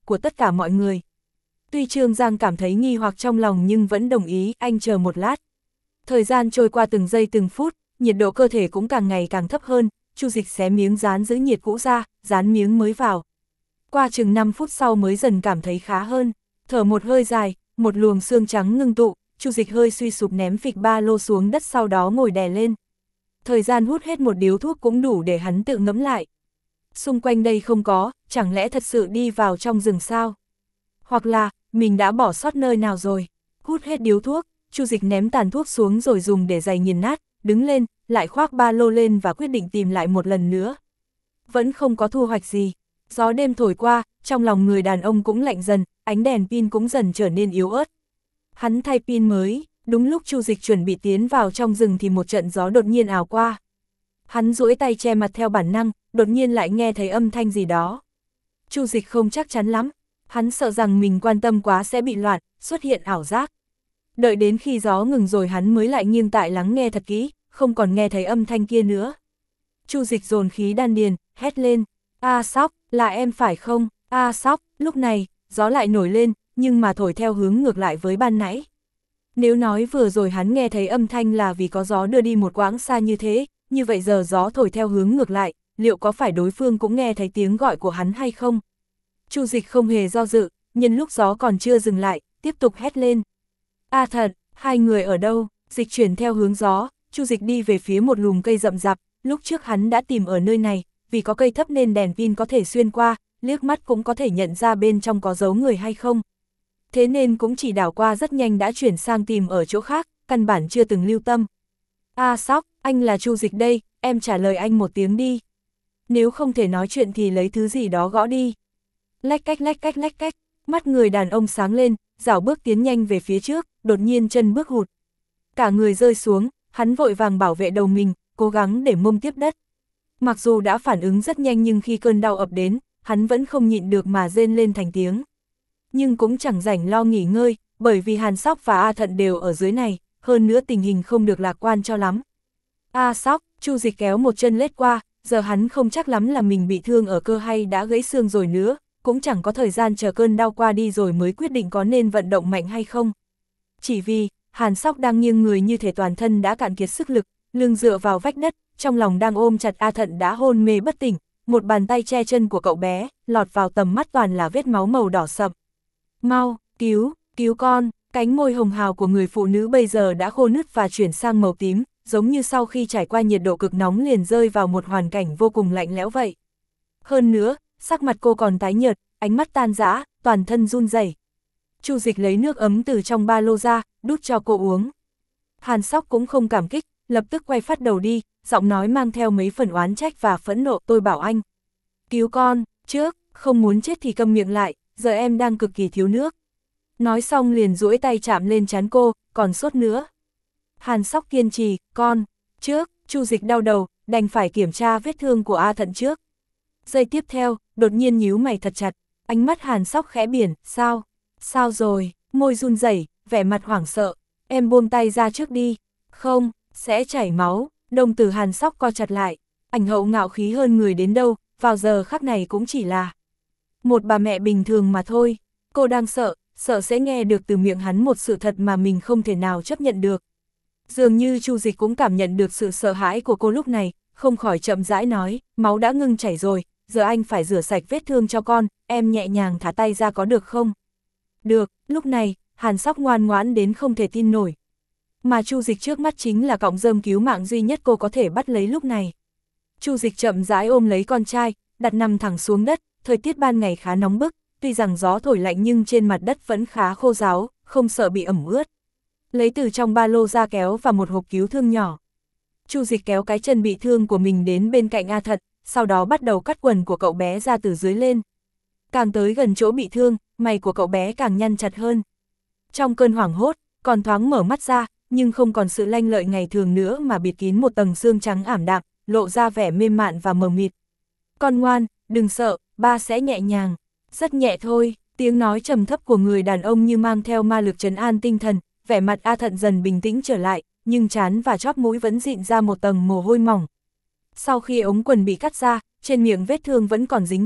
của tất cả mọi người. Tuy Trương Giang cảm thấy nghi hoặc trong lòng nhưng vẫn đồng ý, anh chờ một lát. Thời gian trôi qua từng giây từng phút, nhiệt độ cơ thể cũng càng ngày càng thấp hơn, Chu Dịch xé miếng dán giữ nhiệt cũ ra, dán miếng mới vào. Qua chừng năm phút sau mới dần cảm thấy khá hơn, thở một hơi dài, một luồng xương trắng ngưng tụ, Chu Dịch hơi suy sụp ném phịch ba lô xuống đất sau đó ngồi đè lên. Thời gian hút hết một điếu thuốc cũng đủ để hắn tự ngẫm lại. Xung quanh đây không có, chẳng lẽ thật sự đi vào trong rừng sao? Hoặc là, mình đã bỏ sót nơi nào rồi? Hút hết điếu thuốc, Chu Dịch ném tàn thuốc xuống rồi dùng để giày nghiền nát, đứng lên, lại khoác ba lô lên và quyết định tìm lại một lần nữa. Vẫn không có thu hoạch gì. Gió đêm thổi qua, trong lòng người đàn ông cũng lạnh dần, ánh đèn pin cũng dần trở nên yếu ớt. Hắn thay pin mới, đúng lúc Chu Dịch chuẩn bị tiến vào trong rừng thì một trận gió đột nhiên ào qua. Hắn duỗi tay che mặt theo bản năng, đột nhiên lại nghe thấy âm thanh gì đó. Chu Dịch không chắc chắn lắm, hắn sợ rằng mình quan tâm quá sẽ bị loạn, xuất hiện ảo giác. Đợi đến khi gió ngừng rồi hắn mới lại nghiêng tại lắng nghe thật kỹ, không còn nghe thấy âm thanh kia nữa. Chu Dịch dồn khí đan điền, hét lên, "A Sóc, là em phải không? A Sóc." Lúc này, gió lại nổi lên, nhưng mà thổi theo hướng ngược lại với ban nãy. Nếu nói vừa rồi hắn nghe thấy âm thanh là vì có gió đưa đi một quãng xa như thế, như vậy giờ gió thổi theo hướng ngược lại, liệu có phải đối phương cũng nghe thấy tiếng gọi của hắn hay không? Chu Dịch không hề do dự, nhân lúc gió còn chưa dừng lại, tiếp tục hét lên. "A thật, hai người ở đâu?" Dịch chuyển theo hướng gió, Chu Dịch đi về phía một lùm cây rậm rạp, lúc trước hắn đã tìm ở nơi này, vì có cây thấp nên đèn pin có thể xuyên qua, liếc mắt cũng có thể nhận ra bên trong có dấu người hay không. Thế nên cũng chỉ đảo qua rất nhanh đã chuyển sang tìm ở chỗ khác, căn bản chưa từng lưu tâm. "A Sóc, anh là Chu Dịch đây, em trả lời anh một tiếng đi. Nếu không thể nói chuyện thì lấy thứ gì đó gõ đi." Lách cách lách cách lách cách, mắt người đàn ông sáng lên, dảo bước tiến nhanh về phía trước, đột nhiên chân bước hụt. Cả người rơi xuống, hắn vội vàng bảo vệ đầu mình, cố gắng để mông tiếp đất. Mặc dù đã phản ứng rất nhanh nhưng khi cơn đau ập đến, hắn vẫn không nhịn được mà rên lên thành tiếng. Nhưng cũng chẳng rảnh lo nghỉ ngơi, bởi vì Hàn Sóc và A Thận đều ở dưới này, hơn nữa tình hình không được lạc quan cho lắm. "A Sóc", Chu Dịch kéo một chân lết qua, giờ hắn không chắc lắm là mình bị thương ở cơ hay đã gãy xương rồi nữa, cũng chẳng có thời gian chờ cơn đau qua đi rồi mới quyết định có nên vận động mạnh hay không. Chỉ vì, Hàn Sóc đang nghiêng người như thể toàn thân đã cạn kiệt sức lực, lưng dựa vào vách đất, trong lòng đang ôm chặt A Thận đã hôn mê bất tỉnh, một bàn tay che chân của cậu bé, lọt vào tầm mắt toàn là vết máu màu đỏ sậm. "Mau, cứu, cứu con!" Cánh môi hồng hào của người phụ nữ bây giờ đã khô nứt và chuyển sang màu tím, giống như sau khi trải qua nhiệt độ cực nóng liền rơi vào một hoàn cảnh vô cùng lạnh lẽo vậy. Hơn nữa, sắc mặt cô còn tái nhợt, ánh mắt tan rã, toàn thân run rẩy. Chu Dịch lấy nước ấm từ trong ba lô ra, đút cho cô uống. Hàn Sóc cũng không cảm kích, lập tức quay phát đầu đi, giọng nói mang theo mấy phần oán trách và phẫn nộ. "Tôi bảo anh cứu con trước, không muốn chết thì câm miệng lại, giờ em đang cực kỳ thiếu nước." Nói xong liền duỗi tay chạm lên trán cô, "Còn sốt nữa." Hàn Sóc kiên trì, "Con trước." Chu Dịch đau đầu, đành phải kiểm tra vết thương của A Thận trước. Giây tiếp theo, đột nhiên nhíu mày thật chặt, ánh mắt Hàn Sóc khẽ biển, "Sao? Sao rồi?" Môi run rẩy, vẻ mặt hoảng sợ, "Em buông tay ra trước đi." "Không, sẽ chảy máu." Đồng tử Hàn Sóc co chặt lại, ảnh hậu ngạo khí hơn người đến đâu, vào giờ khắc này cũng chỉ là một bà mẹ bình thường mà thôi. Cô đang sợ, sợ sẽ nghe được từ miệng hắn một sự thật mà mình không thể nào chấp nhận được. Dường như Chu Dịch cũng cảm nhận được sự sợ hãi của cô lúc này, không khỏi chậm rãi nói, "Máu đã ngưng chảy rồi, giờ anh phải rửa sạch vết thương cho con, em nhẹ nhàng thả tay ra có được không?" "Được." Lúc này, Hàn Sóc ngoan ngoãn đến không thể tin nổi. Mà Chu Dịch trước mắt chính là cọng rơm cứu mạng duy nhất cô có thể bắt lấy lúc này. Chu Dịch chậm rãi ôm lấy con trai, đặt nằm thẳng xuống đất, thời tiết ban ngày khá nóng bức, tuy rằng gió thổi lạnh nhưng trên mặt đất vẫn khá khô ráo, không sợ bị ẩm ướt. Lấy từ trong ba lô ra kéo và một hộp cứu thương nhỏ. Chu Dịch kéo cái chân bị thương của mình đến bên cạnh A Thận, sau đó bắt đầu cắt quần của cậu bé ra từ dưới lên. Càng tới gần chỗ bị thương, mày của cậu bé càng nhăn chặt hơn. Trong cơn hoảng hốt, còn thoáng mở mắt ra, nhưng không còn sự lanh lợi ngày thường nữa mà bịt kín một tầng xương trắng ảm đạm, lộ ra vẻ mềm mại và mờ mịt. "Con ngoan, đừng sợ, ba sẽ nhẹ nhàng." "Rất nhẹ thôi." Tiếng nói trầm thấp của người đàn ông như mang theo ma lực trấn an tinh thần, vẻ mặt A Thận dần bình tĩnh trở lại, nhưng trán và chóp mũi vẫn dịn ra một tầng mồ hôi mỏng. Sau khi ống quần bị cắt ra, trên miệng vết thương vẫn còn dính vải,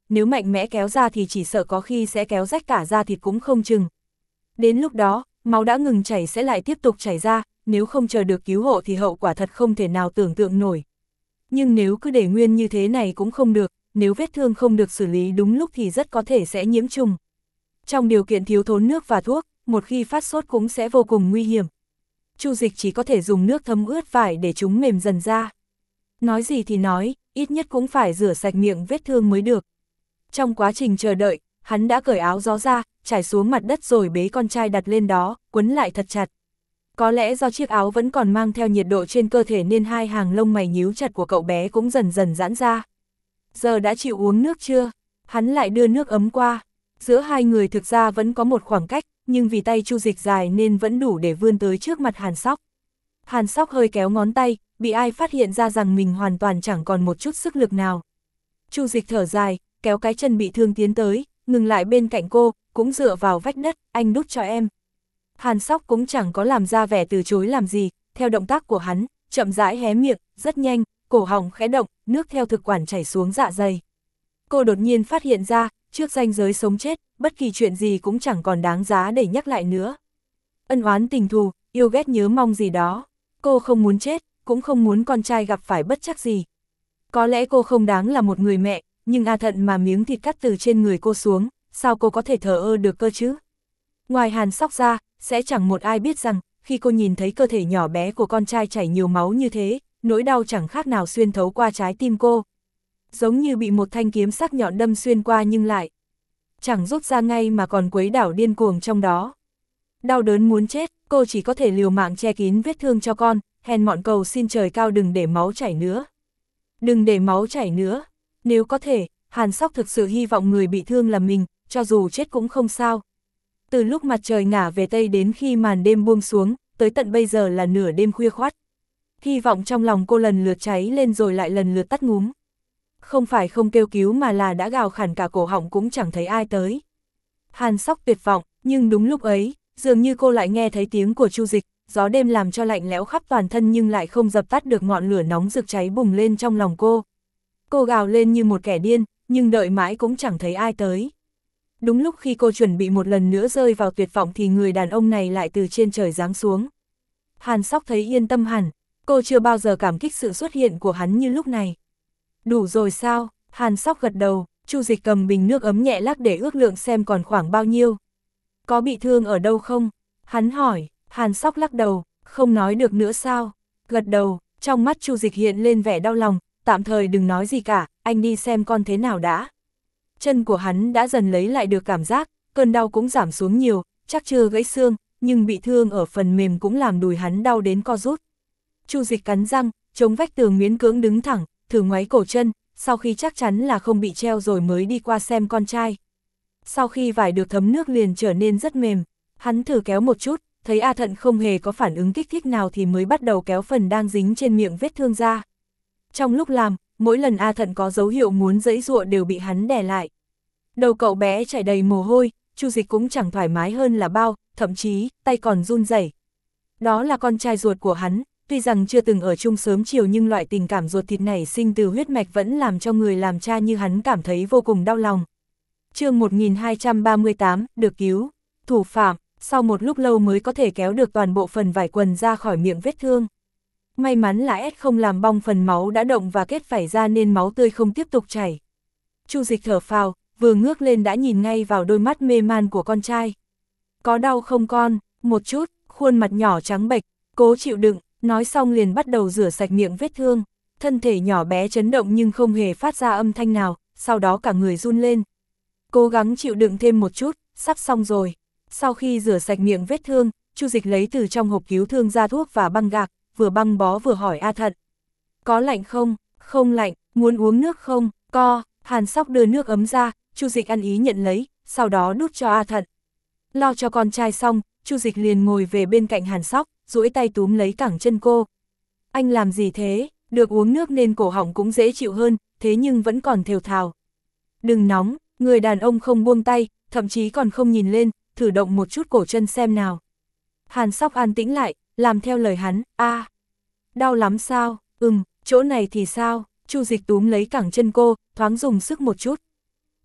nếu mạnh mẽ kéo ra thì chỉ sợ có khi sẽ kéo rách cả da thịt cũng không chừng. Đến lúc đó, máu đã ngừng chảy sẽ lại tiếp tục chảy ra, nếu không chờ được cứu hộ thì hậu quả thật không thể nào tưởng tượng nổi. Nhưng nếu cứ để nguyên như thế này cũng không được, nếu vết thương không được xử lý đúng lúc thì rất có thể sẽ nhiễm trùng. Trong điều kiện thiếu thốn nước và thuốc, một khi phát sốt cũng sẽ vô cùng nguy hiểm. Chu Dịch chỉ có thể dùng nước thấm ướt vải để chúng mềm dần ra. Nói gì thì nói, ít nhất cũng phải rửa sạch miệng vết thương mới được. Trong quá trình chờ đợi, hắn đã cởi áo gió ra, trải xuống mặt đất rồi bế con trai đặt lên đó, quấn lại thật chặt. Có lẽ do chiếc áo vẫn còn mang theo nhiệt độ trên cơ thể nên hai hàng lông mày nhíu chặt của cậu bé cũng dần dần giãn ra. Giờ đã chịu uống nước chưa? Hắn lại đưa nước ấm qua. Giữa hai người thực ra vẫn có một khoảng cách, nhưng vì tay Chu Dịch dài nên vẫn đủ để vươn tới trước mặt Hàn Sóc. Hàn Sóc hơi kéo ngón tay, bị ai phát hiện ra rằng mình hoàn toàn chẳng còn một chút sức lực nào. Chu Dịch thở dài, kéo cái chân bị thương tiến tới, ngừng lại bên cạnh cô, cũng dựa vào vách đất, anh đút cho em. Hàn Sóc cũng chẳng có làm ra vẻ từ chối làm gì, theo động tác của hắn, chậm rãi hé miệng, rất nhanh, cổ họng khẽ động, nước theo thực quản chảy xuống dạ dày. Cô đột nhiên phát hiện ra, trước ranh giới sống chết, bất kỳ chuyện gì cũng chẳng còn đáng giá để nhắc lại nữa. Ân oán tình thù, yêu ghét nhớ mong gì đó, cô không muốn chết, cũng không muốn con trai gặp phải bất trắc gì. Có lẽ cô không đáng là một người mẹ, nhưng A Thận mà miếng thịt cắt từ trên người cô xuống, sao cô có thể thờ ơ được cơ chứ? Ngoài Hàn Sóc ra, sẽ chẳng một ai biết rằng, khi cô nhìn thấy cơ thể nhỏ bé của con trai chảy nhiều máu như thế, nỗi đau chẳng khác nào xuyên thấu qua trái tim cô. Giống như bị một thanh kiếm sắc nhọn đâm xuyên qua nhưng lại chẳng rút ra ngay mà còn quấy đảo điên cuồng trong đó. Đau đớn muốn chết, cô chỉ có thể liều mạng che kín vết thương cho con, hèn mọn cầu xin trời cao đừng để máu chảy nữa. Đừng để máu chảy nữa. Nếu có thể, Hàn Sóc thực sự hy vọng người bị thương là mình, cho dù chết cũng không sao. Từ lúc mặt trời ngả về Tây đến khi màn đêm buông xuống, tới tận bây giờ là nửa đêm khuya khoắt. Hy vọng trong lòng cô lần lượt cháy lên rồi lại lần lượt tắt ngúm. Không phải không kêu cứu mà là đã gào khản cả cổ họng cũng chẳng thấy ai tới. Hàn Sóc tuyệt vọng, nhưng đúng lúc ấy, dường như cô lại nghe thấy tiếng của Chu Dịch, gió đêm làm cho lạnh lẽo khắp toàn thân nhưng lại không dập tắt được ngọn lửa nóng rực cháy bùng lên trong lòng cô. Cô gào lên như một kẻ điên, nhưng đợi mãi cũng chẳng thấy ai tới. Đúng lúc khi cô chuẩn bị một lần nữa rơi vào tuyệt vọng thì người đàn ông này lại từ trên trời giáng xuống. Hàn Sóc thấy yên tâm hẳn, cô chưa bao giờ cảm kích sự xuất hiện của hắn như lúc này. Đủ rồi sao? Hàn Sóc gật đầu, Chu Dịch cầm bình nước ấm nhẹ lắc để ước lượng xem còn khoảng bao nhiêu. Có bị thương ở đâu không? Hắn hỏi. Hàn Sóc lắc đầu, không nói được nữa sao? Gật đầu, trong mắt Chu Dịch hiện lên vẻ đau lòng, tạm thời đừng nói gì cả, anh đi xem con thế nào đã. Chân của hắn đã dần lấy lại được cảm giác, cơn đau cũng giảm xuống nhiều, chắc chưa gãy xương, nhưng bị thương ở phần mềm cũng làm đùi hắn đau đến co rút. Chu Dịch cắn răng, chống vách tường miễn cưỡng đứng thẳng, thử ngoáy cổ chân, sau khi chắc chắn là không bị treo rồi mới đi qua xem con trai. Sau khi vải được thấm nước liền trở nên rất mềm, hắn thử kéo một chút, thấy A Thận không hề có phản ứng kích thích nào thì mới bắt đầu kéo phần đang dính trên miệng vết thương ra. Trong lúc làm, mỗi lần A Thận có dấu hiệu muốn giãy giụa đều bị hắn đè lại. Đầu cậu bé chảy đầy mồ hôi, Chu Dịch cũng chẳng thoải mái hơn là bao, thậm chí, tay còn run rẩy. Đó là con trai ruột của hắn, tuy rằng chưa từng ở chung sớm chiều nhưng loại tình cảm ruột thịt này sinh từ huyết mạch vẫn làm cho người làm cha như hắn cảm thấy vô cùng đau lòng. Chương một nghìn hai trăm ba mươi tám, được cứu. Thủ phạm, sau một lúc lâu mới có thể kéo được toàn bộ phần vải quần ra khỏi miệng vết thương. May mắn là S không làm bong phần máu đã động và kết vảy ra nên máu tươi không tiếp tục chảy. Chu Dịch thở phào, vừa ngước lên đã nhìn ngay vào đôi mắt mê man của con trai. Có đau không con? Một chút, khuôn mặt nhỏ trắng bệch, cố chịu đựng, nói xong liền bắt đầu rửa sạch miệng vết thương. Thân thể nhỏ bé chấn động nhưng không hề phát ra âm thanh nào, sau đó cả người run lên. Cố gắng chịu đựng thêm một chút, sắp xong rồi. Sau khi rửa sạch miệng vết thương, Chu Dịch lấy từ trong hộp cứu thương ra thuốc và băng gạc, vừa băng bó vừa hỏi A Thận. Có lạnh không? Không lạnh, muốn uống nước không? Co. Hàn Sóc đưa nước ấm ra, Chu Dịch ăn ý nhận lấy, sau đó đút cho A Thận. Lo cho con trai xong, Chu Dịch liền ngồi về bên cạnh Hàn Sóc, duỗi tay túm lấy cẳng chân cô. Anh làm gì thế? Được uống nước nên cổ họng cũng dễ chịu hơn, thế nhưng vẫn còn thều thào. Đừng nóng, người đàn ông không buông tay, thậm chí còn không nhìn lên, thử động một chút cổ chân xem nào. Hàn Sóc an tĩnh lại, làm theo lời hắn. A, à, đau lắm sao? Ừm, chỗ này thì sao? Chu Dịch túm lấy cẳng chân cô, thoáng dùng sức một chút.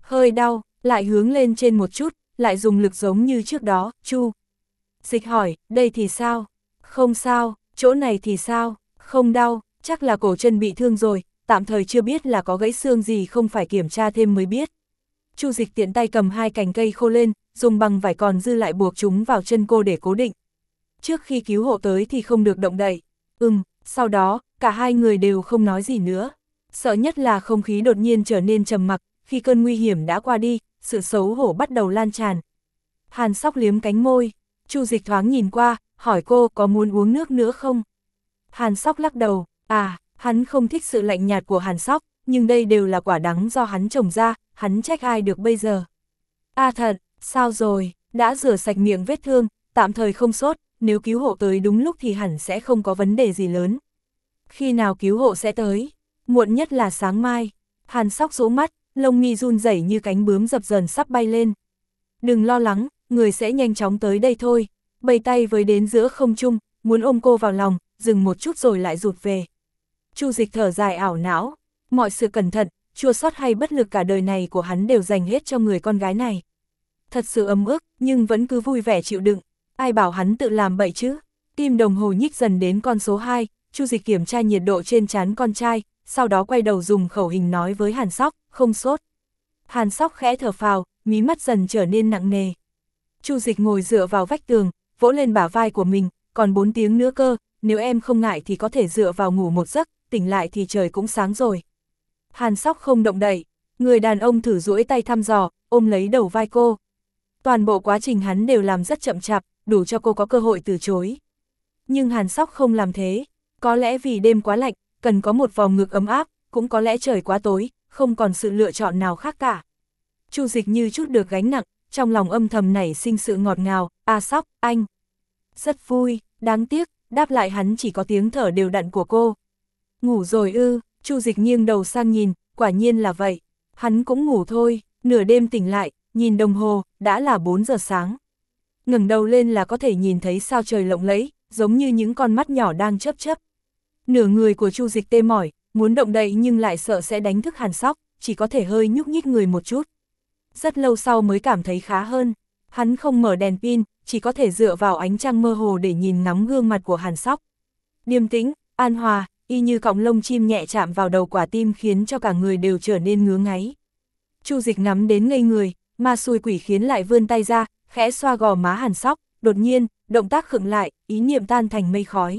hơi đau, lại hướng lên trên một chút, lại dùng lực giống như trước đó, Chu Dịch hỏi, đây thì sao? Không sao, chỗ này thì sao? Không đau, chắc là cổ chân bị thương rồi, tạm thời chưa biết là có gãy xương gì, không phải kiểm tra thêm mới biết. Chu Dịch tiện tay cầm hai cành cây khô lên, dùng bằng vải còn dư lại buộc chúng vào chân cô để cố định. Trước khi cứu hộ tới thì không được động đậy. Ừm, sau đó, cả hai người đều không nói gì nữa. Sợ nhất là không khí đột nhiên trở nên trầm mặc, khi cơn nguy hiểm đã qua đi, sự xấu hổ bắt đầu lan tràn. Hàn Sóc liếm cánh môi, Chu Dịch thoáng nhìn qua, hỏi cô có muốn uống nước nữa không? Hàn Sóc lắc đầu, à, hắn không thích sự lạnh nhạt của Hàn Sóc, nhưng đây đều là quả đắng do hắn trồng ra, hắn trách ai được bây giờ. À thật, sao rồi, đã rửa sạch miệng vết thương, tạm thời không sốt, nếu cứu hộ tới đúng lúc thì hẳn sẽ không có vấn đề gì lớn. Khi nào cứu hộ sẽ tới? Muộn nhất là sáng mai. Hàn Sóc rũ mắt, lông mi run rẩy như cánh bướm dập dờn sắp bay lên. Đừng lo lắng, người sẽ nhanh chóng tới đây thôi. Bày tay với đến giữa không trung, muốn ôm cô vào lòng, dừng một chút rồi lại rụt về. Chu Dịch thở dài ảo não, mọi sự cẩn thận, chua xót hay bất lực cả đời này của hắn đều dành hết cho người con gái này. Thật sự ấm ức, nhưng vẫn cứ vui vẻ chịu đựng, ai bảo hắn tự làm bậy chứ. Kim đồng hồ nhích dần đến con số hai, Chu Dịch kiểm tra nhiệt độ trên trán con trai, sau đó quay đầu dùng khẩu hình nói với Hàn Sóc, không sốt. Hàn Sóc khẽ thở phào, mí mắt dần trở nên nặng nề. Chu Dịch ngồi dựa vào vách tường, vỗ lên bả vai của mình, còn bốn tiếng nữa cơ, nếu em không ngại thì có thể dựa vào ngủ một giấc, tỉnh lại thì trời cũng sáng rồi. Hàn Sóc không động đậy, người đàn ông thử duỗi tay thăm dò, ôm lấy đầu vai cô. Toàn bộ quá trình hắn đều làm rất chậm chạp, đủ cho cô có cơ hội từ chối. Nhưng Hàn Sóc không làm thế, có lẽ vì đêm quá lạnh, cần có một vòng ngực ấm áp, cũng có lẽ trời quá tối, không còn sự lựa chọn nào khác cả. Chu Dịch như chút được gánh nặng, trong lòng âm thầm nảy sinh sự ngọt ngào, a Sóc, anh. Rất vui, đáng tiếc, đáp lại hắn chỉ có tiếng thở đều đặn của cô. Ngủ rồi ư? Chu Dịch nghiêng đầu sang nhìn, quả nhiên là vậy. Hắn cũng ngủ thôi, nửa đêm tỉnh lại, nhìn đồng hồ, đã là bốn giờ sáng. Ngẩng đầu lên là có thể nhìn thấy sao trời lộng lẫy, giống như những con mắt nhỏ đang chớp chớp. Nửa người của Chu Dịch tê mỏi, muốn động đậy nhưng lại sợ sẽ đánh thức Hàn Sóc, chỉ có thể hơi nhúc nhích người một chút. Rất lâu sau mới cảm thấy khá hơn. Hắn không mở đèn pin, chỉ có thể dựa vào ánh trăng mơ hồ để nhìn ngắm gương mặt của Hàn Sóc. Điềm tĩnh, an hòa, y như cọng lông chim nhẹ chạm vào đầu quả tim khiến cho cả người đều trở nên ngứa ngáy. Chu Dịch ngắm đến ngây người, ma xui quỷ khiến lại vươn tay ra, khẽ xoa gò má Hàn Sóc, đột nhiên, động tác khựng lại, ý niệm tan thành mây khói.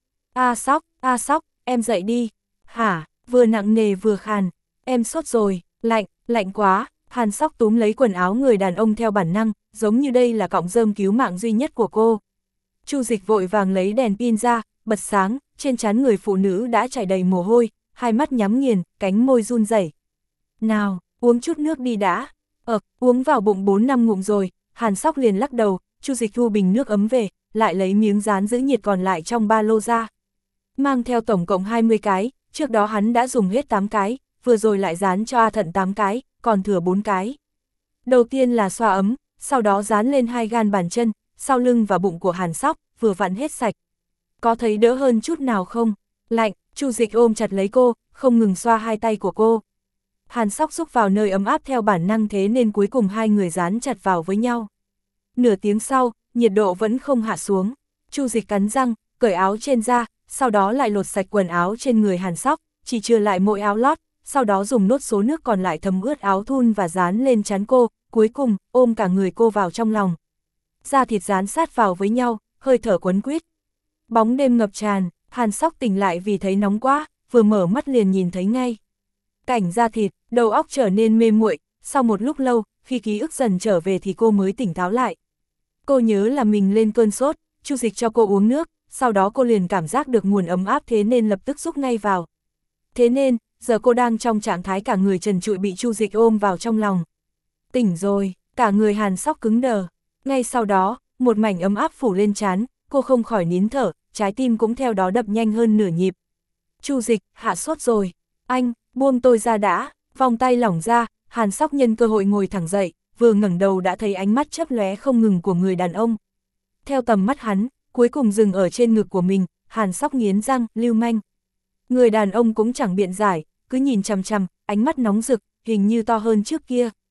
A Sóc, A Sóc, em dậy đi. Hả, vừa nặng nề vừa khàn, em sốt rồi, lạnh, lạnh quá. Hàn Sóc túm lấy quần áo người đàn ông theo bản năng, giống như đây là cọng rơm cứu mạng duy nhất của cô. Chu Dịch vội vàng lấy đèn pin ra, bật sáng, trên trán người phụ nữ đã chảy đầy mồ hôi, hai mắt nhắm nghiền, cánh môi run rẩy. Nào, uống chút nước đi đã. Ờ, uống vào bụng bốn năm ngụm rồi. Hàn Sóc liền lắc đầu, Chu Dịch thu bình nước ấm về, lại lấy miếng dán giữ nhiệt còn lại trong ba lô ra. Mang theo tổng cộng hai mươi cái, trước đó hắn đã dùng hết tám cái, vừa rồi lại dán cho A Thận tám cái, còn thừa bốn cái. Đầu tiên là xoa ấm, sau đó dán lên hai gan bàn chân, sau lưng và bụng của Hàn Sóc, vừa vặn hết sạch. Có thấy đỡ hơn chút nào không? Lạnh, Chu Dịch ôm chặt lấy cô, không ngừng xoa hai tay của cô. Hàn Sóc xúc vào nơi ấm áp theo bản năng, thế nên cuối cùng hai người dán chặt vào với nhau. Nửa tiếng sau, nhiệt độ vẫn không hạ xuống. Chu Dịch cắn răng, cởi áo trên ra, sau đó lại lột sạch quần áo trên người Hàn Sóc, chỉ chừa lại mỗi áo lót, sau đó dùng nốt số nước còn lại thấm ướt áo thun và dán lên trán cô, cuối cùng ôm cả người cô vào trong lòng. Da thịt dán sát vào với nhau, hơi thở quấn quýt. Bóng đêm ngập tràn, Hàn Sóc tỉnh lại vì thấy nóng quá, vừa mở mắt liền nhìn thấy ngay cảnh da thịt, đầu óc trở nên mê muội. Sau một lúc lâu, khi ký ức dần trở về thì cô mới tỉnh táo lại. Cô nhớ là mình lên cơn sốt, Chu Dịch cho cô uống nước, sau đó cô liền cảm giác được nguồn ấm áp, thế nên lập tức rúc ngay vào. Thế nên, giờ cô đang trong trạng thái cả người trần trụi bị Chu Dịch ôm vào trong lòng. Tỉnh rồi, cả người Hàn Sóc cứng đờ. Ngay sau đó, một mảnh ấm áp phủ lên trán, cô không khỏi nín thở, trái tim cũng theo đó đập nhanh hơn nửa nhịp. Chu Dịch, hạ sốt rồi. Anh, buông tôi ra đã. Vòng tay lỏng ra, Hàn Sóc nhân cơ hội ngồi thẳng dậy, vừa ngẩng đầu đã thấy ánh mắt chớp lóe không ngừng của người đàn ông. Theo tầm mắt hắn, cuối cùng dừng ở trên ngực của mình, Hàn Sóc nghiến răng, lưu manh. Người đàn ông cũng chẳng biện giải, cứ nhìn chằm chằm, ánh mắt nóng rực, hình như to hơn trước kia.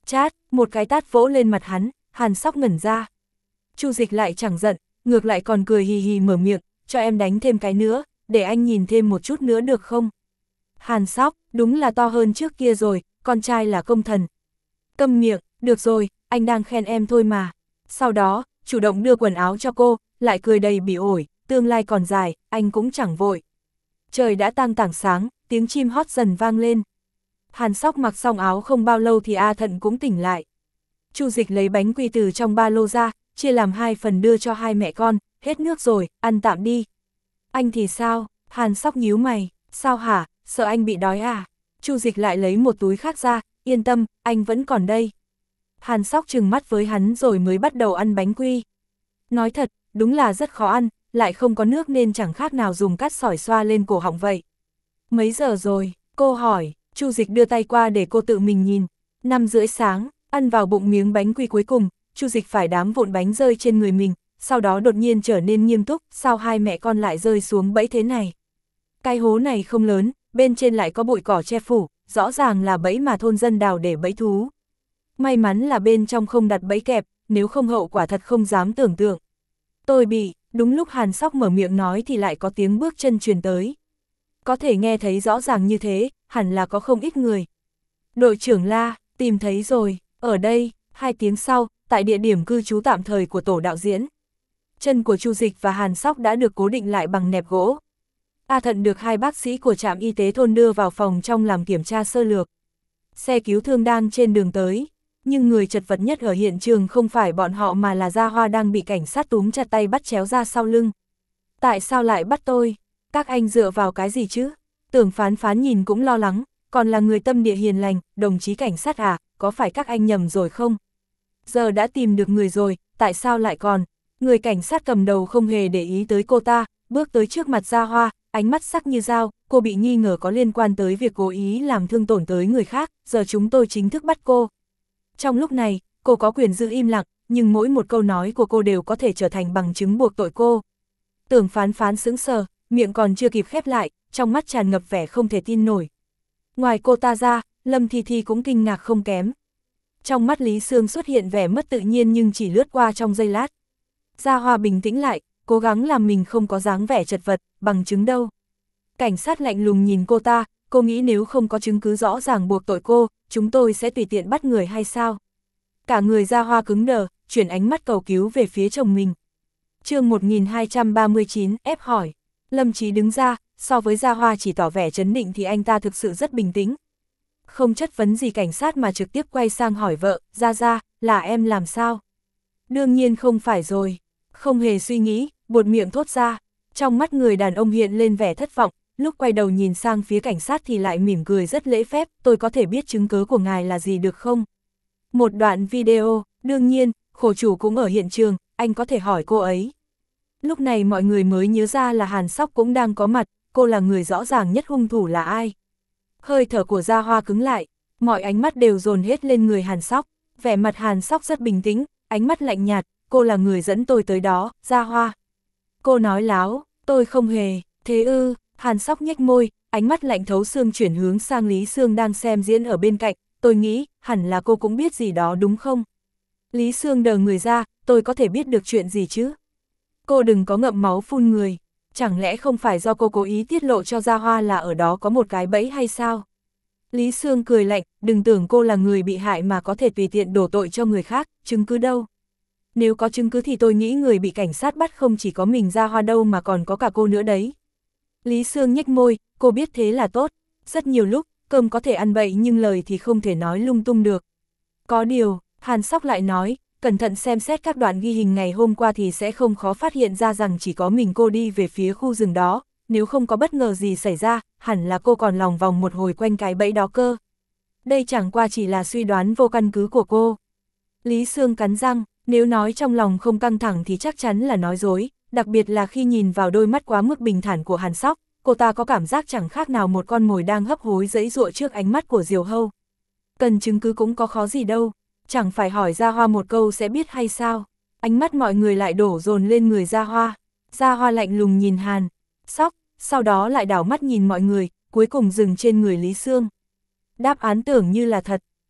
Chát, một cái tát vỗ lên mặt hắn, Hàn Sóc ngẩn ra. Chu Dịch lại chẳng giận, ngược lại còn cười hì hì mở miệng, cho em đánh thêm cái nữa, để anh nhìn thêm một chút nữa được không? Hàn Sóc, đúng là to hơn trước kia rồi, con trai là công thần. Câm miệng, được rồi, anh đang khen em thôi mà. Sau đó, chủ động đưa quần áo cho cô, lại cười đầy bỉ ổi, tương lai còn dài, anh cũng chẳng vội. Trời đã tang tảng sáng, tiếng chim hót dần vang lên. Hàn Sóc mặc xong áo không bao lâu thì A Thận cũng tỉnh lại. Chu Dịch lấy bánh quy từ trong ba lô ra, chia làm hai phần đưa cho hai mẹ con, hết nước rồi, ăn tạm đi. Anh thì sao? Hàn Sóc nhíu mày, sao hả, sợ anh bị đói à? Chu Dịch lại lấy một túi khác ra, yên tâm, anh vẫn còn đây. Hàn Sóc trừng mắt với hắn rồi mới bắt đầu ăn bánh quy. Nói thật, đúng là rất khó ăn, lại không có nước nên chẳng khác nào dùng cát sỏi xoa lên cổ họng vậy. Mấy giờ rồi? Cô hỏi. Chu Dịch đưa tay qua để cô tự mình nhìn. Năm rưỡi sáng, ăn vào bụng miếng bánh quy cuối cùng, Chu Dịch phải đám vụn bánh rơi trên người mình, sau đó đột nhiên trở nên nghiêm túc, sao hai mẹ con lại rơi xuống bẫy thế này? Cái hố này không lớn, bên trên lại có bụi cỏ che phủ, rõ ràng là bẫy mà thôn dân đào để bẫy thú. May mắn là bên trong không đặt bẫy kẹp, nếu không hậu quả thật không dám tưởng tượng. Tôi bị, đúng lúc Hàn Sóc mở miệng nói thì lại có tiếng bước chân truyền tới. Có thể nghe thấy rõ ràng như thế, hẳn là có không ít người. Đội trưởng la, tìm thấy rồi, ở đây, hai tiếng sau, tại địa điểm cư trú tạm thời của tổ đạo diễn. Chân của Chu Dịch và Hàn Sóc đã được cố định lại bằng nẹp gỗ. A Thận được hai bác sĩ của trạm y tế thôn đưa vào phòng trong làm kiểm tra sơ lược. Xe cứu thương đang trên đường tới, nhưng người chật vật nhất ở hiện trường không phải bọn họ mà là Gia Hoa đang bị cảnh sát túm chặt tay bắt chéo ra sau lưng. Tại sao lại bắt tôi? Các anh dựa vào cái gì chứ? Tưởng Phán Phán nhìn cũng lo lắng, còn là người tâm địa hiền lành, đồng chí cảnh sát à, có phải các anh nhầm rồi không? Giờ đã tìm được người rồi, tại sao lại còn? Người cảnh sát cầm đầu không hề để ý tới cô ta, bước tới trước mặt Gia Hoa, ánh mắt sắc như dao, cô bị nghi ngờ có liên quan tới việc cố ý làm thương tổn tới người khác, giờ chúng tôi chính thức bắt cô. Trong lúc này, cô có quyền giữ im lặng, nhưng mỗi một câu nói của cô đều có thể trở thành bằng chứng buộc tội cô. Tưởng Phán Phán sững sờ, miệng còn chưa kịp khép lại, trong mắt tràn ngập vẻ không thể tin nổi. Ngoài cô ta ra, Lâm Thi Thi cũng kinh ngạc không kém. Trong mắt Lý Sương xuất hiện vẻ mất tự nhiên nhưng chỉ lướt qua trong giây lát. Gia Hoa bình tĩnh lại, cố gắng làm mình không có dáng vẻ chật vật, bằng chứng đâu. Cảnh sát lạnh lùng nhìn cô ta, cô nghĩ nếu không có chứng cứ rõ ràng buộc tội cô, chúng tôi sẽ tùy tiện bắt người hay sao? Cả người Gia Hoa cứng đờ, chuyển ánh mắt cầu cứu về phía chồng mình. chương một nghìn hai trăm ba mươi chín, ép hỏi. Lâm Chí đứng ra, so với Gia Hoa chỉ tỏ vẻ trấn định thì anh ta thực sự rất bình tĩnh. Không chất vấn gì cảnh sát mà trực tiếp quay sang hỏi vợ, Gia Gia, là em làm sao? Đương nhiên không phải rồi. Không hề suy nghĩ, buột miệng thốt ra. Trong mắt người đàn ông hiện lên vẻ thất vọng, lúc quay đầu nhìn sang phía cảnh sát thì lại mỉm cười rất lễ phép, tôi có thể biết chứng cứ của ngài là gì được không? Một đoạn video, đương nhiên, khổ chủ cũng ở hiện trường, anh có thể hỏi cô ấy. Lúc này mọi người mới nhớ ra là Hàn Sóc cũng đang có mặt, cô là người rõ ràng nhất hung thủ là ai. Hơi thở của Gia Hoa cứng lại, mọi ánh mắt đều dồn hết lên người Hàn Sóc, vẻ mặt Hàn Sóc rất bình tĩnh, ánh mắt lạnh nhạt, cô là người dẫn tôi tới đó, Gia Hoa. Cô nói láo, tôi không hề, thế ư, Hàn Sóc nhếch môi, ánh mắt lạnh thấu xương chuyển hướng sang Lý Sương đang xem diễn ở bên cạnh, tôi nghĩ, hẳn là cô cũng biết gì đó đúng không? Lý Sương đờ người ra, tôi có thể biết được chuyện gì chứ? Cô đừng có ngậm máu phun người, chẳng lẽ không phải do cô cố ý tiết lộ cho Gia Hoa là ở đó có một cái bẫy hay sao? Lý Sương cười lạnh, đừng tưởng cô là người bị hại mà có thể tùy tiện đổ tội cho người khác, chứng cứ đâu? Nếu có chứng cứ thì tôi nghĩ người bị cảnh sát bắt không chỉ có mình Gia Hoa đâu mà còn có cả cô nữa đấy. Lý Sương nhếch môi, cô biết thế là tốt, rất nhiều lúc, cơm có thể ăn bậy nhưng lời thì không thể nói lung tung được. Có điều, Hàn Sóc lại nói, cẩn thận xem xét các đoạn ghi hình ngày hôm qua thì sẽ không khó phát hiện ra rằng chỉ có mình cô đi về phía khu rừng đó, nếu không có bất ngờ gì xảy ra, hẳn là cô còn lòng vòng một hồi quanh cái bẫy đó cơ. Đây chẳng qua chỉ là suy đoán vô căn cứ của cô. Lý Sương cắn răng, nếu nói trong lòng không căng thẳng thì chắc chắn là nói dối, đặc biệt là khi nhìn vào đôi mắt quá mức bình thản của Hàn Sóc, cô ta có cảm giác chẳng khác nào một con mồi đang hấp hối giãy giụa trước ánh mắt của Diều Hâu. Cần chứng cứ cũng có khó gì đâu, chẳng phải hỏi Gia Hoa một câu sẽ biết hay sao? Ánh mắt mọi người lại đổ dồn lên người Gia Hoa. Gia Hoa lạnh lùng nhìn Hàn Sóc, sau đó lại đảo mắt nhìn mọi người, cuối cùng dừng trên người Lý Sương. Đáp án tưởng như là thật,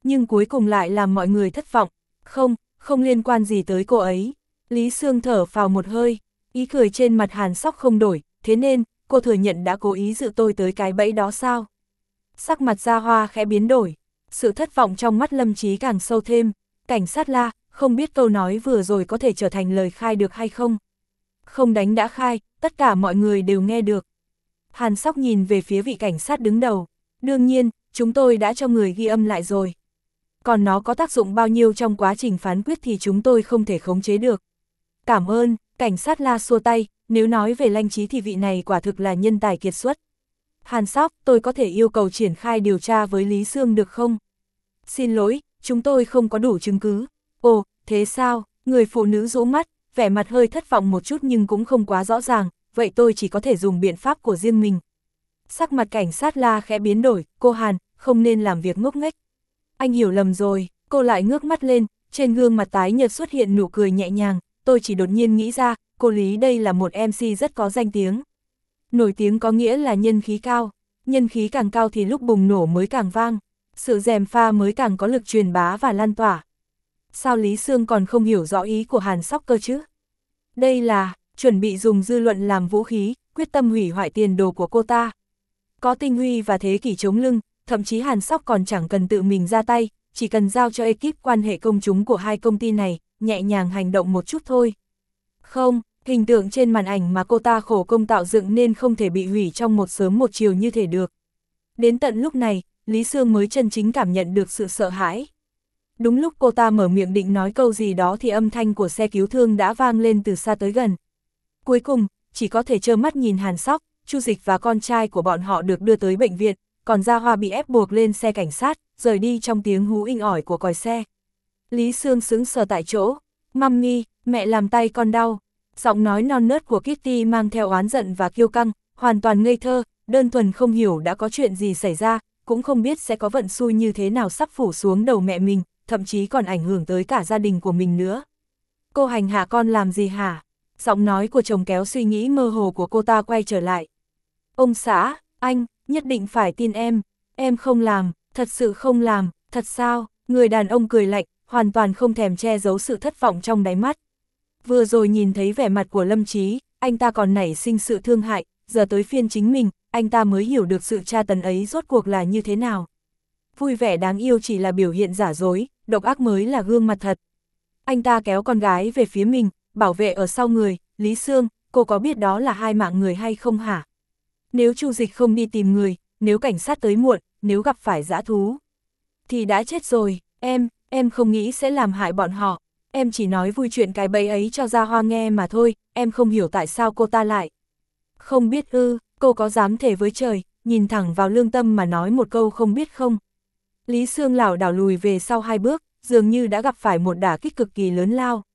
nhưng cuối cùng lại làm mọi người thất vọng. Không, không liên quan gì tới cô ấy. Lý Sương thở phào một hơi, ý cười trên mặt Hàn Sóc không đổi, thế nên, cô thừa nhận đã cố ý dụ tôi tới cái bẫy đó sao? Sắc mặt Gia Hoa khẽ biến đổi, sự thất vọng trong mắt Lâm Chí càng sâu thêm. Cảnh sát la, không biết câu nói vừa rồi có thể trở thành lời khai được hay không? Không đánh đã khai, tất cả mọi người đều nghe được. Hàn Sóc nhìn về phía vị cảnh sát đứng đầu. Đương nhiên, chúng tôi đã cho người ghi âm lại rồi. Còn nó có tác dụng bao nhiêu trong quá trình phán quyết thì chúng tôi không thể khống chế được. Cảm ơn, cảnh sát la xua tay, nếu nói về Lanh Trí thì vị này quả thực là nhân tài kiệt xuất. Hàn Sóc, tôi có thể yêu cầu triển khai điều tra với Lý Sương được không? Xin lỗi, chúng tôi không có đủ chứng cứ. Ồ, thế sao? Người phụ nữ rũ mắt, vẻ mặt hơi thất vọng một chút nhưng cũng không quá rõ ràng, vậy tôi chỉ có thể dùng biện pháp của riêng mình. Sắc mặt cảnh sát la khẽ biến đổi, cô Hàn, không nên làm việc ngốc nghếch. Anh hiểu lầm rồi, cô lại ngước mắt lên, trên gương mặt tái nhợt xuất hiện nụ cười nhẹ nhàng, tôi chỉ đột nhiên nghĩ ra, cô Lý đây là một em xê rất có danh tiếng. Nổi tiếng có nghĩa là nhân khí cao, nhân khí càng cao thì lúc bùng nổ mới càng vang, sự gièm pha mới càng có lực truyền bá và lan tỏa. Sao Lý Sương còn không hiểu rõ ý của Hàn Sóc cơ chứ? Đây là, chuẩn bị dùng dư luận làm vũ khí, quyết tâm hủy hoại tiền đồ của cô ta. Có Tinh Huy và Thế Kỷ chống lưng, thậm chí Hàn Sóc còn chẳng cần tự mình ra tay, chỉ cần giao cho ekip quan hệ công chúng của hai công ty này, nhẹ nhàng hành động một chút thôi. Không, hình tượng trên màn ảnh mà cô ta khổ công tạo dựng nên không thể bị hủy trong một sớm một chiều như thể được. Đến tận lúc này, Lý Sương mới chân chính cảm nhận được sự sợ hãi. Đúng lúc cô ta mở miệng định nói câu gì đó thì âm thanh của xe cứu thương đã vang lên từ xa tới gần. Cuối cùng, chỉ có thể trơ mắt nhìn Hàn Sóc, Chu Dịch và con trai của bọn họ được đưa tới bệnh viện, còn Gia Hoa bị ép buộc lên xe cảnh sát, rời đi trong tiếng hú inh ỏi của còi xe. Lý Sương sững sờ tại chỗ, "Mummy, mẹ làm tay con đau." Giọng nói non nớt của Kitty mang theo oán giận và kiêu căng, hoàn toàn ngây thơ, đơn thuần không hiểu đã có chuyện gì xảy ra, cũng không biết sẽ có vận xui như thế nào sắp phủ xuống đầu mẹ mình, thậm chí còn ảnh hưởng tới cả gia đình của mình nữa. "Cô hành hạ con làm gì hả?" Giọng nói của chồng kéo suy nghĩ mơ hồ của cô ta quay trở lại. "Ông xã, anh, nhất định phải tin em, em không làm, thật sự không làm, thật sao?" Người đàn ông cười lạnh, hoàn toàn không thèm che giấu sự thất vọng trong đáy mắt. Vừa rồi nhìn thấy vẻ mặt của Lâm Chí, anh ta còn nảy sinh sự thương hại, giờ tới phiên chính mình, anh ta mới hiểu được sự tra tấn ấy rốt cuộc là như thế nào. Vui vẻ đáng yêu chỉ là biểu hiện giả dối, độc ác mới là gương mặt thật. Anh ta kéo con gái về phía mình, bảo vệ ở sau người, "Lý Sương, cô có biết đó là hai mạng người hay không hả? Nếu Chu Dịch không đi tìm người, nếu cảnh sát tới muộn, nếu gặp phải dã thú, thì đã chết rồi, em, em không nghĩ sẽ làm hại bọn họ. Em chỉ nói vui chuyện cái bẫy ấy cho Gia Hoa nghe mà thôi, em không hiểu tại sao cô ta lại." "Không biết ư?" Cô có dám thề với trời, nhìn thẳng vào lương tâm mà nói một câu không biết không? Lý Sương lảo đảo lùi về sau hai bước, dường như đã gặp phải một đả kích cực kỳ lớn lao.